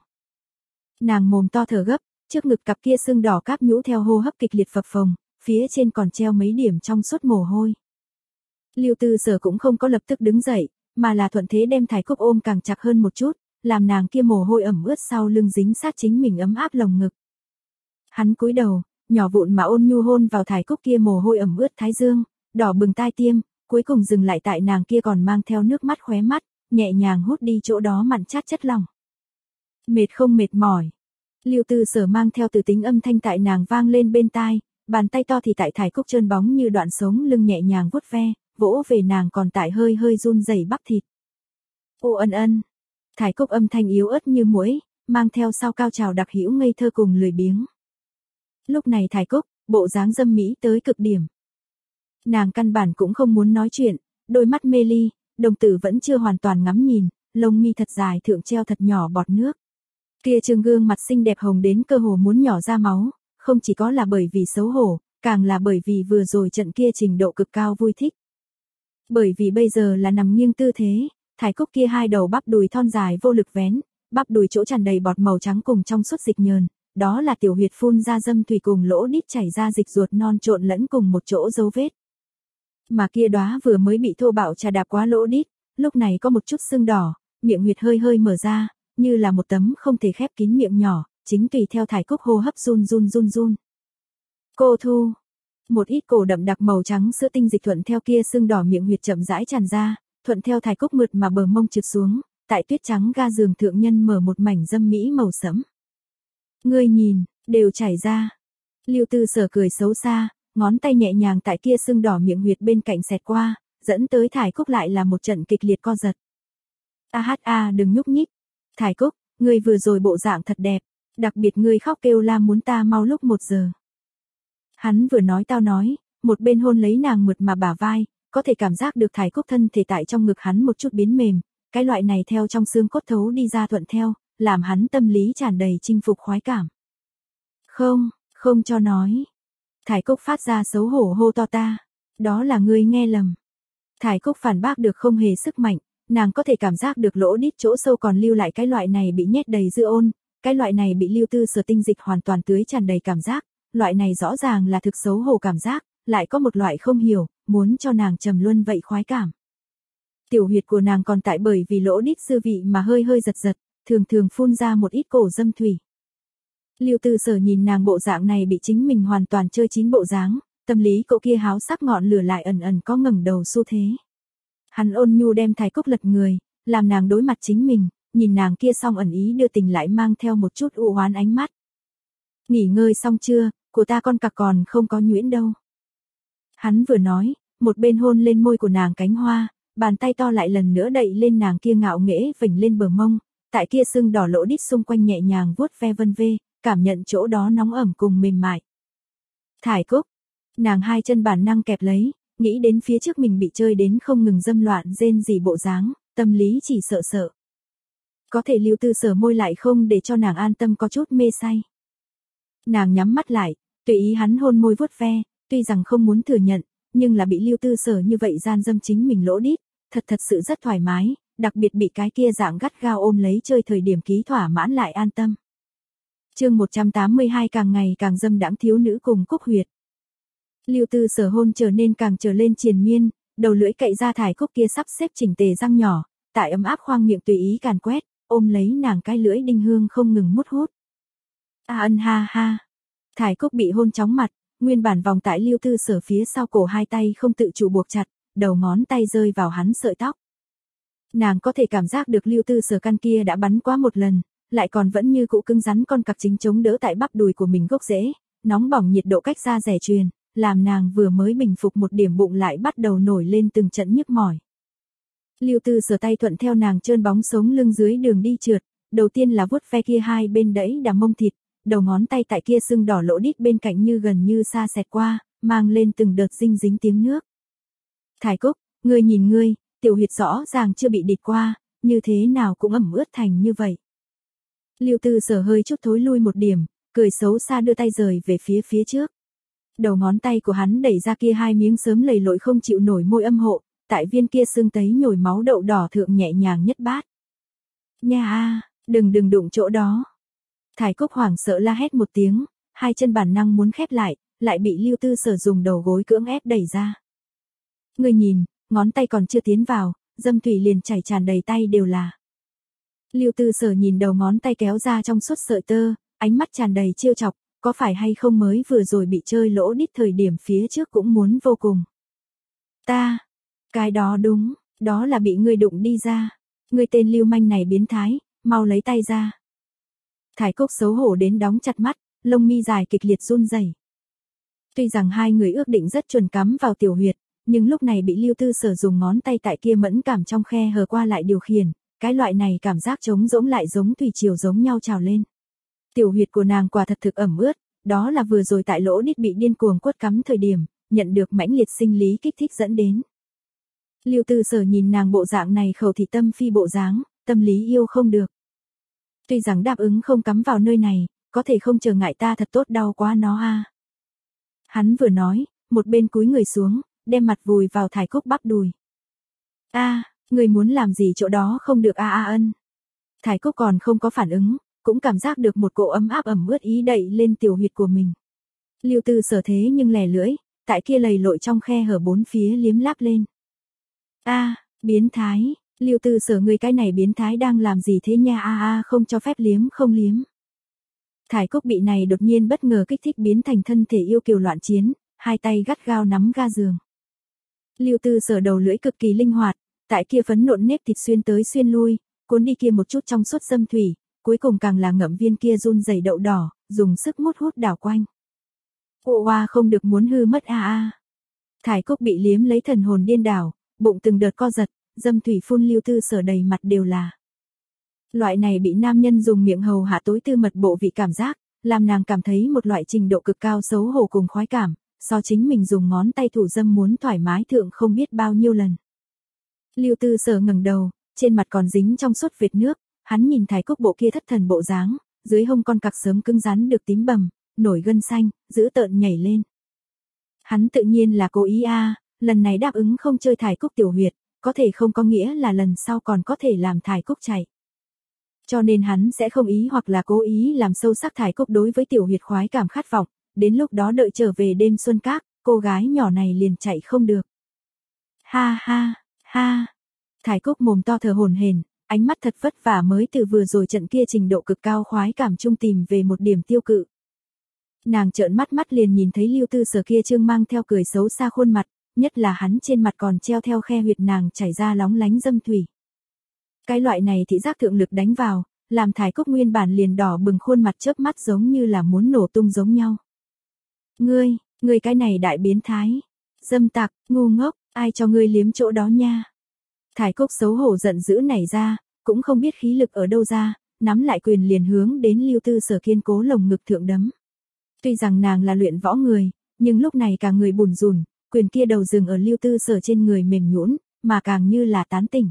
Nàng mồm to thở gấp, trước ngực cặp kia sưng đỏ cáp nhũ theo hô hấp kịch liệt phập phồng, phía trên còn treo mấy điểm trong suốt mồ hôi. Lưu Tư Sở cũng không có lập tức đứng dậy, mà là thuận thế đem Thải Cúc ôm càng chặt hơn một chút, làm nàng kia mồ hôi ẩm ướt sau lưng dính sát chính mình ấm áp lồng ngực. Hắn cúi đầu, nhỏ vụn mà ôn nhu hôn vào Thải Cúc kia mồ hôi ẩm ướt thái dương, đỏ bừng tai tiêm, cuối cùng dừng lại tại nàng kia còn mang theo nước mắt khóe mắt, nhẹ nhàng hút đi chỗ đó mặn chát chất lỏng. Mệt không mệt mỏi. Lưu Tư Sở mang theo từ tính âm thanh tại nàng vang lên bên tai, bàn tay to thì tại Thải Cúc trơn bóng như đoạn sống lưng nhẹ nhàng vuốt ve, vỗ về nàng còn tại hơi hơi run rẩy bắp thịt. Ô ân ân. Thải Cúc âm thanh yếu ớt như muỗi, mang theo sau cao trào đặc hữu ngây thơ cùng lười biếng. Lúc này Thải Cúc, bộ dáng dâm mỹ tới cực điểm. Nàng căn bản cũng không muốn nói chuyện, đôi mắt mê ly, đồng tử vẫn chưa hoàn toàn ngắm nhìn, lông mi thật dài thượng treo thật nhỏ bọt nước. Kia trương gương mặt xinh đẹp hồng đến cơ hồ muốn nhỏ ra máu, không chỉ có là bởi vì xấu hổ, càng là bởi vì vừa rồi trận kia trình độ cực cao vui thích. Bởi vì bây giờ là nằm nghiêng tư thế, Thải Cúc kia hai đầu bắp đùi thon dài vô lực vén, bắp đùi chỗ tràn đầy bọt màu trắng cùng trong suốt dịch nhờn, đó là tiểu huyệt phun ra dâm thủy cùng lỗ đít chảy ra dịch ruột non trộn lẫn cùng một chỗ dấu vết. Mà kia đóa vừa mới bị thô bạo trà đạp quá lỗ đít, lúc này có một chút sưng đỏ, miệng huyệt hơi hơi mở ra, như là một tấm không thể khép kín miệng nhỏ, chính tùy theo Thải Cúc hô hấp run run run run. Cô Thu, một ít cổ đậm đặc màu trắng sữa tinh dịch thuận theo kia sưng đỏ miệng huyệt chậm rãi tràn ra, thuận theo Thải Cúc mượt mà bờ mông trượt xuống, tại tuyết trắng ga giường thượng nhân mở một mảnh dâm mỹ màu sẫm. Ngươi nhìn, đều chảy ra. Lưu Tư Sở cười xấu xa, ngón tay nhẹ nhàng tại kia sưng đỏ miệng huyệt bên cạnh xẹt qua, dẫn tới Thải Cúc lại là một trận kịch liệt co giật. A hát a đừng nhúc nhích. Thải Cúc, ngươi vừa rồi bộ dạng thật đẹp, đặc biệt ngươi khóc kêu la muốn ta mau lúc một giờ. Hắn vừa nói tao nói, một bên hôn lấy nàng mượt mà bả vai, có thể cảm giác được Thải Cúc thân thể tại trong ngực hắn một chút biến mềm, cái loại này theo trong xương cốt thấu đi ra thuận theo, làm hắn tâm lý tràn đầy chinh phục khoái cảm. Không, không cho nói. Thải Cúc phát ra xấu hổ hô to ta, đó là ngươi nghe lầm. Thải Cúc phản bác được không hề sức mạnh, nàng có thể cảm giác được lỗ đít chỗ sâu còn lưu lại cái loại này bị nhét đầy dư ôn, cái loại này bị Lưu Tư Sở tinh dịch hoàn toàn tưới tràn đầy cảm giác, loại này rõ ràng là thực xấu hổ cảm giác, lại có một loại không hiểu, muốn cho nàng trầm luân vậy khoái cảm. Tiểu huyệt của nàng còn tại bởi vì lỗ đít dư vị mà hơi hơi giật giật, thường thường phun ra một ít cổ dâm thủy. Lưu Tư Sở nhìn nàng bộ dạng này bị chính mình hoàn toàn chơi chín bộ dáng, tâm lý cậu kia háo sắc ngọn lửa lại ẩn ẩn có ngẩng đầu xu thế. Hắn ôn nhu đem Thải Cúc lật người, làm nàng đối mặt chính mình, nhìn nàng kia xong ẩn ý đưa tình lại mang theo một chút u oán ánh mắt. Nghỉ ngơi xong chưa, của ta con cặc còn không có nhuyễn đâu. Hắn vừa nói, một bên hôn lên môi của nàng cánh hoa, bàn tay to lại lần nữa đậy lên nàng kia ngạo nghễ vểnh lên bờ mông, tại kia sưng đỏ lỗ đít xung quanh nhẹ nhàng vuốt ve vân vê, cảm nhận chỗ đó nóng ẩm cùng mềm mại. Thải Cúc, nàng hai chân bản năng kẹp lấy, nghĩ đến phía trước mình bị chơi đến không ngừng dâm loạn rên rỉ bộ dáng, tâm lý chỉ sợ sợ. Có thể Lưu Tư Sở môi lại không để cho nàng an tâm có chút mê say. Nàng nhắm mắt lại, tùy ý hắn hôn môi vuốt ve, tuy rằng không muốn thừa nhận, nhưng là bị Lưu Tư Sở như vậy gian dâm chính mình lỗ đít, thật thật sự rất thoải mái, đặc biệt bị cái kia dạng gắt gao ôm lấy chơi thời điểm ký thỏa mãn lại an tâm. Chương một trăm tám mươi hai càng ngày càng dâm đãng thiếu nữ cùng Cúc huyệt. Lưu Tư Sở hôn trở nên càng trở lên triền miên, đầu lưỡi cậy ra Thải Cúc kia sắp xếp chỉnh tề răng nhỏ, tại ấm áp khoang miệng tùy ý càn quét, ôm lấy nàng cái lưỡi đinh hương không ngừng mút hút. A ân ha ha. Thải Cúc bị hôn chóng mặt, nguyên bản vòng tại Lưu Tư Sở phía sau cổ hai tay không tự chủ buộc chặt, đầu ngón tay rơi vào hắn sợi tóc. Nàng có thể cảm giác được Lưu Tư Sở căn kia đã bắn quá một lần, lại còn vẫn như cũ cứng rắn con cặc chính chống đỡ tại bắp đùi của mình gốc rễ, nóng bỏng nhiệt độ cách ra rẻ truyền, làm nàng vừa mới bình phục một điểm bụng lại bắt đầu nổi lên từng trận nhức mỏi. Lưu Tư Sở tay thuận theo nàng trơn bóng sống lưng dưới đường đi trượt, đầu tiên là vuốt ve kia hai bên đẫy đà mông thịt, đầu ngón tay tại kia sưng đỏ lỗ đít bên cạnh như gần như xa xẹt qua, mang lên từng đợt dinh dính tiếng nước. Thải Cúc, ngươi nhìn ngươi, tiểu huyệt rõ ràng chưa bị địt qua, như thế nào cũng ẩm ướt thành như vậy. Lưu Tư Sở hơi chút thối lui một điểm, cười xấu xa đưa tay rời về phía phía trước. Đầu ngón tay của hắn đẩy ra kia hai miếng sớm lầy lội không chịu nổi môi âm hộ, tại viên kia sưng tấy nhồi máu đậu đỏ thượng nhẹ nhàng nhất bát. Nha a, đừng đừng đụng chỗ đó. Thải Cúc hoảng sợ la hét một tiếng, hai chân bản năng muốn khép lại, lại bị Lưu Tư Sở dùng đầu gối cưỡng ép đẩy ra. Ngươi nhìn, ngón tay còn chưa tiến vào, dâm thủy liền chảy tràn đầy tay đều là. Lưu Tư Sở nhìn đầu ngón tay kéo ra trong suốt sợi tơ, ánh mắt tràn đầy trêu chọc, có phải hay không mới vừa rồi bị chơi lỗ đít thời điểm phía trước cũng muốn vô cùng. Ta, cái đó đúng, đó là bị ngươi đụng đi ra. Ngươi tên lưu manh này biến thái, mau lấy tay ra. Thải Cúc xấu hổ đến đóng chặt mắt, lông mi dài kịch liệt run rẩy. Tuy rằng hai người ước định rất chuẩn cắm vào tiểu huyệt, nhưng lúc này bị Lưu Tư Sở dùng ngón tay tại kia mẫn cảm trong khe hở qua lại điều khiển, cái loại này cảm giác trống rỗng lại giống thủy triều giống nhau trào lên. Tiểu huyệt của nàng quả thật thực ẩm ướt, đó là vừa rồi tại lỗ đít bị điên cuồng quất cắm thời điểm, nhận được mãnh liệt sinh lý kích thích dẫn đến. Lưu Tư Sở nhìn nàng bộ dạng này khẩu thị tâm phi bộ dáng, tâm lý yêu không được. Tuy rằng đáp ứng không cắm vào nơi này, có thể không chờ ngại ta thật tốt đau quá nó a. Hắn vừa nói, một bên cúi người xuống, đem mặt vùi vào Thải Cúc bắp đùi. A, người muốn làm gì chỗ đó không được a a ân. Thải Cúc còn không có phản ứng, cũng cảm giác được một cỗ ấm áp ẩm ướt ý đậy lên tiểu huyệt của mình. Lưu Tư Sở thế nhưng lẻ lưỡi, tại kia lầy lội trong khe hở bốn phía liếm láp lên. A, biến thái, Lưu Tư Sở người cái này biến thái đang làm gì thế nha a a không cho phép liếm không liếm. Thải Cúc bị này đột nhiên bất ngờ kích thích biến thành thân thể yêu kiều loạn chiến, hai tay gắt gao nắm ga giường. Lưu Tư Sở đầu lưỡi cực kỳ linh hoạt, tại kia phấn nộn nếp thịt xuyên tới xuyên lui, cuốn đi kia một chút trong suốt dâm thủy, cuối cùng càng là ngậm viên kia run rẩy đậu đỏ, dùng sức mút hút đảo quanh. Ô oa không được muốn hư mất a a. Thải Cúc bị liếm lấy thần hồn điên đảo, bụng từng đợt co giật, dâm thủy phun Lưu Tư Sở đầy mặt đều là. Loại này bị nam nhân dùng miệng hầu hạ tối tư mật bộ vị cảm giác, làm nàng cảm thấy một loại trình độ cực cao xấu hổ cùng khoái cảm, so chính mình dùng ngón tay thủ dâm muốn thoải mái thượng không biết bao nhiêu lần. Lưu Tư Sở ngẩng đầu, trên mặt còn dính trong suốt vệt nước, hắn nhìn Thải Cúc bộ kia thất thần bộ dáng, dưới hông con cặc sớm cứng rắn được tím bầm, nổi gân xanh, giữ tợn nhảy lên. Hắn tự nhiên là cố ý a, lần này đáp ứng không chơi Thải Cúc tiểu huyệt, có thể không có nghĩa là lần sau còn có thể làm Thải Cúc chạy. Cho nên hắn sẽ không ý hoặc là cố ý làm sâu sắc Thải Cúc đối với tiểu huyệt khoái cảm khát vọng, đến lúc đó đợi trở về đêm xuân các, cô gái nhỏ này liền chạy không được. Ha ha, ha. Thải Cúc mồm to thở hổn hển, ánh mắt thật vất vả mới từ vừa rồi trận kia trình độ cực cao khoái cảm trung tìm về một điểm tiêu cự. Nàng trợn mắt mắt liền nhìn thấy Lưu Tư Sở kia trương mang theo cười xấu xa khuôn mặt, nhất là hắn trên mặt còn treo theo khe huyệt nàng chảy ra lóng lánh dâm thủy. Cái loại này thị giác thượng lực đánh vào, làm Thải Cúc nguyên bản liền đỏ bừng khuôn mặt chớp mắt giống như là muốn nổ tung giống nhau. Ngươi, ngươi cái này đại biến thái, dâm tặc, ngu ngốc, ai cho ngươi liếm chỗ đó nha. Thải Cúc xấu hổ giận dữ nảy ra, cũng không biết khí lực ở đâu ra, nắm lại quyền liền hướng đến Lưu Tư Sở kiên cố lồng ngực thượng đấm. Tuy rằng nàng là luyện võ người, nhưng lúc này cả người bùn rùn, quyền kia đầu dừng ở Lưu Tư Sở trên người mềm nhũn, mà càng như là tán tỉnh.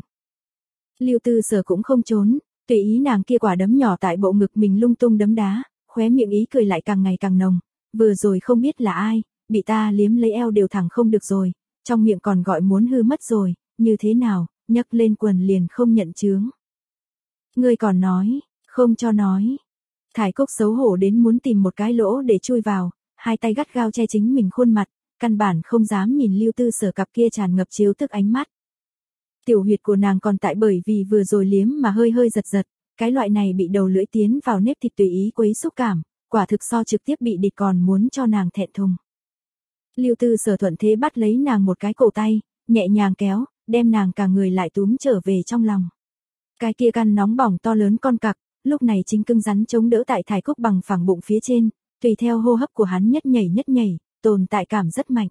Lưu Tư Sở cũng không trốn, tùy ý nàng kia quả đấm nhỏ tại bộ ngực mình lung tung đấm đá, khóe miệng ý cười lại càng ngày càng nồng, vừa rồi không biết là ai, bị ta liếm lấy eo đều thẳng không được rồi, trong miệng còn gọi muốn hư mất rồi, như thế nào, nhấc lên quần liền không nhận chướng. Ngươi còn nói, không cho nói. Thải Cúc xấu hổ đến muốn tìm một cái lỗ để chui vào, hai tay gắt gao che chính mình khuôn mặt, căn bản không dám nhìn Lưu Tư Sở cặp kia tràn ngập chiếu tức ánh mắt. Tiểu huyệt của nàng còn tại bởi vì vừa rồi liếm mà hơi hơi giật giật, cái loại này bị đầu lưỡi tiến vào nếp thịt tùy ý quấy xúc cảm, quả thực so trực tiếp bị địch còn muốn cho nàng thẹn thùng. Lưu Tư Sở thuận thế bắt lấy nàng một cái cổ tay, nhẹ nhàng kéo, đem nàng cả người lại túm trở về trong lòng. Cái kia căn nóng bỏng to lớn con cặc, lúc này chính cứng rắn chống đỡ tại Thải Cúc bằng phẳng bụng phía trên, tùy theo hô hấp của hắn nhất nhảy nhất nhảy, tồn tại cảm rất mạnh.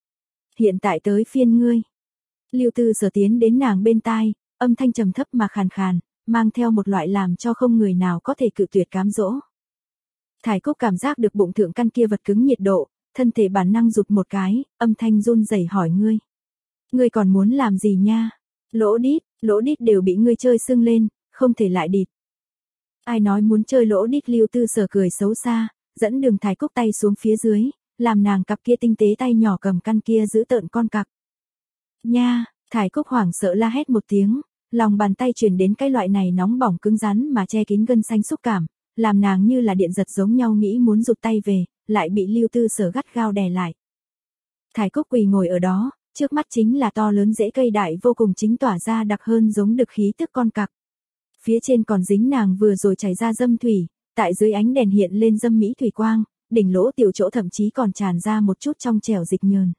Hiện tại tới phiên ngươi. Lưu Tư Sở tiến đến nàng bên tai, âm thanh trầm thấp mà khàn khàn, mang theo một loại làm cho không người nào có thể cự tuyệt cám dỗ. Thải Cúc cảm giác được bụng thượng căn kia vật cứng nhiệt độ, thân thể bản năng rụt một cái, âm thanh run rẩy hỏi ngươi. Ngươi còn muốn làm gì nha? Lỗ đít, lỗ đít đều bị ngươi chơi sưng lên, không thể lại địt. Ai nói muốn chơi lỗ đít? Lưu Tư Sở cười xấu xa, dẫn đường Thải Cúc tay xuống phía dưới, làm nàng cặp kia tinh tế tay nhỏ cầm căn kia giữ tợn con cặc. Nha, Thải Cúc hoảng sợ la hét một tiếng, lòng bàn tay truyền đến cái loại này nóng bỏng cứng rắn mà che kín gân xanh xúc cảm, làm nàng như là điện giật giống nhau nghĩ muốn rụt tay về, lại bị Lưu Tư Sở gắt gao đè lại. Thải Cúc quỳ ngồi ở đó, trước mắt chính là to lớn rễ cây đại vô cùng chính tỏa ra đặc hơn giống đực khí tức con cặc. Phía trên còn dính nàng vừa rồi chảy ra dâm thủy, tại dưới ánh đèn hiện lên dâm mỹ thủy quang, đỉnh lỗ tiểu chỗ thậm chí còn tràn ra một chút trong trẻo dịch nhờn.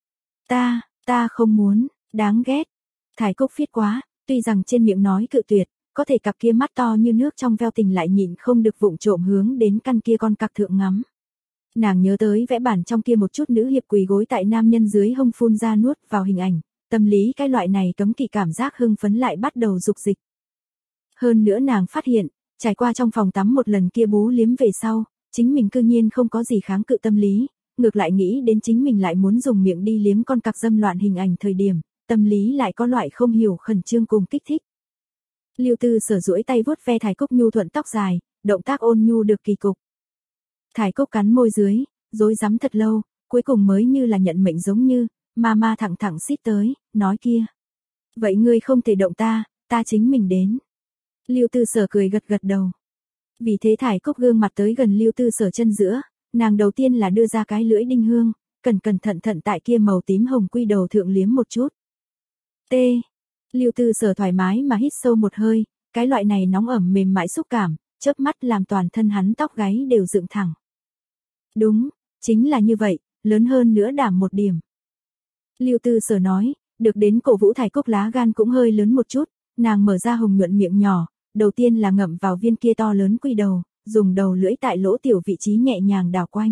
Ta, ta không muốn, đáng ghét. Thải Cúc phiết quá, tuy rằng trên miệng nói cự tuyệt, có thể cặp kia mắt to như nước trong veo tình lại nhịn không được vụng trộm hướng đến căn kia con cặc thượng ngắm. Nàng nhớ tới vẽ bản trong kia một chút nữ hiệp quỳ gối tại nam nhân dưới hông phun ra nuốt vào hình ảnh, tâm lý cái loại này cấm kỵ cảm giác hưng phấn lại bắt đầu dục dịch. Hơn nữa nàng phát hiện, trải qua trong phòng tắm một lần kia bú liếm về sau, chính mình cư nhiên không có gì kháng cự tâm lý, ngược lại nghĩ đến chính mình lại muốn dùng miệng đi liếm con cặc dâm loạn hình ảnh thời điểm, tâm lý lại có loại không hiểu khẩn trương cùng kích thích. Lưu Tư Sở duỗi tay vuốt ve Thải Cúc nhu thuận tóc dài, động tác ôn nhu được kỳ cục. Thải Cúc cắn môi dưới, rối rắm thật lâu, cuối cùng mới như là nhận mệnh giống như, ma ma thẳng thẳng xít tới, nói kia. Vậy ngươi không thể động ta, ta chính mình đến. Lưu Tư Sở cười gật gật đầu. Vì thế Thải Cúc gương mặt tới gần Lưu Tư Sở chân giữa, nàng đầu tiên là đưa ra cái lưỡi đinh hương, cẩn cẩn thận thận tại kia màu tím hồng quy đầu thượng liếm một chút. T. Lưu Tư Sở thoải mái mà hít sâu một hơi, cái loại này nóng ẩm mềm mại xúc cảm, chớp mắt làm toàn thân hắn tóc gáy đều dựng thẳng. Đúng, chính là như vậy, lớn hơn nữa đảm một điểm. Lưu Tư Sở nói, được đến cổ vũ Thải Cúc lá gan cũng hơi lớn một chút, nàng mở ra hồng nhuận miệng nhỏ, đầu tiên là ngậm vào viên kia to lớn quy đầu, dùng đầu lưỡi tại lỗ tiểu vị trí nhẹ nhàng đảo quanh.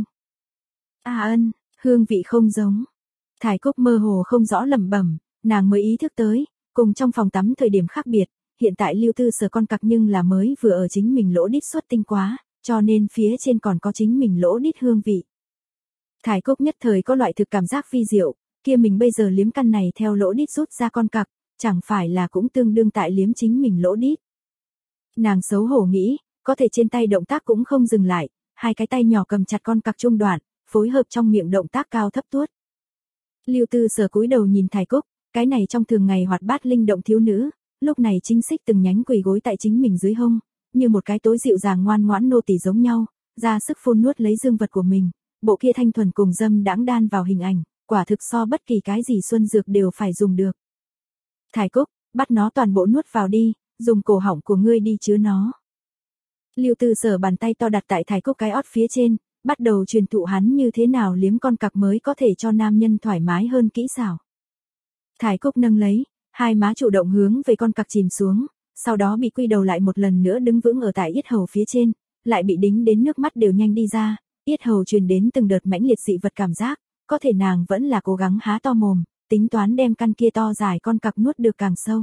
A ân, hương vị không giống. Thải Cúc mơ hồ không rõ lẩm bẩm, nàng mới ý thức tới, cùng trong phòng tắm thời điểm khác biệt, hiện tại Lưu Tư Sở con cặc nhưng là mới vừa ở chính mình lỗ đít xuất tinh quá, cho nên phía trên còn có chính mình lỗ đít hương vị. Thải Cúc nhất thời có loại thực cảm giác phi diệu, kia mình bây giờ liếm căn này theo lỗ đít rút ra con cặc, chẳng phải là cũng tương đương tại liếm chính mình lỗ đít. Nàng xấu hổ nghĩ, có thể trên tay động tác cũng không dừng lại, hai cái tay nhỏ cầm chặt con cặc trung đoạn, phối hợp trong miệng động tác cao thấp tuốt. Lưu Tư Sở cúi đầu nhìn Thải Cúc, cái này trong thường ngày hoạt bát linh động thiếu nữ, lúc này chính xích từng nhánh quỳ gối tại chính mình dưới hông, như một cái tối dịu dàng ngoan ngoãn nô tỳ giống nhau, ra sức phun nuốt lấy dương vật của mình, bộ kia thanh thuần cùng dâm đãng đan vào hình ảnh, quả thực so bất kỳ cái gì xuân dược đều phải dùng được. Thải Cúc, bắt nó toàn bộ nuốt vào đi, dùng cổ họng của ngươi đi chứa nó. Lưu Tư Sở bàn tay to đặt tại Thải Cúc cái ót phía trên, bắt đầu truyền thụ hắn như thế nào liếm con cặc mới có thể cho nam nhân thoải mái hơn kỹ xảo. Thải Cúc nâng lấy, hai má chủ động hướng về con cặc chìm xuống, sau đó bị quy đầu lại một lần nữa đứng vững ở tại yết hầu phía trên, lại bị đính đến nước mắt đều nhanh đi ra, yết hầu truyền đến từng đợt mãnh liệt dị vật cảm giác, có thể nàng vẫn là cố gắng há to mồm, tính toán đem căn kia to dài con cặc nuốt được càng sâu.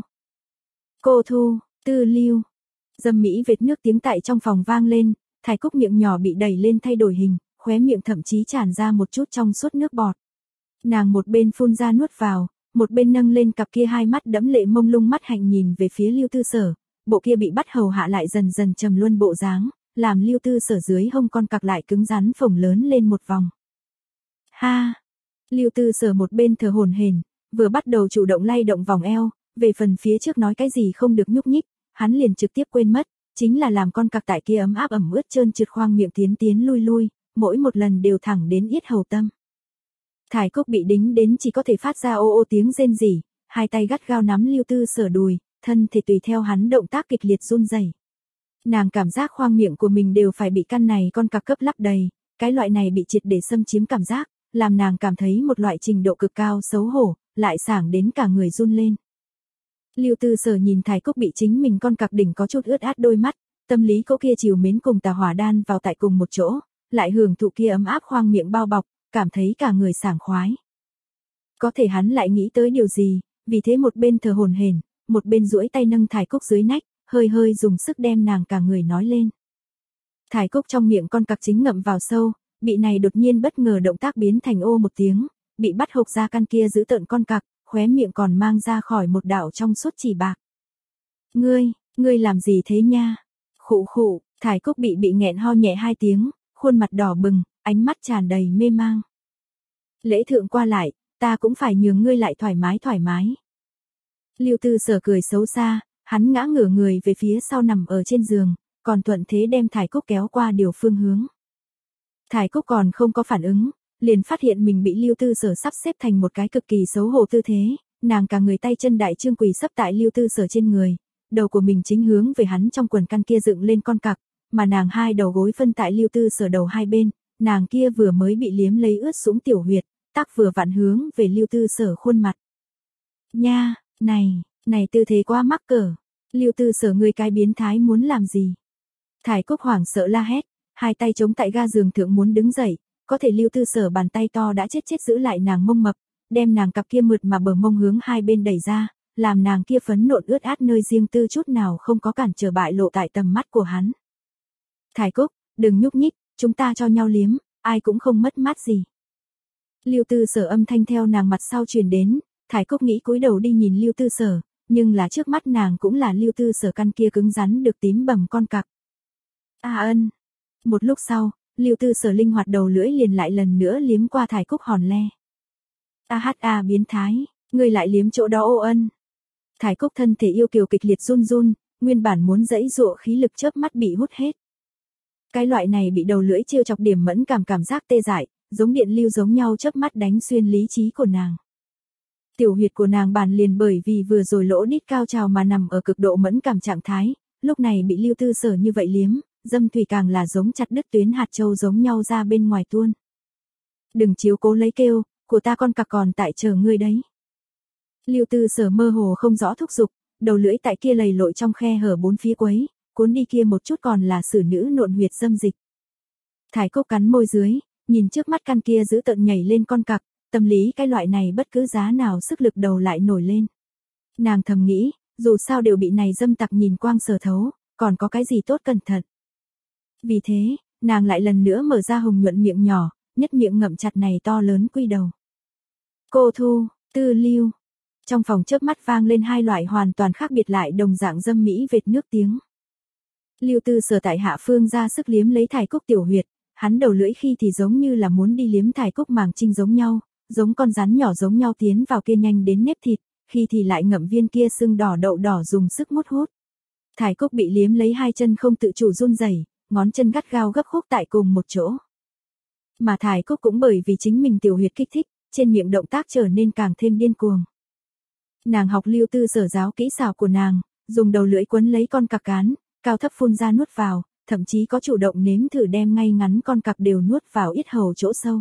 Cô Thu, Tư Lưu, dâm mỹ vệt nước tiếng tại trong phòng vang lên, Thải Cúc miệng nhỏ bị đẩy lên thay đổi hình, khóe miệng thậm chí tràn ra một chút trong suốt nước bọt. Nàng một bên phun ra nuốt vào, một bên nâng lên cặp kia hai mắt đẫm lệ mông lung mắt hạnh nhìn về phía Lưu Tư Sở, bộ kia bị bắt hầu hạ lại dần dần trầm luân bộ dáng, làm Lưu Tư Sở dưới hông con cặc lại cứng rắn phồng lớn lên một vòng. Ha! Lưu Tư Sở một bên thở hổn hển, vừa bắt đầu chủ động lay động vòng eo, về phần phía trước nói cái gì không được nhúc nhích, hắn liền trực tiếp quên mất, chính là làm con cặc tại kia ấm áp ẩm ướt trơn trượt khoang miệng tiến tiến lui lui, mỗi một lần đều thẳng đến yết hầu tâm. Thải Cúc bị đính đến chỉ có thể phát ra ô ô tiếng rên rỉ, hai tay gắt gao nắm Lưu Tư Sở đùi, thân thể tùy theo hắn động tác kịch liệt run rẩy. Nàng cảm giác khoang miệng của mình đều phải bị căn này con cặc cấp lắp đầy, cái loại này bị triệt để xâm chiếm cảm giác, làm nàng cảm thấy một loại trình độ cực cao xấu hổ, lại sảng đến cả người run lên. Lưu Tư Sở nhìn Thải Cúc bị chính mình con cặc đỉnh có chút ướt át đôi mắt, tâm lý cỗ kia chiều mến cùng tà hỏa đan vào tại cùng một chỗ, lại hưởng thụ kia ấm áp khoang miệng bao bọc, cảm thấy cả người sảng khoái. Có thể hắn lại nghĩ tới điều gì, vì thế một bên thở hổn hển, một bên duỗi tay nâng Thải Cúc dưới nách, hơi hơi dùng sức đem nàng cả người nói lên. Thải Cúc trong miệng con cặc chính ngậm vào sâu, bị này đột nhiên bất ngờ động tác biến thành ô một tiếng, bị bắt hộc ra căn kia giữ tợn con cặc, khóe miệng còn mang ra khỏi một đạo trong suốt chỉ bạc. Ngươi, ngươi làm gì thế nha? Khụ khụ, Thải Cúc bị bị nghẹn ho nhẹ hai tiếng, khuôn mặt đỏ bừng, ánh mắt tràn đầy mê mang. Lễ thượng qua lại, ta cũng phải nhường ngươi lại thoải mái thoải mái. Lưu Tư Sở cười xấu xa, hắn ngã ngửa người về phía sau nằm ở trên giường, còn thuận thế đem Thải Cúc kéo qua điều phương hướng. Thải Cúc còn không có phản ứng, liền phát hiện mình bị Lưu Tư Sở sắp xếp thành một cái cực kỳ xấu hổ tư thế, nàng cả người tay chân đại trương quỳ sấp tại Lưu Tư Sở trên người, đầu của mình chính hướng về hắn trong quần căn kia dựng lên con cặc, mà nàng hai đầu gối phân tại Lưu Tư Sở đầu hai bên, nàng kia vừa mới bị liếm lấy ướt sũng tiểu huyệt, tác vừa vặn hướng về Lưu Tư Sở khuôn mặt. Nha, này, này tư thế quá mắc cỡ. Lưu Tư Sở ngươi cái biến thái muốn làm gì? Thải Cúc hoảng sợ la hét, hai tay chống tại ga giường thượng muốn đứng dậy, có thể Lưu Tư Sở bàn tay to đã chết chết giữ lại nàng mông mập, đem nàng cặp kia mượt mà bờ mông hướng hai bên đẩy ra, làm nàng kia phấn nộn ướt át nơi riêng tư chút nào không có cản trở bại lộ tại tầm mắt của hắn. Thải Cúc, đừng nhúc nhích, chúng ta cho nhau liếm, ai cũng không mất mát gì. Lưu Tư Sở âm thanh theo nàng mặt sau truyền đến, Thải Cúc nghĩ cúi đầu đi nhìn Lưu Tư Sở, nhưng là trước mắt nàng cũng là Lưu Tư Sở căn kia cứng rắn được tím bầm con cặc. A ân. Một lúc sau, Lưu Tư Sở linh hoạt đầu lưỡi liền lại lần nữa liếm qua Thải Cúc hòn le. A hát a biến thái, ngươi lại liếm chỗ đó ô ân. Thải Cúc thân thể yêu kiều kịch liệt run run, nguyên bản muốn dãy dụa khí lực chớp mắt bị hút hết. Cái loại này bị đầu lưỡi trêu chọc điểm mẫn cảm cảm giác tê dại, giống điện lưu giống nhau chớp mắt đánh xuyên lý trí của nàng. Tiểu huyệt của nàng bản liền bởi vì vừa rồi lỗ đít cao trào mà nằm ở cực độ mẫn cảm trạng thái, lúc này bị Lưu Tư Sở như vậy liếm, dâm thủy càng là giống chặt đứt tuyến hạt châu giống nhau ra bên ngoài tuôn. Đừng chiếu cố lấy kêu, của ta con cặc còn tại chờ ngươi đấy. Lưu Tư Sở mơ hồ không rõ thúc giục, đầu lưỡi tại kia lầy lội trong khe hở bốn phía quấy, cuốn đi kia một chút còn là xử nữ nộn huyệt dâm dịch. Thải Cúc cắn môi dưới, nhìn trước mắt căn kia giữ tợn nhảy lên con cặc, tâm lý cái loại này bất cứ giá nào sức lực đầu lại nổi lên. Nàng thầm nghĩ, dù sao đều bị này dâm tặc nhìn quang sờ thấu, còn có cái gì tốt cẩn thận. Vì thế, nàng lại lần nữa mở ra hồng nhuận miệng nhỏ, nhất miệng ngậm chặt này to lớn quy đầu. Cô Thu, Tư Lưu. Trong phòng chớp mắt vang lên hai loại hoàn toàn khác biệt lại đồng dạng dâm mỹ vệt nước tiếng. Lưu Tư Sở tại hạ phương ra sức liếm lấy Thải Cúc tiểu huyệt, hắn đầu lưỡi khi thì giống như là muốn đi liếm Thải Cúc màng trinh giống nhau, giống con rắn nhỏ giống nhau tiến vào kia nhanh đến nếp thịt, khi thì lại ngậm viên kia sưng đỏ đậu đỏ dùng sức mút hút. Thải Cúc bị liếm lấy hai chân không tự chủ run rẩy, ngón chân gắt gao gấp khúc tại cùng một chỗ. Mà Thải Cúc cũng bởi vì chính mình tiểu huyệt kích thích, trên miệng động tác trở nên càng thêm điên cuồng. Nàng học Lưu Tư Sở giáo kỹ xảo của nàng, dùng đầu lưỡi quấn lấy con cặc cán, cao thấp phun ra nuốt vào, thậm chí có chủ động nếm thử đem ngay ngắn con cặc đều nuốt vào yết hầu chỗ sâu.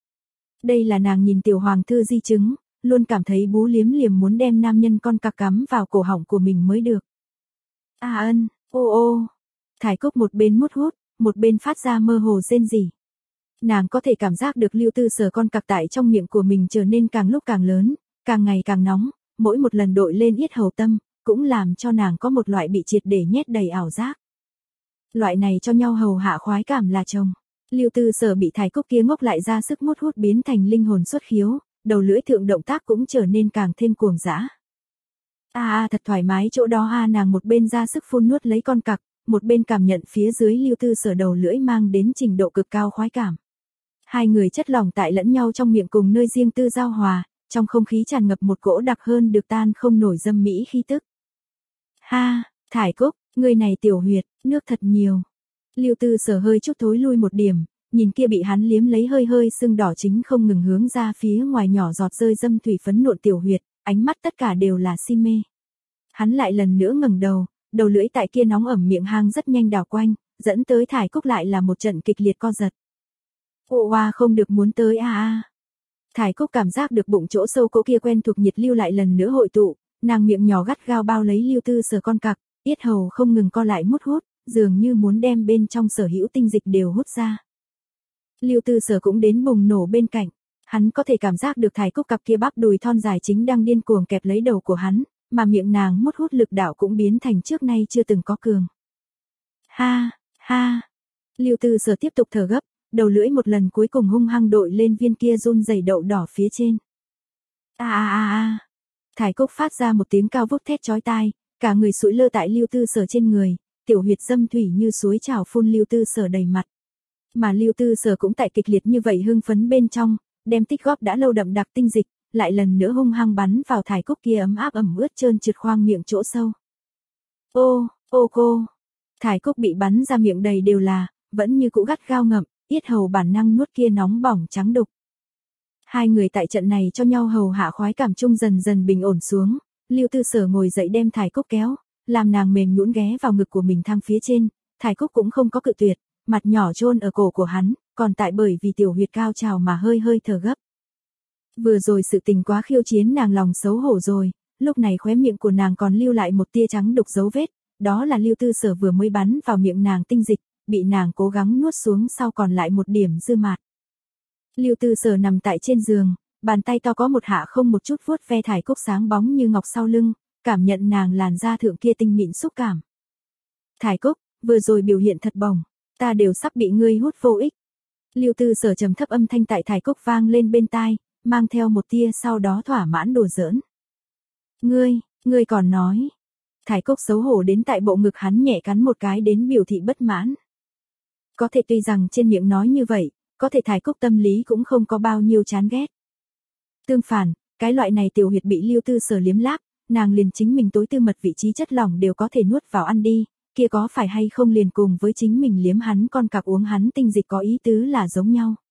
Đây là nàng nhìn tiểu hoàng thư di chứng, luôn cảm thấy bú liếm liềm muốn đem nam nhân con cặc cắm vào cổ họng của mình mới được. A ân, ô ô. Thải Cúc một bên mút hút, một bên phát ra mơ hồ rên rỉ. Nàng có thể cảm giác được Lưu Tư Sở con cặc tại trong miệng của mình trở nên càng lúc càng lớn, càng ngày càng nóng, mỗi một lần đội lên yết hầu tâm, cũng làm cho nàng có một loại bị triệt để nhét đầy ảo giác. Loại này cho nhau hầu hạ khoái cảm là chồng. Lưu Tư Sở bị Thải Cúc kia ngốc lại ra sức mút hút biến thành linh hồn xuất khiếu, đầu lưỡi thượng động tác cũng trở nên càng thêm cuồng dã. A a thật thoải mái chỗ đó a nàng một bên ra sức phun nuốt lấy con cặc, một bên cảm nhận phía dưới Lưu Tư Sở đầu lưỡi mang đến trình độ cực cao khoái cảm. Hai người chất lỏng tại lẫn nhau trong miệng cùng nơi riêng tư giao hòa, trong không khí tràn ngập một cỗ đặc hơn được tan không nổi dâm mỹ khí tức. Ha, Thải Cúc, người này tiểu huyệt, nước thật nhiều. Lưu Tư Sở hơi chút thối lui một điểm, nhìn kia bị hắn liếm lấy hơi hơi sưng đỏ chính không ngừng hướng ra phía ngoài nhỏ giọt rơi dâm thủy phấn nộn tiểu huyệt, ánh mắt tất cả đều là si mê. Hắn lại lần nữa ngẩng đầu, đầu lưỡi tại kia nóng ẩm miệng hang rất nhanh đảo quanh, dẫn tới Thải Cúc lại là một trận kịch liệt co giật. Ô oa không được muốn tới a a. Thải Cúc cảm giác được bụng chỗ sâu cỗ kia quen thuộc nhiệt lưu lại lần nữa hội tụ, nàng miệng nhỏ gắt gao bao lấy Lưu Tư Sở con cặc, yết hầu không ngừng co lại mút hút, dường như muốn đem bên trong sở hữu tinh dịch đều hút ra. Lưu Tư Sở cũng đến bùng nổ bên cạnh, hắn có thể cảm giác được Thải Cúc cặp kia bắp đùi thon dài chính đang điên cuồng kẹp lấy đầu của hắn, mà miệng nàng mút hút lực đạo cũng biến thành trước nay chưa từng có cường. Ha, ha. Lưu Tư Sở tiếp tục thở gấp, đầu lưỡi một lần cuối cùng hung hăng đội lên viên kia run rẩy đậu đỏ phía trên. A a a a. Thải Cúc phát ra một tiếng cao vút thét chói tai, cả người sụi lơ tại Lưu Tư Sở trên người, tiểu huyệt dâm thủy như suối trào phun Lưu Tư Sở đầy mặt. Mà Lưu Tư Sở cũng tại kịch liệt như vậy hưng phấn bên trong, đem tích góp đã lâu đậm đặc tinh dịch, lại lần nữa hung hăng bắn vào Thải Cúc kia ấm áp ẩm ướt trơn trượt khoang miệng chỗ sâu. Ô, ô cô. Thải Cúc bị bắn ra miệng đầy đều là, vẫn như cũ gắt gao ngậm, yết hầu bản năng nuốt kia nóng bỏng trắng đục. Hai người tại trận này cho nhau hầu hạ khoái cảm chung dần dần bình ổn xuống, Lưu Tư Sở ngồi dậy đem Thải Cúc kéo, làm nàng mềm nhũn ghé vào ngực của mình thang phía trên, Thải Cúc cũng không có cự tuyệt, mặt nhỏ chôn ở cổ của hắn, còn tại bởi vì tiểu huyệt cao trào mà hơi hơi thở gấp. Vừa rồi sự tình quá khiêu chiến nàng lòng xấu hổ rồi, lúc này khóe miệng của nàng còn lưu lại một tia trắng đục dấu vết, đó là Lưu Tư Sở vừa mới bắn vào miệng nàng tinh dịch, bị nàng cố gắng nuốt xuống sau còn lại một điểm dư mạt. Lưu Tư Sở nằm tại trên giường, bàn tay to có một hạ không một chút vuốt ve Thải Cúc sáng bóng như ngọc sau lưng, cảm nhận nàng làn da thượng kia tinh mịn xúc cảm. Thải Cúc, vừa rồi biểu hiện thật bổng, ta đều sắp bị ngươi hút vô ích. Lưu Tư Sở trầm thấp âm thanh tại Thải Cúc vang lên bên tai, mang theo một tia sau đó thỏa mãn đùa giỡn. Ngươi, ngươi còn nói. Thải Cúc xấu hổ đến tại bộ ngực hắn nhẹ cắn một cái đến biểu thị bất mãn. Có thể tuy rằng trên miệng nói như vậy, có thể Thải Cúc tâm lý cũng không có bao nhiêu chán ghét. Tương phản, cái loại này tiểu huyệt bị Lưu Tư Sở liếm láp, nàng liền chính mình tối tư mật vị trí chất lỏng đều có thể nuốt vào ăn đi, kia có phải hay không liền cùng với chính mình liếm hắn con cặc uống hắn tinh dịch có ý tứ là giống nhau.